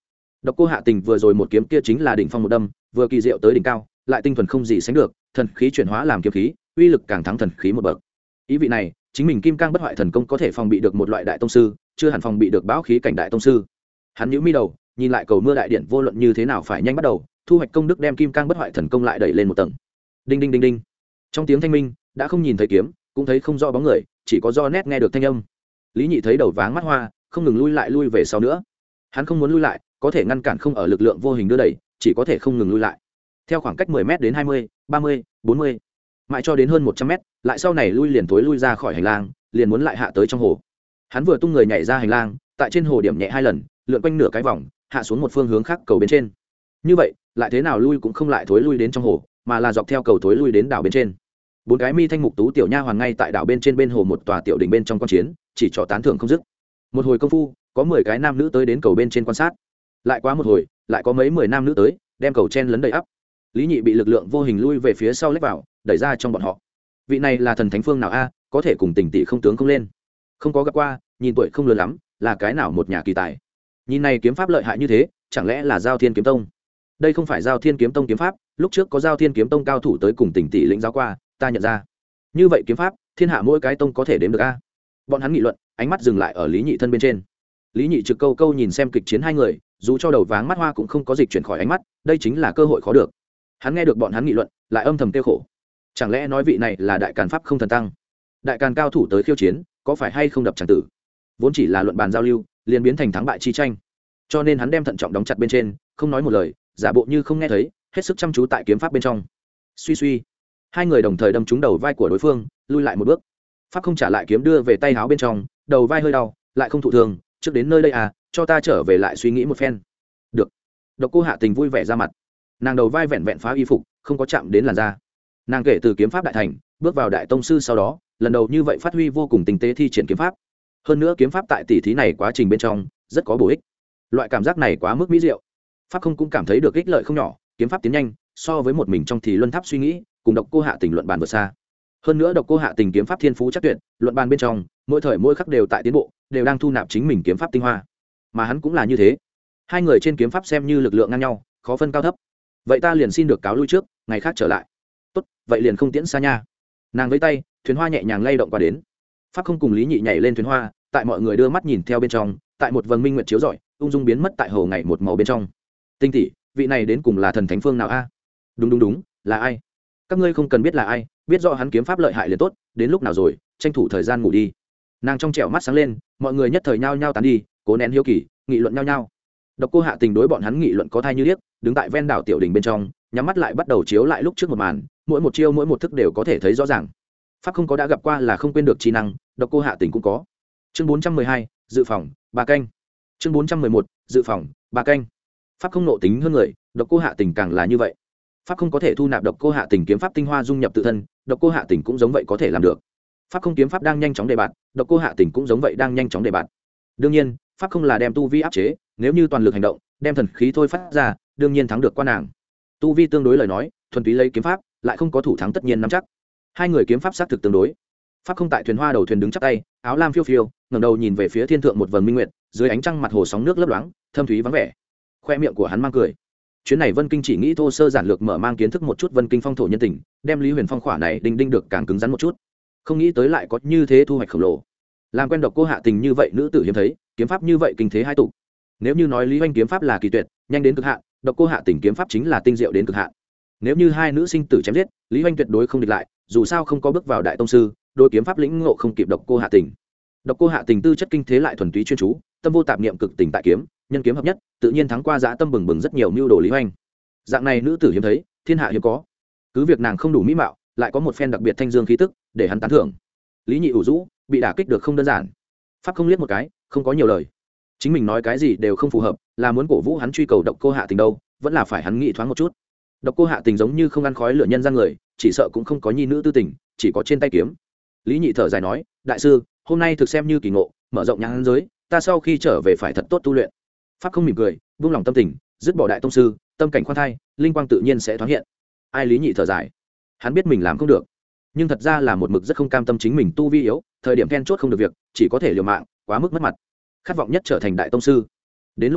Độc Cô Hạ Tình vừa rồi một kiếm kia chính là đỉnh phong một đâm, vừa kỳ diệu tới đỉnh cao, lại tinh thuần không gì sánh được, thần khí chuyển hóa làm kiếm khí, uy lực càng thắng thần khí một bậc. Ý vị này, chính mình Kim Cang Bất Hoại thần công có thể phòng bị được một loại đại tông sư, chưa hẳn phòng bị được bão khí cảnh đại tông sư. Hắn nhíu mi đầu, nhìn lại cầu mưa đại điện vô luận như thế nào phải nhanh bắt đầu, thu hoạch công đức đem Kim Cang Bất Hoại thần công lại đẩy lên một tầng. Đinh đinh đinh đinh. Trong tiếng thanh minh, đã không nhìn thấy kiếm, cũng thấy không rõ bóng người, chỉ có do nét nghe được thanh âm. Lý Nhị thấy đầu váng mắt hoa, không ngừng lui lại lui về sau nữa. Hắn không muốn lui lại, có thể ngăn cản không ở lực lượng vô hình đưa đẩy, chỉ có thể không ngừng lui lại. Theo khoảng cách mười mét đến hai mươi, ba mươi, bốn mươi, mãi cho đến hơn một trăm mét, lại sau này lui liền tối lui ra khỏi hành lang, liền muốn lại hạ tới trong hồ. Hắn vừa tung người nhảy ra hành lang, tại trên hồ điểm nhẹ hai lần, lượn quanh nửa cái vòng, hạ xuống một phương hướng khác cầu bên trên. Như vậy, lại thế nào lui cũng không lại thối lui đến trong hồ, mà là dọc theo cầu thối lui đến đảo bên trên. Bốn cái mi thanh mục tú tiểu nha hoàn ngay tại đảo bên trên bên hồ một tòa tiểu đỉnh bên trong quan chiến, chỉ trỏ tán thưởng không dứt. Một hồi công phu, có mười cái nam nữ tới đến cầu bên trên quan sát. Lại quá một hồi, lại có mấy mười nam nữ tới, đem cầu chen lấn đầy ắp. Lý Nhị bị lực lượng vô hình lui về phía sau lách vào, đẩy ra trong bọn họ. Vị này là thần thánh phương nào a, có thể cùng Tình tỷ không tướng không lên. Không có gặp qua, nhìn tuổi không lớn lắm, là cái nào một nhà kỳ tài. Nhìn này kiếm pháp lợi hại như thế, chẳng lẽ là Giao Thiên kiếm tông? Đây không phải Giao Thiên kiếm tông kiếm pháp, lúc trước có Giao Thiên kiếm tông cao thủ tới cùng Tình tỷ lĩnh giáo qua, ta nhận ra. Như vậy kiếm pháp, thiên hạ mỗi cái tông có thể đếm được a. Bọn hắn nghị luận, ánh mắt dừng lại ở Lý Nhị thân bên trên. Lý Nhị trực câu câu nhìn xem kịch chiến hai người, dù cho đầu váng mắt hoa cũng không có dịch chuyển khỏi ánh mắt, đây chính là cơ hội khó được. Hắn nghe được bọn hắn nghị luận, lại âm thầm tiêu khổ. Chẳng lẽ nói vị này là đại càn pháp không thần tăng? Đại càn cao thủ tới khiêu chiến, có phải hay không đập chẳng tử? Vốn chỉ là luận bàn giao lưu, liền biến thành thắng bại chi tranh. Cho nên hắn đem thận trọng đóng chặt bên trên, không nói một lời, giả bộ như không nghe thấy, hết sức chăm chú tại kiếm pháp bên trong. Suy suy, hai người đồng thời đâm trúng đầu vai của đối phương, lui lại một bước. Pháp không trả lại kiếm đưa về tay áo bên trong, đầu vai hơi đau, lại không thụ thường, trước đến nơi đây à, cho ta trở về lại suy nghĩ một phen. Được. Độc Cô Hạ Tình vui vẻ ra mặt. Nàng đầu vai vẹn vẹn phá y phục, không có chạm đến làn da. Nàng kể từ kiếm pháp đại thành, bước vào đại tông sư sau đó, lần đầu như vậy phát huy vô cùng tinh tế thi triển kiếm pháp. Hơn nữa kiếm pháp tại tỷ thí này quá trình bên trong rất có bổ ích. Loại cảm giác này quá mức mỹ diệu. Pháp không cũng cảm thấy được ích lợi không nhỏ, kiếm pháp tiến nhanh, so với một mình trong thì luân tháp suy nghĩ, cùng Độc Cô Hạ Tình luận bàn vượt xa. Hơn nữa Độc Cô Hạ Tình kiếm pháp thiên phú chắc tuyệt, luận bàn bên trong, mỗi thời mỗi khắc đều tại tiến bộ, đều đang thu nạp chính mình kiếm pháp tinh hoa. Mà hắn cũng là như thế. Hai người trên kiếm pháp xem như lực lượng ngang nhau, khó phân cao thấp. Vậy ta liền xin được cáo lui trước, ngày khác trở lại. Tốt, vậy liền không tiễn xa nha. Nàng với tay, thuyền hoa nhẹ nhàng lay động qua đến. Pháp không cùng Lý Nhị nhảy lên thuyền hoa, tại mọi người đưa mắt nhìn theo bên trong, tại một vầng minh nguyệt chiếu rọi, ung dung biến mất tại hồ ngày một màu bên trong. Tinh tỷ, vị này đến cùng là thần thánh phương nào a? Đúng đúng đúng, là ai? Các ngươi không cần biết là ai, biết rõ hắn kiếm pháp lợi hại liền tốt, đến lúc nào rồi, tranh thủ thời gian ngủ đi. Nàng trong trẻo mắt sáng lên, mọi người nhất thời nhao nhao tán đi, cố nén hiếu kỳ, nghị luận nhao nhao. Độc Cô Hạ Tình đối bọn hắn nghị luận có thai như điếc, đứng tại ven đảo tiểu đỉnh bên trong, nhắm mắt lại bắt đầu chiếu lại lúc trước một màn, mỗi một chiêu mỗi một thức đều có thể thấy rõ ràng. Pháp không có đã gặp qua là không quên được trí năng, Độc Cô Hạ Tình cũng có. Chương bốn trăm mười hai, dự phòng, ba canh. Chương bốn trăm mười một, dự phòng, ba canh. Pháp không nộ tính hơn người, Độc Cô Hạ Tình càng là như vậy. Pháp không có thể thu nạp Độc Cô Hạ Tình kiếm pháp tinh hoa dung nhập tự thân, Độc Cô Hạ Tình cũng giống vậy có thể làm được. Pháp không kiếm pháp đang nhanh chóng đề bạt, Độc Cô Hạ Tình cũng giống vậy đang nhanh chóng đề bạt. Đương nhiên, pháp không là đem tu vi áp chế, nếu như toàn lực hành động, đem thần khí thôi phát ra, đương nhiên thắng được qua nàng. Tu vi tương đối lời nói, thuần túy lấy kiếm pháp, lại không có thủ thắng tất nhiên nắm chắc. Hai người kiếm pháp xác thực tương đối. Pháp không tại thuyền hoa đầu thuyền đứng chắp tay, áo lam phiêu phiêu, ngẩng đầu nhìn về phía thiên thượng một vầng minh nguyệt, dưới ánh trăng mặt hồ sóng nước lấp loáng, thâm thúy vắng vẻ. Khoe miệng của hắn mang cười. Chuyến này Vân Kinh chỉ nghĩ thô sơ giản lược mở mang kiến thức một chút Vân Kinh phong thổ nhân tình, đem Lý Huyền Phong khỏa này đinh đinh được càng cứng rắn một chút. Không nghĩ tới lại có như thế thu hoạch khổng lồ. Làm quen Độc Cô Hạ Tình như vậy nữ tử hiếm thấy, kiếm pháp như vậy kinh thế hai tụ. Nếu như nói Lý Hoành kiếm pháp là kỳ tuyệt, nhanh đến cực hạn, Độc Cô Hạ Tình kiếm pháp chính là tinh diệu đến cực hạn. Nếu như hai nữ sinh tử chém giết, Lý Hoành tuyệt đối không địch lại, dù sao không có bước vào đại tông sư, đôi kiếm pháp lĩnh ngộ không kịp Độc Cô Hạ Tình. Độc Cô Hạ Tình tư chất kinh thế lại thuần túy chuyên chú, tâm vô tạp niệm cực tình tại kiếm, nhân kiếm hợp nhất, tự nhiên thắng qua dã tâm bừng bừng rất nhiều mưu đồ Lý Hoành. Dạng này nữ tử hiếm thấy, thiên hạ hiếm có. Cứ việc nàng không đủ mỹ mạo, lại có một phen đặc biệt thanh dương khí tức, để hắn tán thưởng. Lý Nhị ủ rũ, bị đả kích được không đơn giản. Pháp không liếc một cái, không có nhiều lời. Chính mình nói cái gì đều không phù hợp, là muốn cổ vũ hắn truy cầu Độc Cô Hạ Tình đâu, vẫn là phải hắn nghĩ thoáng một chút. Độc Cô Hạ Tình giống như không ăn khói lửa nhân gian người, chỉ sợ cũng không có nhi nữ tư tình, chỉ có trên tay kiếm. Lý Nhị thở dài nói, đại sư, hôm nay thực xem như kỳ ngộ, mở rộng nhãn giới, ta sau khi trở về phải thật tốt tu luyện. Pháp không mỉm cười, buông lòng tâm tình, dứt bỏ đại tông sư, tâm cảnh khoan thai, linh quang tự nhiên sẽ thoáng hiện. Ai Lý Nhị thở dài, hắn biết mình làm không được, nhưng thật ra là một mực rất không cam tâm chính mình tu vi yếu, thời điểm then chốt không được việc, chỉ có thể liều mạng, quá mức mất mặt. Khát vọng nhất trở thành đại tông sư. Đến lúc đó,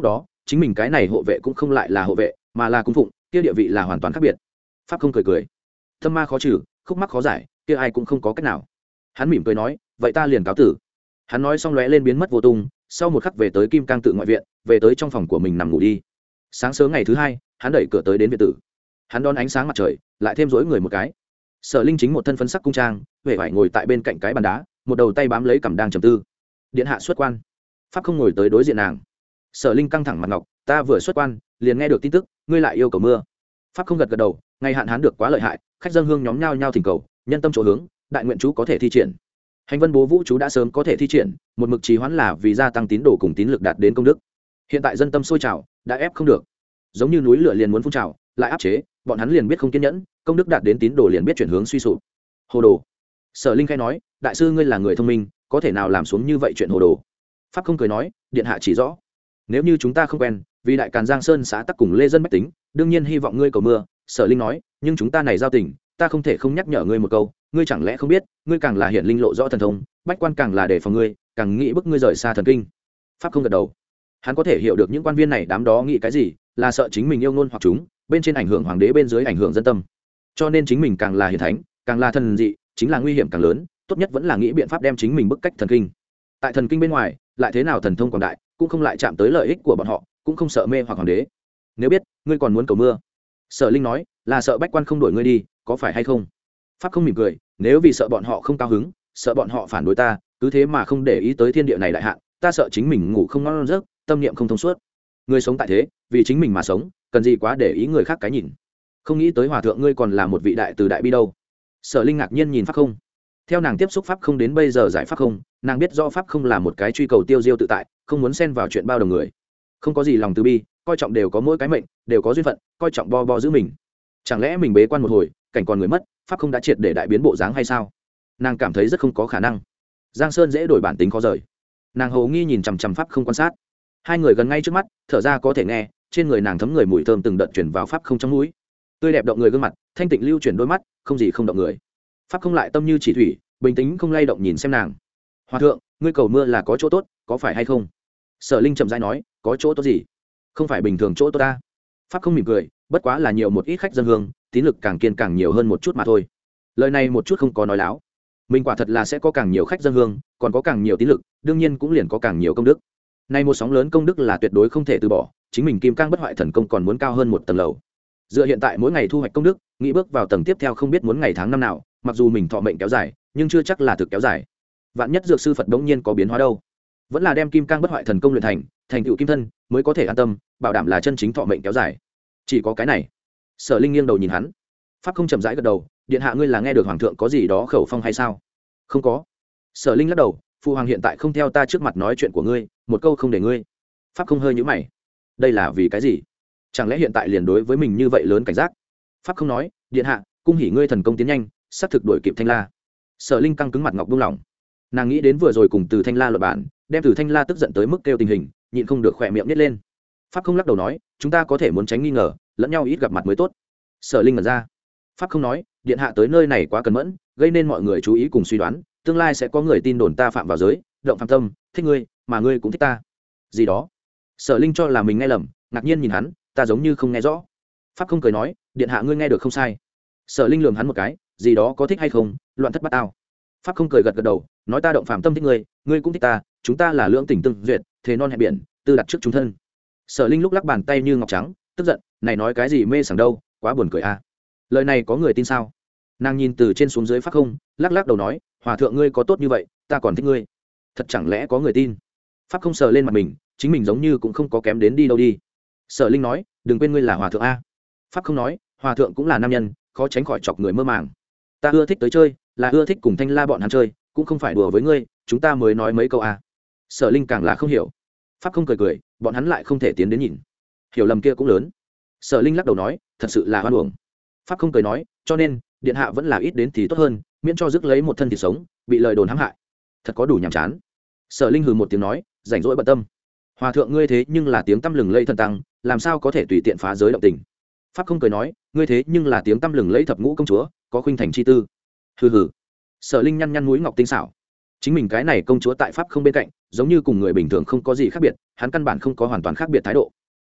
chính mình cái này hộ vệ cũng không lại là hộ vệ mà là cung phụng, kia địa vị là hoàn toàn khác biệt. Pháp không cười cười, thâm ma khó trừ, khúc mắc khó giải, kia ai cũng không có cách nào. Hắn mỉm cười nói, vậy ta liền cáo tử. Hắn nói xong lóe lên biến mất vô tung, sau một khắc về tới kim cang tự ngoại viện, về tới trong phòng của mình nằm ngủ đi. Sáng sớm ngày thứ hai, hắn đẩy cửa tới đến viện tử. Hắn đón ánh sáng mặt trời, lại thêm dối người một cái. Sở Linh chính một thân phấn sắc cung trang, huệ vải ngồi tại bên cạnh cái bàn đá, một đầu tay bám lấy cằm đang trầm tư. Điện hạ xuất quan. Pháp không ngồi tới đối diện nàng. Sở Linh căng thẳng mặt ngọc, ta vừa xuất quan, liền nghe được tin tức, ngươi lại yêu cầu mưa. Pháp không gật gật đầu, ngày hạn hán được quá lợi hại, khách dân hương nhóm nhau nhau thỉnh cầu, nhân tâm chỗ hướng, đại nguyện chú có thể thi triển. Hành vân bố vũ chú đã sớm có thể thi triển, một mực trì hoãn là vì gia tăng tín đồ cùng tín lực đạt đến công đức. Hiện tại dân tâm sôi trào, đã ép không được, giống như núi lửa liền muốn phun trào, lại áp chế, bọn hắn liền biết không kiên nhẫn, công đức đạt đến tín đồ liền biết chuyển hướng suy sụp. Hồ đồ. Sở Linh khai nói, đại sư ngươi là người thông minh, có thể nào làm xuống như vậy chuyện hồ đồ. Pháp không cười nói, điện hạ chỉ rõ, nếu như chúng ta không quen, vì đại càn giang sơn xã tắc cùng lê dân bách tính, đương nhiên hy vọng ngươi cầu mưa. Sở Linh nói, nhưng chúng ta này giao tình, ta không thể không nhắc nhở ngươi một câu, ngươi chẳng lẽ không biết, ngươi càng là hiện linh lộ rõ thần thông, bách quan càng là để phòng ngươi, càng nghĩ bức ngươi rời xa thần kinh. Pháp không gật đầu, hắn có thể hiểu được những quan viên này đám đó nghĩ cái gì, là sợ chính mình yêu ngôn hoặc chúng, bên trên ảnh hưởng hoàng đế, bên dưới ảnh hưởng dân tâm, cho nên chính mình càng là hiển thánh, càng là thần dị, chính là nguy hiểm càng lớn, tốt nhất vẫn là nghĩ biện pháp đem chính mình bức cách thần kinh. Tại thần kinh bên ngoài, lại thế nào thần thông quảng đại, cũng không lại chạm tới lợi ích của bọn họ, cũng không sợ mê hoặc hoàng đế. Nếu biết ngươi còn muốn cầu mưa, Sở Linh nói, là sợ bách quan không đổi ngươi đi, có phải hay không? Pháp không mỉm cười, nếu vì sợ bọn họ không cao hứng, sợ bọn họ phản đối ta, cứ thế mà không để ý tới thiên địa này đại hạn, ta sợ chính mình ngủ không ngon giấc, tâm niệm không thông suốt. Người sống tại thế, vì chính mình mà sống, cần gì quá để ý người khác cái nhìn. Không nghĩ tới hòa thượng ngươi còn là một vị đại từ đại bi đâu. Sở Linh ngạc nhiên nhìn Pháp không. Theo nàng tiếp xúc Pháp không đến bây giờ giải Pháp không, nàng biết rõ Pháp không là một cái truy cầu tiêu diêu tự tại, không muốn xen vào chuyện bao đồng người, không có gì lòng từ bi, coi trọng đều có mỗi cái mệnh, đều có duyên phận, coi trọng bo bo giữ mình. Chẳng lẽ mình bế quan một hồi, cảnh còn người mất, Pháp không đã triệt để đại biến bộ dáng hay sao? Nàng cảm thấy rất không có khả năng. Giang Sơn dễ đổi bản tính khó rời. Nàng hầu nghi nhìn chằm chằm Pháp không quan sát. Hai người gần ngay trước mắt, thở ra có thể nghe, trên người nàng thấm người mùi thơm từng đợt chuyển vào Pháp không trong mũi. Tươi đẹp động người gương mặt, thanh tịnh lưu chuyển đôi mắt, không gì không động người. Pháp không lại tâm như chỉ thủy, bình tĩnh không lay động nhìn xem nàng. Hòa thượng, ngươi cầu mưa là có chỗ tốt, có phải hay không? Sở Linh chậm rãi nói, có chỗ tốt gì? Không phải bình thường chỗ tốt ta. Pháp không mỉm cười, bất quá là nhiều một ít khách dân hương, tín lực càng kiên càng nhiều hơn một chút mà thôi. Lời này một chút không có nói láo, mình quả thật là sẽ có càng nhiều khách dân hương, còn có càng nhiều tín lực, đương nhiên cũng liền có càng nhiều công đức. Nay một sóng lớn công đức là tuyệt đối không thể từ bỏ, chính mình kim cang bất hoại thần công còn muốn cao hơn một tầng lầu. Dựa hiện tại mỗi ngày thu hoạch công đức, nghĩ bước vào tầng tiếp theo không biết muốn ngày tháng năm nào, mặc dù mình thọ mệnh kéo dài, nhưng chưa chắc là thực kéo dài. Vạn nhất dược sư Phật đống nhiên có biến hóa đâu, vẫn là đem kim cang bất hoại thần công luyện thành, thành tựu kim thân, mới có thể an tâm, bảo đảm là chân chính thọ mệnh kéo dài. Chỉ có cái này. Sở Linh nghiêng đầu nhìn hắn. Pháp không chậm rãi gật đầu, điện hạ ngươi là nghe được hoàng thượng có gì đó khẩu phong hay sao? Không có. Sở Linh lắc đầu, phụ hoàng hiện tại không theo ta trước mặt nói chuyện của ngươi, một câu không để ngươi. Pháp không hơi nhíu mày. Đây là vì cái gì? Chẳng lẽ hiện tại liền đối với mình như vậy lớn cảnh giác? Pháp không nói, điện hạ, cung hỉ ngươi thần công tiến nhanh, sắp thực đuổi kịp Thanh La. Sở Linh căng cứng mặt ngọc buông lỏng. Nàng nghĩ đến vừa rồi cùng Từ Thanh La luận bản, đem Từ Thanh La tức giận tới mức kêu tình hình, nhịn không được khỏe miệng nít lên. Pháp không lắc đầu nói, chúng ta có thể muốn tránh nghi ngờ, lẫn nhau ít gặp mặt mới tốt. Sở Linh ngẩn ra. Pháp không nói, điện hạ tới nơi này quá cẩn mẫn, gây nên mọi người chú ý cùng suy đoán, tương lai sẽ có người tin đồn ta phạm vào giới, động phạm tâm, thích ngươi, mà ngươi cũng thích ta. Gì đó? Sở Linh cho là mình nghe lầm, ngạc nhiên nhìn hắn, ta giống như không nghe rõ. Pháp không cười nói, điện hạ ngươi nghe được không sai. Sở Linh lườm hắn một cái, gì đó có thích hay không, loạn thất bát tao. Pháp không cười gật gật đầu, nói ta động phạm tâm thích ngươi, ngươi cũng thích ta, chúng ta là lưỡng tình tương duyệt, thế non hẹn biển, tư đặt trước chúng thân. Sở Linh lúc lắc bàn tay như ngọc trắng, tức giận, này nói cái gì mê sảng đâu, quá buồn cười à. Lời này có người tin sao? Nàng nhìn từ trên xuống dưới Pháp không, lắc lắc đầu nói, hòa thượng ngươi có tốt như vậy, ta còn thích ngươi. Thật chẳng lẽ có người tin? Pháp không sờ lên mặt mình, chính mình giống như cũng không có kém đến đi đâu đi. Sở Linh nói, đừng quên ngươi là hòa thượng a. Pháp không nói, hòa thượng cũng là nam nhân, khó tránh khỏi chọc người mơ màng. Ta ưa thích tới chơi, là ưa thích cùng Thanh La bọn hắn chơi, cũng không phải đùa với ngươi, chúng ta mới nói mấy câu a. Sở Linh càng là không hiểu. Pháp không cười cười, bọn hắn lại không thể tiến đến nhìn, hiểu lầm kia cũng lớn. Sở Linh lắc đầu nói, thật sự là hoan uổng. Pháp không cười nói, cho nên điện hạ vẫn là ít đến thì tốt hơn, miễn cho rước lấy một thân thịt sống, bị lời đồn hãm hại, thật có đủ nhàm chán. Sở Linh hừ một tiếng nói, rảnh rỗi bận tâm. Hòa thượng ngươi thế nhưng là tiếng tăm lừng lẫy thần tăng, làm sao có thể tùy tiện phá giới động tình. Pháp không cười nói, ngươi thế nhưng là tiếng tăm lừng lẫy thập ngũ công chúa, có khuynh thành chi tư. Hừ hừ. Sở Linh nhăn nhăn mũi ngọc tinh xảo. Chính mình cái này công chúa tại Pháp không bên cạnh, giống như cùng người bình thường không có gì khác biệt, hắn căn bản không có hoàn toàn khác biệt thái độ.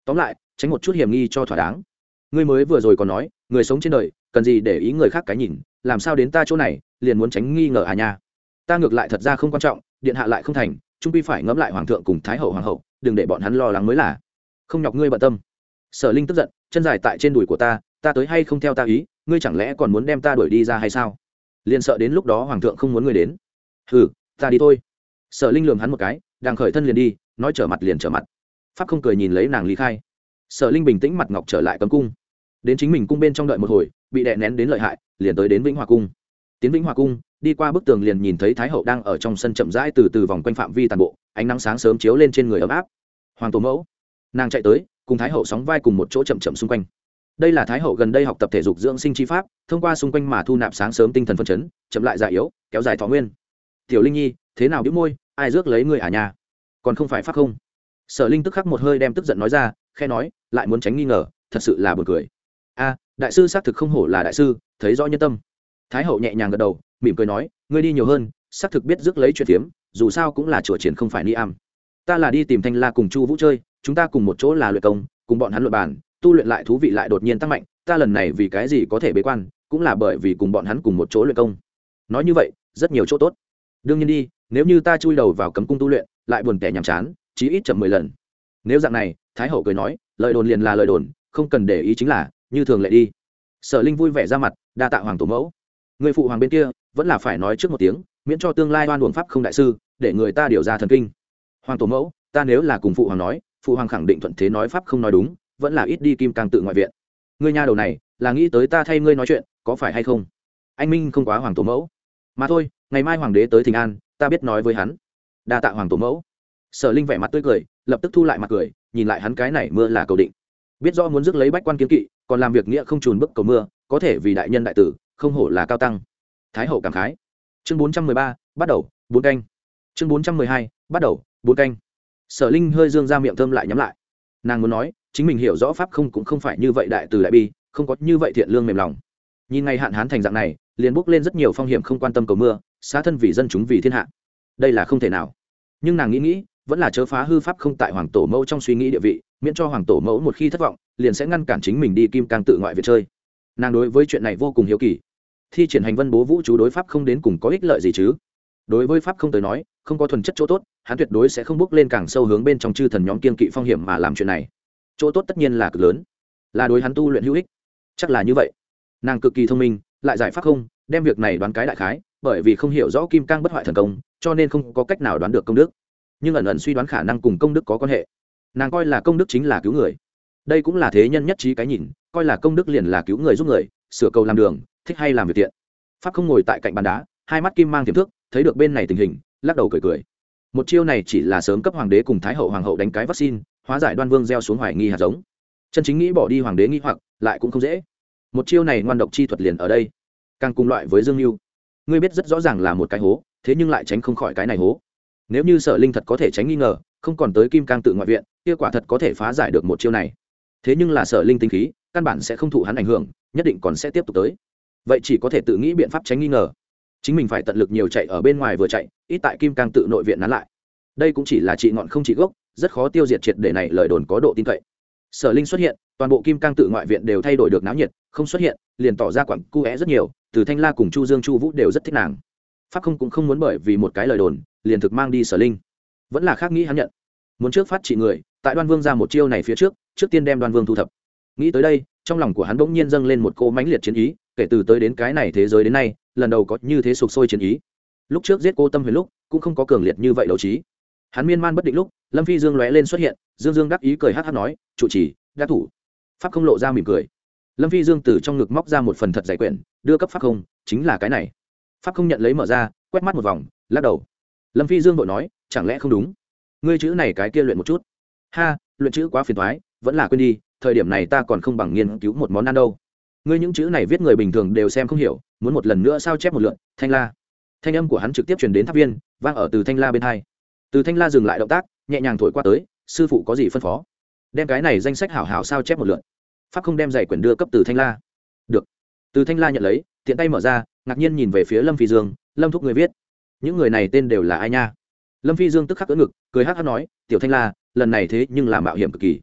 tóm lại tránh một chút hiểm nghi cho thỏa đáng. Ngươi mới vừa rồi còn nói người sống trên đời cần gì để ý người khác cái nhìn, làm sao đến ta chỗ này liền muốn tránh nghi ngờ à nha? Ta ngược lại thật ra không quan trọng, điện hạ lại không thành, trung quy phải ngẫm lại hoàng thượng cùng thái hậu hoàng hậu, đừng để bọn hắn lo lắng mới là. Không nhọc ngươi bận tâm. Sở Linh tức giận, chân dài tại trên đùi của ta, ta tới hay không theo ta ý, ngươi chẳng lẽ còn muốn đem ta đuổi đi ra hay sao? Liền sợ đến lúc đó hoàng thượng không muốn ngươi đến. Hừ, ta đi thôi. Sở Linh lườm hắn một cái, đang khởi thân liền đi, nói trở mặt liền trở mặt. Pháp không cười nhìn lấy nàng lý khai. Sở Linh bình tĩnh mặt ngọc trở lại cấm cung, đến chính mình cung bên trong đợi một hồi, bị đè nén đến lợi hại, liền tới đến Vĩnh Hòa cung. Tiến Vĩnh Hòa cung, đi qua bức tường liền nhìn thấy thái hậu đang ở trong sân chậm rãi từ từ vòng quanh phạm vi toàn bộ, ánh nắng sáng sớm chiếu lên trên người ấm áp. Hoàng tổ mẫu, nàng chạy tới, cùng thái hậu sóng vai cùng một chỗ chậm chậm xung quanh. Đây là thái hậu gần đây học tập thể dục dưỡng sinh chi pháp, thông qua xung quanh mà thu nạp sáng sớm tinh thần phấn chấn, chậm lại già yếu, kéo dài thọ nguyên. Tiểu Linh Nhi, thế nào bĩu môi, ai rước lấy ngươi à nhà? Còn không phải pháp không? Sở Linh tức khắc một hơi đem tức giận nói ra, khe nói, lại muốn tránh nghi ngờ, thật sự là buồn cười. A, đại sư xác thực không hổ là đại sư, thấy rõ nhân tâm. Thái hậu nhẹ nhàng gật đầu, mỉm cười nói, ngươi đi nhiều hơn, xác thực biết rước lấy chuyện phiếm, dù sao cũng là chùa triển không phải ni am. Ta là đi tìm Thanh La cùng Chu Vũ chơi, chúng ta cùng một chỗ là luyện công, cùng bọn hắn luận bàn, tu luyện lại thú vị lại đột nhiên tăng mạnh, ta lần này vì cái gì có thể bế quan, cũng là bởi vì cùng bọn hắn cùng một chỗ luyện công. Nói như vậy, rất nhiều chỗ tốt. Đương nhiên đi, nếu như ta chui đầu vào cấm cung tu luyện, lại buồn tẻ nhàm chán, chí ít chậm mười lần. Nếu dạng này, Thái hậu cười nói, lời đồn liền là lời đồn, không cần để ý chính là, như thường lệ đi. Sở Linh vui vẻ ra mặt, đa tạ hoàng tổ mẫu. Người phụ hoàng bên kia, vẫn là phải nói trước một tiếng, miễn cho tương lai oan uổng pháp không đại sư, để người ta điều ra thần kinh. Hoàng tổ mẫu, ta nếu là cùng phụ hoàng nói, phụ hoàng khẳng định thuận thế nói pháp không nói đúng, vẫn là ít đi kim càng tự ngoại viện. Ngươi nha đầu này, là nghĩ tới ta thay ngươi nói chuyện, có phải hay không? Anh minh không quá hoàng tổ mẫu. Mà thôi, ngày mai hoàng đế tới thỉnh an, ta biết nói với hắn. Đa tạ hoàng tổ mẫu. Sở Linh vẻ mặt tươi cười, lập tức thu lại mặt cười, nhìn lại hắn cái này mưa là cầu định. Biết rõ muốn rước lấy bách quan kiến kỵ, còn làm việc nghĩa không trùn bức cầu mưa, có thể vì đại nhân đại tử, không hổ là cao tăng. Thái hậu cảm khái. Chương bốn trăm mười ba, bắt đầu, bốn canh. Chương bốn trăm mười hai, bắt đầu, bốn canh. Sở Linh hơi dương ra miệng thơm lại nhắm lại. Nàng muốn nói, chính mình hiểu rõ pháp không cũng không phải như vậy đại từ đại bi, không có như vậy thiện lương mềm lòng. Nhìn ngày hạn hán thành dạng này, liền bước lên rất nhiều phong hiểm không quan tâm cầu mưa, xá thân vì dân chúng vì thiên hạ. Đây là không thể nào. Nhưng nàng nghĩ nghĩ, vẫn là chớ phá hư pháp không tại hoàng tổ mẫu trong suy nghĩ địa vị, miễn cho hoàng tổ mẫu một khi thất vọng, liền sẽ ngăn cản chính mình đi kim càng tự ngoại viện chơi. Nàng đối với chuyện này vô cùng hiếu kỳ. Thi triển hành vân bố vũ chú đối pháp không đến cùng có ích lợi gì chứ? Đối với pháp không tới nói, không có thuần chất chỗ tốt, hắn tuyệt đối sẽ không bước lên càng sâu hướng bên trong chư thần nhóm kiên kỵ phong hiểm mà làm chuyện này. Chỗ tốt tất nhiên là cực lớn, là đối hắn tu luyện hữu ích. Chắc là như vậy. Nàng cực kỳ thông minh, lại giải pháp không, đem việc này đoán cái đại khái, bởi vì không hiểu rõ kim cang bất hoại thần công, cho nên không có cách nào đoán được công đức. Nhưng ẩn ẩn suy đoán khả năng cùng công đức có quan hệ. Nàng coi là công đức chính là cứu người. Đây cũng là thế nhân nhất trí cái nhìn, coi là công đức liền là cứu người giúp người, sửa cầu làm đường, thích hay làm việc tiện. Pháp không ngồi tại cạnh bàn đá, hai mắt kim mang tiềm thức, thấy được bên này tình hình, lắc đầu cười cười. Một chiêu này chỉ là sớm cấp hoàng đế cùng thái hậu hoàng hậu đánh cái vaccine, hóa giải Đoan Vương gieo xuống hoài nghi hạt giống. Chân chính nghĩ bỏ đi hoàng đế nghi hoặc, lại cũng không dễ. Một chiêu này ngoan độc chi thuật liền ở đây, càng cùng loại với Dương Nưu. Ngươi biết rất rõ ràng là một cái hố, thế nhưng lại tránh không khỏi cái này hố. Nếu như Sở Linh thật có thể tránh nghi ngờ, không còn tới kim cang tự ngoại viện, kia quả thật có thể phá giải được một chiêu này. Thế nhưng là Sở Linh tinh khí, căn bản sẽ không thụ hắn ảnh hưởng, nhất định còn sẽ tiếp tục tới. Vậy chỉ có thể tự nghĩ biện pháp tránh nghi ngờ. Chính mình phải tận lực nhiều chạy ở bên ngoài vừa chạy, ít tại kim cang tự nội viện nán lại. Đây cũng chỉ là trị ngọn không trị gốc, rất khó tiêu diệt triệt để này lời đồn có độ tin cậy. Sở Linh xuất hiện, toàn bộ kim cang tự ngoại viện đều thay đổi được náo nhiệt, không xuất hiện, liền tỏ ra quặng cu é rất nhiều, từ Thanh La cùng Chu Dương Chu Vũ đều rất thích nàng. Pháp không cũng không muốn bởi vì một cái lời đồn, liền thực mang đi Sở Linh. Vẫn là khác nghĩ hắn nhận. Muốn trước phát trị người, tại Đoan Vương ra một chiêu này phía trước, trước tiên đem Đoan Vương thu thập. Nghĩ tới đây, trong lòng của hắn bỗng nhiên dâng lên một cô mãnh liệt chiến ý, kể từ tới đến cái này thế giới đến nay, lần đầu có như thế sục sôi chiến ý. Lúc trước giết cô Tâm Huyền lúc, cũng không có cường liệt như vậy đấu trí. Hắn miên man bất định lúc, Lâm Phi Dương lóe lên xuất hiện, Dương Dương đắc ý cười hắc hắc nói, "Trụ trì, đã thủ." Pháp không lộ ra mỉm cười. Lâm Phi Dương từ trong ngực móc ra một phần thật dày quyển, đưa cấp Pháp không, chính là cái này. Pháp không nhận lấy mở ra, quét mắt một vòng, lắc đầu. Lâm Phi Dương vội nói, "Chẳng lẽ không đúng? Ngươi chữ này cái kia luyện một chút." "Ha, luyện chữ quá phiền toái, vẫn là quên đi, thời điểm này ta còn không bằng nghiên cứu một món ăn đâu. Ngươi những chữ này viết người bình thường đều xem không hiểu, muốn một lần nữa sao chép một lượt." Thanh La. Thanh âm của hắn trực tiếp truyền đến Tháp Viên, vang ở từ Thanh La bên hai. Từ Thanh La dừng lại động tác, nhẹ nhàng thổi qua tới, "Sư phụ có gì phân phó?" "Đem cái này danh sách hảo hảo sao chép một lượt." Pháp không đem giày quyển đưa cấp từ Thanh La. "Được." Từ Thanh La nhận lấy, tiện tay mở ra, ngạc nhiên nhìn về phía Lâm Phi Dương, "Lâm thúc người viết, những người này tên đều là ai nha?" Lâm Phi Dương tức khắc ưỡn ngực, cười hắc hắc nói, "Tiểu Thanh La, lần này thế nhưng là mạo hiểm cực kỳ.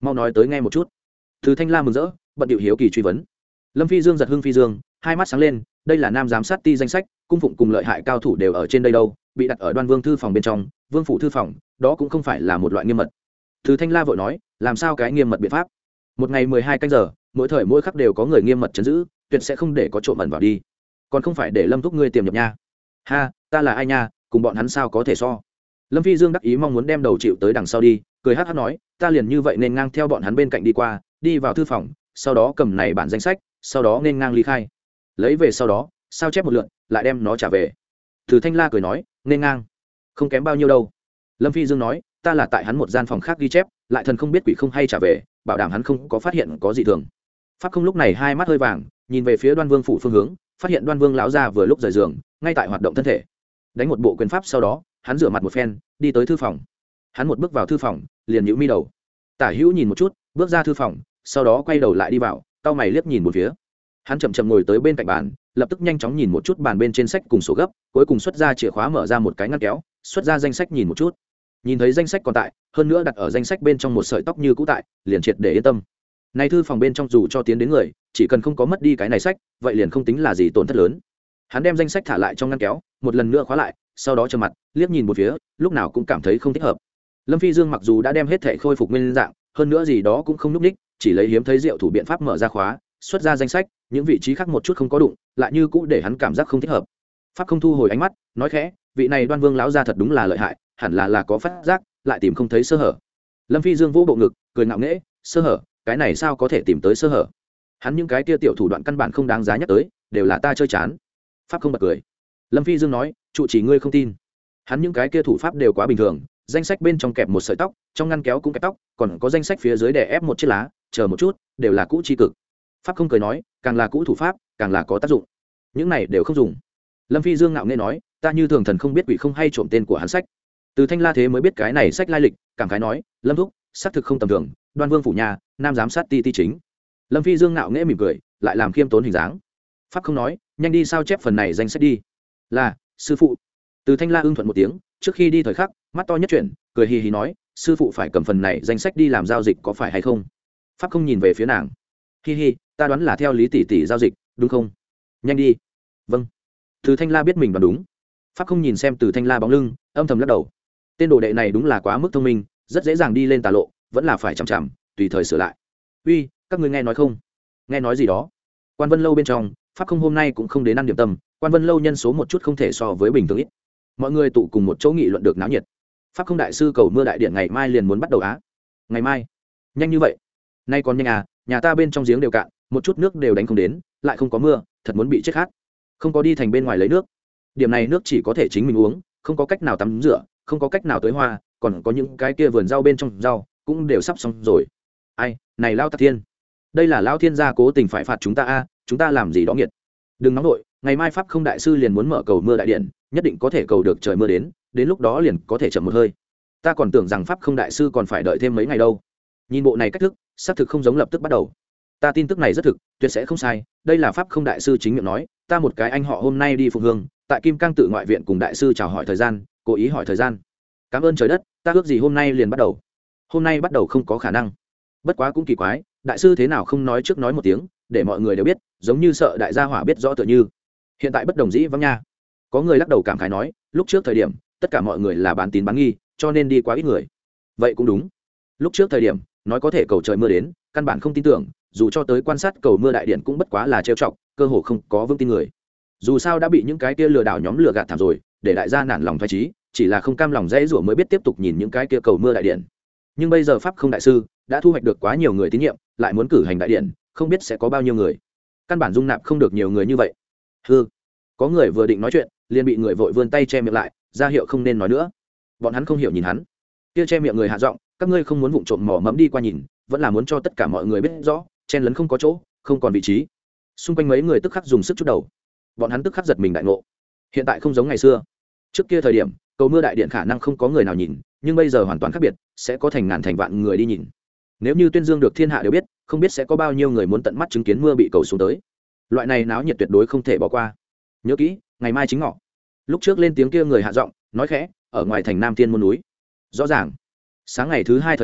mau nói tới nghe một chút. Từ Thanh La mừng rỡ, bận điệu hiếu kỳ truy vấn. Lâm Phi Dương giật hưng phi dương, hai mắt sáng lên, đây là nam giám sát ti danh sách, cung phụng cùng lợi hại cao thủ đều ở trên đây đâu, bị đặt ở Đoan Vương thư phòng bên trong, Vương phủ thư phòng, đó cũng không phải là một loại nghiêm mật. Từ Thanh La vội nói, làm sao cái nghiêm mật biện pháp? Một ngày mười hai canh giờ, mỗi thời mỗi khắc đều có người nghiêm mật trấn giữ, tuyệt sẽ không để có trộm ẩn vào đi. Còn không phải để Lâm thúc ngươi tiềm nhập nha. Ha, ta là ai nha, cùng bọn hắn sao có thể so. Lâm Phi Dương đắc ý mong muốn đem đầu chịu tới đằng sau đi, cười hắc hắc nói, ta liền như vậy nên ngang theo bọn hắn bên cạnh đi qua, đi vào thư phòng, sau đó cầm này bản danh sách, sau đó nên ngang ly khai. Lấy về sau đó, sao chép một lượt, lại đem nó trả về. Từ Thanh La cười nói, nên ngang, không kém bao nhiêu đâu. Lâm Phi Dương nói, ta là tại hắn một gian phòng khác ghi chép, lại thần không biết quỷ không hay trả về, bảo đảm hắn không có phát hiện có gì thường. Pháp Không lúc này hai mắt hơi vàng, nhìn về phía Đoan Vương phủ phương hướng, phát hiện Đoan Vương lão gia vừa lúc rời giường, ngay tại hoạt động thân thể. Đánh một bộ quyền pháp sau đó, hắn rửa mặt một phen, đi tới thư phòng. Hắn một bước vào thư phòng, liền nhíu mi đầu. Tả Hữu nhìn một chút, bước ra thư phòng, sau đó quay đầu lại đi vào, cau mày liếc nhìn một phía. Hắn chậm chậm ngồi tới bên cạnh bàn, lập tức nhanh chóng nhìn một chút bàn bên trên sách cùng sổ gấp, cuối cùng xuất ra chìa khóa mở ra một cái ngăn kéo, xuất ra danh sách nhìn một chút. Nhìn thấy danh sách còn tại, hơn nữa đặt ở danh sách bên trong một sợi tóc như cũ tại, liền triệt để yên tâm. Này thư phòng bên trong dù cho tiến đến người, chỉ cần không có mất đi cái này sách, vậy liền không tính là gì tổn thất lớn. Hắn đem danh sách thả lại trong ngăn kéo, một lần nữa khóa lại, sau đó trầm mặt, liếc nhìn một phía, lúc nào cũng cảm thấy không thích hợp. Lâm Phi Dương mặc dù đã đem hết thể khôi phục nguyên dạng, hơn nữa gì đó cũng không núc ních, chỉ lấy hiếm thấy diệu thủ biện pháp mở ra khóa, xuất ra danh sách, những vị trí khác một chút không có đụng, lại như cũ để hắn cảm giác không thích hợp. Pháp Không thu hồi ánh mắt, nói khẽ, vị này Đoan Vương lão gia thật đúng là lợi hại, hẳn là là có phát giác, lại tìm không thấy sơ hở. Lâm Phi Dương vỗ bộ ngực, cười ngạo nghễ, sơ hở, cái này sao có thể tìm tới sơ hở? Hắn những cái kia tiểu thủ đoạn căn bản không đáng giá nhắc tới, đều là ta chơi chán. Pháp Không bật cười. Lâm Phi Dương nói, trụ chỉ ngươi không tin. Hắn những cái kia thủ pháp đều quá bình thường, danh sách bên trong kẹp một sợi tóc, trong ngăn kéo cũng kẹp tóc, còn có danh sách phía dưới đè ép một chiếc lá, chờ một chút, đều là cũ chi cực. Pháp Không cười nói, càng là cũ thủ pháp, càng là có tác dụng. Những này đều không dùng. Lâm Phi Dương ngạo nghễ nói, ta như thường thần không biết quỷ không hay trộm tên của hắn sách. Từ Thanh La thế mới biết cái này sách lai lịch, cảm khái nói, Lâm thúc, xác thực không tầm thường, Đoan Vương phủ nhà, nam giám sát ti ti chính. Lâm Phi Dương ngạo nghễ mỉm cười, lại làm khiêm tốn hình dáng. Pháp Không nói, nhanh đi sao chép phần này danh sách đi. Là, sư phụ. Từ Thanh La ưng thuận một tiếng, trước khi đi thời khắc, mắt to nhất chuyển, cười hì hì nói, sư phụ phải cầm phần này danh sách đi làm giao dịch có phải hay không? Pháp Không nhìn về phía nàng. Hi hi, ta đoán là theo lý tỷ tỷ giao dịch, đúng không? Nhanh đi. Vâng. Từ Thanh La biết mình đoán đúng. Pháp Không nhìn xem Từ Thanh La bóng lưng, âm thầm lắc đầu. Tên đồ đệ này đúng là quá mức thông minh, rất dễ dàng đi lên tà lộ, vẫn là phải chằm chằm, tùy thời sửa lại. Uy, các ngươi nghe nói không? Nghe nói gì đó? Quan Vân lâu bên trong, Pháp Không hôm nay cũng không đến ăn điểm tâm, Quan Vân lâu nhân số một chút không thể so với bình thường ít. Mọi người tụ cùng một chỗ nghị luận được náo nhiệt. Pháp Không đại sư cầu mưa đại điện ngày mai liền muốn bắt đầu á. Ngày mai? Nhanh như vậy? Nay còn nhanh à, nhà ta bên trong giếng đều cạn, một chút nước đều đánh không đến, lại không có mưa, thật muốn bị chết khát. Không có đi thành bên ngoài lấy nước. Điểm này nước chỉ có thể chính mình uống, không có cách nào tắm rửa, không có cách nào tưới hoa, còn có những cái kia vườn rau bên trong rau cũng đều sắp xong rồi. Ai, này Lao Tạc Thiên, đây là Lao Thiên gia cố tình phải phạt chúng ta a, chúng ta làm gì đó nghiệt. Đừng nóng nội, ngày mai Pháp Không đại sư liền muốn mở cầu mưa đại điện, nhất định có thể cầu được trời mưa đến, đến lúc đó liền có thể chậm một hơi. Ta còn tưởng rằng Pháp Không đại sư còn phải đợi thêm mấy ngày đâu. Nhìn bộ này cách thức, xác thực không giống lập tức bắt đầu. Ta tin tức này rất thực, tuyệt sẽ không sai, đây là Pháp Không đại sư chính miệng nói, ta một cái anh họ hôm nay đi phụng hương, tại Kim Cang tự ngoại viện cùng đại sư chào hỏi thời gian, cố ý hỏi thời gian. Cảm ơn trời đất, ta ước gì hôm nay liền bắt đầu. Hôm nay bắt đầu không có khả năng. Bất quá cũng kỳ quái, đại sư thế nào không nói trước nói một tiếng, để mọi người đều biết, giống như sợ đại gia hỏa biết rõ tựa như. Hiện tại bất đồng dĩ vắng nha. Có người lắc đầu cảm khái nói, lúc trước thời điểm, tất cả mọi người là bán tín bán nghi, cho nên đi quá ít người. Vậy cũng đúng. Lúc trước thời điểm, nói có thể cầu trời mưa đến, căn bản không tin tưởng, dù cho tới quan sát cầu mưa đại điện cũng bất quá là trêu chọc, cơ hồ không có vững tin người. Dù sao đã bị những cái kia lừa đảo nhóm lừa gạt thảm rồi, để đại gia nản lòng phách trí, chỉ là không cam lòng dễ rủa mới biết tiếp tục nhìn những cái kia cầu mưa đại điện. Nhưng bây giờ Pháp Không đại sư đã thu hoạch được quá nhiều người tín nhiệm, lại muốn cử hành đại điện, không biết sẽ có bao nhiêu người. Căn bản dung nạp không được nhiều người như vậy. Hừ, có người vừa định nói chuyện, liền bị người vội vươn tay che miệng lại, ra hiệu không nên nói nữa. Bọn hắn không hiểu nhìn hắn, kia che miệng người hạ giọng, các ngươi không muốn vụng trộm mò mẫm đi qua nhìn, vẫn là muốn cho tất cả mọi người biết rõ, chen lấn không có chỗ, không còn vị trí. Xung quanh mấy người tức khắc dùng sức chút đầu, bọn hắn tức khắc giật mình đại ngộ. Hiện tại không giống ngày xưa. Trước kia thời điểm, cầu mưa đại điện khả năng không có người nào nhìn, nhưng bây giờ hoàn toàn khác biệt, sẽ có thành ngàn thành vạn người đi nhìn. Nếu như tuyên dương được thiên hạ đều biết, không biết sẽ có bao nhiêu người muốn tận mắt chứng kiến mưa bị cầu xuống tới. Loại này náo nhiệt tuyệt đối không thể bỏ qua. Nhớ kỹ, ngày mai chính ngọ. Lúc trước lên tiếng kia người hạ giọng, nói khẽ, ở ngoài thành Nam Thiên môn núi. Rõ ràng. Sáng ngày thứ hai thời gian,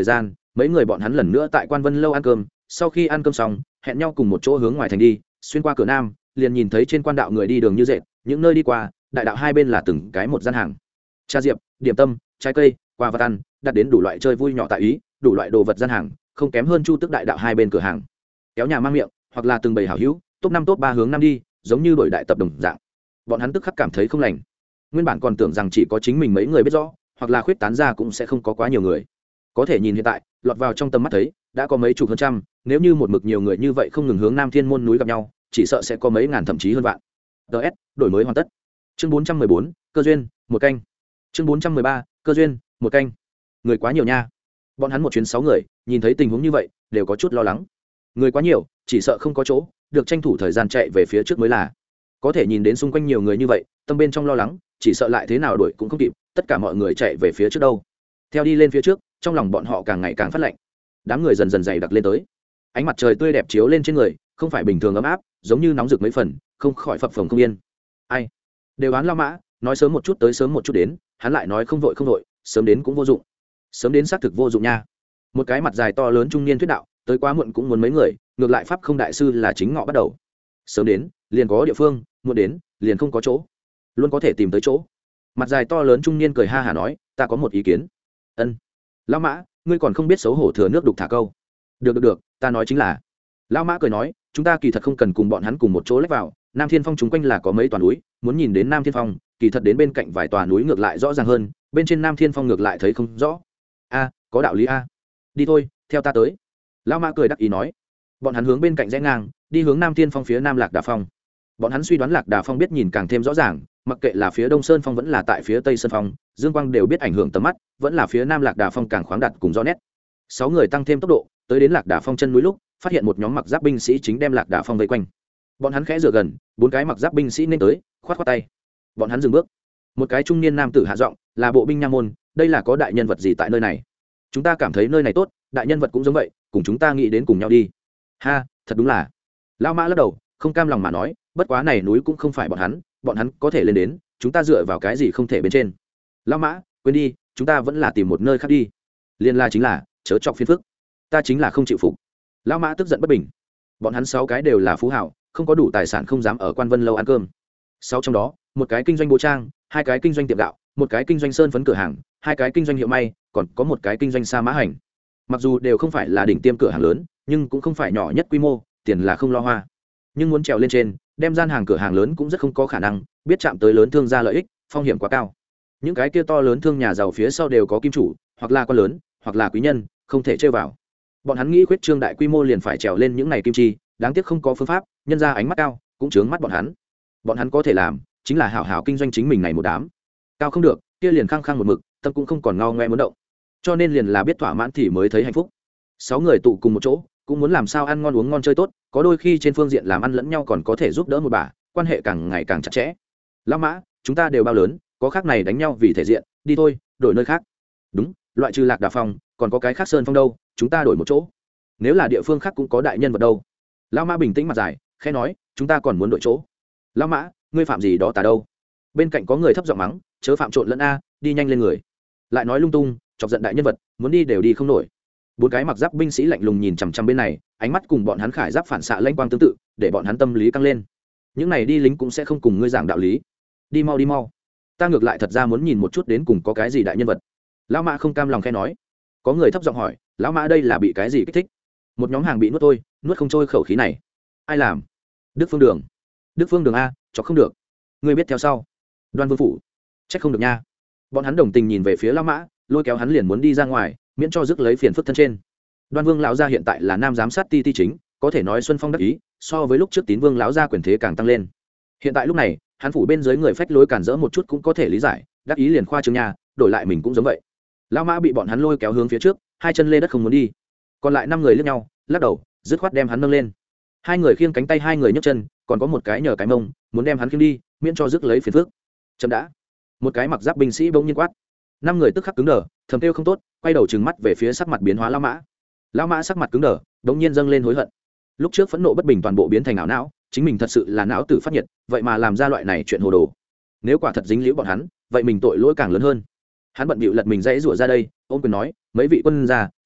mấy người bọn hắn lần nữa tại Quan Vân lâu ăn cơm. Sau khi ăn cơm xong, hẹn nhau cùng một chỗ hướng ngoài thành đi. Xuyên qua cửa nam, liền nhìn thấy trên quan đạo người đi đường như dệt, những nơi đi qua, đại đạo hai bên là từng cái một gian hàng. Trà diệp, điểm tâm, trái cây, quà vật ăn, đặt đến đủ loại chơi vui nhỏ tại ý, đủ loại đồ vật gian hàng, không kém hơn Chu Tức đại đạo hai bên cửa hàng. Kéo nhà mang miệng, hoặc là từng bầy hảo hữu, top năm top ba hướng nam đi, giống như đổi đại tập đồng dạng. Bọn hắn tức khắc cảm thấy không lành. Nguyên bản còn tưởng rằng chỉ có chính mình mấy người biết rõ, hoặc là khuyết tán ra cũng sẽ không có quá nhiều người. Có thể nhìn hiện tại, lọt vào trong tầm mắt thấy, đã có mấy chục hơn trăm, nếu như một mực nhiều người như vậy không ngừng hướng Nam Thiên môn núi gặp nhau, chỉ sợ sẽ có mấy ngàn thậm chí hơn vạn. ds đổi mới hoàn tất. Chương bốn trăm mười bốn, cơ duyên, một canh. Chương bốn trăm mười ba, cơ duyên, một canh. Người quá nhiều nha. Bọn hắn một chuyến sáu người, nhìn thấy tình huống như vậy, đều có chút lo lắng. Người quá nhiều, chỉ sợ không có chỗ, được tranh thủ thời gian chạy về phía trước mới là. Có thể nhìn đến xung quanh nhiều người như vậy, tâm bên trong lo lắng, chỉ sợ lại thế nào đuổi cũng không kịp, tất cả mọi người chạy về phía trước đâu. Theo đi lên phía trước, trong lòng bọn họ càng ngày càng phát lạnh. Đám người dần dần dày đặc lên tới, ánh mặt trời tươi đẹp chiếu lên trên người, không phải bình thường ấm áp, giống như nóng rực mấy phần, không khỏi phập phồng không yên. Ai đều đoán Lao Mã nói sớm một chút tới sớm một chút đến, hắn lại nói không vội không vội, sớm đến cũng vô dụng. Sớm đến xác thực vô dụng nha. Một cái mặt dài to lớn trung niên thuyết đạo, tới quá muộn cũng muốn mấy người, ngược lại pháp không đại sư là chính ngọ bắt đầu. Sớm đến liền có địa phương, muộn đến liền không có chỗ, luôn có thể tìm tới chỗ. Mặt dài to lớn trung niên cười ha hả nói, ta có một ý kiến. Ân. Lão Mã, ngươi còn không biết xấu hổ thừa nước đục thả câu. Được được được, ta nói chính là. Lão Mã cười nói, chúng ta kỳ thật không cần cùng bọn hắn cùng một chỗ lách vào, Nam Thiên Phong chúng quanh là có mấy tòa núi, muốn nhìn đến Nam Thiên Phong, kỳ thật đến bên cạnh vài tòa núi ngược lại rõ ràng hơn, bên trên Nam Thiên Phong ngược lại thấy không rõ. A, có đạo lý a. Đi thôi, theo ta tới. Lão Mã cười đắc ý nói. Bọn hắn hướng bên cạnh rẽ ngang, đi hướng Nam Thiên Phong phía Nam Lạc Đà Phong. Bọn hắn suy đoán Lạc Đà Phong biết nhìn càng thêm rõ ràng, mặc kệ là phía Đông Sơn Phong vẫn là tại phía Tây Sơn Phong, dương quang đều biết ảnh hưởng tầm mắt, vẫn là phía Nam Lạc Đà Phong càng khoáng đạt cùng rõ nét. Sáu người tăng thêm tốc độ, tới đến Lạc Đà Phong chân núi lúc, phát hiện một nhóm mặc giáp binh sĩ chính đem Lạc Đà Phong vây quanh. Bọn hắn khẽ dựa gần, bốn cái mặc giáp binh sĩ nên tới, khoát khoát tay. Bọn hắn dừng bước. Một cái trung niên nam tử hạ giọng, là bộ binh nha môn, đây là có đại nhân vật gì tại nơi này? Chúng ta cảm thấy nơi này tốt, đại nhân vật cũng giống vậy, cùng chúng ta nghĩ đến cùng nhau đi. Ha, thật đúng là. Lão Mã lắc đầu, không cam lòng mà nói, bất quá này núi cũng không phải bọn hắn, bọn hắn có thể lên đến, chúng ta dựa vào cái gì không thể bên trên. Lão Mã, quên đi, chúng ta vẫn là tìm một nơi khác đi. Liên la chính là chớ chọc phiền phức, ta chính là không chịu phục. Lão Mã tức giận bất bình. Bọn hắn sáu cái đều là phú hảo, không có đủ tài sản không dám ở Quan Vân lâu ăn cơm. Sáu trong đó, một cái kinh doanh bố trang, hai cái kinh doanh tiệm gạo, một cái kinh doanh sơn phấn cửa hàng, hai cái kinh doanh hiệu may, còn có một cái kinh doanh sa mã hành. Mặc dù đều không phải là đỉnh tiêm cửa hàng lớn, nhưng cũng không phải nhỏ nhất quy mô, tiền là không lo hoa. Nhưng muốn trèo lên trên, đem gian hàng cửa hàng lớn cũng rất không có khả năng, biết chạm tới lớn thương gia lợi ích, phong hiểm quá cao. Những cái kia to lớn thương nhà giàu phía sau đều có kim chủ, hoặc là quan lớn, hoặc là quý nhân, không thể chơi vào. Bọn hắn nghĩ khuyết trương đại quy mô liền phải trèo lên những này kim chi, đáng tiếc không có phương pháp, nhân ra ánh mắt cao, cũng chướng mắt bọn hắn. Bọn hắn có thể làm, chính là hảo hảo kinh doanh chính mình này một đám. Cao không được, kia liền khăng khăng một mực, tâm cũng không còn ngao ngoe muốn động. Cho nên liền là biết thỏa mãn thì mới thấy hạnh phúc. Sáu người tụ cùng một chỗ, cũng muốn làm sao ăn ngon uống ngon chơi tốt, có đôi khi trên phương diện làm ăn lẫn nhau còn có thể giúp đỡ một bà, quan hệ càng ngày càng chặt chẽ. Lão Mã, chúng ta đều bao lớn, có khác này đánh nhau vì thể diện, đi thôi, đổi nơi khác. Đúng, loại trừ Lạc Đà Phong, còn có cái khác Sơn Phong đâu, chúng ta đổi một chỗ. Nếu là địa phương khác cũng có đại nhân vật đâu. Lão Mã bình tĩnh mặt dài, khẽ nói, chúng ta còn muốn đổi chỗ. Lão Mã, ngươi phạm gì đó tà đâu? Bên cạnh có người thấp giọng mắng, chớ phạm trộn lẫn a, đi nhanh lên người. Lại nói lung tung, chọc giận đại nhân vật, muốn đi đều đi không nổi. Bốn cái mặc giáp binh sĩ lạnh lùng nhìn chằm chằm bên này, ánh mắt cùng bọn hắn khải giáp phản xạ lanh quang tương tự, để bọn hắn tâm lý căng lên. Những này đi lính cũng sẽ không cùng ngươi giảng đạo lý. Đi mau đi mau, ta ngược lại thật ra muốn nhìn một chút đến cùng có cái gì đại nhân vật. Lão Mã không cam lòng khẽ nói. Có người thấp giọng hỏi, lão Mã đây là bị cái gì kích thích? Một nhóm hàng bị nuốt thôi, nuốt không trôi khẩu khí này. Ai làm? Đức Phương Đường. Đức Phương Đường a, chọc không được. Ngươi biết theo sau. Đoan Vương phủ. Trách không được nha. Bọn hắn đồng tình nhìn về phía lão Mã, lôi kéo hắn liền muốn đi ra ngoài, miễn cho rước lấy phiền phức thân trên. Đoan Vương lão gia hiện tại là nam giám sát ti ti chính, có thể nói xuân phong đắc ý, so với lúc trước Tín Vương lão gia quyền thế càng tăng lên. Hiện tại lúc này, hắn phủ bên dưới người phách lối cản rỡ một chút cũng có thể lý giải, đắc ý liền khoa trương nhà, đổi lại mình cũng giống vậy. Lão Mã bị bọn hắn lôi kéo hướng phía trước, hai chân lê đất không muốn đi. Còn lại năm người liếc nhau, lắc đầu, dứt khoát đem hắn nâng lên. Hai người khiêng cánh tay, hai người nhấc chân, còn có một cái nhờ cái mông, muốn đem hắn khiêng đi, miễn cho rước lấy phiền phức. Chậm đã. Một cái mặc giáp binh sĩ bỗng nhiên quát. Năm người tức khắc cứng đờ, thầm kêu không tốt, quay đầu trừng mắt về phía sắc mặt biến hóa Lão Mã. Lão Mã sắc mặt cứng đờ, bỗng nhiên dâng lên hối hận. Lúc trước phẫn nộ bất bình toàn bộ biến thành ảo não, chính mình thật sự là não tử phát nhiệt, vậy mà làm ra loại này chuyện hồ đồ. Nếu quả thật dính liễu bọn hắn, vậy mình tội lỗi càng lớn hơn. Hắn bận bịu lật mình dãy rủa ra đây, ôm quyền nói, mấy vị quân gia,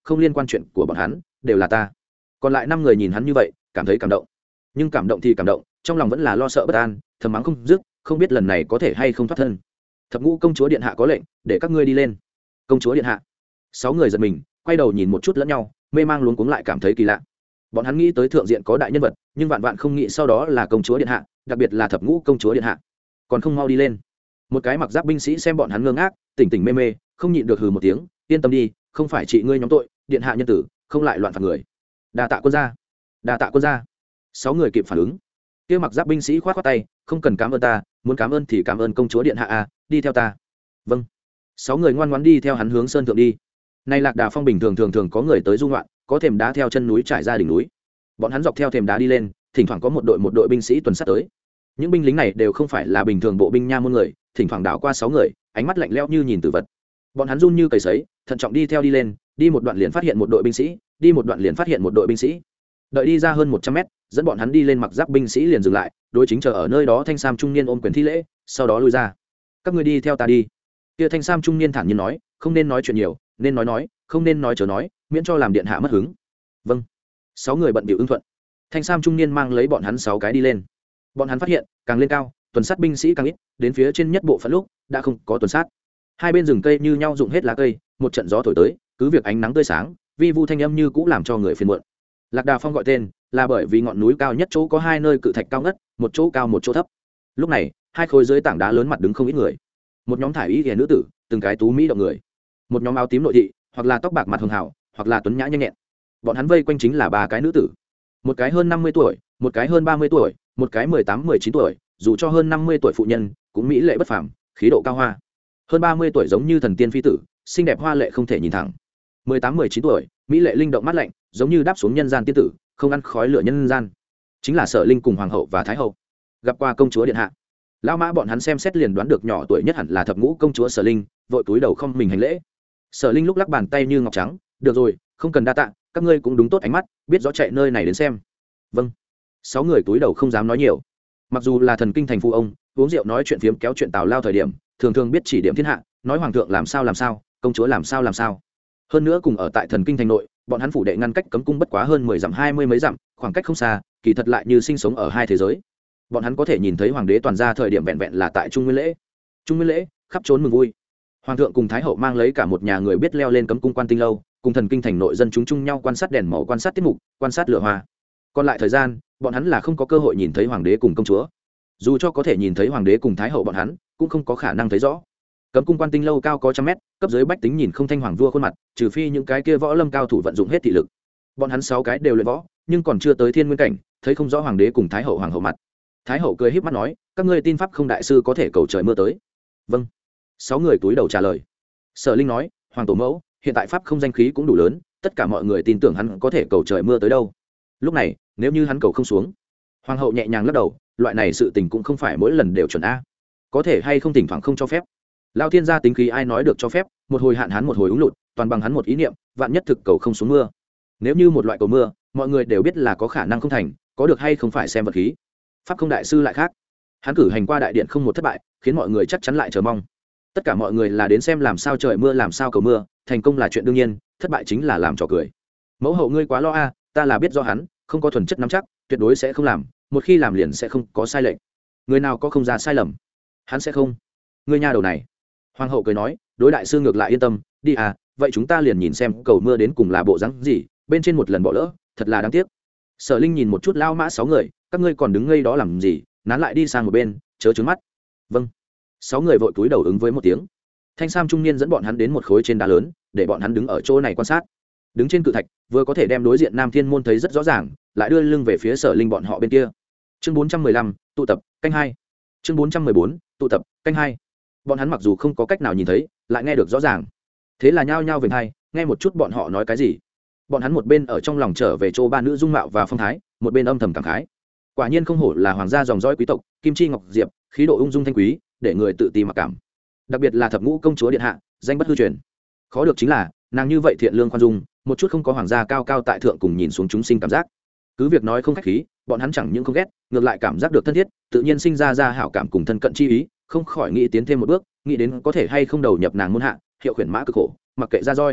không liên quan chuyện của bọn hắn, đều là ta. Còn lại năm người nhìn hắn như vậy, cảm thấy cảm động. Nhưng cảm động thì cảm động, trong lòng vẫn là lo sợ bất an, thầm mắng không dứt, không biết lần này có thể hay không thoát thân. Thập ngũ công chúa điện hạ có lệnh, để các ngươi đi lên. Công chúa điện hạ. Sáu người giật mình, quay đầu nhìn một chút lẫn nhau, mê mang luống cuống lại cảm thấy kỳ lạ. Bọn hắn nghĩ tới thượng diện có đại nhân vật, nhưng vạn vạn không nghĩ sau đó là công chúa điện hạ, đặc biệt là thập ngũ công chúa điện hạ. Còn không mau đi lên. Một cái mặc giáp binh sĩ xem bọn hắn ngơ ngác, tỉnh tỉnh mê mê, không nhịn được hừ một tiếng, yên tâm đi, không phải chị ngươi nhóm tội, điện hạ nhân tử, không lại loạn phạt người. Đa tạ quân gia, đa tạ quân gia. Sáu người kịp phản ứng. Kia mặc giáp binh sĩ khoát khoát tay, không cần cảm ơn ta, muốn cảm ơn thì cảm ơn công chúa điện hạ a, đi theo ta. Vâng. Sáu người ngoan ngoãn đi theo hắn hướng sơn thượng đi. Nay Lạc Đà Phong bình thường thường thường có người tới du ngoạn, có thềm đá theo chân núi trải ra đỉnh núi. Bọn hắn dọc theo thềm đá đi lên, thỉnh thoảng có một đội một đội binh sĩ tuần sát tới. Những binh lính này đều không phải là bình thường bộ binh nha môn người, thỉnh thoảng đảo qua sáu người, ánh mắt lạnh lẽo như nhìn tử vật. Bọn hắn run như cầy sấy, thận trọng đi theo đi lên, đi một đoạn liền phát hiện một đội binh sĩ, đi một đoạn liền phát hiện một đội binh sĩ. Đợi đi ra hơn một trăm mét, dẫn bọn hắn đi lên mặc giáp binh sĩ liền dừng lại, đối chính chờ ở nơi đó thanh sam trung niên ôm quyền thi lễ, sau đó lui ra. Các ngươi đi theo ta đi. Kia thanh sam trung niên thản nhiên nói, không nên nói chuyện nhiều, nên nói nói, không nên nói chớ nói, miễn cho làm điện hạ mất hứng. Vâng. Sáu người bận bịu ưng thuận. Thanh sam trung niên mang lấy bọn hắn sáu cái đi lên. Bọn hắn phát hiện, càng lên cao, tuần sát binh sĩ càng ít, đến phía trên nhất bộ phận lúc đã không có tuần sát. Hai bên rừng cây như nhau rụng hết lá cây, một trận gió thổi tới, cứ việc ánh nắng tươi sáng, vi vu thanh âm như cũ làm cho người phiền muộn. Lạc Đà Phong gọi tên là bởi vì ngọn núi cao nhất chỗ có hai nơi cự thạch cao ngất, một chỗ cao một chỗ thấp. Lúc này, hai khối dưới tảng đá lớn mặt đứng không ít người. Một nhóm thải y hiền nữ tử, từng cái tú mỹ động người. Một nhóm áo tím nội thị, hoặc là tóc bạc mặt hường hảo, hoặc là tuấn nhã nhanh nhẹn. Bọn hắn vây quanh chính là ba cái nữ tử. Một cái hơn năm mươi tuổi, một cái hơn ba mươi tuổi, một cái mười tám mười chín tuổi, dù cho hơn năm mươi tuổi phụ nhân, cũng mỹ lệ bất phàm, khí độ cao hoa. Hơn ba mươi tuổi giống như thần tiên phi tử, xinh đẹp hoa lệ không thể nhìn thẳng. Mười tám mười chín tuổi, mỹ lệ linh động mát lạnh, giống như đáp xuống nhân gian tiên tử, không ăn khói lửa nhân gian. Chính là Sở Linh cùng hoàng hậu và thái hậu. Gặp qua công chúa điện hạ. Lão mã bọn hắn xem xét liền đoán được nhỏ tuổi nhất hẳn là thập ngũ công chúa Sở Linh, vội cúi đầu không mình hành lễ. Sở Linh lúc lắc bàn tay như ngọc trắng, được rồi, không cần đa tạ, các ngươi cũng đúng tốt ánh mắt, biết rõ chạy nơi này đến xem. Vâng. Sáu người cúi đầu không dám nói nhiều. Mặc dù là thần kinh thành phu ông, uống rượu nói chuyện phiếm kéo chuyện tào lao thời điểm, thường thường biết chỉ điểm thiên hạ, nói hoàng thượng làm sao làm sao, công chúa làm sao làm sao. Hơn nữa cùng ở tại thần kinh thành nội, bọn hắn phủ đệ ngăn cách cấm cung bất quá hơn mười dặm hai mươi mấy dặm, khoảng cách không xa, kỳ thật lại như sinh sống ở hai thế giới. Bọn hắn có thể nhìn thấy hoàng đế toàn ra thời điểm vẹn vẹn là tại Trung Nguyên lễ. Trung Nguyên lễ, khắp trốn mừng vui. Hoàng thượng cùng thái hậu mang lấy cả một nhà người biết leo lên cấm cung quan tinh lâu, cùng thần kinh thành nội dân chúng chung nhau quan sát đèn màu, quan sát tiết mục, quan sát lửa hoa. Còn lại thời gian, bọn hắn là không có cơ hội nhìn thấy hoàng đế cùng công chúa. Dù cho có thể nhìn thấy hoàng đế cùng thái hậu bọn hắn, cũng không có khả năng thấy rõ. Cấm cung quan tinh lâu cao có trăm mét, cấp dưới bách tính nhìn không thanh hoàng vua khuôn mặt, trừ phi những cái kia võ lâm cao thủ vận dụng hết thị lực. Bọn hắn sáu cái đều luyện võ, nhưng còn chưa tới thiên nguyên cảnh, thấy không rõ hoàng đế cùng thái hậu hoàng hậu mặt. Thái hậu cười híp mắt nói, các ngươi tin pháp không đại sư có thể cầu trời mưa tới. Vâng. Sáu người túi đầu trả lời. Sở Linh nói, hoàng tổ mẫu, hiện tại pháp không danh khí cũng đủ lớn, tất cả mọi người tin tưởng hắn có thể cầu trời mưa tới đâu. Lúc này, nếu như hắn cầu không xuống. Hoàng hậu nhẹ nhàng lắc đầu, loại này sự tình cũng không phải mỗi lần đều chuẩn a. Có thể hay không thỉnh thoảng không cho phép. Lao thiên gia tính khí ai nói được cho phép, một hồi hạn hắn một hồi úng lụt, toàn bằng hắn một ý niệm, vạn nhất thực cầu không xuống mưa. Nếu như một loại cầu mưa, mọi người đều biết là có khả năng không thành, có được hay không phải xem vật khí. Pháp không đại sư lại khác. Hắn cử hành qua đại điện không một thất bại, khiến mọi người chắc chắn lại chờ mong. Tất cả mọi người là đến xem làm sao trời mưa làm sao cầu mưa, thành công là chuyện đương nhiên, thất bại chính là làm trò cười. Mẫu hậu ngươi quá lo a, ta là biết do hắn, không có thuần chất nắm chắc, tuyệt đối sẽ không làm, một khi làm liền sẽ không có sai lệch. Người nào có không ra sai lầm, hắn sẽ không. Ngươi nha đầu này. Hoàng hậu cười nói, đối đại sư ngược lại yên tâm, đi à, vậy chúng ta liền nhìn xem cầu mưa đến cùng là bộ dáng gì, bên trên một lần bỏ lỡ, thật là đáng tiếc. Sở Linh nhìn một chút lao mã sáu người, các ngươi còn đứng ngây đó làm gì, nán lại đi sang một bên, chớ trướng mắt. Vâng. Sáu người vội cúi đầu ứng với một tiếng. Thanh sam trung niên dẫn bọn hắn đến một khối trên đá lớn, để bọn hắn đứng ở chỗ này quan sát. Đứng trên cự thạch, vừa có thể đem đối diện Nam Thiên môn thấy rất rõ ràng, lại đưa lưng về phía Sở Linh bọn họ bên kia. Chương bốn trăm mười lăm, tụ tập, canh hai. Chương bốn trăm mười bốn, tụ tập, canh hai. Bọn hắn mặc dù không có cách nào nhìn thấy, lại nghe được rõ ràng. Thế là nhao nhao về hai, nghe một chút bọn họ nói cái gì. Bọn hắn một bên ở trong lòng trở về chỗ ba nữ dung mạo và phong thái, một bên âm thầm cảm khái. Quả nhiên không hổ là hoàng gia dòng dõi quý tộc, kim chi ngọc diệp, khí độ ung dung thanh quý, để người tự ti mặc cảm. Đặc biệt là thập ngũ công chúa điện hạ, danh bất hư truyền. Khó được chính là, nàng như vậy thiện lương khoan dung, một chút không có hoàng gia cao cao tại thượng cùng nhìn xuống chúng sinh cảm giác. Cứ việc nói không khách khí, bọn hắn chẳng những không ghét, ngược lại cảm giác được thân thiết, tự nhiên sinh ra ra hảo cảm cùng thân cận chi ý, không khỏi nghĩ tiến thêm một bước, nghĩ đến có thể hay không đầu nhập nàng môn hạ, hiệu khuyển mã cực khổ, mặc kệ ra roi.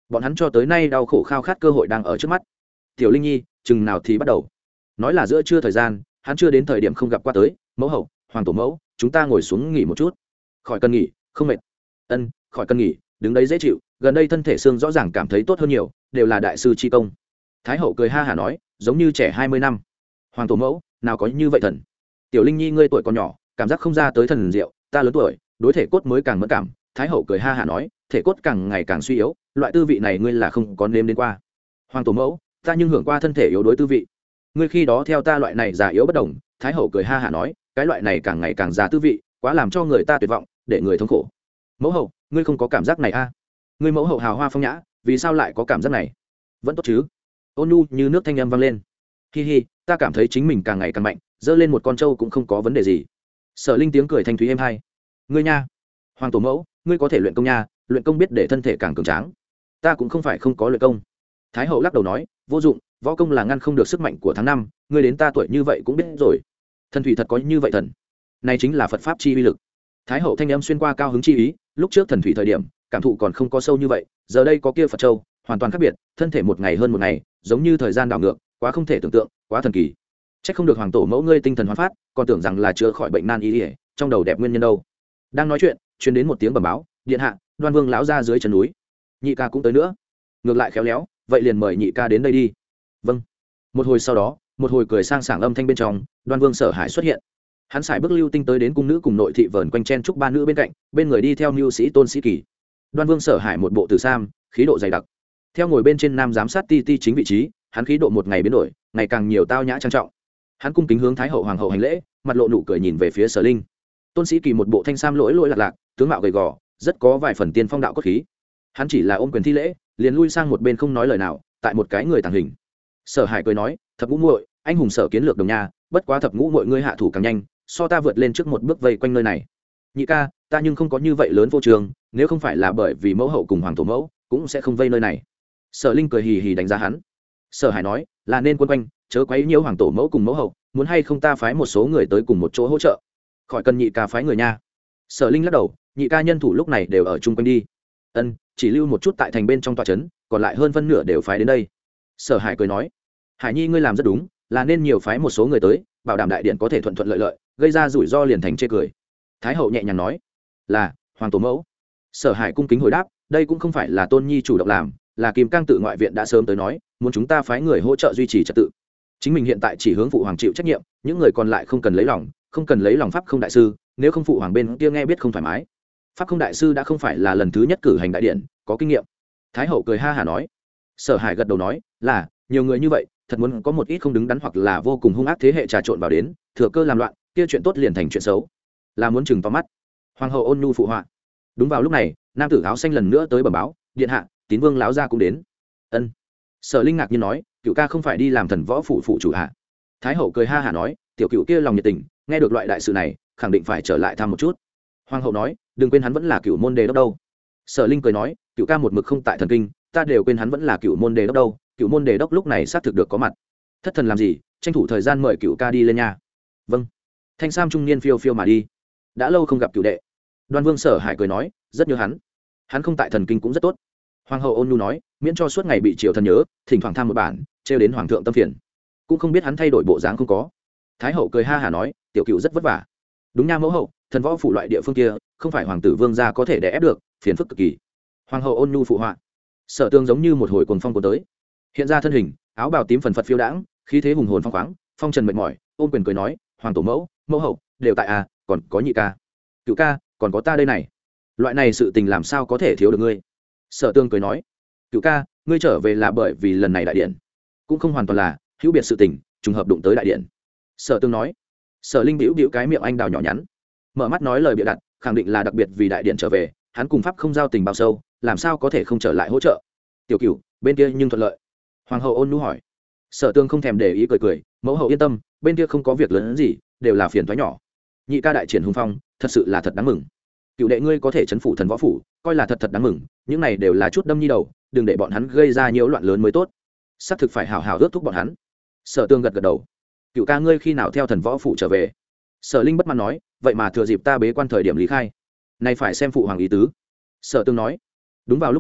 bọn hắn cho tới nay đau khổ khao khát cơ hội đang ở trước mắt. Tiểu Linh Nhi chừng nào thì bắt đầu? Nói là giữa trưa thời gian, hắn chưa đến thời điểm không gặp qua tới. Mẫu hậu, hoàng tổ mẫu, chúng ta ngồi xuống nghỉ một chút. Khỏi cần nghỉ, không mệt. Ân, khỏi cần nghỉ, đứng đấy dễ chịu, gần đây thân thể xương rõ ràng cảm thấy tốt hơn nhiều, đều là đại sư chi công. Thái hậu cười ha hả nói, giống như trẻ hai mươi năm. Hoàng tổ mẫu, nào có như vậy thần. Tiểu Linh Nhi ngươi tuổi còn nhỏ, cảm giác không ra tới thần diệu, ta lớn tuổi, đối thể cốt mới càng mẫn cảm. Thái hậu cười ha hả nói, thể cốt càng ngày càng suy yếu, loại tư vị này ngươi là không có nếm đến qua. Hoàng tổ mẫu, ta nhưng hưởng qua thân thể yếu đối tư vị. Ngươi khi đó theo ta loại này già yếu bất đồng. Thái hậu cười ha hả nói, cái loại này càng ngày càng già tư vị, quá làm cho người ta tuyệt vọng, để người thống khổ. Mẫu hậu, ngươi không có cảm giác này a? À? Ngươi mẫu hậu hào hoa phong nhã, vì sao lại có cảm giác này? Vẫn tốt chứ? Ôn nhu như nước thanh âm vang lên. Hi hi, ta cảm thấy chính mình càng ngày càng mạnh, dơ lên một con trâu cũng không có vấn đề gì. Sở Linh tiếng cười thanh thúy êm hay. Ngươi nha, hoàng tổ mẫu, ngươi có thể luyện công nha, luyện công biết để thân thể càng cường tráng. Ta cũng không phải không có luyện công. Thái hậu lắc đầu nói, vô dụng, võ công là ngăn không được sức mạnh của tháng năm, ngươi đến ta tuổi như vậy cũng biết rồi. Thần thủy thật có như vậy thần, này chính là Phật pháp chi uy lực. Thái hậu thanh âm xuyên qua cao hứng chi ý, lúc trước thần thủy thời điểm, cảm thụ còn không có sâu như vậy, giờ đây có kia Phật châu, hoàn toàn khác biệt, thân thể một ngày hơn một ngày, giống như thời gian đảo ngược, quá không thể tưởng tượng, quá thần kỳ. Chắc không được hoàng tổ mẫu ngươi tinh thần hoán phát, còn tưởng rằng là chữa khỏi bệnh nan y, trong đầu đẹp nguyên nhân đâu. Đang nói chuyện, truyền đến một tiếng bẩm báo, điện hạ, Đoan Vương lão ra dưới chân núi. Nhị ca cũng tới nữa. Ngược lại khéo léo, vậy liền mời nhị ca đến đây đi. Vâng. Một hồi sau đó, một hồi cười sang sảng âm thanh bên trong, Đoan Vương Sở Hải xuất hiện. Hắn xài bước lưu tinh tới đến cung nữ cùng nội thị vờn quanh chen trúc ba nữ bên cạnh, bên người đi theo mưu sĩ Tôn Sĩ Kỳ. Đoan Vương Sở Hải một bộ tử sam, khí độ dày đặc. Theo ngồi bên trên nam giám sát ti ti chính vị trí, hắn khí độ một ngày biến đổi, ngày càng nhiều tao nhã trang trọng. Hắn cung kính hướng Thái hậu hoàng hậu hành lễ, mặt lộ nụ cười nhìn về phía Sở Linh. Tôn Sĩ Kỳ một bộ thanh sam lỗi lỗi lạc lạc, tướng mạo gầy gò, rất có vài phần tiên phong đạo cốt khí. Hắn chỉ là ôm quyền thi lễ, liền lui sang một bên không nói lời nào, tại một cái người tàng hình. Sở Hải cười nói, thập ngũ muội, anh hùng Sở kiến lược đồng nha, bất quá thập ngũ muội ngươi hạ thủ càng nhanh, so ta vượt lên trước một bước vây quanh nơi này. Nhị ca, ta nhưng không có như vậy lớn vô trường, nếu không phải là bởi vì mẫu hậu cùng hoàng tổ mẫu, cũng sẽ không vây nơi này. Sở Linh cười hì hì đánh giá hắn. Sở Hải nói, là nên quân quanh, chớ quấy nhiễu hoàng tổ mẫu cùng mẫu hậu, muốn hay không ta phái một số người tới cùng một chỗ hỗ trợ. Khỏi cần nhị ca phái người nha. Sở Linh lắc đầu, nhị ca nhân thủ lúc này đều ở chung quanh đi. Ân, chỉ lưu một chút tại thành bên trong tòa trấn, còn lại hơn phân nửa đều phái đến đây. Sở Hải cười nói, Hải nhi ngươi làm rất đúng, là nên nhiều phái một số người tới, bảo đảm đại điện có thể thuận thuận lợi lợi, gây ra rủi ro liền thành chê cười. Thái hậu nhẹ nhàng nói, là hoàng tổ mẫu. Sở Hải cung kính hồi đáp, đây cũng không phải là Tôn Nhi chủ động làm, là Kim Cang tự ngoại viện đã sớm tới nói, muốn chúng ta phái người hỗ trợ duy trì trật tự. Chính mình hiện tại chỉ hướng phụ hoàng chịu trách nhiệm, những người còn lại không cần lấy lòng, không cần lấy lòng pháp không đại sư, nếu không phụ hoàng bên kia nghe biết không thoải mái. Pháp không đại sư đã không phải là lần thứ nhất cử hành đại điện, có kinh nghiệm. Thái hậu cười ha hả nói. Sở Hải gật đầu nói, là nhiều người như vậy, thật muốn có một ít không đứng đắn hoặc là vô cùng hung ác thế hệ trà trộn vào đến, thừa cơ làm loạn, kia chuyện tốt liền thành chuyện xấu, là muốn chừng to mắt. Hoàng hậu ôn nhu phụ họa. Đúng vào lúc này, nam tử áo xanh lần nữa tới bẩm báo, điện hạ, Tín Vương lão gia cũng đến. Ân. Sở Linh ngạc nhiên nói, cựu ca không phải đi làm thần võ phủ phụ chủ hạ? Thái hậu cười ha hả nói, tiểu cựu kia lòng nhiệt tình, nghe được loại đại sự này, khẳng định phải trở lại thăm một chút. Hoàng hậu nói, đừng quên hắn vẫn là cựu môn đề đốc đâu. Sở Linh cười nói, cựu ca một mực không tại thần kinh, ta đều quên hắn vẫn là cựu môn đề đốc đâu. Cựu môn đề đốc lúc này xác thực được có mặt. Thất thần làm gì, tranh thủ thời gian mời cựu ca đi lên nhà. Vâng. Thanh sam trung niên phiêu phiêu mà đi. Đã lâu không gặp cựu đệ. Đoan Vương Sở Hải cười nói, rất nhớ hắn. Hắn không tại thần kinh cũng rất tốt. Hoàng hậu ôn nhu nói, miễn cho suốt ngày bị triều thần nhớ, thỉnh thoảng tham một bản, trêu đến hoàng thượng tâm phiền. Cũng không biết hắn thay đổi bộ dáng không có. Thái hậu cười ha hả nói, tiểu cựu rất vất vả. Đúng nha mẫu hậu, thần võ phủ loại địa phương kia, không phải hoàng tử vương gia có thể đè ép được, phiền phức cực kỳ. Hoàng hậu ôn nhu phụ họa. Sở Tương giống như một hồi cuồng phong cuốn tới, hiện ra thân hình, áo bào tím phần phật phiêu đãng, khí thế hùng hồn phong khoáng, phong trần mệt mỏi, ôm quyền cười nói, hoàng tổ mẫu, mẫu hậu đều tại à, còn có nhị ca, cựu ca, còn có ta đây này. Loại này sự tình làm sao có thể thiếu được ngươi? Sở Tương cười nói, cựu ca, ngươi trở về là bởi vì lần này đại điện, cũng không hoàn toàn là hữu biệt sự tình, trùng hợp đụng tới đại điện. Sở Tương nói. Sở Linh bĩu bĩu cái miệng anh đào nhỏ nhắn, mở mắt nói lời bịa đặt, khẳng định là đặc biệt vì đại điện trở về, hắn cùng pháp không giao tình bao sâu, làm sao có thể không trở lại hỗ trợ. Tiểu cửu bên kia nhưng thuận lợi. Hoàng hậu ôn nhu hỏi. Sở Tương không thèm để ý cười cười, mẫu hậu yên tâm, bên kia không có việc lớn hơn gì, đều là phiền toái nhỏ. Nhị ca đại triển hùng phong, thật sự là thật đáng mừng. Cựu đệ ngươi có thể chấn phủ thần võ phủ, coi là thật thật đáng mừng, những này đều là chút đâm nhi đầu, đừng để bọn hắn gây ra nhiễu loạn lớn mới tốt. Sắp thực phải hảo hảo ước thúc bọn hắn. Sở Tương gật gật đầu. Cựu ca ngươi khi nào theo thần võ phủ trở về? Sở Linh bất mãn nói, vậy mà thừa dịp ta bế quan thời điểm lý khai, này phải xem phụ hoàng ý tứ. Sở Tương nói. Đúng vào lúc này,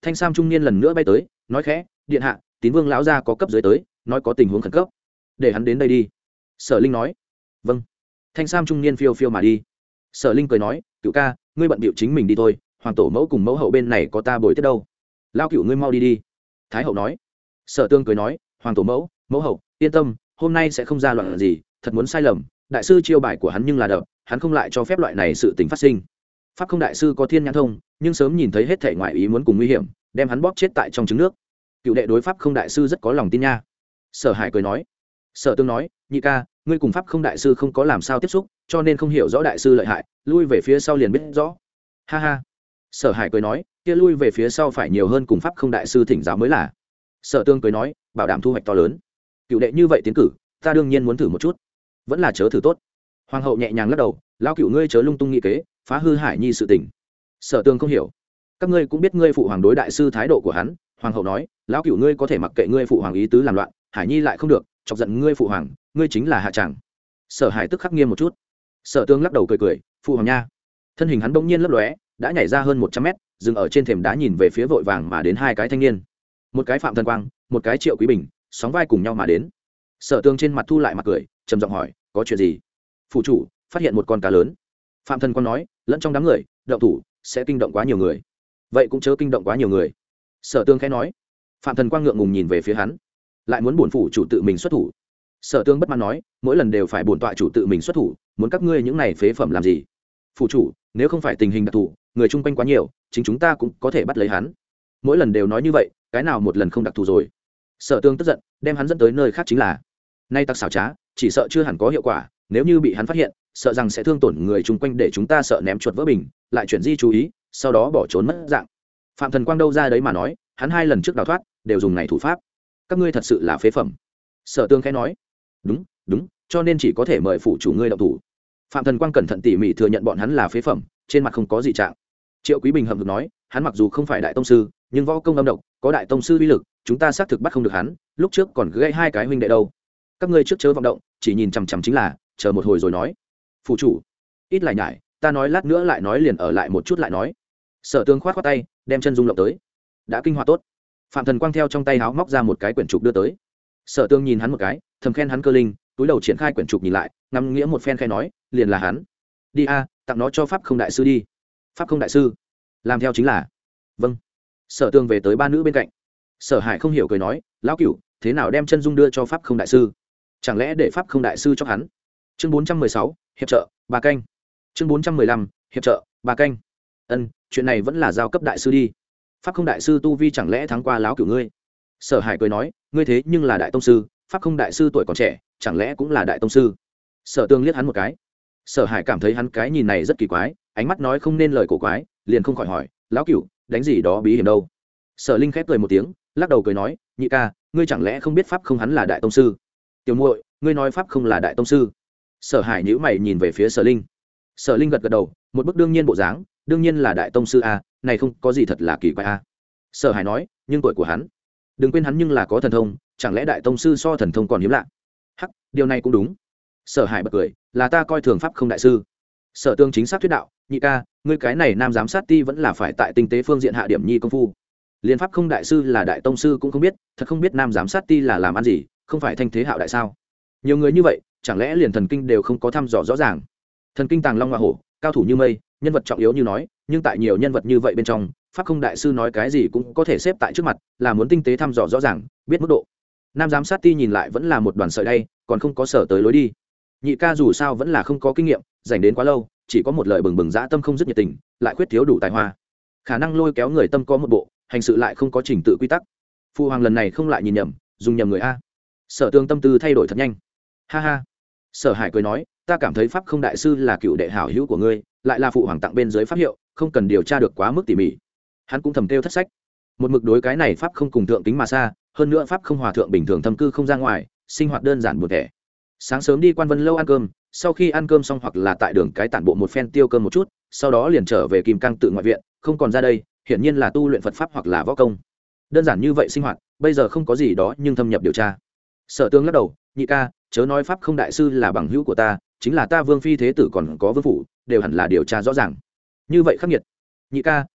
thanh sam trung niên lần nữa bay tới nói khẽ điện hạ tín vương lão gia có cấp dưới tới nói có tình huống khẩn cấp để hắn đến đây đi. Sở Linh nói vâng. Thanh sam trung niên phiêu phiêu mà đi. Sở Linh cười nói cựu ca ngươi bận bịu chính mình đi thôi, hoàng tổ mẫu cùng mẫu hậu bên này có ta bồi tiếp đâu. Lao cựu ngươi mau đi đi. Thái hậu nói. Sở Tương cười nói hoàng tổ mẫu mẫu hậu yên tâm, hôm nay sẽ không ra loạn gì, thật muốn sai lầm đại sư chiêu bài của hắn nhưng là đập, hắn không lại cho phép loại này sự tình phát sinh. Pháp không đại sư có thiên nhãn thông, nhưng sớm nhìn thấy hết thể ngoại ý muốn cùng nguy hiểm, đem hắn bóp chết tại trong trứng nước. Cựu đệ đối pháp không đại sư rất có lòng tin nha. Sở Hải cười nói. Sở Tương nói nhị ca ngươi cùng pháp không đại sư không có làm sao tiếp xúc, cho nên không hiểu rõ đại sư lợi hại, lui về phía sau liền biết rõ. Ha ha. Sở Hải cười nói kia lui về phía sau phải nhiều hơn cùng pháp không đại sư thỉnh giáo mới là. Sở Tương cười nói bảo đảm thu hoạch to lớn. Cựu đệ như vậy tiến cử ta đương nhiên muốn thử một chút, vẫn là chớ thử tốt. Hoàng hậu nhẹ nhàng lắc đầu lão cựu ngươi chớ lung tung nghĩ kế, phá hư Hải nhi sự tình. Sở Tương không hiểu. Các ngươi cũng biết ngươi phụ hoàng đối đại sư thái độ của hắn. Hoàng hậu nói lão cựu ngươi có thể mặc kệ ngươi phụ hoàng ý tứ làm loạn, Hải nhi lại không được, chọc giận ngươi phụ hoàng ngươi chính là hạ tràng. Sở Hải tức khắc nghiêm một chút. Sở Tương lắc đầu cười cười phụ hoàng nha. Thân hình hắn bỗng nhiên lấp lóe đã nhảy ra hơn một trăm mét, dừng ở trên thềm đá nhìn về phía vội vàng mà đến hai cái thanh niên, một cái Phạm Thần Quang, một cái Triệu Quý Bình, sóng vai cùng nhau mà đến. Sở Tương trên mặt thu lại mặt cười trầm giọng hỏi có chuyện gì. Phụ chủ phát hiện một con cá lớn. Phạm Thần Quang nói lẫn trong đám người động thủ sẽ kinh động quá nhiều người, vậy cũng chớ kinh động quá nhiều người. Sở Tương khẽ nói. Phạm Thần Quang ngượng ngùng nhìn về phía hắn, lại muốn bổn phủ chủ tự mình xuất thủ. Sở Tương bất mãn nói mỗi lần đều phải bổn tọa chủ tự mình xuất thủ, muốn các ngươi những này phế phẩm làm gì. Phụ chủ nếu không phải tình hình đặc thù, người chung quanh quá nhiều, chính chúng ta cũng có thể bắt lấy hắn. Mỗi lần đều nói như vậy, cái nào một lần không đặc thù rồi. Sở Tương tức giận đem hắn dẫn tới nơi khác chính là nay tặc xảo trá, chỉ sợ chưa hẳn có hiệu quả, nếu như bị hắn phát hiện sợ rằng sẽ thương tổn người chung quanh, để chúng ta sợ ném chuột vỡ bình, lại chuyển di chú ý, sau đó bỏ trốn mất dạng. Phạm Thần Quang đâu ra đấy mà nói hắn hai lần trước đào thoát đều dùng này thủ pháp, các ngươi thật sự là phế phẩm. Sở Tương khẽ nói đúng đúng, cho nên chỉ có thể mời phủ chủ ngươi động thủ. Phạm Thần Quang cẩn thận tỉ mỉ thừa nhận bọn hắn là phế phẩm, trên mặt không có gì trạng. Triệu Quý Bình hậm hực nói hắn mặc dù không phải đại tông sư, nhưng võ công âm độc, có đại tông sư uy lực, chúng ta xác thực bắt không được hắn, lúc trước còn gây hai cái huynh đệ đâu. Các ngươi trước chớ vọng động, chỉ nhìn chằm chằm chính là, chờ một hồi rồi nói. Phủ chủ ít lại nhải, ta nói lát nữa lại nói, liền ở lại một chút lại nói. Sở Tương khoát khoát tay đem chân dung lộng tới. Đã kinh hoạt tốt. Phạm Thần Quang theo trong tay háo móc ra một cái quyển trục đưa tới. Sở Tương nhìn hắn một cái thầm khen hắn cơ linh, túi đầu triển khai quyển trục nhìn lại, ngắm nghĩa một phen khen nói liền là hắn. Đi a, tặng nó cho pháp không đại sư đi. Pháp không đại sư làm theo chính là. Vâng. Sở Tương về tới ba nữ bên cạnh. Sở Hải không hiểu cười nói lão cửu thế nào đem chân dung đưa cho pháp không đại sư, chẳng lẽ để pháp không đại sư cho hắn. Chương bốn trăm mười sáu hiệp trợ ba canh. Chương bốn trăm mười lăm hiệp trợ ba canh. Ân, chuyện này vẫn là giao cấp đại sư đi. Pháp không đại sư tu vi chẳng lẽ thắng qua lão cửu ngươi. Sở Hải cười nói ngươi thế nhưng là đại tông sư, pháp không đại sư tuổi còn trẻ chẳng lẽ cũng là đại tông sư. Sở Tương liếc hắn một cái. Sở Hải cảm thấy hắn cái nhìn này rất kỳ quái, ánh mắt nói không nên lời cổ quái, liền không khỏi hỏi lão cửu đánh gì đó bí hiểm đâu. Sở Linh khép cười một tiếng lắc đầu cười nói nhị ca ngươi chẳng lẽ không biết pháp không hắn là đại tông sư. Tiểu muội ngươi nói pháp không là đại tông sư. Sở Hải nhíu mày nhìn về phía Sở Linh. Sở Linh gật gật đầu một bức đương nhiên bộ dáng, đương nhiên là đại tông sư a, này không có gì thật là kỳ quái a. Sở Hải nói nhưng tuổi của hắn, đừng quên hắn nhưng là có thần thông, chẳng lẽ đại tông sư so thần thông còn hiếm lạ. Hắc, điều này cũng đúng. Sở Hải bật cười là ta coi thường pháp không đại sư. Sở Tương chính xác thuyết đạo nhị ca ngươi cái này nam giám sát ti vẫn là phải tại tinh tế phương diện hạ điểm nhi công phu. Liên pháp không đại sư là đại tông sư cũng không biết, thật không biết nam giám sát ti là làm ăn gì, không phải thanh thế hạo đại sao. Nhiều người như vậy chẳng lẽ liền thần kinh đều không có thăm dò rõ ràng. Thần kinh tàng long hoa hổ, cao thủ như mây, nhân vật trọng yếu như nói, nhưng tại nhiều nhân vật như vậy bên trong, pháp không đại sư nói cái gì cũng có thể xếp tại trước mặt, là muốn tinh tế thăm dò rõ ràng, biết mức độ. Nam giám sát ti nhìn lại vẫn là một đoàn sợi đay, còn không có sở tới lối đi. Nhị ca dù sao vẫn là không có kinh nghiệm, dành đến quá lâu, chỉ có một lời bừng bừng dã tâm không dứt nhiệt tình, lại khuyết thiếu đủ tài hoa, khả năng lôi kéo người tâm có một bộ, hành sự lại không có trình tự quy tắc. Phu hoàng lần này không lại nhìn nhầm, dùng nhầm người a. Sở Tương tâm tư thay đổi thật nhanh. Ha ha. Sở Hải cười nói ta cảm thấy pháp không đại sư là cựu đệ hảo hữu của ngươi, lại là phụ hoàng tặng bên dưới pháp hiệu, không cần điều tra được quá mức tỉ mỉ. Hắn cũng thầm kêu thất sách, một mực đối cái này pháp không cùng thượng tính mà xa, hơn nữa pháp không hòa thượng bình thường thâm cư không ra ngoài, sinh hoạt đơn giản buồn tẻ. Sáng sớm đi Quan Vân lâu ăn cơm, sau khi ăn cơm xong hoặc là tại đường cái tản bộ một phen tiêu cơm một chút, sau đó liền trở về Kim Cang tự ngoại viện, không còn ra đây, hiển nhiên là tu luyện Phật pháp hoặc là võ công. Đơn giản như vậy sinh hoạt, bây giờ không có gì đó nhưng thâm nhập điều tra. Sở Tương lắc đầu nhị ca chớ nói pháp không đại sư là bằng hữu của ta, chính là ta vương phi thế tử còn có vương phủ đều hẳn là điều tra rõ ràng. Như vậy khắc nghiệt. Nhị ca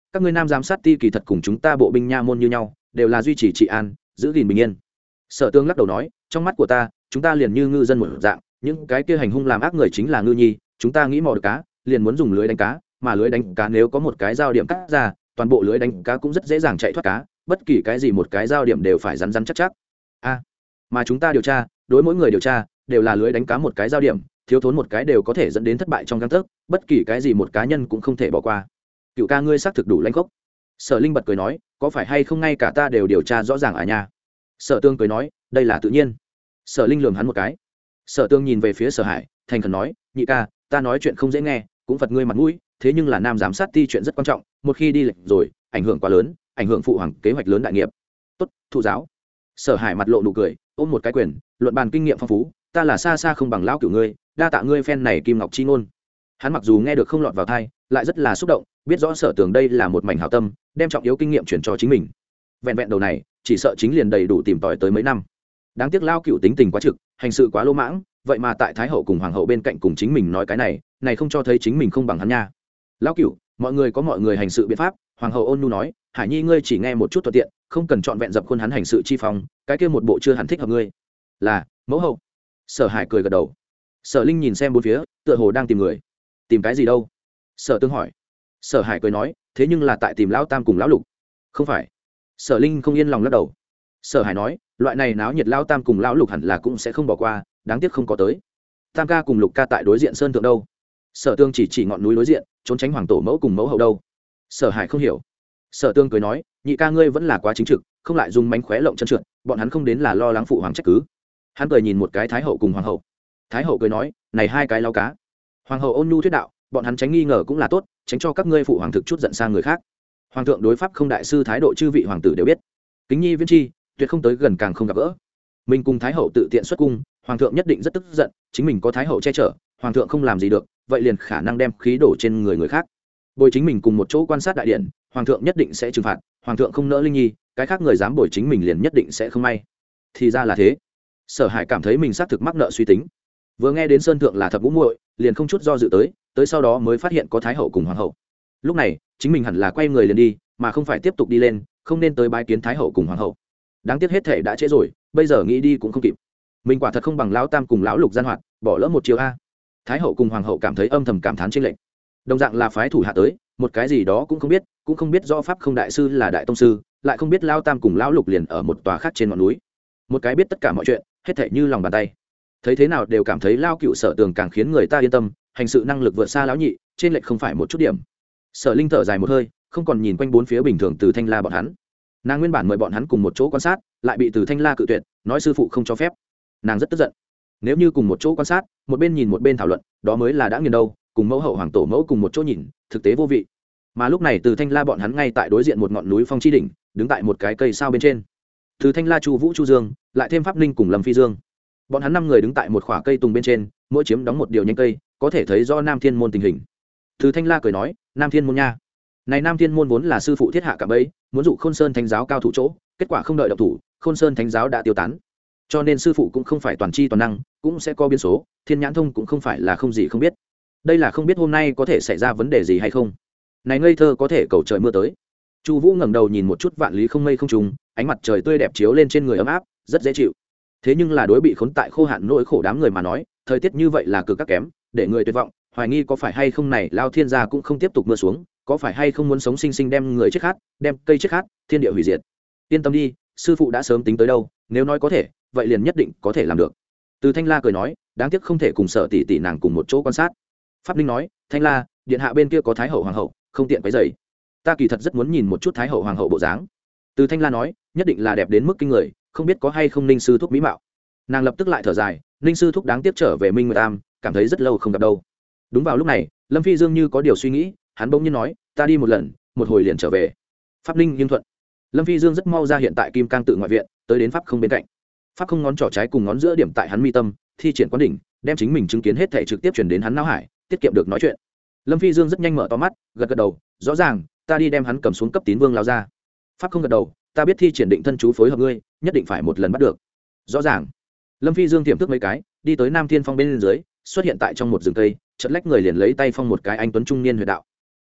các ngươi nam giám sát ti kỳ thật cùng chúng ta bộ binh nha môn như nhau đều là duy trì trị an giữ gìn bình yên. Sở Tương lắc đầu nói, trong mắt của ta chúng ta liền như ngư dân một dạng, những cái kia hành hung làm ác người chính là ngư nhi, chúng ta nghĩ mò được cá liền muốn dùng lưới đánh cá, mà lưới đánh cá nếu có một cái dao điểm cắt ra, toàn bộ lưới đánh cá cũng rất dễ dàng chạy thoát cá, bất kỳ cái gì một cái dao điểm đều phải rắn rắn chắc chắc. A, à, mà chúng ta điều tra, đối mỗi người điều tra đều là lưới đánh cá một cái dao điểm, thiếu thốn một cái đều có thể dẫn đến thất bại trong gang tấc, bất kỳ cái gì một cá nhân cũng không thể bỏ qua. Cựu ca ngươi xác thực đủ lãnh khốc. Sở Linh bật cười nói, có phải hay không ngay cả ta đều điều tra rõ ràng à nha. Sở Tương cười nói, đây là tự nhiên. Sở Linh lườm hắn một cái. Sở Tương nhìn về phía Sở Hải, thành khẩn nói, nhị ca, ta nói chuyện không dễ nghe, cũng phật ngươi mặt mũi, thế nhưng là nam giám sát ti chuyện rất quan trọng, một khi đi lệch rồi ảnh hưởng quá lớn, ảnh hưởng phụ hoàng kế hoạch lớn đại nghiệp. Tốt, thụ giáo. Sở Hải mặt lộ nụ cười, ôm một cái quyền, luận bàn kinh nghiệm phong phú, ta là xa xa không bằng lão cửu ngươi, đa tạ ngươi phen này kim ngọc chi ngôn. Hắn mặc dù nghe được không lọt vào tai, lại rất là xúc động, biết rõ Sở Tường đây là một mảnh hảo tâm, đem trọng yếu kinh nghiệm chuyển cho chính mình. Vẹn vẹn đầu này, chỉ sợ chính liền đầy đủ tìm tòi tới mấy năm. Đáng tiếc lao cựu tính tình quá trực, hành sự quá lỗ mãng, vậy mà tại thái hậu cùng hoàng hậu bên cạnh cùng chính mình nói cái này, này không cho thấy chính mình không bằng hắn nha. Lão cựu, mọi người có mọi người hành sự biện pháp. Hoàng hậu ôn nhu nói, Hải Nhi ngươi chỉ nghe một chút thuận tiện, không cần chọn vẹn dập khuôn hắn hành sự chi phòng, cái kia một bộ chưa hẳn thích hợp ngươi. Là mẫu hậu. Sở Hải cười gật đầu. Sở Linh nhìn xem bốn phía, tựa hồ đang tìm người. Tìm cái gì đâu? Sở Tương hỏi. Sở Hải cười nói, thế nhưng là tại tìm lão tam cùng lão lục. Không phải. Sở Linh không yên lòng lắc đầu. Sở Hải nói, loại này náo nhiệt lão tam cùng lão lục hẳn là cũng sẽ không bỏ qua, đáng tiếc không có tới. Tam ca cùng lục ca tại đối diện sơn thượng đâu? Sở Tương chỉ chỉ ngọn núi đối diện, trốn tránh hoàng tổ mẫu cùng mẫu hậu đâu? Sở Hải không hiểu. Sở Tương cười nói, nhị ca ngươi vẫn là quá chính trực, không lại dùng mánh khóe lộng chân trượt, bọn hắn không đến là lo lắng phụ hoàng trách cứ. Hắn cười nhìn một cái thái hậu cùng hoàng hậu. Thái hậu cười nói, này hai cái lao cá. Hoàng hậu ôn nhu thuyết đạo, bọn hắn tránh nghi ngờ cũng là tốt, tránh cho các ngươi phụ hoàng thực chút giận sang người khác. Hoàng thượng đối pháp không đại sư thái độ chư vị hoàng tử đều biết, kính nhi viễn chi, tuyệt không tới gần càng không gặp gỡ. Mình cùng thái hậu tự tiện xuất cung, hoàng thượng nhất định rất tức giận, chính mình có thái hậu che chở, hoàng thượng không làm gì được, vậy liền khả năng đem khí đổ trên người người khác. Bồi chính mình cùng một chỗ quan sát đại điện, hoàng thượng nhất định sẽ trừng phạt, hoàng thượng không nỡ linh nhi, cái khác người dám bồi chính mình liền nhất định sẽ không may. Thì ra là thế. Sở Hải cảm thấy mình xác thực mắc nợ suy tính. Vừa nghe đến sơn thượng là thập ngũ muội, liền không chút do dự tới, tới sau đó mới phát hiện có thái hậu cùng hoàng hậu. Lúc này, chính mình hẳn là quay người liền đi, mà không phải tiếp tục đi lên, không nên tới bái kiến thái hậu cùng hoàng hậu. Đáng tiếc hết thể đã trễ rồi, bây giờ nghĩ đi cũng không kịp. Mình quả thật không bằng lão tam cùng lão lục gian hoạt, bỏ lỡ một chiều a. Thái hậu cùng hoàng hậu cảm thấy âm thầm cảm thán trên lệnh. Đồng dạng là phái thủ hạ tới, một cái gì đó cũng không biết, cũng không biết rõ pháp không đại sư là đại tông sư, lại không biết lão tam cùng lão lục liền ở một tòa khác trên ngọn núi. Một cái biết tất cả mọi chuyện, hết thảy như lòng bàn tay. Thấy thế nào đều cảm thấy lao cựu Sở Tường càng khiến người ta yên tâm, hành sự năng lực vượt xa lão nhị, trên lệch không phải một chút điểm. Sở Linh thở dài một hơi, không còn nhìn quanh bốn phía bình thường Từ Thanh La bọn hắn. Nàng nguyên bản mời bọn hắn cùng một chỗ quan sát, lại bị Từ Thanh La cự tuyệt, nói sư phụ không cho phép. Nàng rất tức giận. Nếu như cùng một chỗ quan sát, một bên nhìn một bên thảo luận, đó mới là đã nghiền đâu, cùng mẫu hậu hoàng tổ mẫu cùng một chỗ nhìn, thực tế vô vị. Mà lúc này Từ Thanh La bọn hắn ngay tại đối diện một ngọn núi phong chi đỉnh, đứng tại một cái cây sao bên trên. Từ Thanh La, Chu Vũ, Chu Dương, lại thêm Pháp Ninh cùng Lâm Phi Dương. Bọn hắn năm người đứng tại một khỏa cây tùng bên trên, mỗi chiếm đóng một điều nhánh cây, có thể thấy do Nam Thiên môn tình hình. Từ Thanh La cười nói, Nam Thiên môn nha. Này Nam Thiên môn vốn là sư phụ thiết hạ cả bấy, muốn dụ Khôn Sơn Thánh giáo cao thủ chỗ, kết quả không đợi động thủ, Khôn Sơn Thánh giáo đã tiêu tán. Cho nên sư phụ cũng không phải toàn chi toàn năng, cũng sẽ có biến số, Thiên Nhãn Thông cũng không phải là không gì không biết. Đây là không biết hôm nay có thể xảy ra vấn đề gì hay không. Này ngây thơ có thể cầu trời mưa tới. Chu Vũ ngẩng đầu nhìn một chút vạn lý không mây không trùng, ánh mặt trời tươi đẹp chiếu lên trên người ấm áp, rất dễ chịu. Thế nhưng là đối bị khốn tại khô hạn nỗi khổ đám người mà nói, thời tiết như vậy là cực các kém, để người tuyệt vọng, hoài nghi có phải hay không này lao thiên gia cũng không tiếp tục mưa xuống, có phải hay không muốn sống sinh sinh đem người chết khát, đem cây chết khát, thiên địa hủy diệt. Yên tâm đi, sư phụ đã sớm tính tới đâu, nếu nói có thể, vậy liền nhất định có thể làm được. Từ Thanh La cười nói, đáng tiếc không thể cùng Sở tỷ tỷ nàng cùng một chỗ quan sát. Pháp Ninh nói, Thanh La, điện hạ bên kia có thái hậu hoàng hậu, không tiện quấy rầy. Ta kỳ thật rất muốn nhìn một chút thái hậu hoàng hậu bộ dáng. Từ Thanh La nói, nhất định là đẹp đến mức kinh người, không biết có hay không Ninh sư thúc mỹ mạo. Nàng lập tức lại thở dài, Ninh sư thúc đáng tiếc trở về Minh Nguyệt Tam, cảm thấy rất lâu không gặp đâu. Đúng vào lúc này, Lâm Phi Dương như có điều suy nghĩ, hắn bỗng nhiên nói, ta đi một lần, một hồi liền trở về. Pháp Ninh nghiêm thuận. Lâm Phi Dương rất mau ra hiện tại Kim Cang tự ngoại viện, tới đến pháp không bên cạnh. Pháp không ngón trỏ trái cùng ngón giữa điểm tại hắn mi tâm, thi triển quán đỉnh, đem chính mình chứng kiến hết thể trực tiếp truyền đến hắn não hải, tiết kiệm được nói chuyện. Lâm Phi Dương rất nhanh mở to mắt, gật gật đầu, rõ ràng, ta đi đem hắn cầm xuống cấp tín vương lao ra. Pháp không gật đầu, ta biết thi triển định thân chú phối hợp ngươi, nhất định phải một lần bắt được. Rõ ràng. Lâm Phi Dương tiềm thức mấy cái, đi tới Nam Thiên Phong bên dưới, xuất hiện tại trong một rừng cây, chợt lách người liền lấy tay phong một cái anh tuấn trung niên huyệt đạo.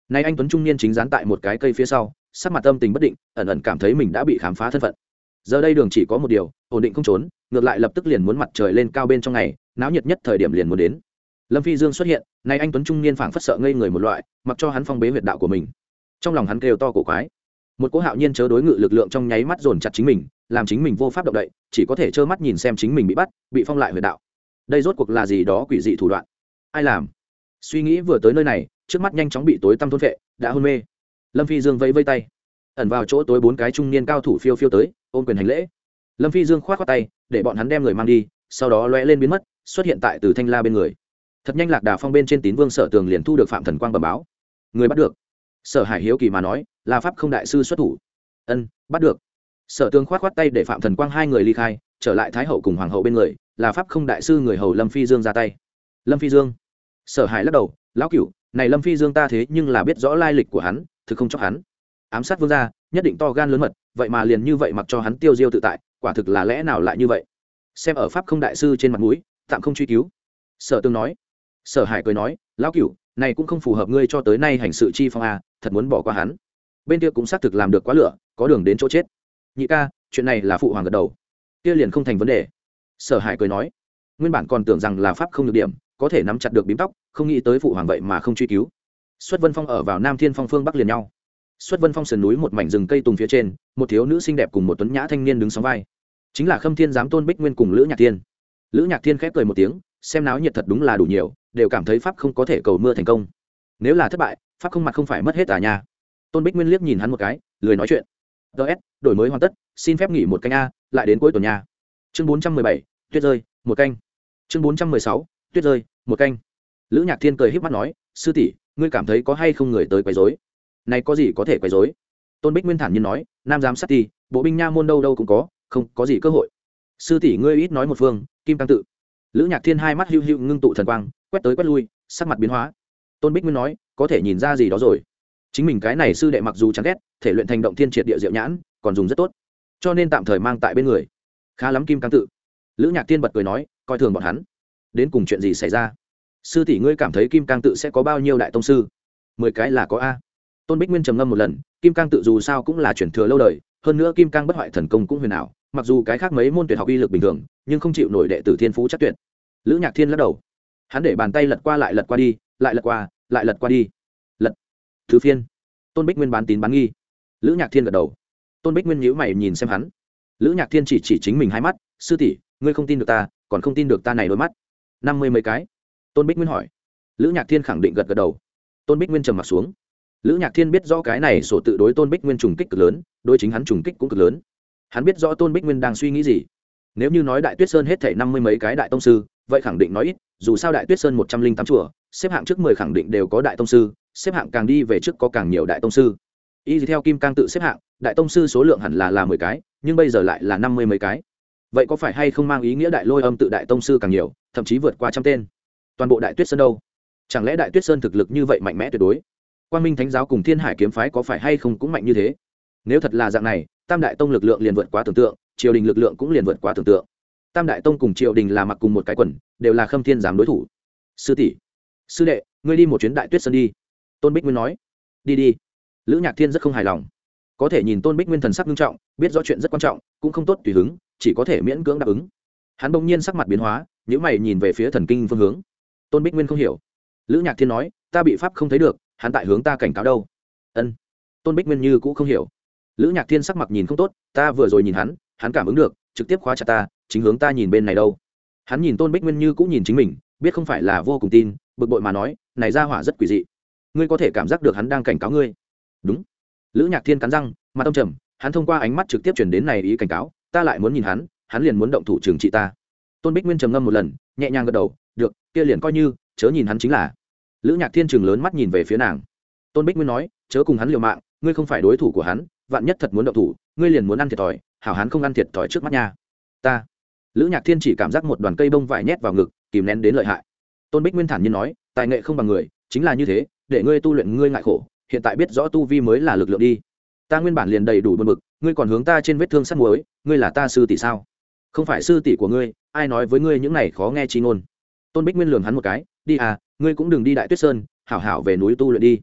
nay anh tuấn trung niên chính dán tại một cái cây phía sau, sắc mặt tâm tình bất định, ẩn ẩn cảm thấy mình đã bị khám phá thân phận. Giờ đây đường chỉ có một điều, ổn định không trốn, ngược lại lập tức liền muốn mặt trời lên cao bên trong ngày, náo nhiệt nhất thời điểm liền muốn đến. Lâm Phi Dương xuất hiện, nay anh tuấn trung niên phảng phất sợ ngây người một loại, mặc cho hắn phong bế huyệt đạo của mình. Trong lòng hắn kêu to cổ quái, một cỗ hạo nhiên chớ đối ngự lực lượng trong nháy mắt dồn chặt chính mình, làm chính mình vô pháp động đậy, chỉ có thể trơ mắt nhìn xem chính mình bị bắt, bị phong lại huyệt đạo. Đây rốt cuộc là gì đó quỷ dị thủ đoạn? Ai làm? Suy nghĩ vừa tới nơi này, trước mắt nhanh chóng bị tối tăm thôn phệ, đã hôn mê. Lâm Phi Dương vẫy vẫy tay, ẩn vào chỗ tối bốn cái trung niên cao thủ phiêu phiêu tới, ôm quyền hành lễ. Lâm Phi Dương khoát khoát tay, để bọn hắn đem người mang đi, sau đó lóe lên biến mất, xuất hiện tại Từ Thanh La bên người. Thật nhanh Lạc Đà Phong bên trên Tín Vương Sở Tường liền thu được Phạm Thần Quang bẩm báo, người bắt được. Sở Hải hiếu kỳ mà nói, là Pháp Không đại sư xuất thủ. Ân, bắt được. Sở Tường khoát khoát tay để Phạm Thần Quang hai người ly khai, trở lại Thái hậu cùng hoàng hậu bên người, là Pháp Không đại sư người hầu Lâm Phi Dương ra tay. Lâm Phi Dương. Sở Hải lắc đầu, lão cửu, này Lâm Phi Dương ta thế nhưng là biết rõ lai lịch của hắn, thực không chọc hắn. Ám sát vương gia, nhất định to gan lớn mật, vậy mà liền như vậy mặc cho hắn tiêu diêu tự tại, quả thực là lẽ nào lại như vậy? Xem ở Pháp Không đại sư trên mặt mũi, tạm không truy cứu. Sở Tường nói. Sở Hải cười nói, lão cửu, này cũng không phù hợp ngươi cho tới nay hành sự chi phong a, thật muốn bỏ qua hắn. Bên kia cũng xác thực làm được quá lửa, có đường đến chỗ chết. Nhị ca, chuyện này là phụ hoàng gật đầu, kia liền không thành vấn đề. Sở Hải cười nói, nguyên bản còn tưởng rằng là pháp không được điểm, có thể nắm chặt được bím tóc, không nghĩ tới phụ hoàng vậy mà không truy cứu. Xuất Vân Phong ở vào Nam Thiên Phong phương bắc liền nhau. Xuất Vân Phong sườn núi một mảnh rừng cây tùng phía trên, một thiếu nữ xinh đẹp cùng một tuấn nhã thanh niên đứng sóng vai, chính là Khâm Thiên giám Tôn Bích Nguyên cùng Lữ Nhạc Thiên. Lữ Nhạc Thiên khép cười một tiếng, xem náo nhiệt thật đúng là đủ nhiều, đều cảm thấy pháp không có thể cầu mưa thành công. Nếu là thất bại, pháp không mặt không phải mất hết à nha. Tôn Bích Nguyên liếc nhìn hắn một cái, lười nói chuyện. ts đổi mới hoàn tất, xin phép nghỉ một canh a, lại đến cuối tuần nha. Chương bốn trăm mười bảy, tuyết rơi, một canh. Chương bốn trăm mười sáu, tuyết rơi, một canh. Lữ Nhạc Thiên cười híp mắt nói, sư tỷ, ngươi cảm thấy có hay không người tới quấy rối? Này có gì có thể quấy rối? Tôn Bích Nguyên thản nhiên nói, nam giám sát tỷ, bộ binh nha môn đâu đâu cũng có, không có gì cơ hội. Sư tỷ ngươi ít nói một phương, Kim Cang tự. Lữ Nhạc Thiên hai mắt hưu hưu ngưng tụ thần quang, quét tới quét lui, sắc mặt biến hóa. Tôn Bích Nguyên nói, có thể nhìn ra gì đó rồi. Chính mình cái này sư đệ mặc dù chán ghét, thể luyện thành động thiên triệt địa diệu nhãn, còn dùng rất tốt, cho nên tạm thời mang tại bên người. Khá lắm Kim Cang tự. Lữ Nhạc Thiên bật cười nói, coi thường bọn hắn. Đến cùng chuyện gì xảy ra? Sư tỷ ngươi cảm thấy Kim Cang tự sẽ có bao nhiêu đại tông sư? Mười cái là có a. Tôn Bích Nguyên trầm ngâm một lần, Kim Cang tự dù sao cũng là truyền thừa lâu đời, hơn nữa Kim Cang bất hoại thần công cũng huyền ảo, mặc dù cái khác mấy môn tuyệt học uy lực bình thường, nhưng không chịu nổi đệ tử thiên phú chắc tuyệt. Lữ Nhạc Thiên lắc đầu, hắn để bàn tay lật qua lại lật qua đi, lại lật qua lại lật qua đi, lật thứ phiên. Tôn Bích Nguyên bán tín bán nghi. Lữ Nhạc Thiên gật đầu. Tôn Bích Nguyên nhíu mày nhìn xem hắn. Lữ Nhạc Thiên chỉ chỉ chính mình hai mắt, sư tỷ ngươi không tin được ta, còn không tin được ta này đôi mắt. Năm mươi mấy cái? Tôn Bích Nguyên hỏi. Lữ Nhạc Thiên khẳng định gật gật đầu. Tôn Bích Nguyên trầm mặt xuống. Lữ Nhạc Thiên biết rõ cái này sổ tự đối Tôn Bích Nguyên trùng kích cực lớn, đối chính hắn trùng kích cũng cực lớn. Hắn biết rõ Tôn Bích Nguyên đang suy nghĩ gì. Nếu như nói Đại Tuyết Sơn hết thảy năm mươi mấy cái đại tông sư, vậy khẳng định nói ít, dù sao Đại Tuyết Sơn một trăm linh tám chùa, xếp hạng trước mười khẳng định đều có đại tông sư, xếp hạng càng đi về trước có càng nhiều đại tông sư. Y theo Kim Cang tự xếp hạng, đại tông sư số lượng hẳn là là mười cái, nhưng bây giờ lại là năm mươi mấy cái. Vậy có phải hay không mang ý nghĩa Đại Lôi Âm tự đại tông sư càng nhiều, thậm chí vượt qua trăm tên? Toàn bộ Đại Tuyết Sơn đâu? Chẳng lẽ Đại Tuyết Sơn thực lực như vậy mạnh mẽ tuyệt đối? Quang Minh Thánh giáo cùng Thiên Hải kiếm phái có phải hay không cũng mạnh như thế? Nếu thật là dạng này, Tam đại tông lực lượng liền vượt quá tưởng tượng, triều đình lực lượng cũng liền vượt quá tưởng tượng. Tam đại tông cùng triều đình là mặc cùng một cái quần, đều là Khâm Thiên giám đối thủ. Sư tỷ, sư đệ, ngươi đi một chuyến Đại Tuyết Sơn đi. Tôn Bích Nguyên nói. Đi đi. Lữ Nhạc Thiên rất không hài lòng, có thể nhìn Tôn Bích Nguyên thần sắc nghiêm trọng, biết rõ chuyện rất quan trọng, cũng không tốt tùy hứng, chỉ có thể miễn cưỡng đáp ứng. Hắn bỗng nhiên sắc mặt biến hóa, nhíu mày nhìn về phía thần kinh phương hướng. Tôn Bích Nguyên không hiểu. Lữ Nhạc Thiên nói, ta bị pháp không thấy được, hắn tại hướng ta cảnh cáo đâu? Ân. Tôn Bích Nguyên như cũ không hiểu. Lữ Nhạc Thiên sắc mặt nhìn không tốt, ta vừa rồi nhìn hắn, hắn cảm ứng được, trực tiếp khóa chặt ta, chính hướng ta nhìn bên này đâu. Hắn nhìn Tôn Bích Nguyên như cũ nhìn chính mình, biết không phải là vô cùng tin, bực bội mà nói, này ra hỏa rất quỷ dị. Ngươi có thể cảm giác được hắn đang cảnh cáo ngươi. Đúng. Lữ Nhạc Thiên cắn răng, mặt tâm trầm, hắn thông qua ánh mắt trực tiếp truyền đến này ý cảnh cáo, ta lại muốn nhìn hắn, hắn liền muốn động thủ trừng trị ta. Tôn Bích Nguyên trầm ngâm một lần, nhẹ nhàng gật đầu, được, kia liền coi như, chớ nhìn hắn chính là. Lữ Nhạc Thiên trừng lớn mắt nhìn về phía nàng. Tôn Bích Nguyên nói, chớ cùng hắn liều mạng, ngươi không phải đối thủ của hắn, vạn nhất thật muốn động thủ, ngươi liền muốn ăn thiệt thòi, hảo hắn không ăn thiệt thòi trước mắt nha. Ta. Lữ Nhạc Thiên chỉ cảm giác một đoàn cây bông vải nhét vào ngực, kìm nén đến lợi hại. Tôn Bích Nguyên thản nhiên nói, tài nghệ không bằng người, chính là như thế, để ngươi tu luyện ngươi ngại khổ, hiện tại biết rõ tu vi mới là lực lượng đi. Ta nguyên bản liền đầy đủ buồn bực, ngươi còn hướng ta trên vết thương sắt muối, ngươi là ta sư tỷ sao? Không phải sư tỷ của ngươi, ai nói với ngươi những này khó nghe chi ngôn. Tôn Bích Nguyên lườm hắn một cái, đi à, ngươi cũng đừng đi Đại Tuyết Sơn, hảo hảo về núi tu luyện đi.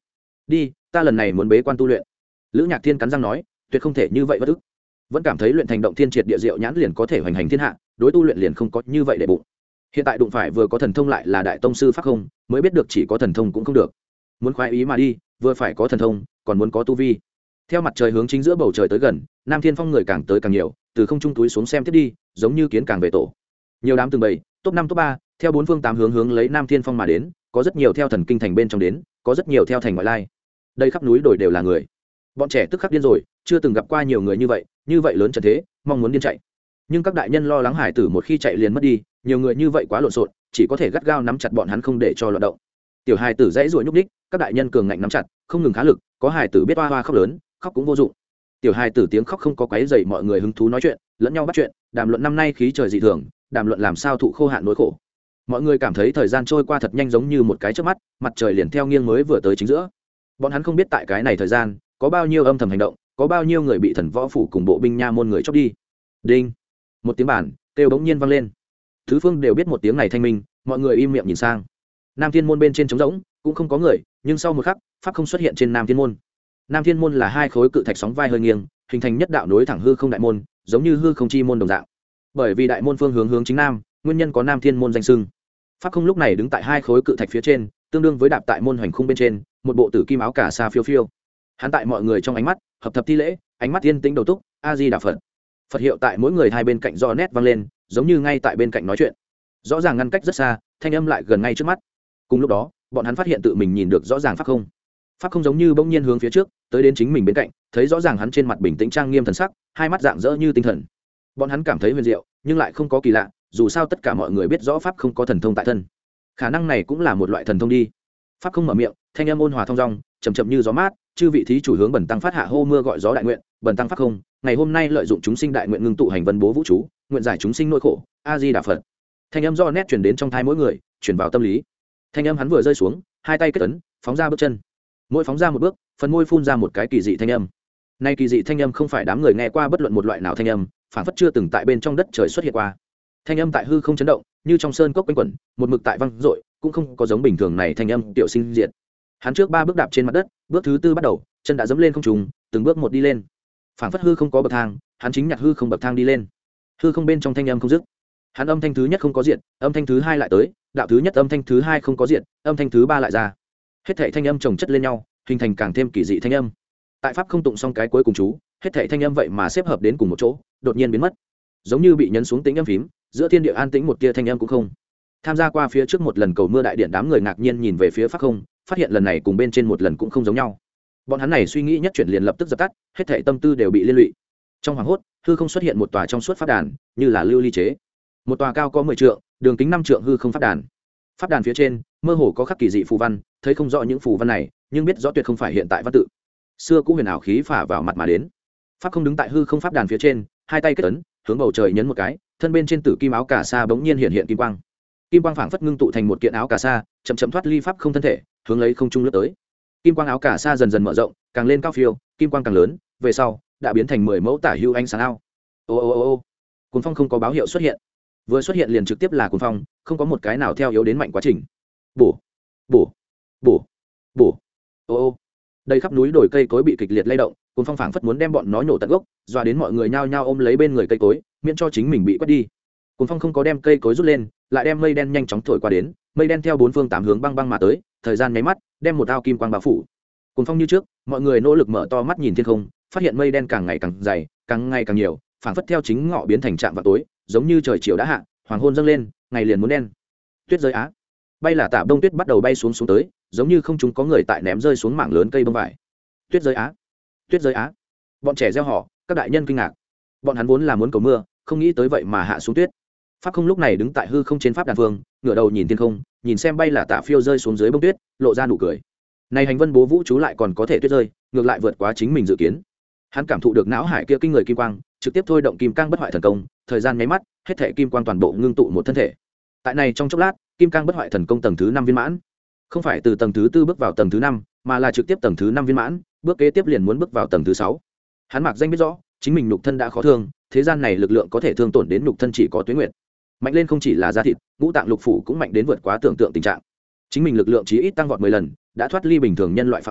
đi, ta lần này muốn bế quan tu luyện. Lữ Nhạc Thiên cắn răng nói, tuyệt không thể như vậy bất ức. Vẫn cảm thấy luyện thành động thiên triệt địa diệu nhãn liền có thể hoành hành thiên hạ, đối tu luyện liền không có như vậy để bụng. Hiện tại đụng phải vừa có thần thông lại là đại tông sư pháp không, mới biết được chỉ có thần thông cũng không được. Muốn khoái ý mà đi, vừa phải có thần thông, còn muốn có tu vi. Theo mặt trời hướng chính giữa bầu trời tới gần, Nam Thiên Phong người càng tới càng nhiều, từ không trung túi xuống xem tiếp đi, giống như kiến càng về tổ. Nhiều đám từng bầy, top năm top ba, theo bốn phương tám hướng hướng lấy Nam Thiên Phong mà đến, có rất nhiều theo thần kinh thành bên trong đến, có rất nhiều theo thành ngoại lai. Đây khắp núi đồi đều là người. Bọn trẻ tức khắc điên rồi, chưa từng gặp qua nhiều người như vậy, như vậy lớn trận thế, mong muốn điên chạy. Nhưng các đại nhân lo lắng hải tử một khi chạy liền mất đi, nhiều người như vậy quá lộn xộn, chỉ có thể gắt gao nắm chặt bọn hắn không để cho loạn động. Tiểu hải tử dãy ruổi nhúc nhích, các đại nhân cường ngạnh nắm chặt, không ngừng khá lực, có hải tử biết oa oa khóc lớn, khóc cũng vô dụng. Tiểu hải tử tiếng khóc không có quấy rầy mọi người hứng thú nói chuyện, lẫn nhau bắt chuyện, đàm luận năm nay khí trời dị thường, đàm luận làm sao thụ khô hạn nỗi khổ. Mọi người cảm thấy thời gian trôi qua thật nhanh, giống như một cái chớp mắt, mặt trời liền theo nghiêng mới vừa tới chính giữa. Bọn hắn không biết tại cái này thời gian, có bao nhiêu âm thầm hành động, có bao nhiêu người bị thần võ phủ cùng bộ binh nha môn người chóc đi. Đinh, một tiếng bản kêu bỗng nhiên vang lên. Thứ phương đều biết một tiếng này thanh minh, mọi người im miệng nhìn sang. Nam Thiên môn bên trên trống rỗng, cũng không có người, nhưng sau một khắc, pháp không xuất hiện trên Nam Thiên môn. Nam Thiên môn là hai khối cự thạch sóng vai hơi nghiêng, hình thành nhất đạo nối thẳng hư không đại môn, giống như hư không chi môn đồng dạng. Bởi vì đại môn phương hướng hướng chính nam, nguyên nhân có Nam Thiên môn danh xưng. Pháp không lúc này đứng tại hai khối cự thạch phía trên, tương đương với đạp tại môn hoành khung bên trên, một bộ tử kim áo cà sa phiêu phiêu. Hắn tại mọi người trong ánh mắt, hợp thập thi lễ, ánh mắt yên tĩnh đầu túc, a di đà phật. Phật hiệu tại mỗi người hai bên cạnh rõ nét vang lên, giống như ngay tại bên cạnh nói chuyện. Rõ ràng ngăn cách rất xa, thanh âm lại gần ngay trước mắt. Cùng lúc đó, bọn hắn phát hiện tự mình nhìn được rõ ràng pháp không. Pháp không giống như bỗng nhiên hướng phía trước, tới đến chính mình bên cạnh, thấy rõ ràng hắn trên mặt bình tĩnh trang nghiêm thần sắc, hai mắt dạng dỡ như tinh thần. Bọn hắn cảm thấy huyền diệu, nhưng lại không có kỳ lạ, dù sao tất cả mọi người biết rõ pháp không có thần thông tại thân. Khả năng này cũng là một loại thần thông đi. Pháp không mở miệng, thanh âm ôn hòa thong dong, chậm chậm như gió mát, chư vị thí chủ hướng bần tăng phát hạ hô mưa gọi gió đại nguyện, bần tăng pháp không, ngày hôm nay lợi dụng chúng sinh đại nguyện ngưng tụ hành vân bố vũ chú, nguyện giải chúng sinh nỗi khổ, a di đà phật. Thanh âm do nét truyền đến trong thai mỗi người, truyền vào tâm lý. Thanh âm hắn vừa rơi xuống, hai tay kết ấn, phóng ra bước chân. Mỗi phóng ra một bước, phần môi phun ra một cái kỳ dị thanh âm. Nay kỳ dị thanh âm không phải đám người nghe qua bất luận một loại nào thanh âm, phản phất chưa từng tại bên trong đất trời xuất hiện qua. Thanh âm tại hư không chấn động, như trong sơn cốc quanh quẩn, một mực tại vang dội, cũng không có giống bình thường này thanh âm tiểu sinh diệt. Hắn trước ba bước đạp trên mặt đất, bước thứ tư bắt đầu, chân đã dẫm lên không trùng, từng bước một đi lên. Phản phất hư không có bậc thang, hắn chính nhặt hư không bậc thang đi lên. Hư không bên trong thanh âm không dứt. Hắn âm thanh thứ nhất không có diện, âm thanh thứ hai lại tới, đạo thứ nhất âm thanh thứ hai không có diện, âm thanh thứ ba lại ra. Hết thảy thanh âm chồng chất lên nhau, hình thành càng thêm kỳ dị thanh âm. Tại pháp không tụng xong cái cuối cùng chú, hết thảy thanh âm vậy mà xếp hợp đến cùng một chỗ, đột nhiên biến mất, giống như bị nhấn xuống tĩnh âm phím, giữa thiên địa an tĩnh một tia thanh âm cũng không. Tham gia qua phía trước một lần cầu mưa đại điện đám người ngạc nhiên nhìn về phía pháp không, phát hiện lần này cùng bên trên một lần cũng không giống nhau. Bọn hắn này suy nghĩ nhất chuyển liền lập tức dập tắt, hết thảy tâm tư đều bị liên lụy. Trong hoàng hốt, hư không xuất hiện một tòa trong suốt pháp đàn, như là lưu ly chế. Một tòa cao có mười trượng, đường kính năm trượng hư không pháp đàn. Pháp đàn phía trên, mơ hồ có khắc kỳ dị phù văn, thấy không rõ những phù văn này, nhưng biết rõ tuyệt không phải hiện tại văn tự. Xưa cũ huyền ảo khí phả vào mặt mà đến. Pháp không đứng tại hư không pháp đàn phía trên, hai tay kết ấn, hướng bầu trời nhấn một cái, thân bên trên tử kim áo cà sa bỗng nhiên hiện hiện kim quang. Kim quang phảng phất ngưng tụ thành một kiện áo cà sa, chậm chậm thoát ly pháp không thân thể, hướng lấy không trung lướt tới. Kim quang áo cà sa dần dần mở rộng, càng lên cao phiêu, kim quang càng lớn, về sau đã biến thành mười mẫu tả hưu ánh sáng ao. Ô ô ô ô. Cuồng phong không có báo hiệu xuất hiện. Vừa xuất hiện liền trực tiếp là cuồng phong, không có một cái nào theo yếu đến mạnh quá trình. Bổ, bổ, bổ, bổ. Ô ô. Đây khắp núi đồi cây cối bị kịch liệt lay động, cuồng phong phảng phất muốn đem bọn nó nhổ tận gốc, dọa đến mọi người nhao nhao ôm lấy bên người cây cối, miễn cho chính mình bị quét đi. Cuồng phong không có đem cây cối rút lên, lại đem mây đen nhanh chóng thổi qua đến, mây đen theo bốn phương tám hướng băng băng mà tới, thời gian nháy mắt, đem một ao kim quang bao phủ. Cuồng phong như trước, mọi người nỗ lực mở to mắt nhìn thiên không, phát hiện mây đen càng ngày càng dày, càng ngày càng nhiều, phảng phất theo chính ngọ biến thành trạm vào tối, giống như trời chiều đã hạ, hoàng hôn dâng lên, ngày liền muốn đen. Tuyết rơi á, bay là tả đông tuyết bắt đầu bay xuống xuống tới, giống như không chúng có người tại ném rơi xuống mảng lớn cây bông vải. Tuyết rơi á, tuyết rơi á. Bọn trẻ reo hò, các đại nhân kinh ngạc. Bọn hắn vốn là muốn cầu mưa, không nghĩ tới vậy mà hạ xuống tuyết. Pháp không lúc này đứng tại hư không trên pháp đàn phương, ngửa đầu nhìn thiên không, nhìn xem bay là tả phiêu rơi xuống dưới bông tuyết, lộ ra nụ cười. Này hành vân bố vũ chú lại còn có thể tuyết rơi, ngược lại vượt quá chính mình dự kiến. Hắn cảm thụ được não hải kia kinh người kim quang, trực tiếp thôi động kim cang bất hoại thần công, thời gian nháy mắt, hết thể kim quang toàn bộ ngưng tụ một thân thể. Tại này trong chốc lát, kim cang bất hoại thần công tầng thứ năm viên mãn. Không phải từ tầng thứ tư bước vào tầng thứ năm, mà là trực tiếp tầng thứ năm viên mãn, bước kế tiếp liền muốn bước vào tầng thứ sáu. Hắn mặc danh biết rõ, chính mình nhục thân đã khó thương, thế gian này lực lượng có thể thương tổn đến nhục thân chỉ có tuế nguyệt. Mạnh lên không chỉ là da thịt, ngũ tạng lục phủ cũng mạnh đến vượt quá tưởng tượng tình trạng. Chính mình lực lượng chí ít tăng vọt mười lần, đã thoát ly bình thường nhân loại phạm chủ,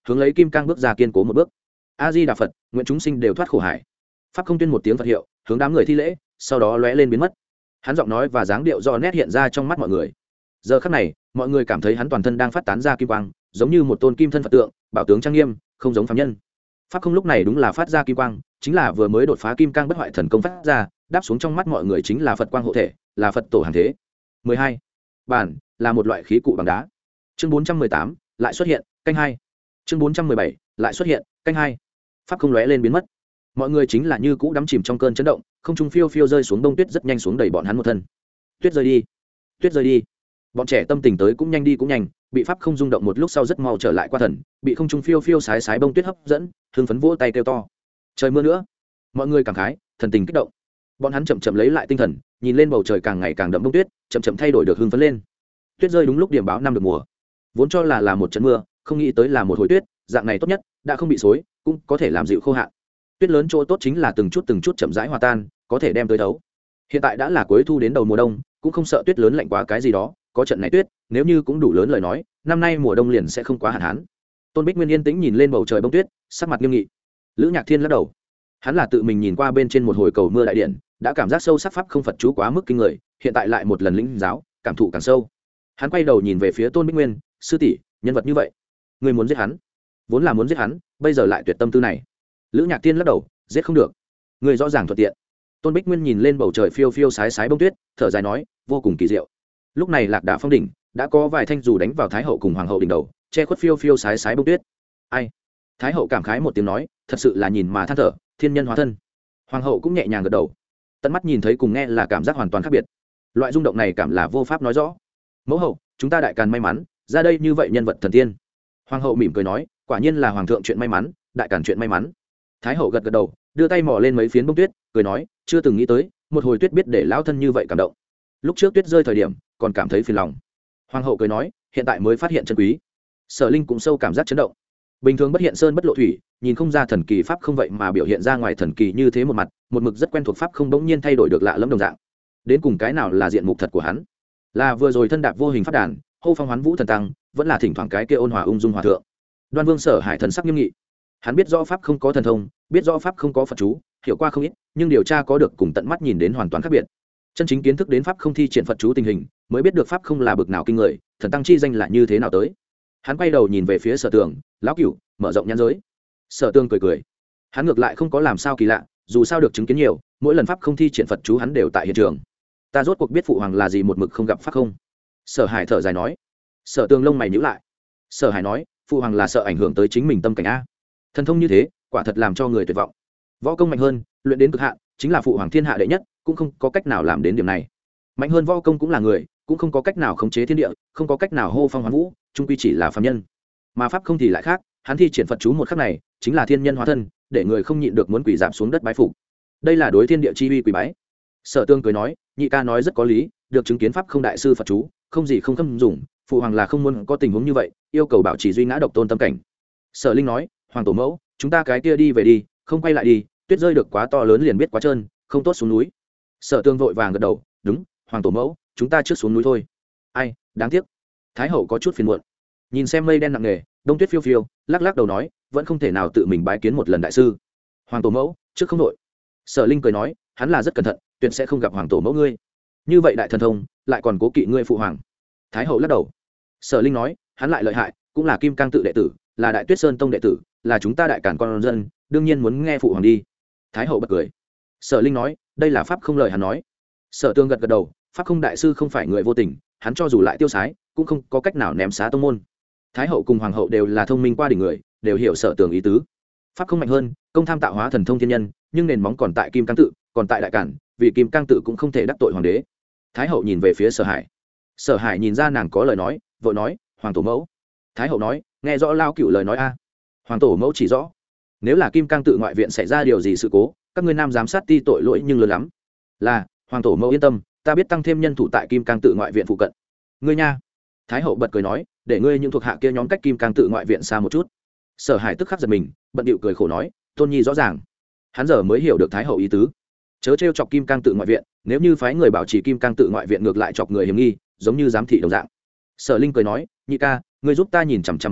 hướng lấy kim cang bước ra kiên cố một bước. A Di Đà Phật, nguyện chúng sinh đều thoát khổ hải. Pháp không tuyên một tiếng Phật hiệu, hướng đám người thi lễ, sau đó lóe lên biến mất. Hắn giọng nói và dáng điệu do nét hiện ra trong mắt mọi người. Giờ khắc này, mọi người cảm thấy hắn toàn thân đang phát tán ra kim quang, giống như một tôn kim thân Phật tượng, bảo tướng trang nghiêm, không giống phàm nhân. Pháp không lúc này đúng là phát ra kim quang, chính là vừa mới đột phá kim cang bất hoại thần công phát ra, đáp xuống trong mắt mọi người chính là Phật quang hộ thể, là Phật tổ hàng thế. mười hai. Bản là một loại khí cụ bằng đá. Chương bốn trăm mười tám lại xuất hiện, canh hai. Chương bốn trăm mười bảy lại xuất hiện, canh hai. Pháp không lóe lên biến mất. Mọi người chính là như cũ đắm chìm trong cơn chấn động, không trung phiêu phiêu rơi xuống đông tuyết rất nhanh xuống đầy bọn hắn một thân. Tuyết rơi đi, tuyết rơi đi. Bọn trẻ tâm tình tới cũng nhanh đi cũng nhanh, bị pháp không rung động một lúc sau rất mau trở lại qua thần, bị không trung phiêu phiêu sái sái bông tuyết hấp dẫn, hưng phấn vỗ tay kêu to. Trời mưa nữa. Mọi người cảm khái, thần tình kích động. Bọn hắn chậm chậm lấy lại tinh thần, nhìn lên bầu trời càng ngày càng đậm bông tuyết, chậm chậm thay đổi được hưng phấn lên. Tuyết rơi đúng lúc điểm báo năm được mùa. Vốn cho là là một trận mưa, không nghĩ tới là một hồi tuyết, dạng này tốt nhất, đã không bị xối, cũng có thể làm dịu khô hạn. Tuyết lớn chỗ tốt chính là từng chút từng chút chậm rãi hòa tan, có thể đem tới thấu. Hiện tại đã là cuối thu đến đầu mùa đông, cũng không sợ tuyết lớn lạnh quá cái gì đó, có trận này tuyết, nếu như cũng đủ lớn lời nói, năm nay mùa đông liền sẽ không quá hạn hán. Tôn Bích Nguyên yên tĩnh nhìn lên bầu trời bông tuyết, sắc mặt nghiêm nghị. Lữ Nhạc Thiên lắc đầu. Hắn là tự mình nhìn qua bên trên một hồi cầu mưa đại điện, đã cảm giác sâu sắc pháp không Phật chú quá mức kinh người, hiện tại lại một lần lĩnh giáo, cảm thụ càng sâu. Hắn quay đầu nhìn về phía Tôn Bích Nguyên, sư tỷ, nhân vật như vậy, người muốn giết hắn, vốn là muốn giết hắn, bây giờ lại tuyệt tâm tư này. Lữ Nhạc Thiên lắc đầu, giết không được, người rõ ràng thuận tiện. Tôn Bích Nguyên nhìn lên bầu trời phiêu phiêu sái sái bông tuyết, thở dài nói, vô cùng kỳ diệu. Lúc này Lạc Đà phong đỉnh đã có vài thanh dù đánh vào Thái hậu cùng Hoàng hậu đỉnh đầu, che khuất phiêu phiêu sái sái bông tuyết. Ai? Thái hậu cảm khái một tiếng nói, thật sự là nhìn mà than thở, thiên nhân hóa thân. Hoàng hậu cũng nhẹ nhàng gật đầu. Tận mắt nhìn thấy cùng nghe là cảm giác hoàn toàn khác biệt. Loại rung động này cảm là vô pháp nói rõ. Mẫu hậu, chúng ta đại càn may mắn, ra đây như vậy nhân vật thần tiên. Hoàng hậu mỉm cười nói, quả nhiên là hoàng thượng chuyện may mắn, đại càn chuyện may mắn. Thái hậu gật gật đầu, đưa tay mò lên mấy phiến bông tuyết, cười nói, chưa từng nghĩ tới, một hồi tuyết biết để lão thân như vậy cảm động. Lúc trước tuyết rơi thời điểm, còn cảm thấy phiền lòng. Hoàng hậu cười nói, hiện tại mới phát hiện chân quý. Sở Linh cũng sâu cảm giác chấn động. Bình thường bất hiện sơn bất lộ thủy, nhìn không ra thần kỳ pháp không vậy mà biểu hiện ra ngoài thần kỳ như thế một mặt, một mực rất quen thuộc pháp không bỗng nhiên thay đổi được lạ lẫm đồng dạng. Đến cùng cái nào là diện mục thật của hắn? Là vừa rồi thân đạp vô hình pháp đàn, hô phong hoán vũ thần tăng, vẫn là thỉnh thoảng cái kia ôn hòa ung dung hòa thượng. Đoan Vương Sở Hải thần sắc nghiêm nghị. Hắn biết rõ pháp không có thần thông, biết rõ pháp không có Phật chú, hiểu qua không ít, nhưng điều tra có được cùng tận mắt nhìn đến hoàn toàn khác biệt. Chân chính kiến thức đến pháp không thi triển Phật chú tình hình, mới biết được pháp không là bực nào kinh người, thần tăng chi danh là như thế nào tới. Hắn quay đầu nhìn về phía Sở Tường, lão cửu, mở rộng nhãn giới. Sở Tường cười cười. Hắn ngược lại không có làm sao kỳ lạ, dù sao được chứng kiến nhiều, mỗi lần pháp không thi triển Phật chú hắn đều tại hiện trường. Ta rốt cuộc biết phụ hoàng là gì một mực không gặp pháp không. Sở Hải thở dài nói. Sở Tường lông mày nhíu lại. Sở Hải nói, phụ hoàng là sợ ảnh hưởng tới chính mình tâm cảnh a. Thần thông như thế, quả thật làm cho người tuyệt vọng. Võ công mạnh hơn, luyện đến cực hạn, chính là phụ hoàng thiên hạ đệ nhất, cũng không có cách nào làm đến điểm này. Mạnh hơn võ công cũng là người, cũng không có cách nào khống chế thiên địa, không có cách nào hô phong hoán vũ, chung quy chỉ là phàm nhân. Mà pháp không thì lại khác, hắn thi triển Phật chú một khắc này, chính là thiên nhân hóa thân, để người không nhịn được muốn quỳ rạp xuống đất bái phục. Đây là đối thiên địa chi uy quỳ bái. Sở Tương cười nói, nhị ca nói rất có lý, được chứng kiến pháp không đại sư Phật chú, không gì không khâm dùng, phụ hoàng là không muốn có tình huống như vậy, yêu cầu bảo trì duy ngã độc tôn tâm cảnh. Sở Linh nói, hoàng tổ mẫu, chúng ta cái kia đi về đi, không quay lại đi, tuyết rơi được quá to lớn liền biết quá trơn, không tốt xuống núi. Sở Tương vội vàng gật đầu, đúng, hoàng tổ mẫu, chúng ta trước xuống núi thôi. Ai, đáng tiếc. Thái hậu có chút phiền muộn, nhìn xem mây đen nặng nề, đông tuyết phiêu phiêu, lắc lắc đầu nói, vẫn không thể nào tự mình bái kiến một lần đại sư. Hoàng tổ mẫu, trước không đội. Sở Linh cười nói, hắn là rất cẩn thận, tuyệt sẽ không gặp hoàng tổ mẫu ngươi. Như vậy đại thần thông, lại còn cố kỵ ngươi phụ hoàng. Thái hậu lắc đầu. Sở Linh nói, hắn lại lợi hại, cũng là kim cang tự đệ tử, là đại tuyết sơn tông đệ tử, là chúng ta đại cản con dân, đương nhiên muốn nghe phụ hoàng đi. Thái hậu bật cười. Sở Linh nói, đây là pháp không lời hắn nói. Sở Tương gật gật đầu, pháp không đại sư không phải người vô tình, hắn cho dù lại tiêu sái, cũng không có cách nào ném xá tông môn. Thái hậu cùng hoàng hậu đều là thông minh qua đỉnh người, đều hiểu Sở Tường ý tứ. Pháp không mạnh hơn, công tham tạo hóa thần thông thiên nhân, nhưng nền móng còn tại kim cang tự, còn tại đại cản, vì kim cang tự cũng không thể đắc tội hoàng đế. Thái hậu nhìn về phía Sở Hải. Sở Hải nhìn ra nàng có lời nói, vội nói, hoàng tổ mẫu. Thái hậu nói, nghe rõ lao cựu lời nói a. Hoàng tổ mẫu chỉ rõ, nếu là kim cang tự ngoại viện xảy ra điều gì sự cố, các ngươi nam giám sát ti tội lỗi nhưng lớn lắm. Là, hoàng tổ mẫu yên tâm, ta biết tăng thêm nhân thủ tại kim cang tự ngoại viện phụ cận. Ngươi nha. Thái hậu bật cười nói, để ngươi những thuộc hạ kia nhóm cách kim cang tự ngoại viện xa một chút. Sở Hải tức khắc giật mình, bận điệu cười khổ nói, tôn nhi rõ ràng. Hắn giờ mới hiểu được thái hậu ý tứ. Chớ trêu chọc kim cang tự ngoại viện, nếu như phái người bảo trì kim cang tự ngoại viện ngược lại chọc người hiểm nghi, giống như giám thị đồng dạng. Sở Linh cười nói, nhị ca, ngươi giúp ta nhìn chằm chằm một chút,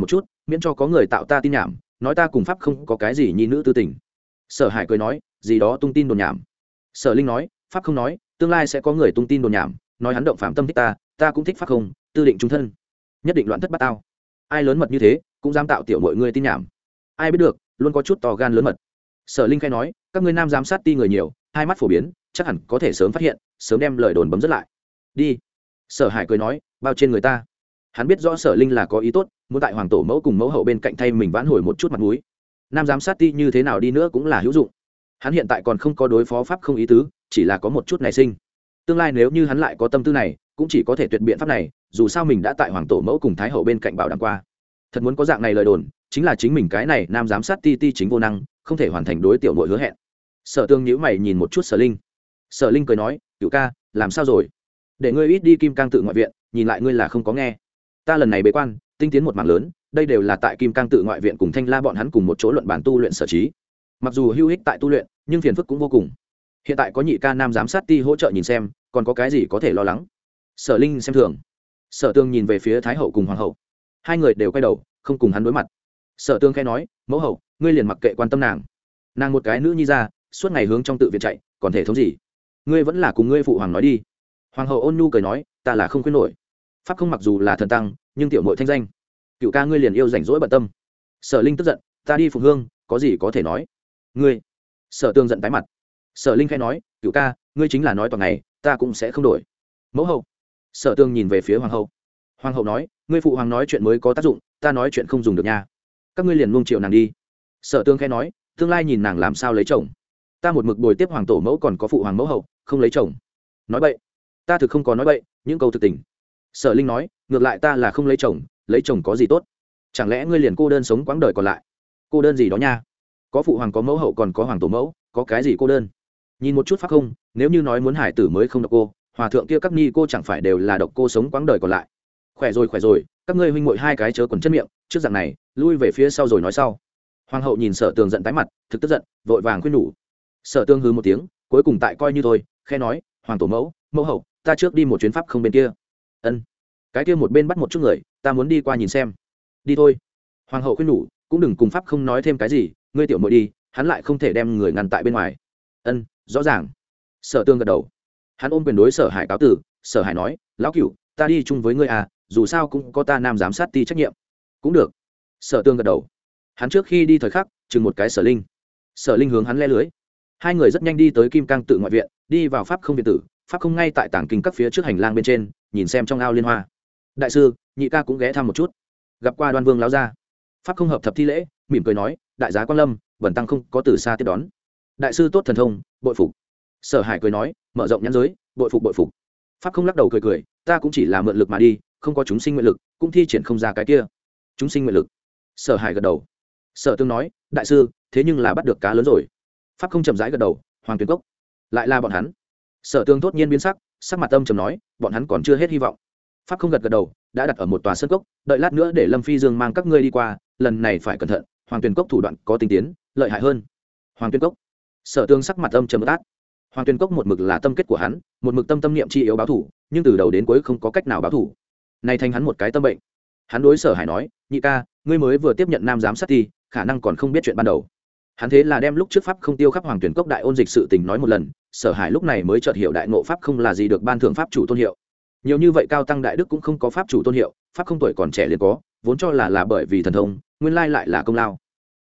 miễn cho có người tạo ta tin nhảm nói ta cùng pháp không có cái gì nhi nữ tư tình. Sở Hải cười nói, gì đó tung tin đồn nhảm. Sở Linh nói, pháp không nói tương lai sẽ có người tung tin đồn nhảm nói hắn động phạm tâm thích ta, ta cũng thích pháp không, tư định trung thân, nhất định loạn thất bát tao. Ai lớn mật như thế cũng dám tạo tiểu mọi người tin nhảm, ai biết được luôn có chút to gan lớn mật. Sở Linh khai nói, các ngươi nam giám sát ti người nhiều, hai mắt phổ biến, chắc hẳn có thể sớm phát hiện, sớm đem lời đồn bấm dứt lại. Đi. Sở Hải cười nói, bao trên người ta. Hắn biết rõ Sở Linh là có ý tốt, muốn tại hoàng tổ mẫu cùng mẫu hậu bên cạnh thay mình vãn hồi một chút mặt mũi. Nam giám sát ti như thế nào đi nữa cũng là hữu dụng. Hắn hiện tại còn không có đối phó pháp không ý tứ, chỉ là có một chút nảy sinh. Tương lai nếu như hắn lại có tâm tư này, cũng chỉ có thể tuyệt biện pháp này, dù sao mình đã tại hoàng tổ mẫu cùng thái hậu bên cạnh bảo đảm qua. Thật muốn có dạng này lời đồn, chính là chính mình cái này nam giám sát ti ti chính vô năng, không thể hoàn thành đối tiểu nội hứa hẹn. Sở Tương nhíu mày nhìn một chút Sở Linh. Sở Linh cười nói, "Cửu ca, làm sao rồi? Để ngươi ít đi Kim Cang tự ngoại viện, nhìn lại ngươi là không có nghe. Ta lần này bế quan, tinh tiến một mảng lớn, đây đều là tại Kim Cang tự ngoại viện cùng Thanh La bọn hắn cùng một chỗ luận bản tu luyện sở trí. Mặc dù hữu ích tại tu luyện, nhưng phiền phức cũng vô cùng. Hiện tại có nhị ca nam giám sát ti hỗ trợ nhìn xem, còn có cái gì có thể lo lắng." Sở Linh xem thường. Sở Tương nhìn về phía thái hậu cùng hoàng hậu, hai người đều quay đầu, không cùng hắn đối mặt. Sở Tương khẽ nói, "Mẫu hậu, ngươi liền mặc kệ quan tâm nàng. Nàng một cái nữ nhi ra, suốt ngày hướng trong tự viện chạy, còn thể thống gì? Ngươi vẫn là cùng ngươi phụ hoàng nói đi." Hoàng hậu ôn nhu cười nói, "Ta là không khuyên nổi. Pháp không mặc dù là thần tăng, nhưng tiểu muội thanh danh, Cửu ca ngươi liền yêu rảnh rỗi bận tâm." Sở Linh tức giận, "Ta đi phụng hương, có gì có thể nói?" "Ngươi." Sở Tương giận tái mặt. Sở Linh khẽ nói, "Cửu ca, ngươi chính là nói toàn ngày, ta cũng sẽ không đổi." "Mẫu hậu." Sở Tương nhìn về phía hoàng hậu. Hoàng hậu nói, "Ngươi phụ hoàng nói chuyện mới có tác dụng, ta nói chuyện không dùng được nha. Các ngươi liền nuông chiều nàng đi." Sở Tương khẽ nói, "Tương lai nhìn nàng làm sao lấy chồng. Ta một mực bồi tiếp hoàng tổ mẫu còn có phụ hoàng mẫu hậu, không lấy chồng." "Nói bậy." "Ta thực không có nói bậy, những câu thực tình." Sở Linh nói, "Ngược lại ta là không lấy chồng, lấy chồng có gì tốt? Chẳng lẽ ngươi liền cô đơn sống quãng đời còn lại? Cô đơn gì đó nha? Có phụ hoàng có mẫu hậu còn có hoàng tổ mẫu, có cái gì cô đơn? Nhìn một chút pháp không, nếu như nói muốn hải tử mới không độc cô, hòa thượng kia các ni cô chẳng phải đều là độc cô sống quãng đời còn lại. Khỏe rồi khỏe rồi, các ngươi huynh muội hai cái chớ quần chân miệng, trước dạng này, lui về phía sau rồi nói sau." Hoàng hậu nhìn Sở Tường giận tái mặt, thực tức giận, vội vàng khuyên nhủ. Sở Tương hừ một tiếng, cuối cùng tại coi như thôi, khẽ nói, "Hoàng tổ mẫu, mẫu hậu, ta trước đi một chuyến pháp không bên kia." "Ân." "Cái kia một bên bắt một chút người, ta muốn đi qua nhìn xem." "Đi thôi." Hoàng hậu khuyên nhủ, cũng đừng cùng pháp không nói thêm cái gì, ngươi tiểu muội đi, hắn lại không thể đem người ngăn tại bên ngoài. "Ân, rõ ràng." Sở Tương gật đầu. Hắn ôm quyền đối Sở Hải cáo tử. Sở Hải nói, "Lão Cửu, ta đi chung với ngươi à, dù sao cũng có ta nam giám sát ti trách nhiệm." "Cũng được." Sở Tương gật đầu. Hắn trước khi đi thời khắc chừng một cái Sở Linh. Sở Linh hướng hắn le lưới. Hai người rất nhanh đi tới Kim Cang tự ngoại viện, đi vào pháp không viện tử. Pháp không ngay tại tảng kinh các phía trước hành lang bên trên, nhìn xem trong ao liên hoa. "Đại sư, nhị ca cũng ghé thăm một chút." Gặp qua Đoan Vương lão gia. Pháp không hợp thập thi lễ, mỉm cười nói, "Đại giá quan lâm, bần tăng không có từ xa tiếp đón. Đại sư tốt thần thông, bội phục." Sở Hải cười nói, "Mở rộng nhãn giới, bội phục bội phục." Pháp không lắc đầu cười cười, "Ta cũng chỉ là mượn lực mà đi, không có chúng sinh nguyện lực, cũng thi triển không ra cái kia." "Chúng sinh nguyện lực." Sở Hải gật đầu. Sở Tương nói, "Đại sư, thế nhưng là bắt được cá lớn rồi." Pháp không chậm rãi gật đầu, "Hoàng Tuyền Cốc, lại là bọn hắn." Sở Tương tốt nhiên biến sắc, sắc mặt âm trầm nói, "Bọn hắn còn chưa hết hy vọng." Pháp không gật gật đầu, đã đặt ở một tòa sân cốc, đợi lát nữa để Lâm Phi Dương mang các ngươi đi qua, lần này phải cẩn thận, Hoàng Tuyền Cốc thủ đoạn có tinh tiến, lợi hại hơn. Hoàng Tuyền Cốc. Sở Tương sắc mặt âm trầm át. Hoàng Tuyền Cốc một mực là tâm kết của hắn, một mực tâm tâm niệm chi yếu báo thủ, nhưng từ đầu đến cuối không có cách nào báo thủ. Này thành hắn một cái tâm bệnh. Hắn đối Sở Hải nói, "Nhị ca, ngươi mới vừa tiếp nhận nam giám sát ti, khả năng còn không biết chuyện ban đầu." Hắn thế là đem lúc trước pháp không tiêu khắp Hoàng Tuyền Cốc đại ôn dịch sự tình nói một lần. Sở Hải lúc này mới chợt hiểu đại ngộ pháp không là gì được ban thưởng pháp chủ tôn hiệu. Nhiều như vậy cao tăng đại đức cũng không có pháp chủ tôn hiệu, pháp không tuổi còn trẻ liền có, vốn cho là là bởi vì thần thông, nguyên lai lại là công lao.